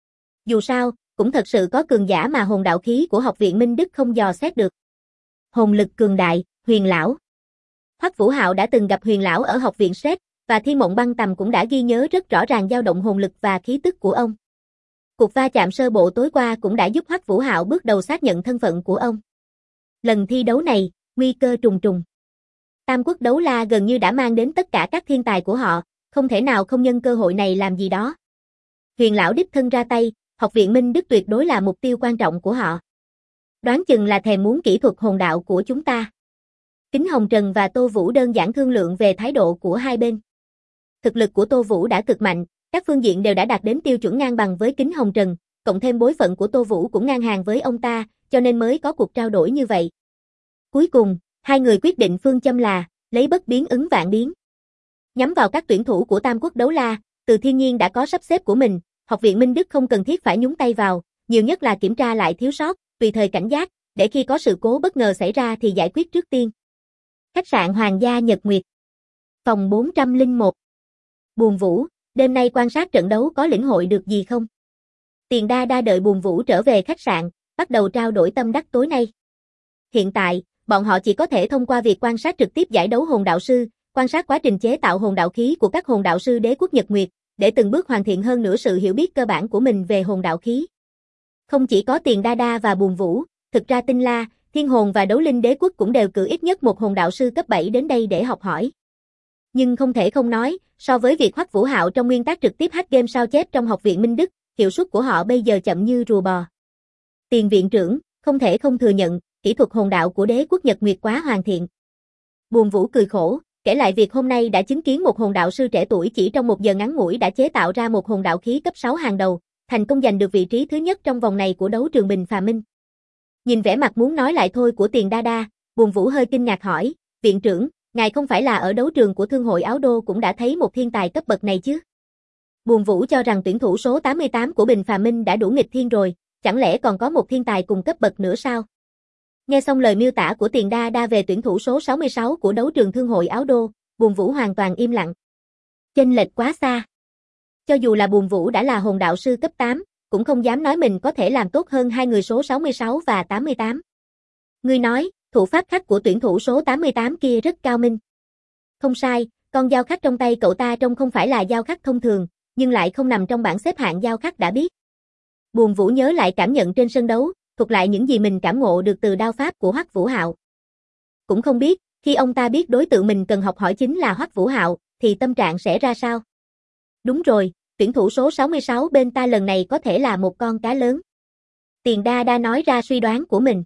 Dù sao, cũng thật sự có cường giả mà hồn đạo khí của Học viện Minh Đức không dò xét được. Hồn lực cường đại, Huyền lão. Hoắc Vũ Hạo đã từng gặp Huyền lão ở Học viện Sét, và Thiên Mộng Băng Tầm cũng đã ghi nhớ rất rõ ràng dao động hồn lực và khí tức của ông. Cuộc va chạm sơ bộ tối qua cũng đã giúp Hoắc Vũ Hạo bước đầu xác nhận thân phận của ông. Lần thi đấu này, nguy cơ trùng trùng. Tam Quốc Đấu La gần như đã mang đến tất cả các thiên tài của họ, không thể nào không nhân cơ hội này làm gì đó. Huyền lão đích thân ra tay, Học viện Minh Đức tuyệt đối là mục tiêu quan trọng của họ. Đoán chừng là thèm muốn kỹ thuật hồn đạo của chúng ta. Kính Hồng Trần và Tô Vũ đơn giản thương lượng về thái độ của hai bên. Thực lực của Tô Vũ đã cực mạnh, các phương diện đều đã đạt đến tiêu chuẩn ngang bằng với Kính Hồng Trần, cộng thêm bối phận của Tô Vũ cũng ngang hàng với ông ta, cho nên mới có cuộc trao đổi như vậy. Cuối cùng, hai người quyết định phương châm là, lấy bất biến ứng vạn biến. Nhắm vào các tuyển thủ của Tam Quốc Đấu La, Từ Thiên Nhiên đã có sắp xếp của mình, Học viện Minh Đức không cần thiết phải nhúng tay vào, nhiều nhất là kiểm tra lại thiếu sót, tùy thời cảnh giác, để khi có sự cố bất ngờ xảy ra thì giải quyết trước tiên. Khách sạn Hoàng gia Nhật Nguyệt. Phòng 401. Buồn Vũ, đêm nay quan sát trận đấu có lĩnh hội được gì không? Tiền Đa Đa đợi Buồn Vũ trở về khách sạn, bắt đầu trao đổi tâm đắc tối nay. Hiện tại, bọn họ chỉ có thể thông qua việc quan sát trực tiếp giải đấu hồn đạo sư, quan sát quá trình chế tạo hồn đạo khí của các hồn đạo sư đế quốc Nhật Nguyệt, để từng bước hoàn thiện hơn nữa sự hiểu biết cơ bản của mình về hồn đạo khí. Không chỉ có Tiền Đa Đa và Buồn Vũ, thực ra Tinh La, Thiên Hồn và Đấu Linh Đế Quốc cũng đều cử ít nhất một hồn đạo sư cấp 7 đến đây để học hỏi. Nhưng không thể không nói, so với việc Hoắc Vũ Hạo trong nguyên tắc trực tiếp hack game sao chép trong Học viện Minh Đức, hiệu suất của họ bây giờ chậm như rùa bò. Tiền viện trưởng, không thể không thừa nhận, kỹ thuật hồn đạo của đế quốc Nhật Nguyệt quá hoàn thiện. Buồn Vũ cười khổ, kể lại việc hôm nay đã chứng kiến một hồn đạo sư trẻ tuổi chỉ trong một giờ ngắn ngủi đã chế tạo ra một hồn đạo khí cấp 6 hàng đầu, thành công giành được vị trí thứ nhất trong vòng này của đấu trường Bình Phà Minh. Nhìn vẻ mặt muốn nói lại thôi của Tiền Đa Đa, Buồn Vũ hơi kinh ngạc hỏi, viện trưởng, ngài không phải là ở đấu trường của Thương hội Áo Đô cũng đã thấy một thiên tài cấp bậc này chứ? Buồn Vũ cho rằng tuyển thủ số 88 của Bình Phà Minh đã đủ nghịch thiên rồi, chẳng lẽ còn có một thiên tài cùng cấp bậc nữa sao? Nghe xong lời miêu tả của Tiền Đa Đa về tuyển thủ số 66 của đấu trường Thương hội Áo Đô, Buồn Vũ hoàn toàn im lặng. Chênh lệch quá xa. Cho dù là Buồn Vũ đã là hồn đạo sư cấp 8, cũng không dám nói mình có thể làm tốt hơn hai người số 66 và 88. Ngươi nói, thủ pháp khắc của tuyển thủ số 88 kia rất cao minh. Không sai, con dao khắc trong tay cậu ta trông không phải là dao khắc thông thường, nhưng lại không nằm trong bảng xếp hạng dao khắc đã biết. Buồn Vũ nhớ lại cảm nhận trên sân đấu, thuật lại những gì mình cảm ngộ được từ đao pháp của Hoắc Vũ Hạo. Cũng không biết, khi ông ta biết đối tượng mình cần học hỏi chính là Hoắc Vũ Hạo, thì tâm trạng sẽ ra sao? Đúng rồi, tuyển thủ số 66 bên ta lần này có thể là một con cá lớn. Tiền Đa Đa nói ra suy đoán của mình.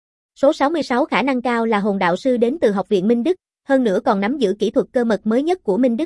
Số 66 khả năng cao là hồn đạo sư đến từ Học viện Minh Đức, hơn nữa còn nắm giữ kỹ thuật cơ mật mới nhất của Minh Đức.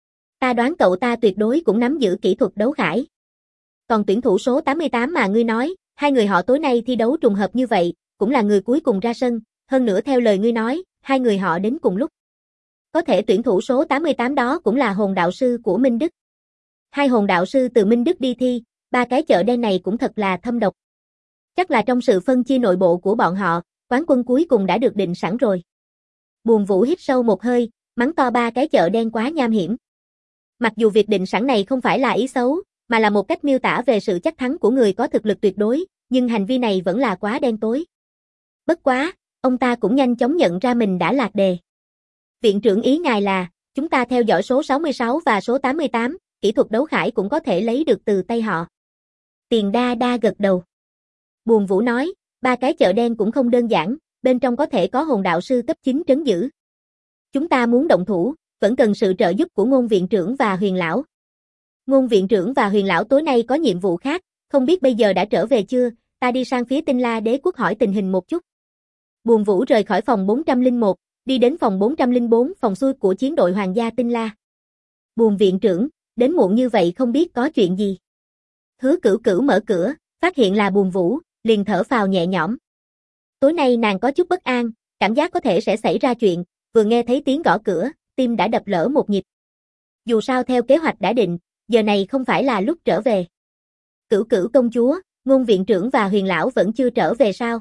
Ta đoán cậu ta tuyệt đối cũng nắm giữ kỹ thuật đấu khải. Còn tuyển thủ số 88 mà ngươi nói, hai người họ tối nay thi đấu trùng hợp như vậy, cũng là người cuối cùng ra sân, hơn nữa theo lời ngươi nói, hai người họ đến cùng lúc. Có thể tuyển thủ số 88 đó cũng là hồn đạo sư của Minh Đức. Hai hồn đạo sư từ Minh Đức đi thi, ba cái chợ đen này cũng thật là thâm độc. Chắc là trong sự phân chia nội bộ của bọn họ, quán quân cuối cùng đã được định sẵn rồi. Buồn Vũ hít sâu một hơi, mắng to ba cái chợ đen quá nham hiểm. Mặc dù việc định sẵn này không phải là ý xấu, mà là một cách miêu tả về sự chắc thắng của người có thực lực tuyệt đối, nhưng hành vi này vẫn là quá đen tối. Bất quá, ông ta cũng nhanh chóng nhận ra mình đã lạc đề. Viện trưởng ý ngài là, chúng ta theo dõi số 66 và số 88, kỹ thuật đấu khải cũng có thể lấy được từ tay họ. Tiền Đa Đa gật đầu. Buồn Vũ nói, ba cái chợ đen cũng không đơn giản, bên trong có thể có hồn đạo sư cấp 9 trấn giữ. Chúng ta muốn động thủ, vẫn cần sự trợ giúp của Ngôn viện trưởng và Huyền lão. Ngôn viện trưởng và Huyền lão tối nay có nhiệm vụ khác, không biết bây giờ đã trở về chưa, ta đi sang phía Tinh La Đế quốc hỏi tình hình một chút. Bùi Vũ rời khỏi phòng 401, đi đến phòng 404, phòng xui của chiến đội Hoàng gia Tinh La. Bùi viện trưởng, đến muộn như vậy không biết có chuyện gì. Hứa Cửu Cửu mở cửa, phát hiện là Bùi Vũ, liền thở phào nhẹ nhõm. Tối nay nàng có chút bất an, cảm giác có thể sẽ xảy ra chuyện, vừa nghe thấy tiếng gõ cửa, tim đã đập lỡ một nhịp. Dù sao theo kế hoạch đã định, giờ này không phải là lúc trở về. Cửu Cửu công chúa, Ngôn viện trưởng và Huyền lão vẫn chưa trở về sao?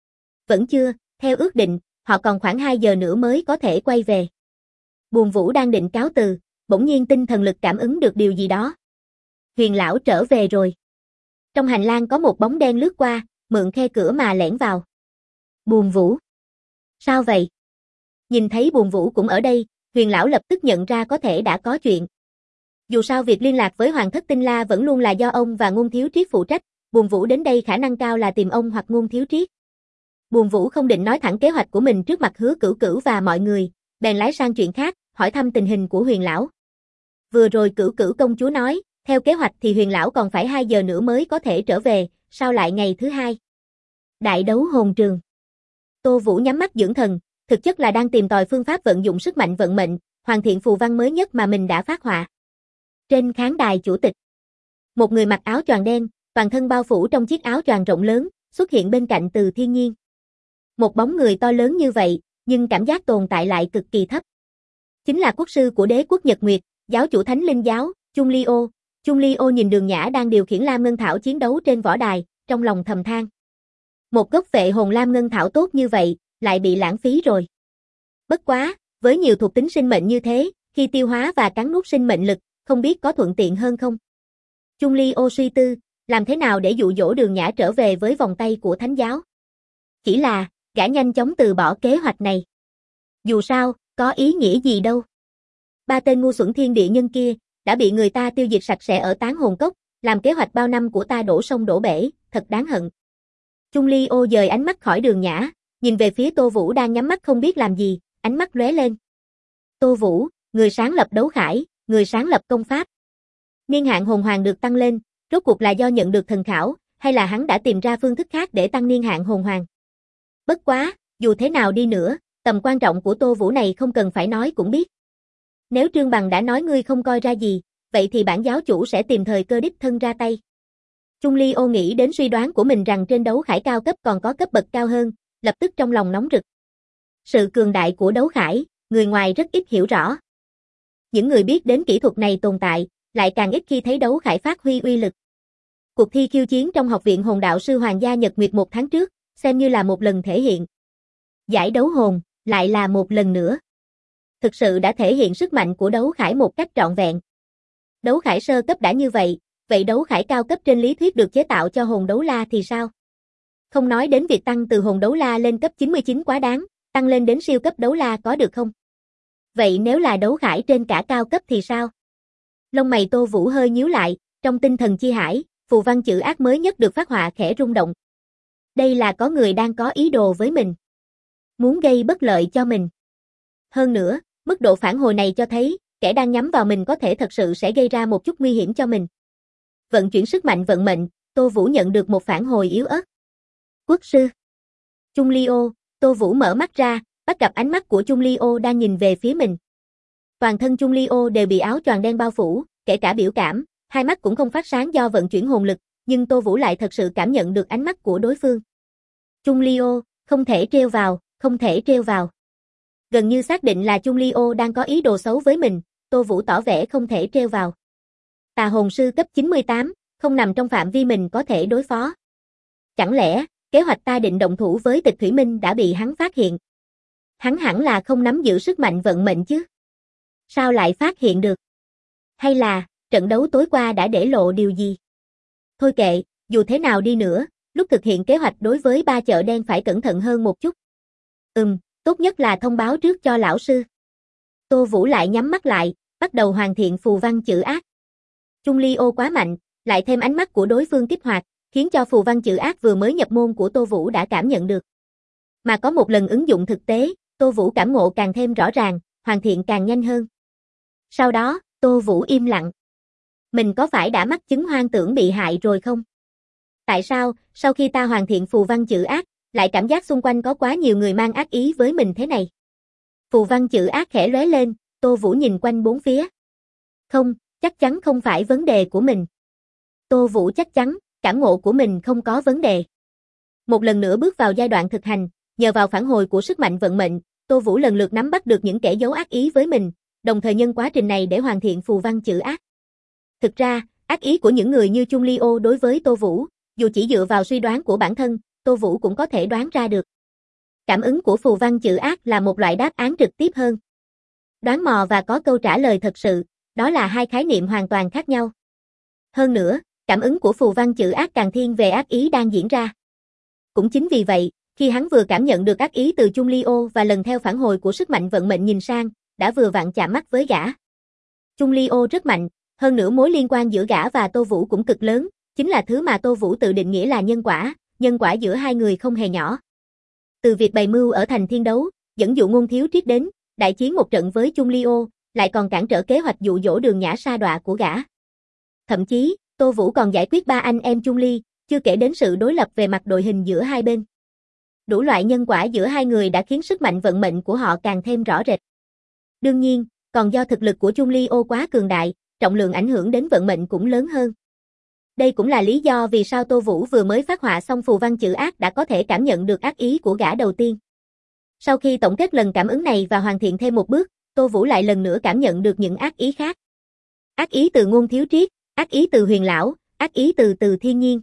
Vẫn chưa, theo ước định, họ còn khoảng 2 giờ nữa mới có thể quay về. Bùi Vũ đang định cáo từ, bỗng nhiên tinh thần lực cảm ứng được điều gì đó. Huyền lão trở về rồi. Trong hành lang có một bóng đen lướt qua, mượn khe cửa mà lẻn vào. Bùi Vũ. Sao vậy? Nhìn thấy Bùi Vũ cũng ở đây, Huyền lão lập tức nhận ra có thể đã có chuyện. Dù sao việc liên lạc với Hoàng thất Tinh La vẫn luôn là do ông và Ngôn Thiếu Triết phụ trách, Bùi Vũ đến đây khả năng cao là tìm ông hoặc Ngôn Thiếu Triết. Bùi Vũ không định nói thẳng kế hoạch của mình trước mặt Hứa Cửu Cửu và mọi người, bèn lái sang chuyện khác, hỏi thăm tình hình của Huyền lão. Vừa rồi Cửu Cửu công chúa nói, theo kế hoạch thì Huyền lão còn phải 2 giờ nữa mới có thể trở về, sao lại ngày thứ 2? Đại đấu hồn trường. Tô Vũ nhắm mắt dưỡng thần, thực chất là đang tìm tòi phương pháp vận dụng sức mạnh vận mệnh, hoàn thiện phù văn mới nhất mà mình đã phát họa. Trên khán đài chủ tịch, một người mặc áo choàng đen, toàn thân bao phủ trong chiếc áo choàng rộng lớn, xuất hiện bên cạnh Từ Thiên Nhiên. Một bóng người to lớn như vậy, nhưng cảm giác tồn tại lại cực kỳ thấp. Chính là quốc sư của đế quốc Nhật Nguyệt, giáo chủ Thánh Linh giáo, Chung Ly-ô. Chung Ly-ô nhìn Đường Nhã đang điều khiển Lam Ngân Thảo chiến đấu trên võ đài, trong lòng thầm than. Một gốc vệ hồn Lam Ngân Thảo tốt như vậy, lại bị lãng phí rồi. Bất quá, với nhiều thuộc tính sinh mệnh như thế, khi tiêu hóa và cắn nuốt sinh mệnh lực, không biết có thuận tiện hơn không? Chung Ly-ô suy tư, làm thế nào để dụ dỗ Đường Nhã trở về với vòng tay của Thánh giáo? Chỉ là, gã nhanh chóng từ bỏ kế hoạch này. Dù sao, có ý nghĩa gì đâu. 3 tên ngu xuẩn thiên địa nhân kia, đã bị người ta tiêu diệt sạch sẽ ở Tán Hồn Cốc, làm kế hoạch bao năm của ta đổ sông đổ bể, thật đáng hận. Chung Ly-ô dời ánh mắt khỏi Đường Nhã, nhìn về phía Tô Vũ đang nhắm mắt không biết làm gì, ánh mắt lóe lên. Tô Vũ, người sáng lập đấu khải, người sáng lập công pháp. Niên hạn hồn hoàng được tăng lên, rốt cuộc là do nhận được thần khảo, hay là hắn đã tìm ra phương thức khác để tăng niên hạn hồn hoàng? Bất quá, dù thế nào đi nữa, tầm quan trọng của Tô Vũ này không cần phải nói cũng biết. Nếu Trương Bằng đã nói ngươi không coi ra gì, vậy thì bản giáo chủ sẽ tìm thời cơ đích thân ra tay. Chung Ly-ô nghĩ đến suy đoán của mình rằng trên đấu khải cao cấp còn có cấp bậc cao hơn, lập tức trong lòng nóng rực. Sự cường đại của đấu khải, người ngoài rất ít hiểu rõ. Những người biết đến kỹ thuật này tồn tại, lại càng ít khi thấy đấu khải phát huy uy lực. Cuộc thi khiêu chiến trong Học viện Hồn đạo sư Hoàng gia Nhật Nguyệt 1 tháng trước, xem như là một lần thể hiện. Giải đấu hồn, lại là một lần nữa. Thực sự đã thể hiện sức mạnh của đấu khải một cách trọn vẹn. Đấu khải sơ cấp đã như vậy, vậy đấu khải cao cấp trên lý thuyết được chế tạo cho hồn đấu la thì sao? Không nói đến việc tăng từ hồn đấu la lên cấp 99 quá đáng, tăng lên đến siêu cấp đấu la có được không? Vậy nếu là đấu khải trên cả cao cấp thì sao? Lông mày Tô Vũ hơi nhíu lại, trong tinh thần chi hải, phù văn chữ ác mới nhất được phát họa khẽ rung động. Đây là có người đang có ý đồ với mình. Muốn gây bất lợi cho mình. Hơn nữa, mức độ phản hồi này cho thấy, kẻ đang nhắm vào mình có thể thật sự sẽ gây ra một chút nguy hiểm cho mình. Vận chuyển sức mạnh vận mệnh, Tô Vũ nhận được một phản hồi yếu ớt. Quốc sư. Chung Ly-ô, Tô Vũ mở mắt ra, bắt gặp ánh mắt của Chung Ly-ô đang nhìn về phía mình. Toàn thân Chung Ly-ô đều bị áo choàng đen bao phủ, kể cả biểu cảm, hai mắt cũng không phát sáng do vận chuyển hồn lực, nhưng Tô Vũ lại thật sự cảm nhận được ánh mắt của đối phương. Chung Ly-ô, không thể trêu vào, không thể trêu vào. Gần như xác định là Chung Ly-ô đang có ý đồ xấu với mình, Tô Vũ tỏ vẻ không thể trêu vào. Tà hồn sư cấp 98, không nằm trong phạm vi mình có thể đối phó. Chẳng lẽ, kế hoạch ta định động thủ với Tịch Thủy Minh đã bị hắn phát hiện? Hắn hẳn là không nắm giữ sức mạnh vận mệnh chứ? Sao lại phát hiện được? Hay là, trận đấu tối qua đã để lộ điều gì? Thôi kệ, dù thế nào đi nữa, lúc thực hiện kế hoạch đối với 3 chợ đen phải cẩn thận hơn một chút. Tốt nhất là thông báo trước cho lão sư. Tô Vũ lại nhắm mắt lại, bắt đầu hoàn thiện phù văn chữ ác. Chung Ly-ô quá mạnh, lại thêm ánh mắt của đối phương kích hoạt, khiến cho phù văn chữ ác vừa mới nhập môn của Tô Vũ đã cảm nhận được. Mà có một lần ứng dụng thực tế, Tô Vũ cảm ngộ càng thêm rõ ràng, hoàn thiện càng nhanh hơn. Sau đó, Tô Vũ im lặng. Mình có phải đã mắc chứng hoang tưởng bị hại rồi không? Tại sao, sau khi ta hoàn thiện phù văn chữ ác, lại cảm giác xung quanh có quá nhiều người mang ác ý với mình thế này? Phù văn chữ ác khẽ lóe lên, Tô Vũ nhìn quanh bốn phía. Không, chắc chắn không phải vấn đề của mình. Tô Vũ chắc chắn, cảm ngộ của mình không có vấn đề. Một lần nữa bước vào giai đoạn thực hành, nhờ vào phản hồi của sức mạnh vận mệnh, Tô Vũ lần lượt nắm bắt được những kẻ giấu ác ý với mình, đồng thời nhân quá trình này để hoàn thiện phù văn chữ ác. Thực ra, ác ý của những người như Chung Leo đối với Tô Vũ, dù chỉ dựa vào suy đoán của bản thân, Tô Vũ cũng có thể đoán ra được. Cảm ứng của phù văn chữ ác là một loại đáp án trực tiếp hơn. Đoán mò và có câu trả lời thật sự, đó là hai khái niệm hoàn toàn khác nhau. Hơn nữa, cảm ứng của phù văn chữ ác càng thiên về ác ý đang diễn ra. Cũng chính vì vậy, khi hắn vừa cảm nhận được ác ý từ Chung Leo và lần theo phản hồi của sức mạnh vận mệnh nhìn sang, đã vừa vặn chạm mắt với gã. Chung Leo rất mạnh, hơn nữa mối liên quan giữa gã và Tô Vũ cũng cực lớn, chính là thứ mà Tô Vũ tự định nghĩa là nhân quả giữa hai người không hề nhỏ. Từ việc bày mưu ở thành thiên đấu, dẫn dụ Ngôn Thiếu Triết đến, đại chiến một trận với Chung Leo, lại còn cản trở kế hoạch dụ dỗ Đường Nhã sa đọa của gã. Thậm chí, Tô Vũ còn giải quyết ba anh em Chung Ly, chưa kể đến sự đối lập về mặt đội hình giữa hai bên. Đủ loại nhân quả giữa hai người đã khiến sức mạnh vận mệnh của họ càng thêm rõ rệt. Đương nhiên, còn do thực lực của Chung Leo quá cường đại, trọng lượng ảnh hưởng đến vận mệnh cũng lớn hơn. Đây cũng là lý do vì sao Tô Vũ vừa mới phát họa xong phù văn chữ ác đã có thể cảm nhận được ác ý của gã đầu tiên. Sau khi tổng kết lần cảm ứng này và hoàn thiện thêm một bước, Tô Vũ lại lần nữa cảm nhận được những ác ý khác. Ác ý từ Ngôn Thiếu Triết, ác ý từ Huyền Lão, ác ý từ Từ Thiên Nhiên.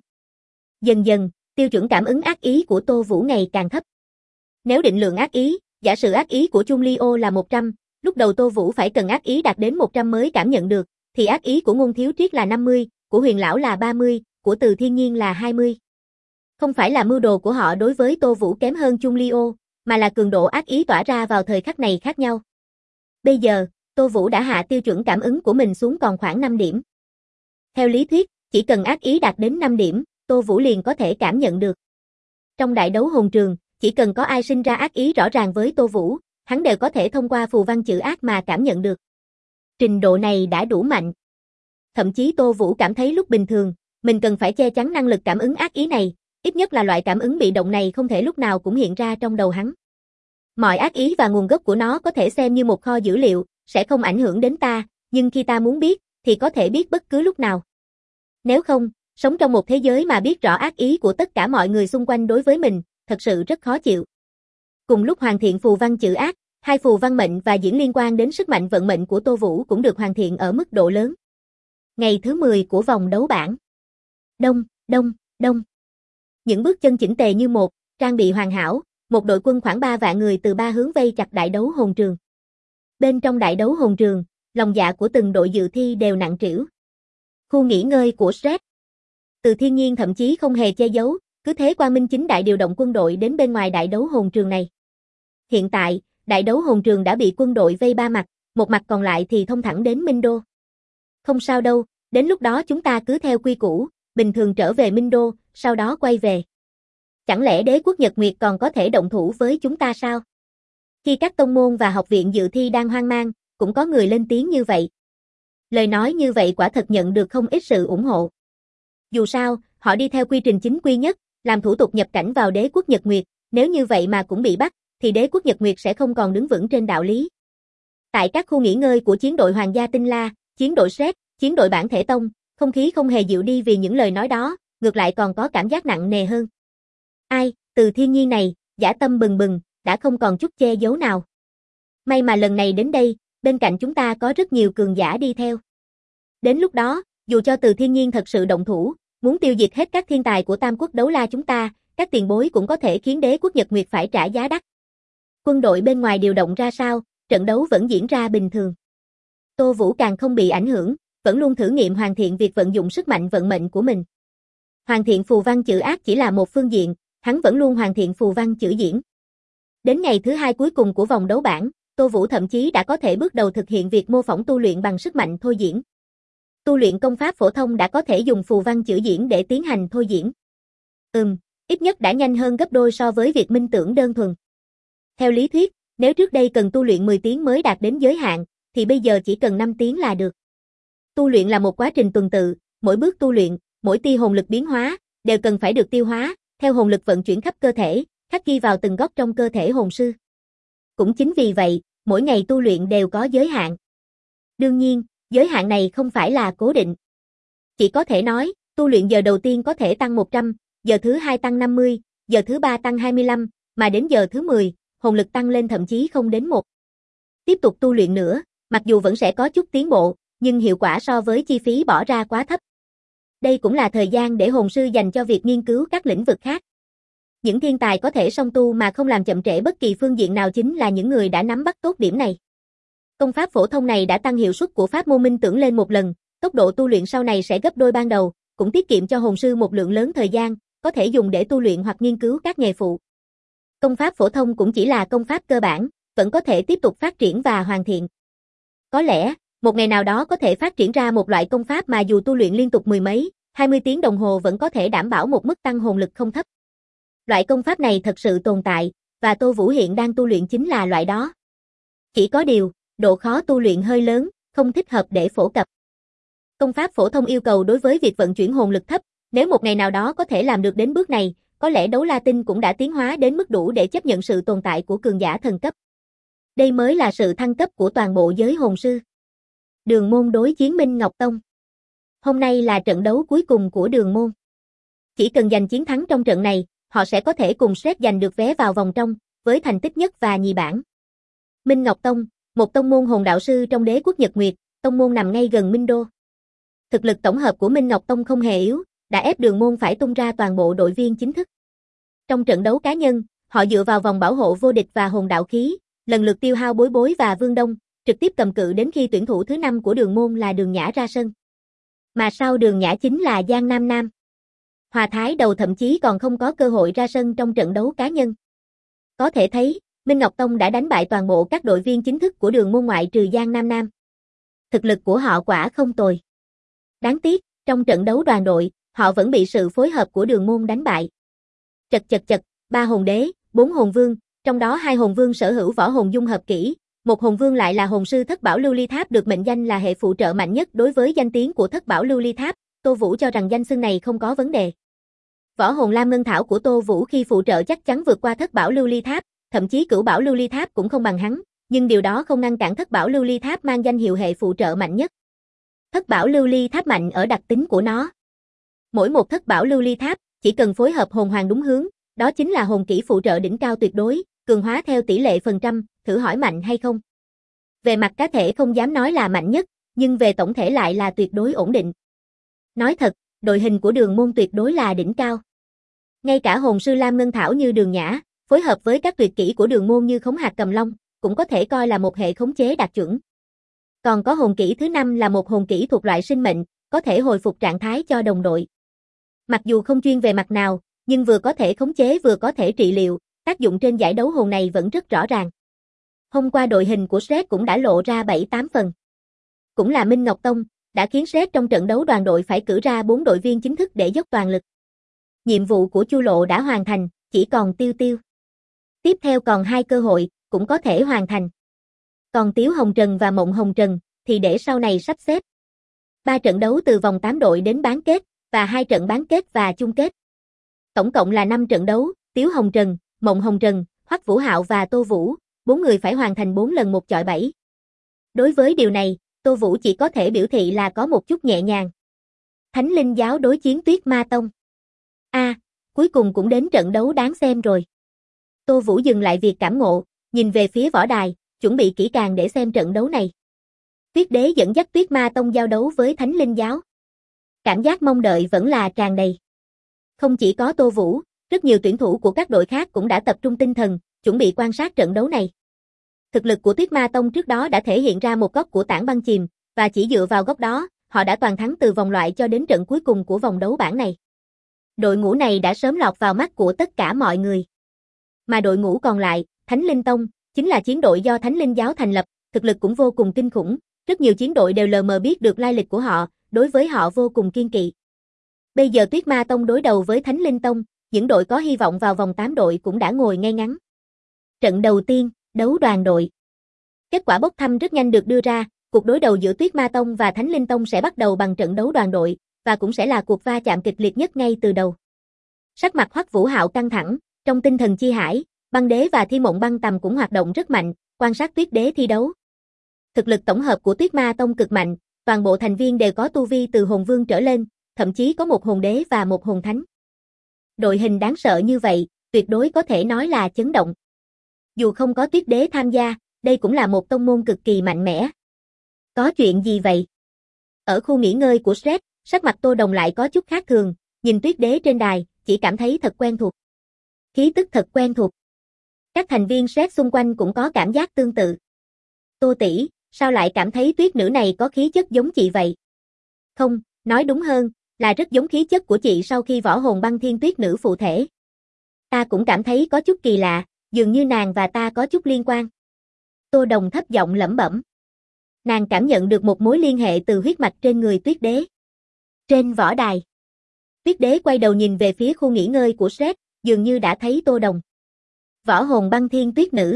Dần dần, tiêu chuẩn cảm ứng ác ý của Tô Vũ ngày càng thấp. Nếu định lượng ác ý, giả sử ác ý của Chung Leo là 100, lúc đầu Tô Vũ phải cần ác ý đạt đến 100 mới cảm nhận được, thì ác ý của Ngôn Thiếu Triết là 50, của Huyền Lão là 30, của Từ Thiên Nhiên là 20. Không phải là mưu đồ của họ đối với Tô Vũ kém hơn Chung Leo, mà là cường độ ác ý tỏa ra vào thời khắc này khác nhau. Bây giờ, Tô Vũ đã hạ tiêu chuẩn cảm ứng của mình xuống còn khoảng 5 điểm. Theo lý thuyết, chỉ cần ác ý đạt đến 5 điểm, Tô Vũ liền có thể cảm nhận được. Trong đại đấu hồn trường, chỉ cần có ai sinh ra ác ý rõ ràng với Tô Vũ, hắn đều có thể thông qua phù văn chữ ác mà cảm nhận được. Trình độ này đã đủ mạnh. Thậm chí Tô Vũ cảm thấy lúc bình thường, mình cần phải che chắn năng lực cảm ứng ác ý này, ít nhất là loại cảm ứng bị động này không thể lúc nào cũng hiện ra trong đầu hắn. Mọi ác ý và nguồn gốc của nó có thể xem như một kho dữ liệu, sẽ không ảnh hưởng đến ta, nhưng khi ta muốn biết, thì có thể biết bất cứ lúc nào. Nếu không, sống trong một thế giới mà biết rõ ác ý của tất cả mọi người xung quanh đối với mình, thật sự rất khó chịu. Cùng lúc hoàn thiện phù văn chữ ác, hai phù văn mệnh và diễn liên quan đến sức mạnh vận mệnh của Tô Vũ cũng được hoàn thiện ở mức độ lớn. Ngày thứ 10 của vòng đấu bảng. Đông, đông, đông. Những bước chân chỉnh tề như một, trang bị hoàn hảo, một đội quân khoảng 3 vạn người từ ba hướng vây chặt đại đấu hồn trường. Bên trong đại đấu hồn trường, lòng dạ của từng đội dự thi đều nặng trĩu. Khu nghỉ ngơi của Stress. Từ Thiên Nhiên thậm chí không hề che giấu, cứ thế quang minh chính đại điều động quân đội đến bên ngoài đại đấu hồn trường này. Hiện tại, đại đấu hồn trường đã bị quân đội vây ba mặt, một mặt còn lại thì thông thẳng đến Minh Đô. Không sao đâu, đến lúc đó chúng ta cứ theo quy củ, bình thường trở về Minh Đô, sau đó quay về. Chẳng lẽ đế quốc Nhật Nguyệt còn có thể động thủ với chúng ta sao? Khi các tông môn và học viện dự thi đang hoang mang, cũng có người lên tiếng như vậy. Lời nói như vậy quả thật nhận được không ít sự ủng hộ. Dù sao, họ đi theo quy trình chính quy nhất, làm thủ tục nhập cảnh vào đế quốc Nhật Nguyệt, nếu như vậy mà cũng bị bắt, thì đế quốc Nhật Nguyệt sẽ không còn đứng vững trên đạo lý. Tại các khu nghỉ ngơi của chiến đội Hoàng gia Tinh La, chiến đội Sét, chiến đội Bản Thể Tông, không khí không hề dịu đi vì những lời nói đó, ngược lại còn có cảm giác nặng nề hơn. Ai, Từ Thiên Nhiên này, dã tâm bừng bừng, đã không còn chút che giấu nào. May mà lần này đến đây, bên cạnh chúng ta có rất nhiều cường giả đi theo. Đến lúc đó, dù cho Từ Thiên Nhiên thật sự động thủ, muốn tiêu diệt hết các thiên tài của Tam Quốc Đấu La chúng ta, các tiền bối cũng có thể khiến đế quốc Nhật Nguyệt phải trả giá đắt. Quân đội bên ngoài điều động ra sao, trận đấu vẫn diễn ra bình thường. Tô Vũ càng không bị ảnh hưởng, vẫn luôn thử nghiệm hoàn thiện việc vận dụng sức mạnh vận mệnh của mình. Hoàn thiện phù văn chữ ác chỉ là một phương diện, hắn vẫn luôn hoàn thiện phù văn chữ diễn. Đến ngày thứ 2 cuối cùng của vòng đấu bảng, Tô Vũ thậm chí đã có thể bước đầu thực hiện việc mô phỏng tu luyện bằng sức mạnh thôi diễn. Tu luyện công pháp phổ thông đã có thể dùng phù văn chữ diễn để tiến hành thôi diễn. Ít nhất đã nhanh hơn gấp đôi so với việc minh tưởng đơn thuần. Theo lý thuyết, nếu trước đây cần tu luyện 10 tiếng mới đạt đến giới hạn, thì bây giờ chỉ cần 5 tiếng là được. Tu luyện là một quá trình tuần tự, mỗi bước tu luyện, mỗi tia hồn lực biến hóa, đều cần phải được tiêu hóa, theo hồn lực vận chuyển khắp cơ thể, khắc ghi vào từng góc trong cơ thể hồn sư. Cũng chính vì vậy, mỗi ngày tu luyện đều có giới hạn. Đương nhiên, giới hạn này không phải là cố định. Chỉ có thể nói, tu luyện giờ đầu tiên có thể tăng 100, giờ thứ 2 tăng 50, giờ thứ 3 tăng 25, mà đến giờ thứ 10, hồn lực tăng lên thậm chí không đến 1. Tiếp tục tu luyện nữa, mặc dù vẫn sẽ có chút tiến bộ, nhưng hiệu quả so với chi phí bỏ ra quá thấp. Đây cũng là thời gian để hồn sư dành cho việc nghiên cứu các lĩnh vực khác. Những thiên tài có thể song tu mà không làm chậm trễ bất kỳ phương diện nào chính là những người đã nắm bắt tốt điểm này. Công pháp phổ thông này đã tăng hiệu suất của pháp môn minh tưởng lên một lần, tốc độ tu luyện sau này sẽ gấp đôi ban đầu, cũng tiết kiệm cho hồn sư một lượng lớn thời gian, có thể dùng để tu luyện hoặc nghiên cứu các nghề phụ. Công pháp phổ thông cũng chỉ là công pháp cơ bản, vẫn có thể tiếp tục phát triển và hoàn thiện. Có lẽ, một ngày nào đó có thể phát triển ra một loại công pháp mà dù tu luyện liên tục 10 mấy, 20 tiếng đồng hồ vẫn có thể đảm bảo một mức tăng hồn lực không thấp. Loại công pháp này thật sự tồn tại, và Tô Vũ hiện đang tu luyện chính là loại đó. Chỉ có điều, độ khó tu luyện hơi lớn, không thích hợp để phổ cập. Công pháp phổ thông yêu cầu đối với việc vận chuyển hồn lực thấp, nếu một ngày nào đó có thể làm được đến bước này, có lẽ đấu la tinh cũng đã tiến hóa đến mức đủ để chấp nhận sự tồn tại của cường giả thần cấp. Đây mới là sự thăng cấp của toàn bộ giới hồn sư. Đường môn đối chiến Minh Ngọc Tông. Hôm nay là trận đấu cuối cùng của đường môn. Chỉ cần giành chiến thắng trong trận này, họ sẽ có thể cùng Shrek giành được vé vào vòng trong, với thành tích nhất và nhì bảng. Minh Ngọc Tông, một tông môn hồn đạo sư trong đế quốc Nhật Nguyệt, tông môn nằm ngay gần Minh Đô. Thực lực tổng hợp của Minh Ngọc Tông không hề yếu, đã ép đường môn phải tung ra toàn bộ đội viên chính thức. Trong trận đấu cá nhân, họ dựa vào vòng bảo hộ vô địch và hồn đạo khí, lần lượt tiêu hao Bối Bối và Vương Đông, trực tiếp cầm cự đến khi tuyển thủ thứ 5 của đường môn là Đường Nhã ra sân. Mà sau Đường Nhã chính là Giang Nam Nam. Hòa Thái Đầu thậm chí còn không có cơ hội ra sân trong trận đấu cá nhân. Có thể thấy, Minh Ngọc Tông đã đánh bại toàn bộ các đội viên chính thức của đường môn ngoại trừ Giang Nam Nam. Thực lực của họ quả không tồi. Đáng tiếc, trong trận đấu đoàn đội, họ vẫn bị sự phối hợp của đường môn đánh bại. Chật, 3 hồn đế, 4 hồn vương, trong đó 2 hồn vương sở hữu võ hồn dung hợp kỹ, một hồn vương lại là hồn sư Thất Bảo Lưu Ly Tháp được mệnh danh là hệ phụ trợ mạnh nhất đối với danh tiếng của Thất Bảo Lưu Ly Tháp, Tô Vũ cho rằng danh xưng này không có vấn đề. Võ hồn Lam Ngân Thảo của Tô Vũ khi phụ trợ chắc chắn vượt qua Thất Bảo Lưu Ly Tháp, thậm chí Cửu Bảo Lưu Ly Tháp cũng không bằng hắn, nhưng điều đó không ngăn cản Thất Bảo Lưu Ly Tháp mang danh hiệu hệ phụ trợ mạnh nhất. Thất Bảo Lưu Ly Tháp mạnh ở đặc tính của nó. Mỗi một Thất Bảo Lưu Ly Tháp chỉ cần phối hợp hồn hoàng đúng hướng, đó chính là hồn kỹ phụ trợ đỉnh cao tuyệt đối, cường hóa theo tỷ lệ phần trăm, thử hỏi mạnh hay không? Về mặt cá thể không dám nói là mạnh nhất, nhưng về tổng thể lại là tuyệt đối ổn định. Nói thật, đội hình của đường môn tuyệt đối là đỉnh cao. Ngay cả hồn sư Lam Ngân Thảo như Đường Nhã, phối hợp với các tuyệt kỹ của đường môn như Khống Hạt Cầm Long, cũng có thể coi là một hệ khống chế đạt chuẩn. Còn có hồn kỹ thứ 5 là một hồn kỹ thuộc loại sinh mệnh, có thể hồi phục trạng thái cho đồng đội. Mặc dù không chuyên về mặt nào, nhưng vừa có thể khống chế vừa có thể trị liệu, tác dụng trên giải đấu hồn này vẫn rất rõ ràng. Hôm qua đội hình của Shrek cũng đã lộ ra 7-8 phần. Cũng là Minh Ngọc Tông, đã khiến Shrek trong trận đấu đoàn đội phải cử ra 4 đội viên chính thức để dốc toàn lực. Nhiệm vụ của Chu Lộ đã hoàn thành, chỉ còn Tiêu Tiêu. Tiếp theo còn 2 cơ hội, cũng có thể hoàn thành. Còn Tiếu Hồng Trần và Mộng Hồng Trần, thì để sau này sắp xếp. 3 trận đấu từ vòng 8 đội đến bán kết, và 2 trận bán kết và chung kết. Tổng cộng là 5 trận đấu, Tiếu Hồng Trần, Mộng Hồng Trần, Hoắc Vũ Hạo và Tô Vũ, 4 người phải hoàn thành 4 lần 1 chọi 7. Đối với điều này, Tô Vũ chỉ có thể biểu thị là có một chút nhẹ nhàng. Thánh Linh Giáo đối chiến Tuyết Ma Tông. Cuối cùng cũng đến trận đấu đáng xem rồi. Tô Vũ dừng lại việc cảm ngộ, nhìn về phía võ đài, chuẩn bị kỹ càng để xem trận đấu này. Tuyết Đế dẫn dắt Tuyết Ma Tông giao đấu với Thánh Linh Giáo. Cảm giác mong đợi vẫn là tràn đầy. Không chỉ có Tô Vũ, rất nhiều tuyển thủ của các đội khác cũng đã tập trung tinh thần, chuẩn bị quan sát trận đấu này. Thực lực của Tuyết Ma Tông trước đó đã thể hiện ra một góc của tảng băng chìm, và chỉ dựa vào góc đó, họ đã toàn thắng từ vòng loại cho đến trận cuối cùng của vòng đấu bảng này. Đội ngũ này đã sớm lọt vào mắt của tất cả mọi người. Mà đội ngũ còn lại, Thánh Linh Tông, chính là chiến đội do Thánh Linh Giáo thành lập, thực lực cũng vô cùng kinh khủng, rất nhiều chiến đội đều lờ mờ biết được lai lịch của họ, đối với họ vô cùng kiên kỵ. Bây giờ Tuyết Ma Tông đối đầu với Thánh Linh Tông, những đội có hy vọng vào vòng 8 đội cũng đã ngồi ngay ngắn. Trận đầu tiên, đấu đoàn đội. Kết quả bốc thăm rất nhanh được đưa ra, cuộc đối đầu giữa Tuyết Ma Tông và Thánh Linh Tông sẽ bắt đầu bằng trận đấu đoàn đội, và cũng sẽ là cuộc va chạm kịch liệt nhất ngay từ đầu. Sắc mặt Hoắc Vũ Hạo căng thẳng, trong tinh thần chi hải, Băng Đế và Thi Mộng Băng Tầm cũng hoạt động rất mạnh, quan sát Tuyết Đế thi đấu. Thực lực tổng hợp của Tuyết Ma Tông cực mạnh, toàn bộ thành viên đều có tu vi từ hồn vương trở lên, thậm chí có một hồn đế và một hồn thánh. Đội hình đáng sợ như vậy, tuyệt đối có thể nói là chấn động. Dù không có Tuyết Đế tham gia, đây cũng là một tông môn cực kỳ mạnh mẽ. Có chuyện gì vậy? Ở khu nghỉ ngơi của Stress, sắc mặt Tô Đồng lại có chút khác thường, nhìn Tuyết Đế trên đài, chỉ cảm thấy thật quen thuộc. Khí tức thật quen thuộc. Các thành viên Stress xung quanh cũng có cảm giác tương tự. Tô tỷ, sao lại cảm thấy tuyết nữ này có khí chất giống chị vậy? Không, nói đúng hơn, là rất giống khí chất của chị sau khi võ hồn băng thiên tuyết nữ phụ thể. Ta cũng cảm thấy có chút kỳ lạ, dường như nàng và ta có chút liên quan. Tô Đồng thấp giọng lẩm bẩm. Nàng cảm nhận được một mối liên hệ từ huyết mạch trên người Tuyết Đế. Trên võ đài, Tuyết Đế quay đầu nhìn về phía khu nghỉ ngơi của Stress, dường như đã thấy Tô Đồng. Võ hồn băng thiên tuyết nữ.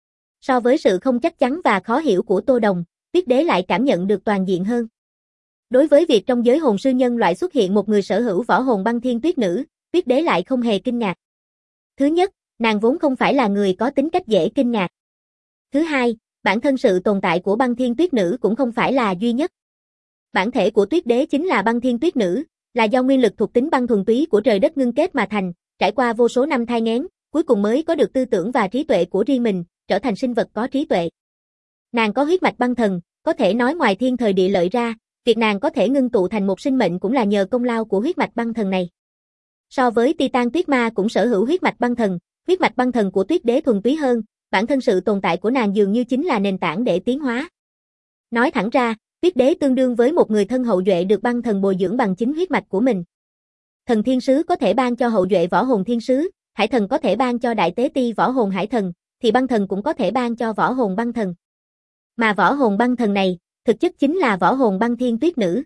So với sự không chắc chắn và khó hiểu của Tô Đồng, Tuyết Đế lại cảm nhận được toàn diện hơn. Đối với việc trong giới hồn sư nhân loại xuất hiện một người sở hữu võ hồn băng thiên tuyết nữ, Tuyết Đế lại không hề kinh ngạc. Thứ nhất, nàng vốn không phải là người có tính cách dễ kinh ngạc. Thứ hai, bản thân sự tồn tại của băng thiên tuyết nữ cũng không phải là duy nhất. Bản thể của Tuyết Đế chính là băng thiên tuyết nữ, là do nguyên lực thuộc tính băng thuần túy của trời đất ngưng kết mà thành, trải qua vô số năm thai nghén, cuối cùng mới có được tư tưởng và trí tuệ của riêng mình, trở thành sinh vật có trí tuệ. Nàng có huyết mạch băng thần, có thể nói ngoài thiên thời địa lợi ra, việc nàng có thể ngưng tụ thành một sinh mệnh cũng là nhờ công lao của huyết mạch băng thần này. So với Titan Tuyết Ma cũng sở hữu huyết mạch băng thần của Tuyết Đế thuần túy hơn, bản thân sự tồn tại của nàng dường như chính là nền tảng để tiến hóa. Nói thẳng ra, Tuyết Đế tương đương với một người thân hậu duệ được băng thần bồi dưỡng bằng chính huyết mạch của mình. Thần thiên sứ có thể ban cho hậu duệ võ hồn thiên sứ, hải thần có thể ban cho đại tế ti võ hồn hải thần, thì băng thần cũng có thể ban cho võ hồn băng thần. Mà võ hồn băng thần này, thực chất chính là võ hồn băng thiên tuyết nữ.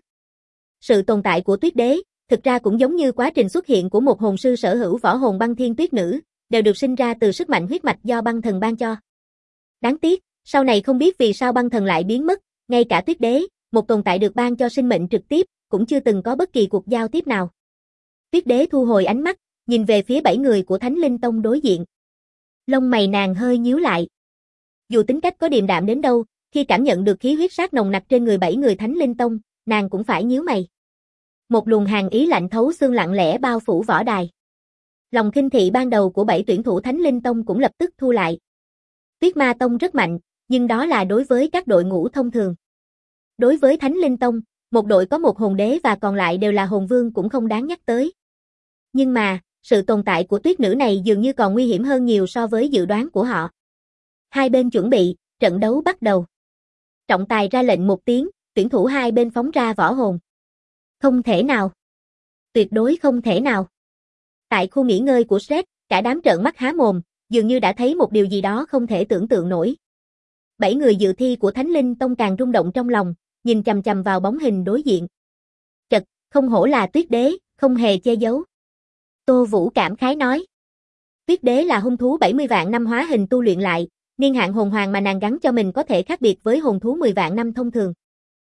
Sự tồn tại của Tuyết Đế, thực ra cũng giống như quá trình xuất hiện của một hồn sư sở hữu võ hồn băng thiên tuyết nữ, đều được sinh ra từ sức mạnh huyết mạch do băng thần ban cho. Đáng tiếc, sau này không biết vì sao băng thần lại biến mất, ngay cả Tuyết Đế, một tồn tại được ban cho sinh mệnh trực tiếp, cũng chưa từng có bất kỳ cuộc giao tiếp nào. Tuyết Đế thu hồi ánh mắt, nhìn về phía 7 người của Thánh Linh Tông đối diện. Lông mày nàng hơi nhíu lại. Dù tính cách có điềm đạm đến đâu, khi cảm nhận được khí huyết sát nồng nặc trên người 7 người Thánh Linh Tông, nàng cũng phải nhíu mày. Một luồng hàn ý lạnh thấu xương lặng lẽ bao phủ võ đài. Lòng khinh thị ban đầu của 7 tuyển thủ Thánh Linh Tông cũng lập tức thu lại. Tuyết Ma Tông rất mạnh, nhưng đó là đối với các đội ngũ thông thường. Đối với Thánh Linh Tông, một đội có một hồn đế và còn lại đều là hồn vương cũng không đáng nhắc tới. Nhưng mà, sự tồn tại của tuyết nữ này dường như còn nguy hiểm hơn nhiều so với dự đoán của họ. Hai bên chuẩn bị, trận đấu bắt đầu. Trọng tài ra lệnh một tiếng, tuyển thủ hai bên phóng ra võ hồn. Không thể nào. Tuyệt đối không thể nào. Tại khu nghỉ ngơi của Stress, cả đám trợn mắt há mồm, dường như đã thấy một điều gì đó không thể tưởng tượng nổi. 7 người dự thi của Thánh Linh Tông càng rung động trong lòng, nhìn chằm chằm vào bóng hình đối diện. Chật, không hổ là Tuyết Đế, không hề che giấu. Tô Vũ cảm khái nói. Tuyết Đế là hung thú 70 vạn năm hóa hình tu luyện lại, niên hạn hồn hoàng mà nàng gắn cho mình có thể khác biệt với hồn thú 10 vạn năm thông thường.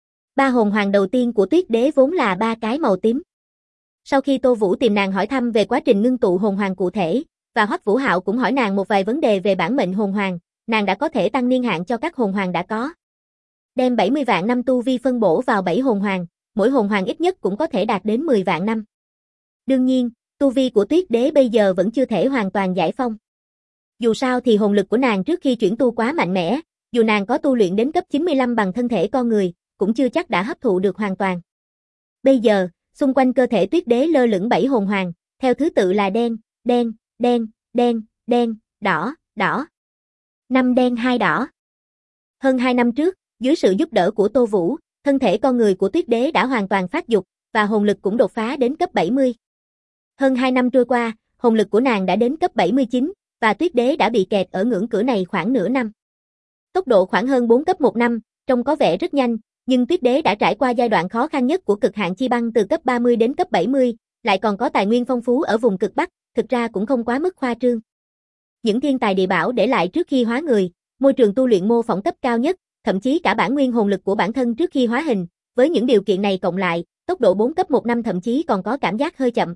3 hồn hoàng đầu tiên của Tuyết Đế vốn là 3 cái màu tím. Sau khi Tô Vũ tìm nàng hỏi thăm về quá trình ngưng tụ hồn hoàng cụ thể, và Hoắc Vũ Hạo cũng hỏi nàng một vài vấn đề về bản mệnh hồn hoàng, nàng đã có thể tăng niên hạn cho các hồn hoàng đã có. Đem 70 vạn năm tu vi phân bổ vào 7 hồn hoàng, mỗi hồn hoàng ít nhất cũng có thể đạt đến 10 vạn năm. Đương nhiên, tu vi của Tuyết Đế bây giờ vẫn chưa thể hoàn toàn giải phong. Dù sao thì hồn lực của nàng trước khi chuyển tu quá mạnh mẽ, dù nàng có tu luyện đến cấp 95 bằng thân thể con người, cũng chưa chắc đã hấp thụ được hoàn toàn. Bây giờ, xung quanh cơ thể Tuyết Đế lơ lửng 7 hồn hoàng, theo thứ tự là đen, đen, đen, đen, đen, đỏ, đỏ. 5 đen 2 đỏ. Hơn 2 năm trước, dưới sự giúp đỡ của Tô Vũ, thân thể con người của Tuyết Đế đã hoàn toàn phát dục, và hồn lực cũng đột phá đến cấp 70. Hơn 2 năm trôi qua, hồn lực của nàng đã đến cấp 79, và Tuyết Đế đã bị kẹt ở ngưỡng cửa này khoảng nửa năm. Tốc độ khoảng hơn 4 cấp 1 năm, trông có vẻ rất nhanh, nhưng Tuyết Đế đã trải qua giai đoạn khó khăn nhất của cực hạn chi băng từ cấp 30 đến cấp 70, lại còn có tài nguyên phong phú ở vùng cực Bắc, thực ra cũng không quá mức khoa trương. Những thiên tài địa bảo để lại trước khi hóa người, môi trường tu luyện mô phỏng cấp cao nhất, thậm chí cả bản nguyên hồn lực của bản thân trước khi hóa hình, với những điều kiện này cộng lại, tốc độ 4 cấp 1 năm thậm chí còn có cảm giác hơi chậm.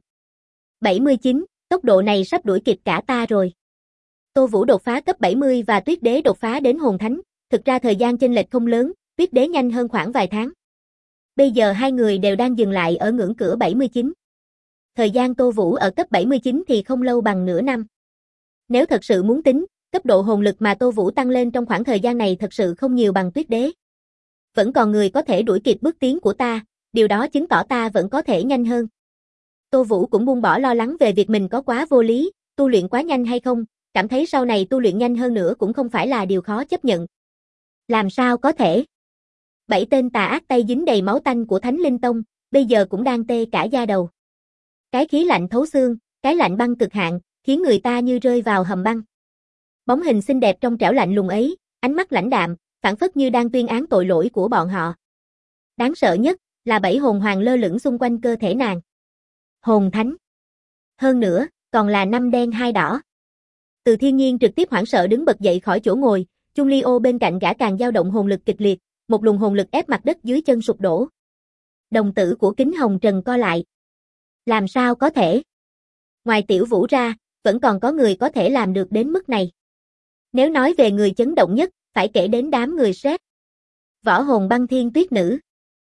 79, tốc độ này sắp đuổi kịp cả ta rồi. Tô Vũ đột phá cấp 70 và Tuyết Đế đột phá đến hồn thánh, thực ra thời gian chênh lệch không lớn, Tuyết Đế nhanh hơn khoảng vài tháng. Bây giờ hai người đều đang dừng lại ở ngưỡng cửa 79. Thời gian Tô Vũ ở cấp 79 thì không lâu bằng nửa năm. Nếu thật sự muốn tính, cấp độ hồn lực mà Tô Vũ tăng lên trong khoảng thời gian này thật sự không nhiều bằng Tuyết Đế. Vẫn còn người có thể đuổi kịp bước tiến của ta, điều đó chứng tỏ ta vẫn có thể nhanh hơn. Tô Vũ cũng buông bỏ lo lắng về việc mình có quá vô lý, tu luyện quá nhanh hay không, cảm thấy sau này tu luyện nhanh hơn nữa cũng không phải là điều khó chấp nhận. Làm sao có thể? 7 tên tà ác tay dính đầy máu tanh của Thánh Linh Tông, bây giờ cũng đang tê cả da đầu. Cái khí lạnh thấu xương, cái lạnh băng cực hạn, khiến người ta như rơi vào hầm băng. Bóng hình xinh đẹp trong trẻo lạnh lùng ấy, ánh mắt lãnh đạm, phảng phất như đang tuyên án tội lỗi của bọn họ. Đáng sợ nhất là 7 hồn hoàng lơ lửng xung quanh cơ thể nàng. Hồn thánh. Hơn nữa, còn là 5 đen 2 đỏ. Từ Thiên Nhiên trực tiếp hoảng sợ đứng bật dậy khỏi chỗ ngồi, Chung Lio bên cạnh gã càng dao động hồn lực kịch liệt, một luồng hồn lực ép mặt đất dưới chân sụp đổ. Đồng tử của Kính Hồng Trần co lại. Làm sao có thể? Ngoài Tiểu Vũ ra, vẫn còn có người có thể làm được đến mức này. Nếu nói về người chấn động nhất, phải kể đến đám người Sét. Võ hồn băng thiên tuyết nữ.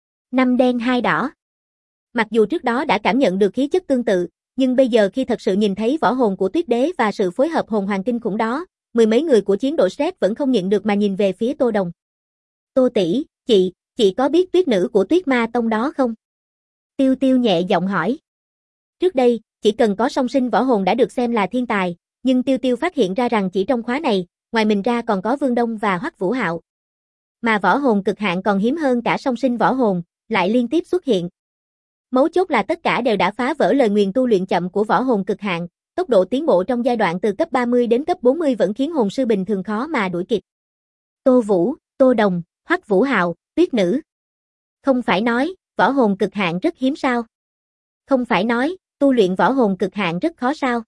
5 đen 2 đỏ. Mặc dù trước đó đã cảm nhận được khí chất tương tự, nhưng bây giờ khi thật sự nhìn thấy võ hồn của Tuyết Đế và sự phối hợp hồn hoàng kinh khủng đó, mười mấy người của chiến đội Sét vẫn không nhịn được mà nhìn về phía Tô Đồng. Tô tỷ, chị có biết tuyết nữ của Tuyết Ma Tông đó không? Tiêu Tiêu nhẹ giọng hỏi. Trước đây, chỉ cần có song sinh võ hồn đã được xem là thiên tài, nhưng Tiêu Tiêu phát hiện ra rằng chỉ trong khóa này, ngoài mình ra còn có Vương Đông và Hoắc Vũ Hạo. Mà võ hồn cực hạn còn hiếm hơn cả song sinh võ hồn, lại liên tiếp xuất hiện. Mấu chốt là tất cả đều đã phá vỡ lời nguyền tu luyện chậm của võ hồn cực hạn, tốc độ tiến bộ trong giai đoạn từ cấp 30 đến cấp 40 vẫn khiến hồn sư bình thường khó mà đuổi kịp. Tô Vũ, Tô Đồng, Hoắc Vũ Hạo, tuyết nữ. Không phải nói, võ hồn cực hạn rất hiếm sao? Không phải nói, tu luyện võ hồn cực hạn rất khó sao?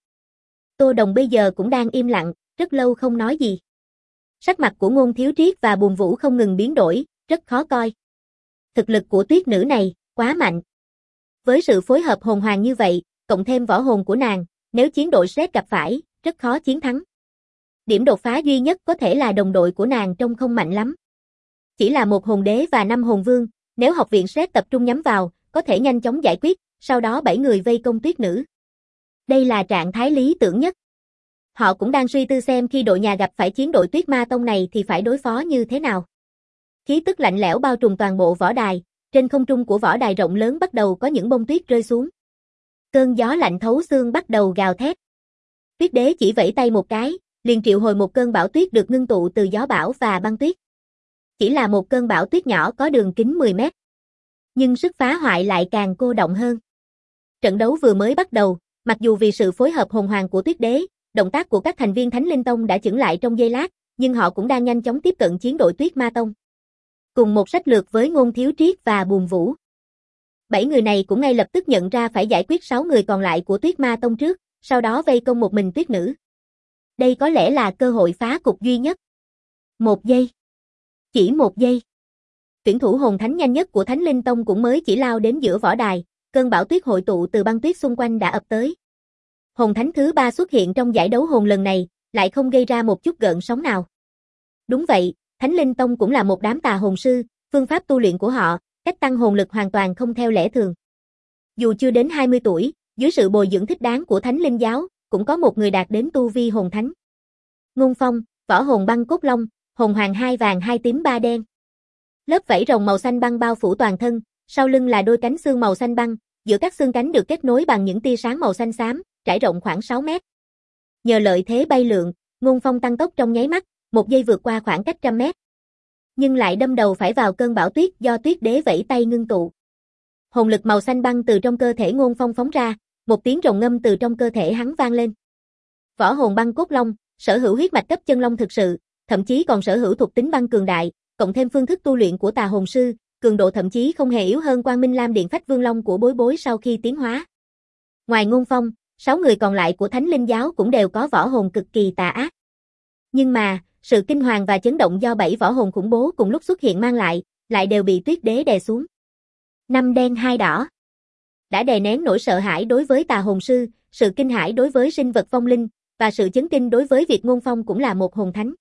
Tô Đồng bây giờ cũng đang im lặng, rất lâu không nói gì. Sắc mặt của Ngôn Thiếu Triết và Bùn Vũ không ngừng biến đổi, rất khó coi. Thực lực của tuyết nữ này, quá mạnh. Với sự phối hợp hồn hoàng như vậy, cộng thêm võ hồn của nàng, nếu chiến đội Sét gặp phải, rất khó chiến thắng. Điểm đột phá duy nhất có thể là đồng đội của nàng trông không mạnh lắm. Chỉ là một hồn đế và 5 hồn vương, nếu học viện Sét tập trung nhắm vào, có thể nhanh chóng giải quyết, sau đó 7 người vây công tuyết nữ. Đây là trạng thái lý tưởng nhất. Họ cũng đang suy tư xem khi đội nhà gặp phải chiến đội Tuyết Ma Tông này thì phải đối phó như thế nào. Khí tức lạnh lẽo bao trùm toàn bộ võ đài, trên không trung của võ đài rộng lớn bắt đầu có những bông tuyết rơi xuống. Cơn gió lạnh thấu xương bắt đầu gào thét. Tuyết Đế chỉ vẫy tay một cái, liền triệu hồi một cơn bão tuyết được ngưng tụ từ gió bão và băng tuyết. Chỉ là một cơn bão tuyết nhỏ có đường kính 10 mét. Nhưng sức phá hoại lại càng cô đọng hơn. Trận đấu vừa mới bắt đầu, mặc dù vì sự phối hợp hồn hoàng của Tuyết Đế, động tác của các thành viên Thánh Linh Tông đã chững lại trong giây lát, nhưng họ cũng đang nhanh chóng tiếp cận chiến đội Tuyết Ma Tông. Cùng một sách lược với Ngôn Thiếu Triết và Bùn Vũ. 7 người này cũng ngay lập tức nhận ra phải giải quyết 6 người còn lại của Tuyết Ma Tông trước, sau đó vây công một mình tuyết nữ. Đây có lẽ là cơ hội phá cục duy nhất. 1 giây. Chỉ 1 giây. Tuyển thủ hồn thánh nhanh nhất của Thánh Linh Tông cũng mới chỉ lao đến giữa võ đài, cơn bão tuyết hội tụ từ băng tuyết xung quanh đã ập tới. Hồn thánh thứ 3 xuất hiện trong giải đấu hồn lần này, lại không gây ra một chút gợn sóng nào. Đúng vậy, Thánh Linh Tông cũng là một đám tà hồn sư, phương pháp tu luyện của họ, cách tăng hồn lực hoàn toàn không theo lẽ thường. Dù chưa đến 20 tuổi, dưới sự bồi dưỡng thích đáng của Thánh Linh giáo, cũng có một người đạt đến tu vi hồn thánh. Ngôn Phong, võ hồn băng cốt long, hồn hoàng 2 vàng 2 tím 3 đen. Lớp vảy rồng màu xanh băng bao phủ toàn thân, sau lưng là đôi cánh xương màu xanh băng, giữa các xương cánh được kết nối bằng những tia sáng màu xanh xám, trải rộng khoảng 6 mét. Nhờ lợi thế bay lượn, Ngôn Phong tăng tốc trong nháy mắt, 1 giây vượt qua khoảng cách 100 mét. Nhưng lại đâm đầu phải vào cơn bão tuyết do Tuyết Đế vẫy tay ngưng tụ. Hồn lực màu xanh băng từ trong cơ thể Ngôn Phong phóng ra, một tiếng rồng ngâm từ trong cơ thể hắn vang lên. Võ hồn băng cốt long, sở hữu huyết mạch cấp chân long thực sự, thậm chí còn sở hữu thuộc tính băng cường đại, cộng thêm phương thức tu luyện của tà hồn sư, cường độ thậm chí không hề yếu hơn Quang Minh Lam Điện Phách Vương Long của Bối Bối sau khi tiến hóa. Ngoài Ngôn Phong, 6 người còn lại của Thánh Linh giáo cũng đều có võ hồn cực kỳ tà ác. Nhưng mà, sự kinh hoàng và chấn động do 7 võ hồn khủng bố cùng lúc xuất hiện mang lại đều bị Tuyết Đế đè xuống. 5 đen 2 đỏ. Đã đè nén nỗi sợ hãi đối với tà hồn sư, sự kinh hãi đối với sinh vật vong linh, và sự chấn kinh đối với việc Ngôn Phong cũng là một hồn thánh.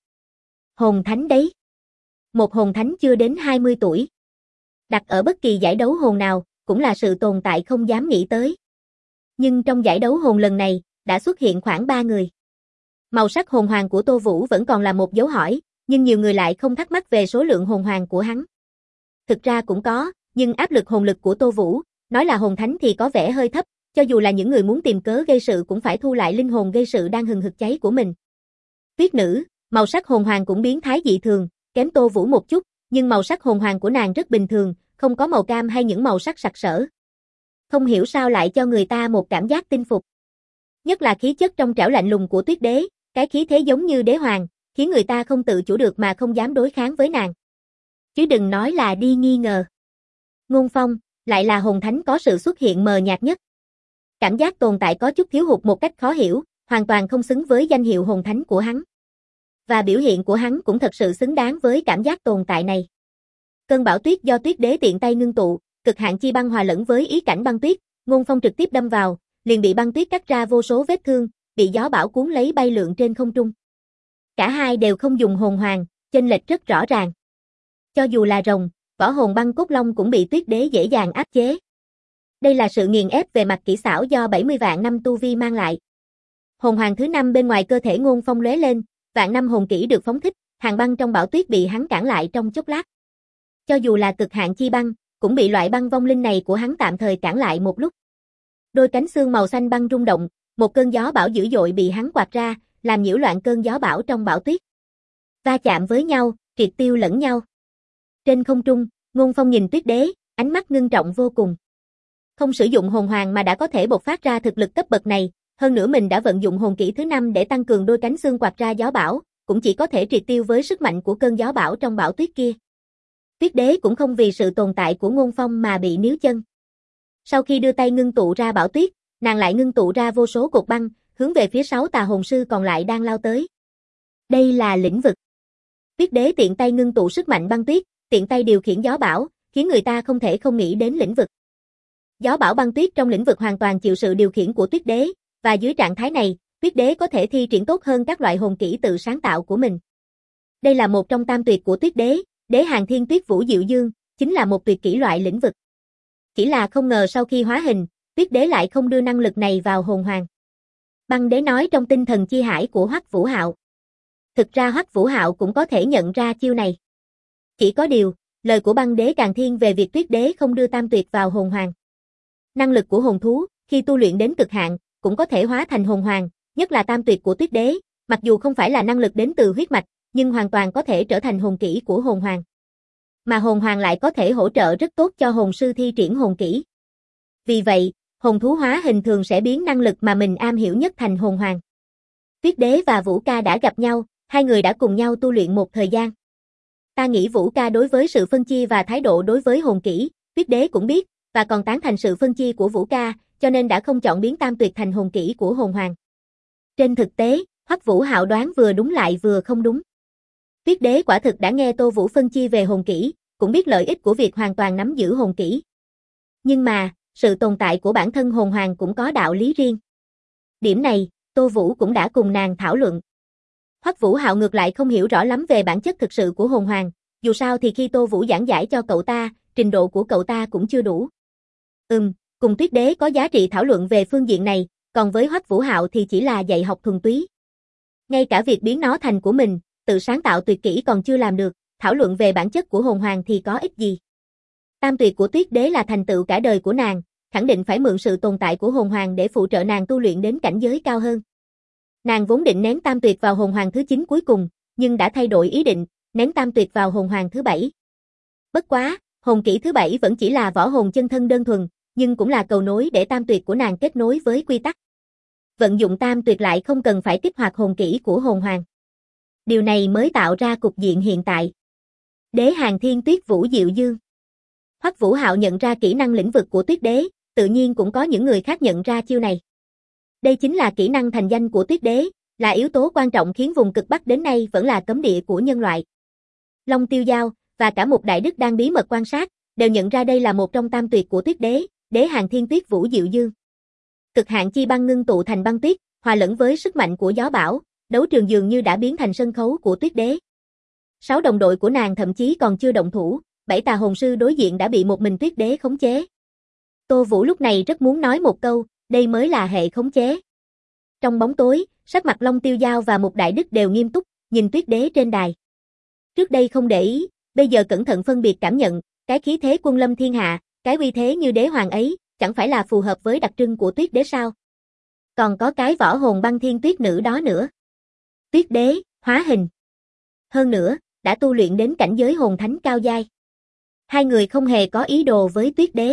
Hồn thánh đấy. Một hồn thánh chưa đến 20 tuổi. Đặt ở bất kỳ giải đấu hồn nào, cũng là sự tồn tại không dám nghĩ tới. Nhưng trong giải đấu hồn lần này, đã xuất hiện khoảng 3 người. Màu sắc hồn hoàng của Tô Vũ vẫn còn là một dấu hỏi, nhưng nhiều người lại không thắc mắc về số lượng hồn hoàng của hắn. Thực ra cũng có, nhưng áp lực hồn lực của Tô Vũ, nói là hồn thánh thì có vẻ hơi thấp, cho dù là những người muốn tìm cớ gây sự cũng phải thu lại linh hồn gây sự đang hừng hực cháy của mình. Tuyết nữ, màu sắc hồn hoàng cũng biến thái dị thường, kém Tô Vũ một chút, nhưng màu sắc hồn hoàng của nàng rất bình thường, không có màu cam hay những màu sắc sặc sỡ. Không hiểu sao lại cho người ta một cảm giác tinh phục. Nhất là khí chất trong trẻo lạnh lùng của Tuyết Đế, cái khí thế giống như đế hoàng, khiến người ta không tự chủ được mà không dám đối kháng với nàng. Chứ đừng nói là đi nghi ngờ. Ngôn Phong, lại là hồn thánh có sự xuất hiện mờ nhạt nhất. Cảm giác tồn tại có chút thiếu hụt một cách khó hiểu, hoàn toàn không xứng với danh hiệu hồn thánh của hắn. Và biểu hiện của hắn cũng thật sự xứng đáng với cảm giác tồn tại này. Cơn bão tuyết do Tuyết Đế tiện tay ngưng tụ, cực hạn chi băng hòa lẫn với ý cảnh băng tuyết, Ngôn Phong trực tiếp đâm vào, liền bị băng tuyết cắt ra vô số vết thương, bị gió bão cuốn lấy bay lượn trên không trung. Cả hai đều không dùng hồn hoàng, chênh lệch rất rõ ràng. Cho dù là rồng, võ hồn băng cốt long cũng bị Tuyết Đế dễ dàng áp chế. Đây là sự nghiền ép về mặt kỹ xảo do 70 vạn năm tu vi mang lại. Hồn hoàng thứ 5 bên ngoài cơ thể Ngôn Phong lóe lên, vạn năm hồn kỹ được phóng thích, hàng băng trong bão tuyết bị hắn cản lại trong chốc lát. Cho dù là cực hạn chi băng, cũng bị loại băng vong linh này của hắn tạm thời cản lại một lúc. Đôi cánh xương màu xanh băng rung động, một cơn gió bão dữ dội bị hắn quạt ra, làm nhiễu loạn cơn gió bão trong bão tuyết. Va chạm với nhau, triệt tiêu lẫn nhau. Trên không trung, Ngôn Phong nhìn Tuyết Đế, ánh mắt ngưng trọng vô cùng. Không sử dụng hồn hoàng mà đã có thể bộc phát ra thực lực cấp bậc này, hơn nữa mình đã vận dụng hồn kỹ thứ 5 để tăng cường đôi cánh xương quạt ra gió bão, cũng chỉ có thể triệt tiêu với sức mạnh của cơn gió bão trong bão tuyết kia. Tuyết Đế cũng không vì sự tồn tại của Ngôn Phong mà bị níu chân. Sau khi đưa tay ngưng tụ ra bão tuyết, nàng lại ngưng tụ ra vô số cột băng, hướng về phía 6 tà hồn sư còn lại đang lao tới. Đây là lĩnh vực. Tuyết Đế tiện tay ngưng tụ sức mạnh băng tuyết, tiện tay điều khiển gió bão, khiến người ta không thể không nghĩ đến lĩnh vực. Gió bão băng tuyết trong lĩnh vực hoàn toàn chịu sự điều khiển của Tuyết Đế, và dưới trạng thái này, Tuyết Đế có thể thi triển tốt hơn các loại hồn kỹ tự sáng tạo của mình. Đây là một trong tam tuyệt của Tuyết Đế, Đế Hàng Thiên Tuyết Vũ Diệu Dương, chính là một tuyệt kỹ loại lĩnh vực. Chỉ là không ngờ sau khi hóa hình, Tuyết Đế lại không đưa năng lực này vào hồn hoàng. Băng Đế nói trong tinh thần chi hải của Hoắc Vũ Hạo. Thực ra Hoắc Vũ Hạo cũng có thể nhận ra chiêu này. Chỉ có điều, lời của Băng Đế càng thiên về việc Tuyết Đế không đưa tam tuyệt vào hồn hoàng. Năng lực của hồn thú, khi tu luyện đến cực hạn, cũng có thể hóa thành hồn hoàng, nhất là tam tuyệt của Tuyết Đế, mặc dù không phải là năng lực đến từ huyết mạch, nhưng hoàn toàn có thể trở thành hồn kỹ của hồn hoàng. Mà hồn hoàng lại có thể hỗ trợ rất tốt cho hồn sư thi triển hồn kỹ. Vì vậy, hồn thú hóa hình thường sẽ biến năng lực mà mình am hiểu nhất thành hồn hoàng. Tuyết Đế và Vũ Ca đã gặp nhau, hai người đã cùng nhau tu luyện một thời gian. Ta nghĩ Vũ Ca đối với sự phân chia và thái độ đối với hồn kỹ, Tuyết Đế cũng biết, và còn tán thành sự phân chia của Vũ Ca, cho nên đã không chọn biến tam tuyệt thành hồn kỹ của hồn hoàng. Trên thực tế, Hoắc Vũ Hạo đoán vừa đúng lại vừa không đúng. Tuyết Đế quả thực đã nghe Tô Vũ phân chia về hồn kỹ, cũng biết lợi ích của việc hoàn toàn nắm giữ hồn kỹ. Nhưng mà, sự tồn tại của bản thân hồn hoàng cũng có đạo lý riêng. Điểm này, Tô Vũ cũng đã cùng nàng thảo luận. Hoắc Vũ Hạo ngược lại không hiểu rõ lắm về bản chất thực sự của hồn hoàng, dù sao thì khi Tô Vũ giảng giải cho cậu ta, trình độ của cậu ta cũng chưa đủ. Cùng Tuyết Đế có giá trị thảo luận về phương diện này, còn với Hoắc Vũ Hạo thì chỉ là dạy học thuần túy. Ngay cả việc biến nó thành của mình, tự sáng tạo tuyệt kỹ còn chưa làm được, thảo luận về bản chất của hồn hoàng thì có ích gì. Tam tuyệt của Tuyết Đế là thành tựu cả đời của nàng, khẳng định phải mượn sự tồn tại của hồn hoàng để phụ trợ nàng tu luyện đến cảnh giới cao hơn. Nàng vốn định nén tam tuyệt vào hồn hoàng thứ 9 cuối cùng, nhưng đã thay đổi ý định, nén tam tuyệt vào hồn hoàng thứ 7. Bất quá, hồn kỹ thứ 7 vẫn chỉ là võ hồn chân thân đơn thuần, nhưng cũng là cầu nối để tam tuyệt của nàng kết nối với quy tắc. Vận dụng tam tuyệt lại không cần phải kích hoạt hồn kỹ của hồn hoàng. Điều này mới tạo ra cục diện hiện tại. Đế Hàng Thiên Tuyết Vũ Diệu Dương. Hoắc Vũ Hạo nhận ra kỹ năng lĩnh vực của Tuyết Đế, tự nhiên cũng có những người khác nhận ra chiêu này. Đây chính là kỹ năng thành danh của Tuyết Đế, là yếu tố quan trọng khiến vùng cực Bắc đến nay vẫn là cấm địa của nhân loại. Long Tiêu Dao và cả một Đại Đức đang bí mật quan sát, đều nhận ra đây là một trong tam tuyệt của Tuyết Đế, Đế Hàng Thiên Tuyết Vũ Diệu Dương. Cực hạn chi băng ngưng tụ thành băng tuyết, hòa lẫn với sức mạnh của gió bão, đấu trường dường như đã biến thành sân khấu của Tuyết Đế. 6 đồng đội của nàng thậm chí còn chưa động thủ, 7 tà hồn sư đối diện đã bị một mình Tuyết Đế khống chế. Tô Vũ lúc này rất muốn nói một câu, đây mới là hệ khống chế. Trong bóng tối, sắc mặt Long Tiêu Dao và một Đại Đức đều nghiêm túc, nhìn Tuyết Đế trên đài. Trước đây không để ý, bây giờ cẩn thận phân biệt cảm nhận, cái khí thế quân lâm thiên hạ, cái uy thế như đế hoàng ấy, chẳng phải là phù hợp với đặc trưng của Tuyết Đế sao? Còn có cái võ hồn băng thiên tuyết nữ đó nữa. Tuyết Đế, hóa hình. Hơn nữa, đã tu luyện đến cảnh giới hồn thánh cao giai. Hai người không hề có ý đồ với Tuyết Đế.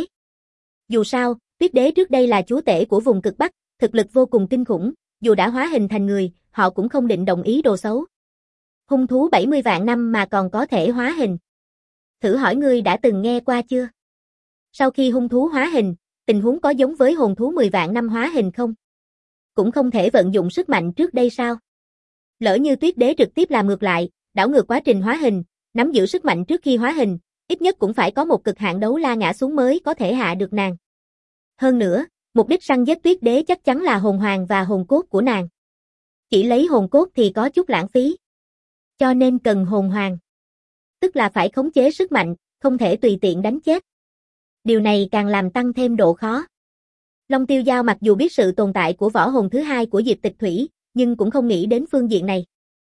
Dù sao, Tuyết Đế trước đây là chúa tể của vùng cực Bắc, thực lực vô cùng kinh khủng, dù đã hóa hình thành người, họ cũng không định đồng ý đồ xấu. Hung thú 70 vạn năm mà còn có thể hóa hình. Thử hỏi ngươi đã từng nghe qua chưa? Sau khi hung thú hóa hình, tình huống có giống với hồn thú 10 vạn năm hóa hình không? Cũng không thể vận dụng sức mạnh trước đây sao? Lỡ như Tuyết Đế trực tiếp làm ngược lại, đảo ngược quá trình hóa hình, nắm giữ sức mạnh trước khi hóa hình, ít nhất cũng phải có một cực hạn đấu la ngã xuống mới có thể hạ được nàng. Hơn nữa, mục đích săn giết Tuyết Đế chắc chắn là hồn hoàng và hồn cốt của nàng. Chỉ lấy hồn cốt thì có chút lãng phí. Cho nên cần hồn hoàng. Tức là phải khống chế sức mạnh, không thể tùy tiện đánh chết. Điều này càng làm tăng thêm độ khó. Long Tiêu Dao mặc dù biết sự tồn tại của võ hồn thứ hai của Diệp Tịch Thủy, nhưng cũng không nghĩ đến phương diện này.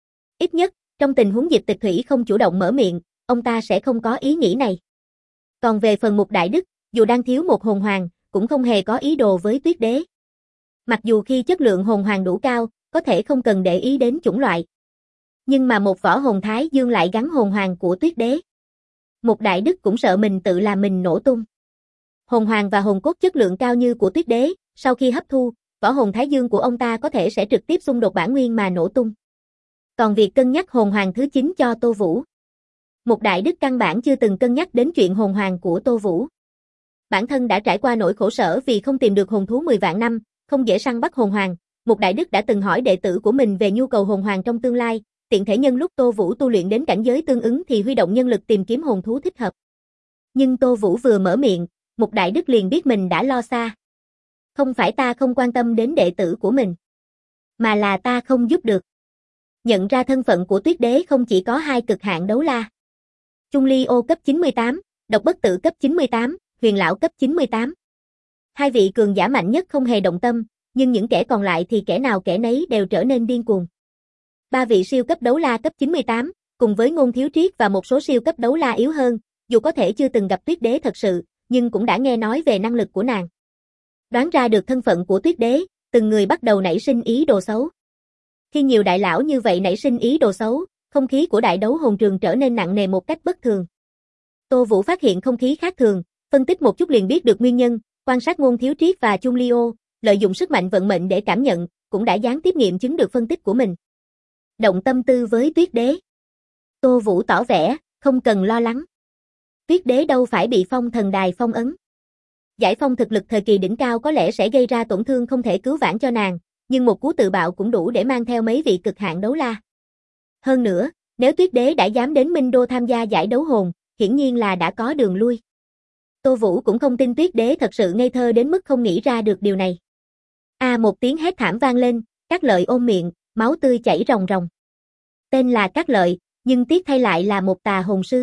Ít nhất, trong tình huống Diệp Tịch Thủy không chủ động mở miệng, ông ta sẽ không có ý nghĩ này. Còn về phần Mục Đại Đức, dù đang thiếu một hồn hoàng, cũng không hề có ý đồ với Tuyết Đế. Mặc dù khi chất lượng hồn hoàng đủ cao, có thể không cần để ý đến chủng loại. Nhưng mà một võ hồn Thái Dương lại gắn hồn hoàng của Tuyết Đế. Mục Đại Đức cũng sợ mình tự làm mình nổ tung. Hồn hoàng và hồn cốt chất lượng cao như của Tuyết Đế, sau khi hấp thu, võ hồn Thái Dương của ông ta có thể sẽ trực tiếp xung đột bản nguyên mà nổ tung. Còn việc cân nhắc hồn hoàng thứ 9 cho Tô Vũ, Mục Đại Đức căn bản chưa từng cân nhắc đến chuyện hồn hoàng của Tô Vũ. Bản thân đã trải qua nỗi khổ sở vì không tìm được hồn thú 10 vạn năm, không dễ săn bắt hồn hoàng. Mục Đại Đức đã từng hỏi đệ tử của mình về nhu cầu hồn hoàng trong tương lai, tiện thể nhân lúc Tô Vũ tu luyện đến cảnh giới tương ứng thì huy động nhân lực tìm kiếm hồn thú thích hợp. Nhưng Tô Vũ vừa mở miệng, Mục Đại Đức liền biết mình đã lo xa. Không phải ta không quan tâm đến đệ tử của mình, mà là ta không giúp được. Nhận ra thân phận của Tuyết Đế không chỉ có hai cực hạn đấu la. Chung Ly Ô cấp 98, Độc Bất Tử cấp 98, Huyền Lão cấp 98. Hai vị cường giả mạnh nhất không hề động tâm, nhưng những kẻ còn lại thì kẻ nào kẻ nấy đều trở nên điên cuồng. Ba vị siêu cấp đấu la cấp 98, cùng với Ngôn Thiếu Triết và một số siêu cấp đấu la yếu hơn, dù có thể chưa từng gặp Tuyết Đế thật sự, nhưng cũng đã nghe nói về năng lực của nàng. Đoán ra được thân phận của Tuyết Đế, từng người bắt đầu nảy sinh ý đồ xấu. Khi nhiều đại lão như vậy nảy sinh ý đồ xấu, không khí của đại đấu hồn trường trở nên nặng nề một cách bất thường. Tô Vũ phát hiện không khí khác thường, phân tích một chút liền biết được nguyên nhân, quan sát Ngôn Thiếu Triết và Chung Ly Ô, lợi dụng sức mạnh vận mệnh để cảm nhận, cũng đã gián tiếp nghiệm chứng được phân tích của mình. Động tâm tư với Tuyết Đế. Tô Vũ tỏ vẻ, không cần lo lắng. Tuyết Đế đâu phải bị phong thần đài phong ấn. Giải phong thực lực thời kỳ đỉnh cao có lẽ sẽ gây ra tổn thương không thể cứu vãn cho nàng, nhưng một cú tự bạo cũng đủ để mang theo mấy vị cực hạn đấu la. Hơn nữa, nếu Tuyết Đế đã dám đến Minh Đô tham gia giải đấu hồn, hiển nhiên là đã có đường lui. Tô Vũ cũng không tin Tuyết Đế thật sự ngây thơ đến mức không nghĩ ra được điều này. Một tiếng hét thảm vang lên, Cát Lợi ôm miệng, máu tươi chảy ròng ròng. Tên là Cát Lợi, nhưng tiếc thay lại là một tà hồn sư.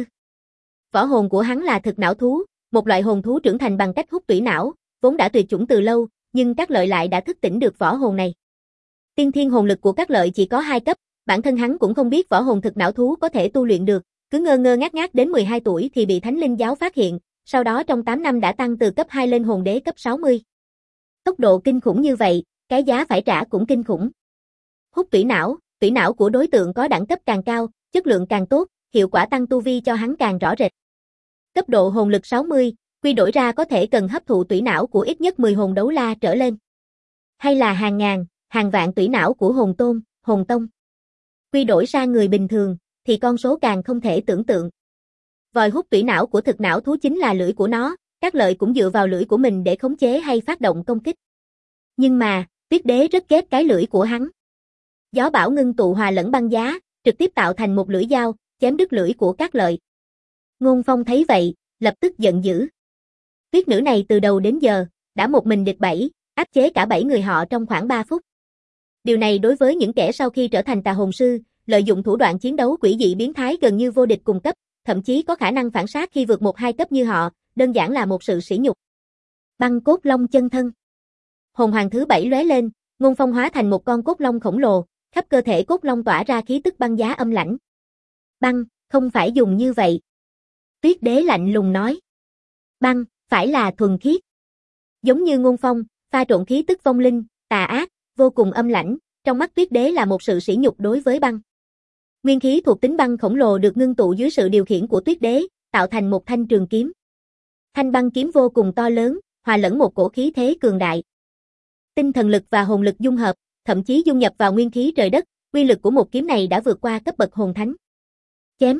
Võ hồn của hắn là thực não thú, một loại hồn thú trưởng thành bằng cách hút tủy não, vốn đã tuyệt chủng từ lâu, nhưng Cát Lợi lại đã thức tỉnh được võ hồn này. Tiên thiên hồn lực của Cát Lợi chỉ có 2 cấp, bản thân hắn cũng không biết võ hồn thực não thú có thể tu luyện được, cứ ngơ ngơ ngác ngác đến 12 tuổi thì bị Thánh Linh giáo phát hiện, sau đó trong 8 năm đã tăng từ cấp 2 lên hồn đế cấp 60. Tốc độ kinh khủng như vậy, cái giá phải trả cũng kinh khủng. Hút tủy não của đối tượng có đẳng cấp càng cao, chất lượng càng tốt, hiệu quả tăng tu vi cho hắn càng rõ rệt. Cấp độ hồn lực 60, quy đổi ra có thể cần hấp thụ tủy não của ít nhất 10 hồn đấu la trở lên. Hay là hàng ngàn, hàng vạn tủy não của hồn tôn, hồn tông. Quy đổi sang người bình thường, thì con số càng không thể tưởng tượng. Vòi hút tủy não của thực não thú chính là lưỡi của nó, Cát Lợi cũng dựa vào lưỡi của mình để khống chế hay phát động công kích. Nhưng mà, Tuyết Đế rất ghét cái lưỡi của hắn. Gió bão ngưng tụ hòa lẫn băng giá, trực tiếp tạo thành một lưỡi dao, chém đứt lưỡi của Cát Lợi. Ngôn Phong thấy vậy, lập tức giận dữ. Tuyết nữ này từ đầu đến giờ, đã một mình địch 7, áp chế cả 7 người họ trong khoảng 3 phút. Điều này đối với những kẻ sau khi trở thành tà hồn sư, lợi dụng thủ đoạn chiến đấu quỷ dị biến thái gần như vô địch cùng cấp, thậm chí có khả năng phản sát khi vượt 1-2 cấp như họ, đơn giản là một sự sỉ nhục. Băng cốt long chân thân. Hồn hoàng thứ 7 lóe lên, Ngôn Phong hóa thành một con cốt long khổng lồ, khắp cơ thể cốt long tỏa ra khí tức băng giá âm lãnh. Băng, không phải dùng như vậy. Tuyết đế lạnh lùng nói. Băng, phải là thuần khiết. Giống như Ngôn Phong, pha trộn khí tức vong linh, tà ác, vô cùng âm lãnh, trong mắt Tuyết đế là một sự sỉ nhục đối với băng. Nguyên khí thuộc tính băng khổng lồ được ngưng tụ dưới sự điều khiển của Tuyết đế, tạo thành một thanh trường kiếm. Thanh băng kiếm vô cùng to lớn, hòa lẫn một cổ khí thế cường đại. Tinh thần lực và hồn lực dung hợp, thậm chí dung nhập vào nguyên khí trời đất, uy lực của một kiếm này đã vượt qua cấp bậc hồn thánh. Chém.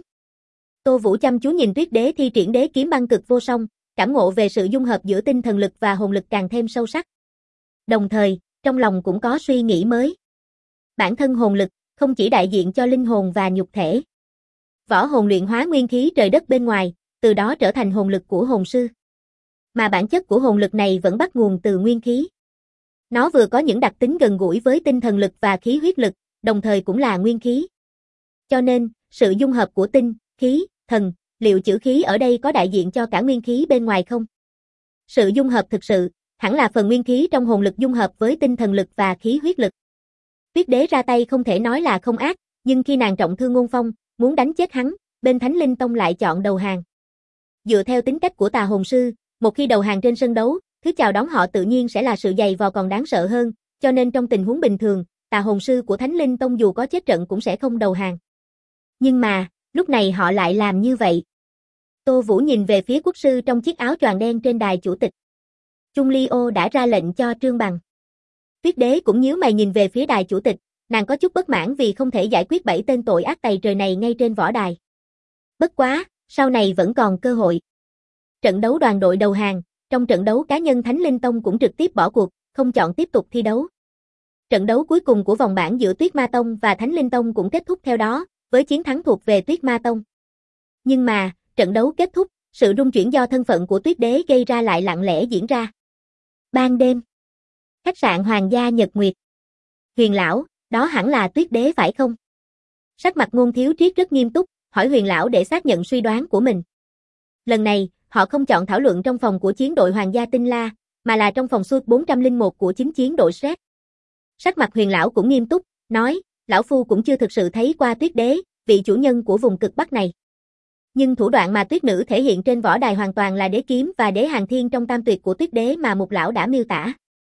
Tô Vũ chăm chú nhìn Tuyết đế thi triển đế kiếm băng cực vô song, cảm ngộ về sự dung hợp giữa tinh thần lực và hồn lực càng thêm sâu sắc. Đồng thời, trong lòng cũng có suy nghĩ mới. Bản thân hồn lực không chỉ đại diện cho linh hồn và nhục thể. Võ hồn luyện hóa nguyên khí trời đất bên ngoài, từ đó trở thành hồn lực của hồn sư. Mà bản chất của hồn lực này vẫn bắt nguồn từ nguyên khí. Nó vừa có những đặc tính gần gũi với tinh thần lực và khí huyết lực, đồng thời cũng là nguyên khí. Cho nên, sự dung hợp của tinh, khí, thần, liệu chữ khí ở đây có đại diện cho cả nguyên khí bên ngoài không? Sự dung hợp thực sự, hẳn là phần nguyên khí trong hồn lực dung hợp với tinh thần lực và khí huyết lực. Tuyết đế ra tay không thể nói là không ác, nhưng khi nàng trọng thương Ngôn Phong, muốn đánh chết hắn, bên Thánh Linh Tông lại chọn đầu hàng. Dựa theo tính cách của tà hồn sư, một khi đầu hàng trên sân đấu, thứ chào đón họ tự nhiên sẽ là sự dày vò còn đáng sợ hơn, cho nên trong tình huống bình thường, tà hồn sư của Thánh Linh Tông dù có chết trận cũng sẽ không đầu hàng. Nhưng mà, lúc này họ lại làm như vậy. Tô Vũ nhìn về phía quốc sư trong chiếc áo choàng đen trên đài chủ tịch. Chung Ly Ô đã ra lệnh cho Trương Bằng. Tuyết đế cũng nhíu mày nhìn về phía đài chủ tịch, nàng có chút bất mãn vì không thể giải quyết 7 tên tội ác tày trời này ngay trên võ đài. Bất quá, sau này vẫn còn cơ hội. Trận đấu đoàn đội đầu hàng, trong trận đấu cá nhân Thánh Linh Tông cũng trực tiếp bỏ cuộc, không chọn tiếp tục thi đấu. Trận đấu cuối cùng của vòng bảng giữa Tuyết Ma Tông và Thánh Linh Tông cũng kết thúc theo đó, với chiến thắng thuộc về Tuyết Ma Tông. Nhưng mà, trận đấu kết thúc, sự rung chuyển do thân phận của Tuyết đế gây ra lại lặng lẽ diễn ra. Ban đêm, khách sạn Hoàng gia Nhật Nguyệt. Huyền lão, đó hẳn là Tuyết đế phải không? Sắc mặt Ngôn Thiếu Triết rất nghiêm túc, hỏi Huyền lão để xác nhận suy đoán của mình. Lần này, họ không chọn thảo luận trong phòng của chiến đội Hoàng gia Tinh La, mà là trong phòng Suite 401 của chính chiến đội Sret. Sắc mặt Huyền lão cũng nghiêm túc, nói, lão phu cũng chưa thực sự thấy qua Tuyết đế, vị chủ nhân của vùng cực Bắc này. Nhưng thủ đoạn mà Tuyết nữ thể hiện trên võ đài hoàn toàn là đế kiếm và đế hàng thiên trong tam tuyệt của Tuyết đế mà một lão đã miêu tả.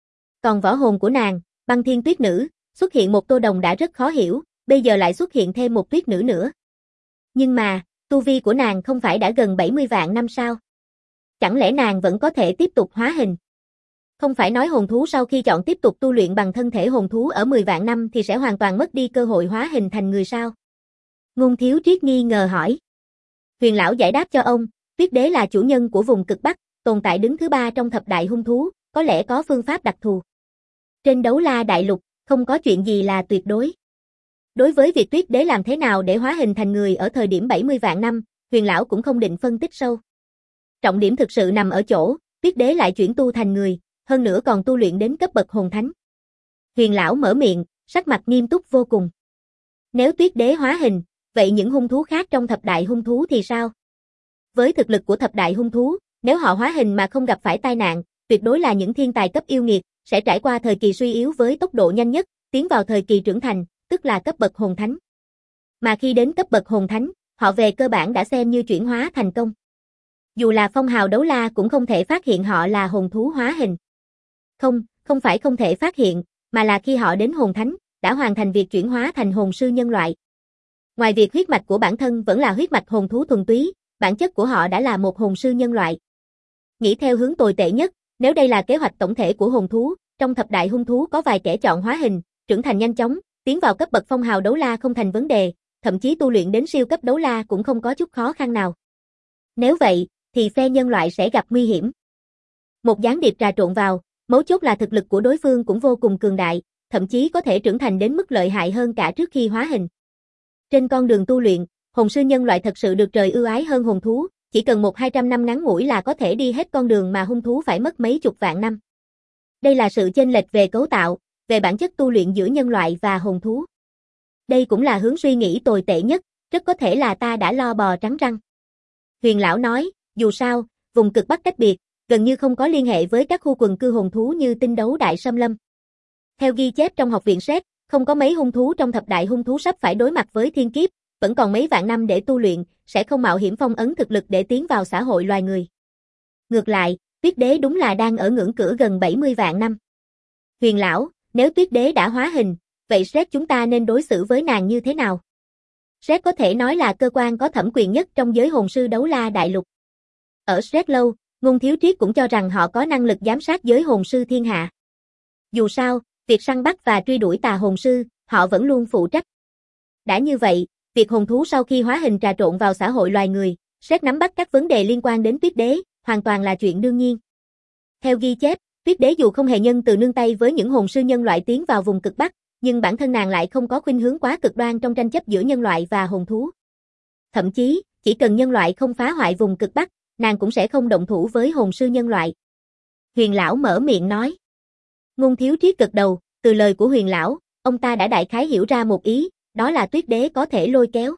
Còn võ hồn của nàng, băng thiên tuyết nữ, xuất hiện một tô đồng đã rất khó hiểu, bây giờ lại xuất hiện thêm một tuyết nữ nữa. Nhưng mà, tu vi của nàng không phải đã gần 70 vạn năm sao? Chẳng lẽ nàng vẫn có thể tiếp tục hóa hình? Không phải nói hồn thú sau khi chọn tiếp tục tu luyện bằng thân thể hồn thú ở 10 vạn năm thì sẽ hoàn toàn mất đi cơ hội hóa hình thành người sao? Ngôn Thiếu Triết nghi ngờ hỏi. Huyền lão giải đáp cho ông, Tuyết đế là chủ nhân của vùng cực Bắc, tồn tại đứng thứ 3 trong thập đại hung thú, có lẽ có phương pháp đặc thù. Trên Đấu La đại lục, không có chuyện gì là tuyệt đối. Đối với việc Tuyết đế làm thế nào để hóa hình thành người ở thời điểm 70 vạn năm, Huyền lão cũng không định phân tích sâu. Trọng điểm thực sự nằm ở chỗ, Tuyết đế lại chuyển tu thành người, hơn nữa còn tu luyện đến cấp bậc hồn thánh. Huyền lão mở miệng, sắc mặt nghiêm túc vô cùng. Nếu Tuyết đế hóa hình, vậy những hung thú khác trong thập đại hung thú thì sao? Với thực lực của thập đại hung thú, nếu họ hóa hình mà không gặp phải tai nạn, tuyệt đối là những thiên tài cấp yêu nghiệt, sẽ trải qua thời kỳ suy yếu với tốc độ nhanh nhất, tiến vào thời kỳ trưởng thành, tức là cấp bậc hồn thánh. Mà khi đến cấp bậc hồn thánh, họ về cơ bản đã xem như chuyển hóa thành công. Dù là phong hào đấu la cũng không thể phát hiện họ là hồn thú hóa hình. Không phải không thể phát hiện, mà là khi họ đến hồn thánh, đã hoàn thành việc chuyển hóa thành hồn sư nhân loại. Ngoài việc huyết mạch của bản thân vẫn là huyết mạch hồn thú thuần túy, bản chất của họ đã là một hồn sư nhân loại. Nghĩ theo hướng tồi tệ nhất, nếu đây là kế hoạch tổng thể của hồn thú, trong thập đại hung thú có vài kẻ chọn hóa hình, trưởng thành nhanh chóng, tiến vào cấp bậc phong hào đấu la không thành vấn đề, thậm chí tu luyện đến siêu cấp đấu la cũng không có chút khó khăn nào. Nếu vậy, thì phe nhân loại sẽ gặp nguy hiểm. Một gián điệp trà trộn vào, mấu chốt là thực lực của đối phương cũng vô cùng cường đại, thậm chí có thể trưởng thành đến mức lợi hại hơn cả trước khi hóa hình. Trên con đường tu luyện, hồn sư nhân loại thật sự được trời ưu ái hơn hồn thú, chỉ cần 100-200 năm ngắn ngủi là có thể đi hết con đường mà hung thú phải mất mấy chục vạn năm. Đây là sự chênh lệch về cấu tạo, về bản chất tu luyện giữa nhân loại và hồn thú. Đây cũng là hướng suy nghĩ tồi tệ nhất, rất có thể là ta đã lo bò trắng răng. Huyền lão nói, dù sao, vùng cực Bắc cách biệt, gần như không có liên hệ với các khu quần cư hồn thú như tinh đấu đại xâm lâm. Theo ghi chép trong học viện Sét, không có mấy hung thú trong thập đại hung thú sắp phải đối mặt với thiên kiếp, vẫn còn mấy vạn năm để tu luyện, sẽ không mạo hiểm phong ấn thực lực để tiến vào xã hội loài người. Ngược lại, Tuyết Đế đúng là đang ở ngưỡng cửa gần 70 vạn năm. Huyền lão, nếu Tuyết Đế đã hóa hình, vậy Sét chúng ta nên đối xử với nàng như thế nào? Sét có thể nói là cơ quan có thẩm quyền nhất trong giới hồn sư đấu la đại lục. Ở Sét lâu, Ngôn Thiếu Triết cũng cho rằng họ có năng lực giám sát giới hồn sư thiên hạ. Dù sao, việc săn bắt và truy đuổi tà hồn sư, họ vẫn luôn phụ trách. Đã như vậy, việc hồn thú sau khi hóa hình trà trộn vào xã hội loài người, Sét nắm bắt các vấn đề liên quan đến Tuyết Đế, hoàn toàn là chuyện đương nhiên. Theo ghi chép, Tuyết Đế dù không hề nhân từ nương tay với những hồn sư nhân loại tiến vào vùng cực Bắc, nhưng bản thân nàng lại không có khuynh hướng quá cực đoan trong tranh chấp giữa nhân loại và hồn thú. Thậm chí, chỉ cần nhân loại không phá hoại vùng cực Bắc, nàng cũng sẽ không động thủ với hồn sư nhân loại. Huyền lão mở miệng nói. Ngôn Thiếu Triết gật đầu, từ lời của Huyền lão, ông ta đã đại khái hiểu ra một ý, đó là Tuyết Đế có thể lôi kéo.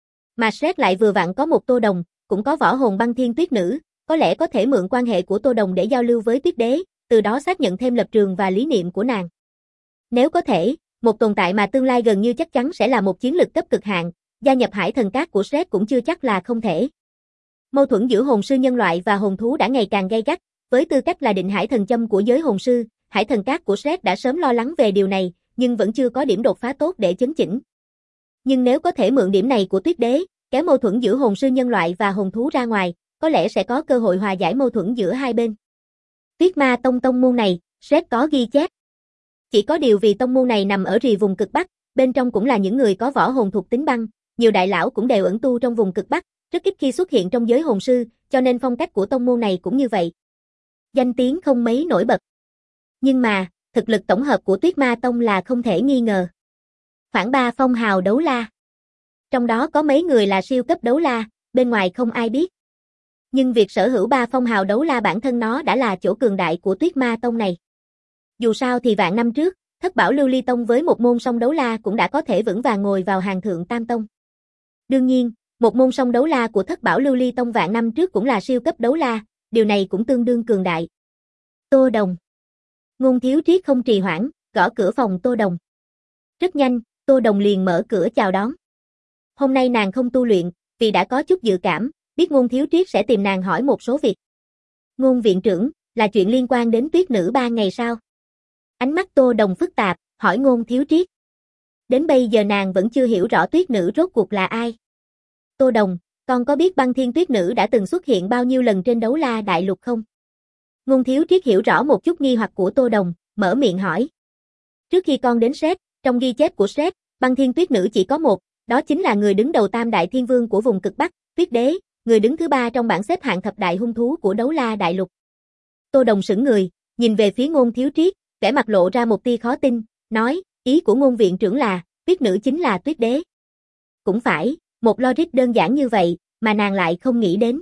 Mà Sét lại vừa vặn có một Tô Đồng, cũng có võ hồn băng thiên tuyết nữ, có lẽ có thể mượn quan hệ của Tô Đồng để giao lưu với Tuyết Đế, từ đó xác nhận thêm lập trường và lý niệm của nàng. Nếu có thể, một tồn tại mà tương lai gần như chắc chắn sẽ là một chiến lực cấp cực hạn, gia nhập Hải Thần Các của Sét cũng chưa chắc là không thể. Mâu thuẫn giữa hồn sư nhân loại và hồn thú đã ngày càng gay gắt, với tư cách là định hải thần châm của giới hồn sư, Hải Thần Các của Sét đã sớm lo lắng về điều này, nhưng vẫn chưa có điểm đột phá tốt để chấn chỉnh. Nhưng nếu có thể mượn điểm này của Tuyết Đế, kéo mâu thuẫn giữa hồn sư nhân loại và hồn thú ra ngoài, có lẽ sẽ có cơ hội hòa giải mâu thuẫn giữa hai bên. Tuyết Ma tông môn này, Sét có ghi chép. Chỉ có điều vì tông môn này nằm ở rìa vùng cực Bắc, bên trong cũng là những người có võ hồn thuộc tính băng, nhiều đại lão cũng đều ẩn tu trong vùng cực Bắc, rất ít khi xuất hiện trong giới hồn sư, cho nên phong cách của tông môn này cũng như vậy. Danh tiếng không mấy nổi bật. Nhưng mà, thực lực tổng hợp của Tuyết Ma Tông là không thể nghi ngờ. Khoảng 3 phong hào đấu la. Trong đó có mấy người là siêu cấp đấu la, bên ngoài không ai biết. Nhưng việc sở hữu 3 phong hào đấu la bản thân nó đã là chỗ cường đại của Tuyết Ma Tông này. Dù sao thì vạn năm trước, Thất Bảo Lưu Ly Tông với một môn song đấu la cũng đã có thể vững vàng ngồi vào hàng thượng tam tông. Đương nhiên, một môn song đấu la của Thất Bảo Lưu Ly Tông vạn năm trước cũng là siêu cấp đấu la, điều này cũng tương đương cường đại. Tô Đồng. Ngôn Thiếu Triết không trì hoãn, gõ cửa phòng Tô Đồng. Rất nhanh, Tô Đồng liền mở cửa chào đón. Hôm nay nàng không tu luyện, vì đã có chút dự cảm, biết Ngôn Thiếu Triết sẽ tìm nàng hỏi một số việc. Ngôn viện trưởng, là chuyện liên quan đến Tuyết Nữ 3 ngày sau. Ánh mắt Tô Đồng phức tạp, hỏi Ngôn Thiếu Triết. Đến bây giờ nàng vẫn chưa hiểu rõ Tuyết Nữ rốt cuộc là ai. Tô Đồng, con có biết Băng Thiên Tuyết Nữ đã từng xuất hiện bao nhiêu lần trên đấu la đại lục không? Ngôn Thiếu Triết hiểu rõ một chút nghi hoặc của Tô Đồng, mở miệng hỏi. Trước khi con đến Sét, trong ghi chép của Sét, Băng Thiên Tuyết Nữ chỉ có một, đó chính là người đứng đầu Tam Đại Thiên Vương của vùng cực Bắc, Tuyết Đế, người đứng thứ 3 trong bảng xếp hạng thập đại hung thú của đấu la đại lục. Tô Đồng sững người, nhìn về phía Ngôn Thiếu Triết, vẻ mặt lộ ra một tia khó tin, nói, ý của Ngôn viện trưởng là, Tuyết Nữ chính là Tuyết Đế. Cũng phải, một logic đơn giản như vậy, mà nàng lại không nghĩ đến.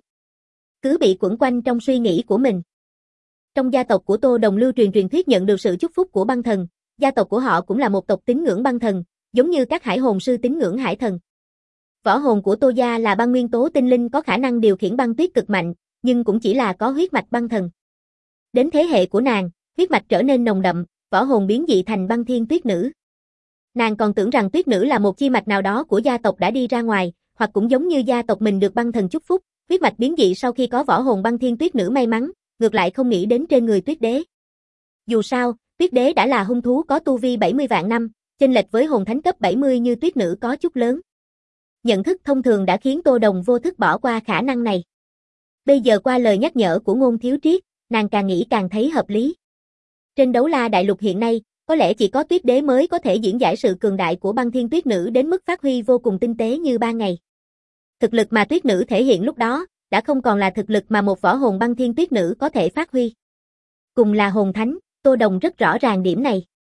Cứ bị quẩn quanh trong suy nghĩ của mình. Trong gia tộc của Tô Đồng lưu truyền thuyết nhận được sự chúc phúc của băng thần, gia tộc của họ cũng là một tộc tín ngưỡng băng thần, giống như các hải hồn sư tín ngưỡng hải thần. Võ hồn của Tô gia là băng nguyên tố tinh linh có khả năng điều khiển băng tuyết cực mạnh, nhưng cũng chỉ là có huyết mạch băng thần. Đến thế hệ của nàng, huyết mạch trở nên nồng đậm, võ hồn biến dị thành Băng Thiên Tuyết Nữ. Nàng còn tưởng rằng Tuyết Nữ là một chi mạch nào đó của gia tộc đã đi ra ngoài, hoặc cũng giống như gia tộc mình được băng thần chúc phúc, huyết mạch biến dị sau khi có võ hồn Băng Thiên Tuyết Nữ may mắn, ngược lại không nghĩ đến trên người Tuyết Đế. Dù sao, Tuyết Đế đã là hung thú có tu vi 70 vạn năm, chênh lệch với hồn thánh cấp 70 như Tuyết Nữ có chút lớn. Nhận thức thông thường đã khiến Tô Đồng vô thức bỏ qua khả năng này. Bây giờ qua lời nhắc nhở của Ngôn Thiếu Triết, nàng càng nghĩ càng thấy hợp lý. Trên đấu la đại lục hiện nay, có lẽ chỉ có Tuyết Đế mới có thể diễn giải sự cường đại của Băng Thiên Tuyết Nữ đến mức phát huy vô cùng tinh tế như ban ngày. Thực lực mà Tuyết Nữ thể hiện lúc đó, đã không còn là thực lực mà một võ hồn Băng Thiên Tuyết Nữ có thể phát huy. Cùng là hồn thánh, Tô Đồng rất rõ ràng điểm này.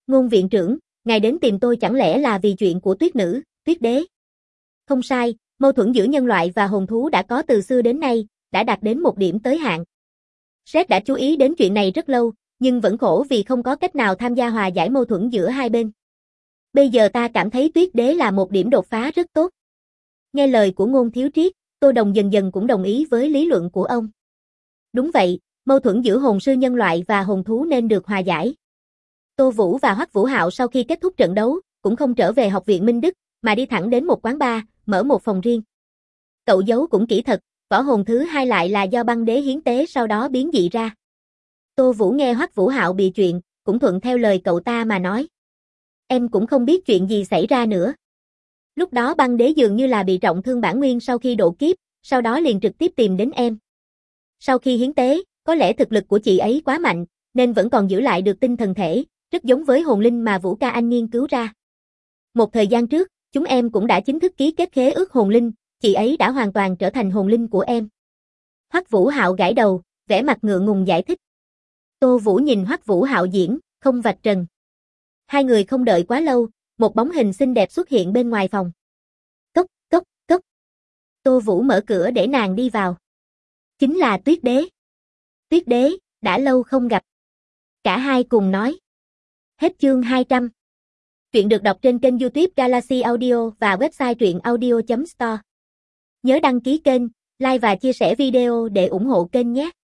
Ngôn viện trưởng, ngài đến tìm tôi chẳng lẽ là vì chuyện của tuyết nữ, tuyết đế? Không sai, mâu thuẫn giữa nhân loại và hồn thú đã có từ xưa đến nay, đã đạt đến một điểm tới hạn. Red đã chú ý đến chuyện này rất lâu, nhưng vẫn khổ vì không có cách nào tham gia hòa giải mâu thuẫn giữa hai bên. Bây giờ ta cảm thấy tuyết đế là một điểm đột phá rất tốt. Nghe lời của Ngôn thiếu triết, Tô Đồng dần dần cũng đồng ý với lý luận của ông. Đúng vậy, mâu thuẫn giữa hồn sư nhân loại và hồn thú nên được hòa giải. Tô Vũ và Hoắc Vũ Hạo sau khi kết thúc trận đấu, cũng không trở về học viện Minh Đức, mà đi thẳng đến một quán bar, mở một phòng riêng. Cậu giấu cũng kỹ thật, võ hồn thứ hai lại là do băng đế hiến tế sau đó biến dị ra. Tô Vũ nghe Hoắc Vũ Hạo bị chuyện, cũng thuận theo lời cậu ta mà nói. Em cũng không biết chuyện gì xảy ra nữa. Lúc đó băng đế dường như là bị trọng thương bản nguyên sau khi độ kiếp, sau đó liền trực tiếp tìm đến em. Sau khi hiến tế, có lẽ thực lực của chị ấy quá mạnh, nên vẫn còn giữ lại được tinh thần thể, rất giống với hồn linh mà Vũ Ca Anh nghiên cứu ra. Một thời gian trước, chúng em cũng đã chính thức ký kết khế ước hồn linh, chị ấy đã hoàn toàn trở thành hồn linh của em. Hoắc Vũ Hạo gãi đầu, vẻ mặt ngượng ngùng giải thích. Tô Vũ nhìn Hoắc Vũ Hạo diễn, không vạch trần. Hai người không đợi quá lâu, một bóng hình xinh đẹp xuất hiện bên ngoài phòng. Cốc, cốc, cốc. Tô Vũ mở cửa để nàng đi vào. Chính là Tuyết Đế. Tuyết Đế, đã lâu không gặp. Cả hai cùng nói. Hết chương 200. Truyện được đọc trên kênh YouTube Galaxy Audio và website truyệnaudio.store. Nhớ đăng ký kênh, like và chia sẻ video để ủng hộ kênh nhé.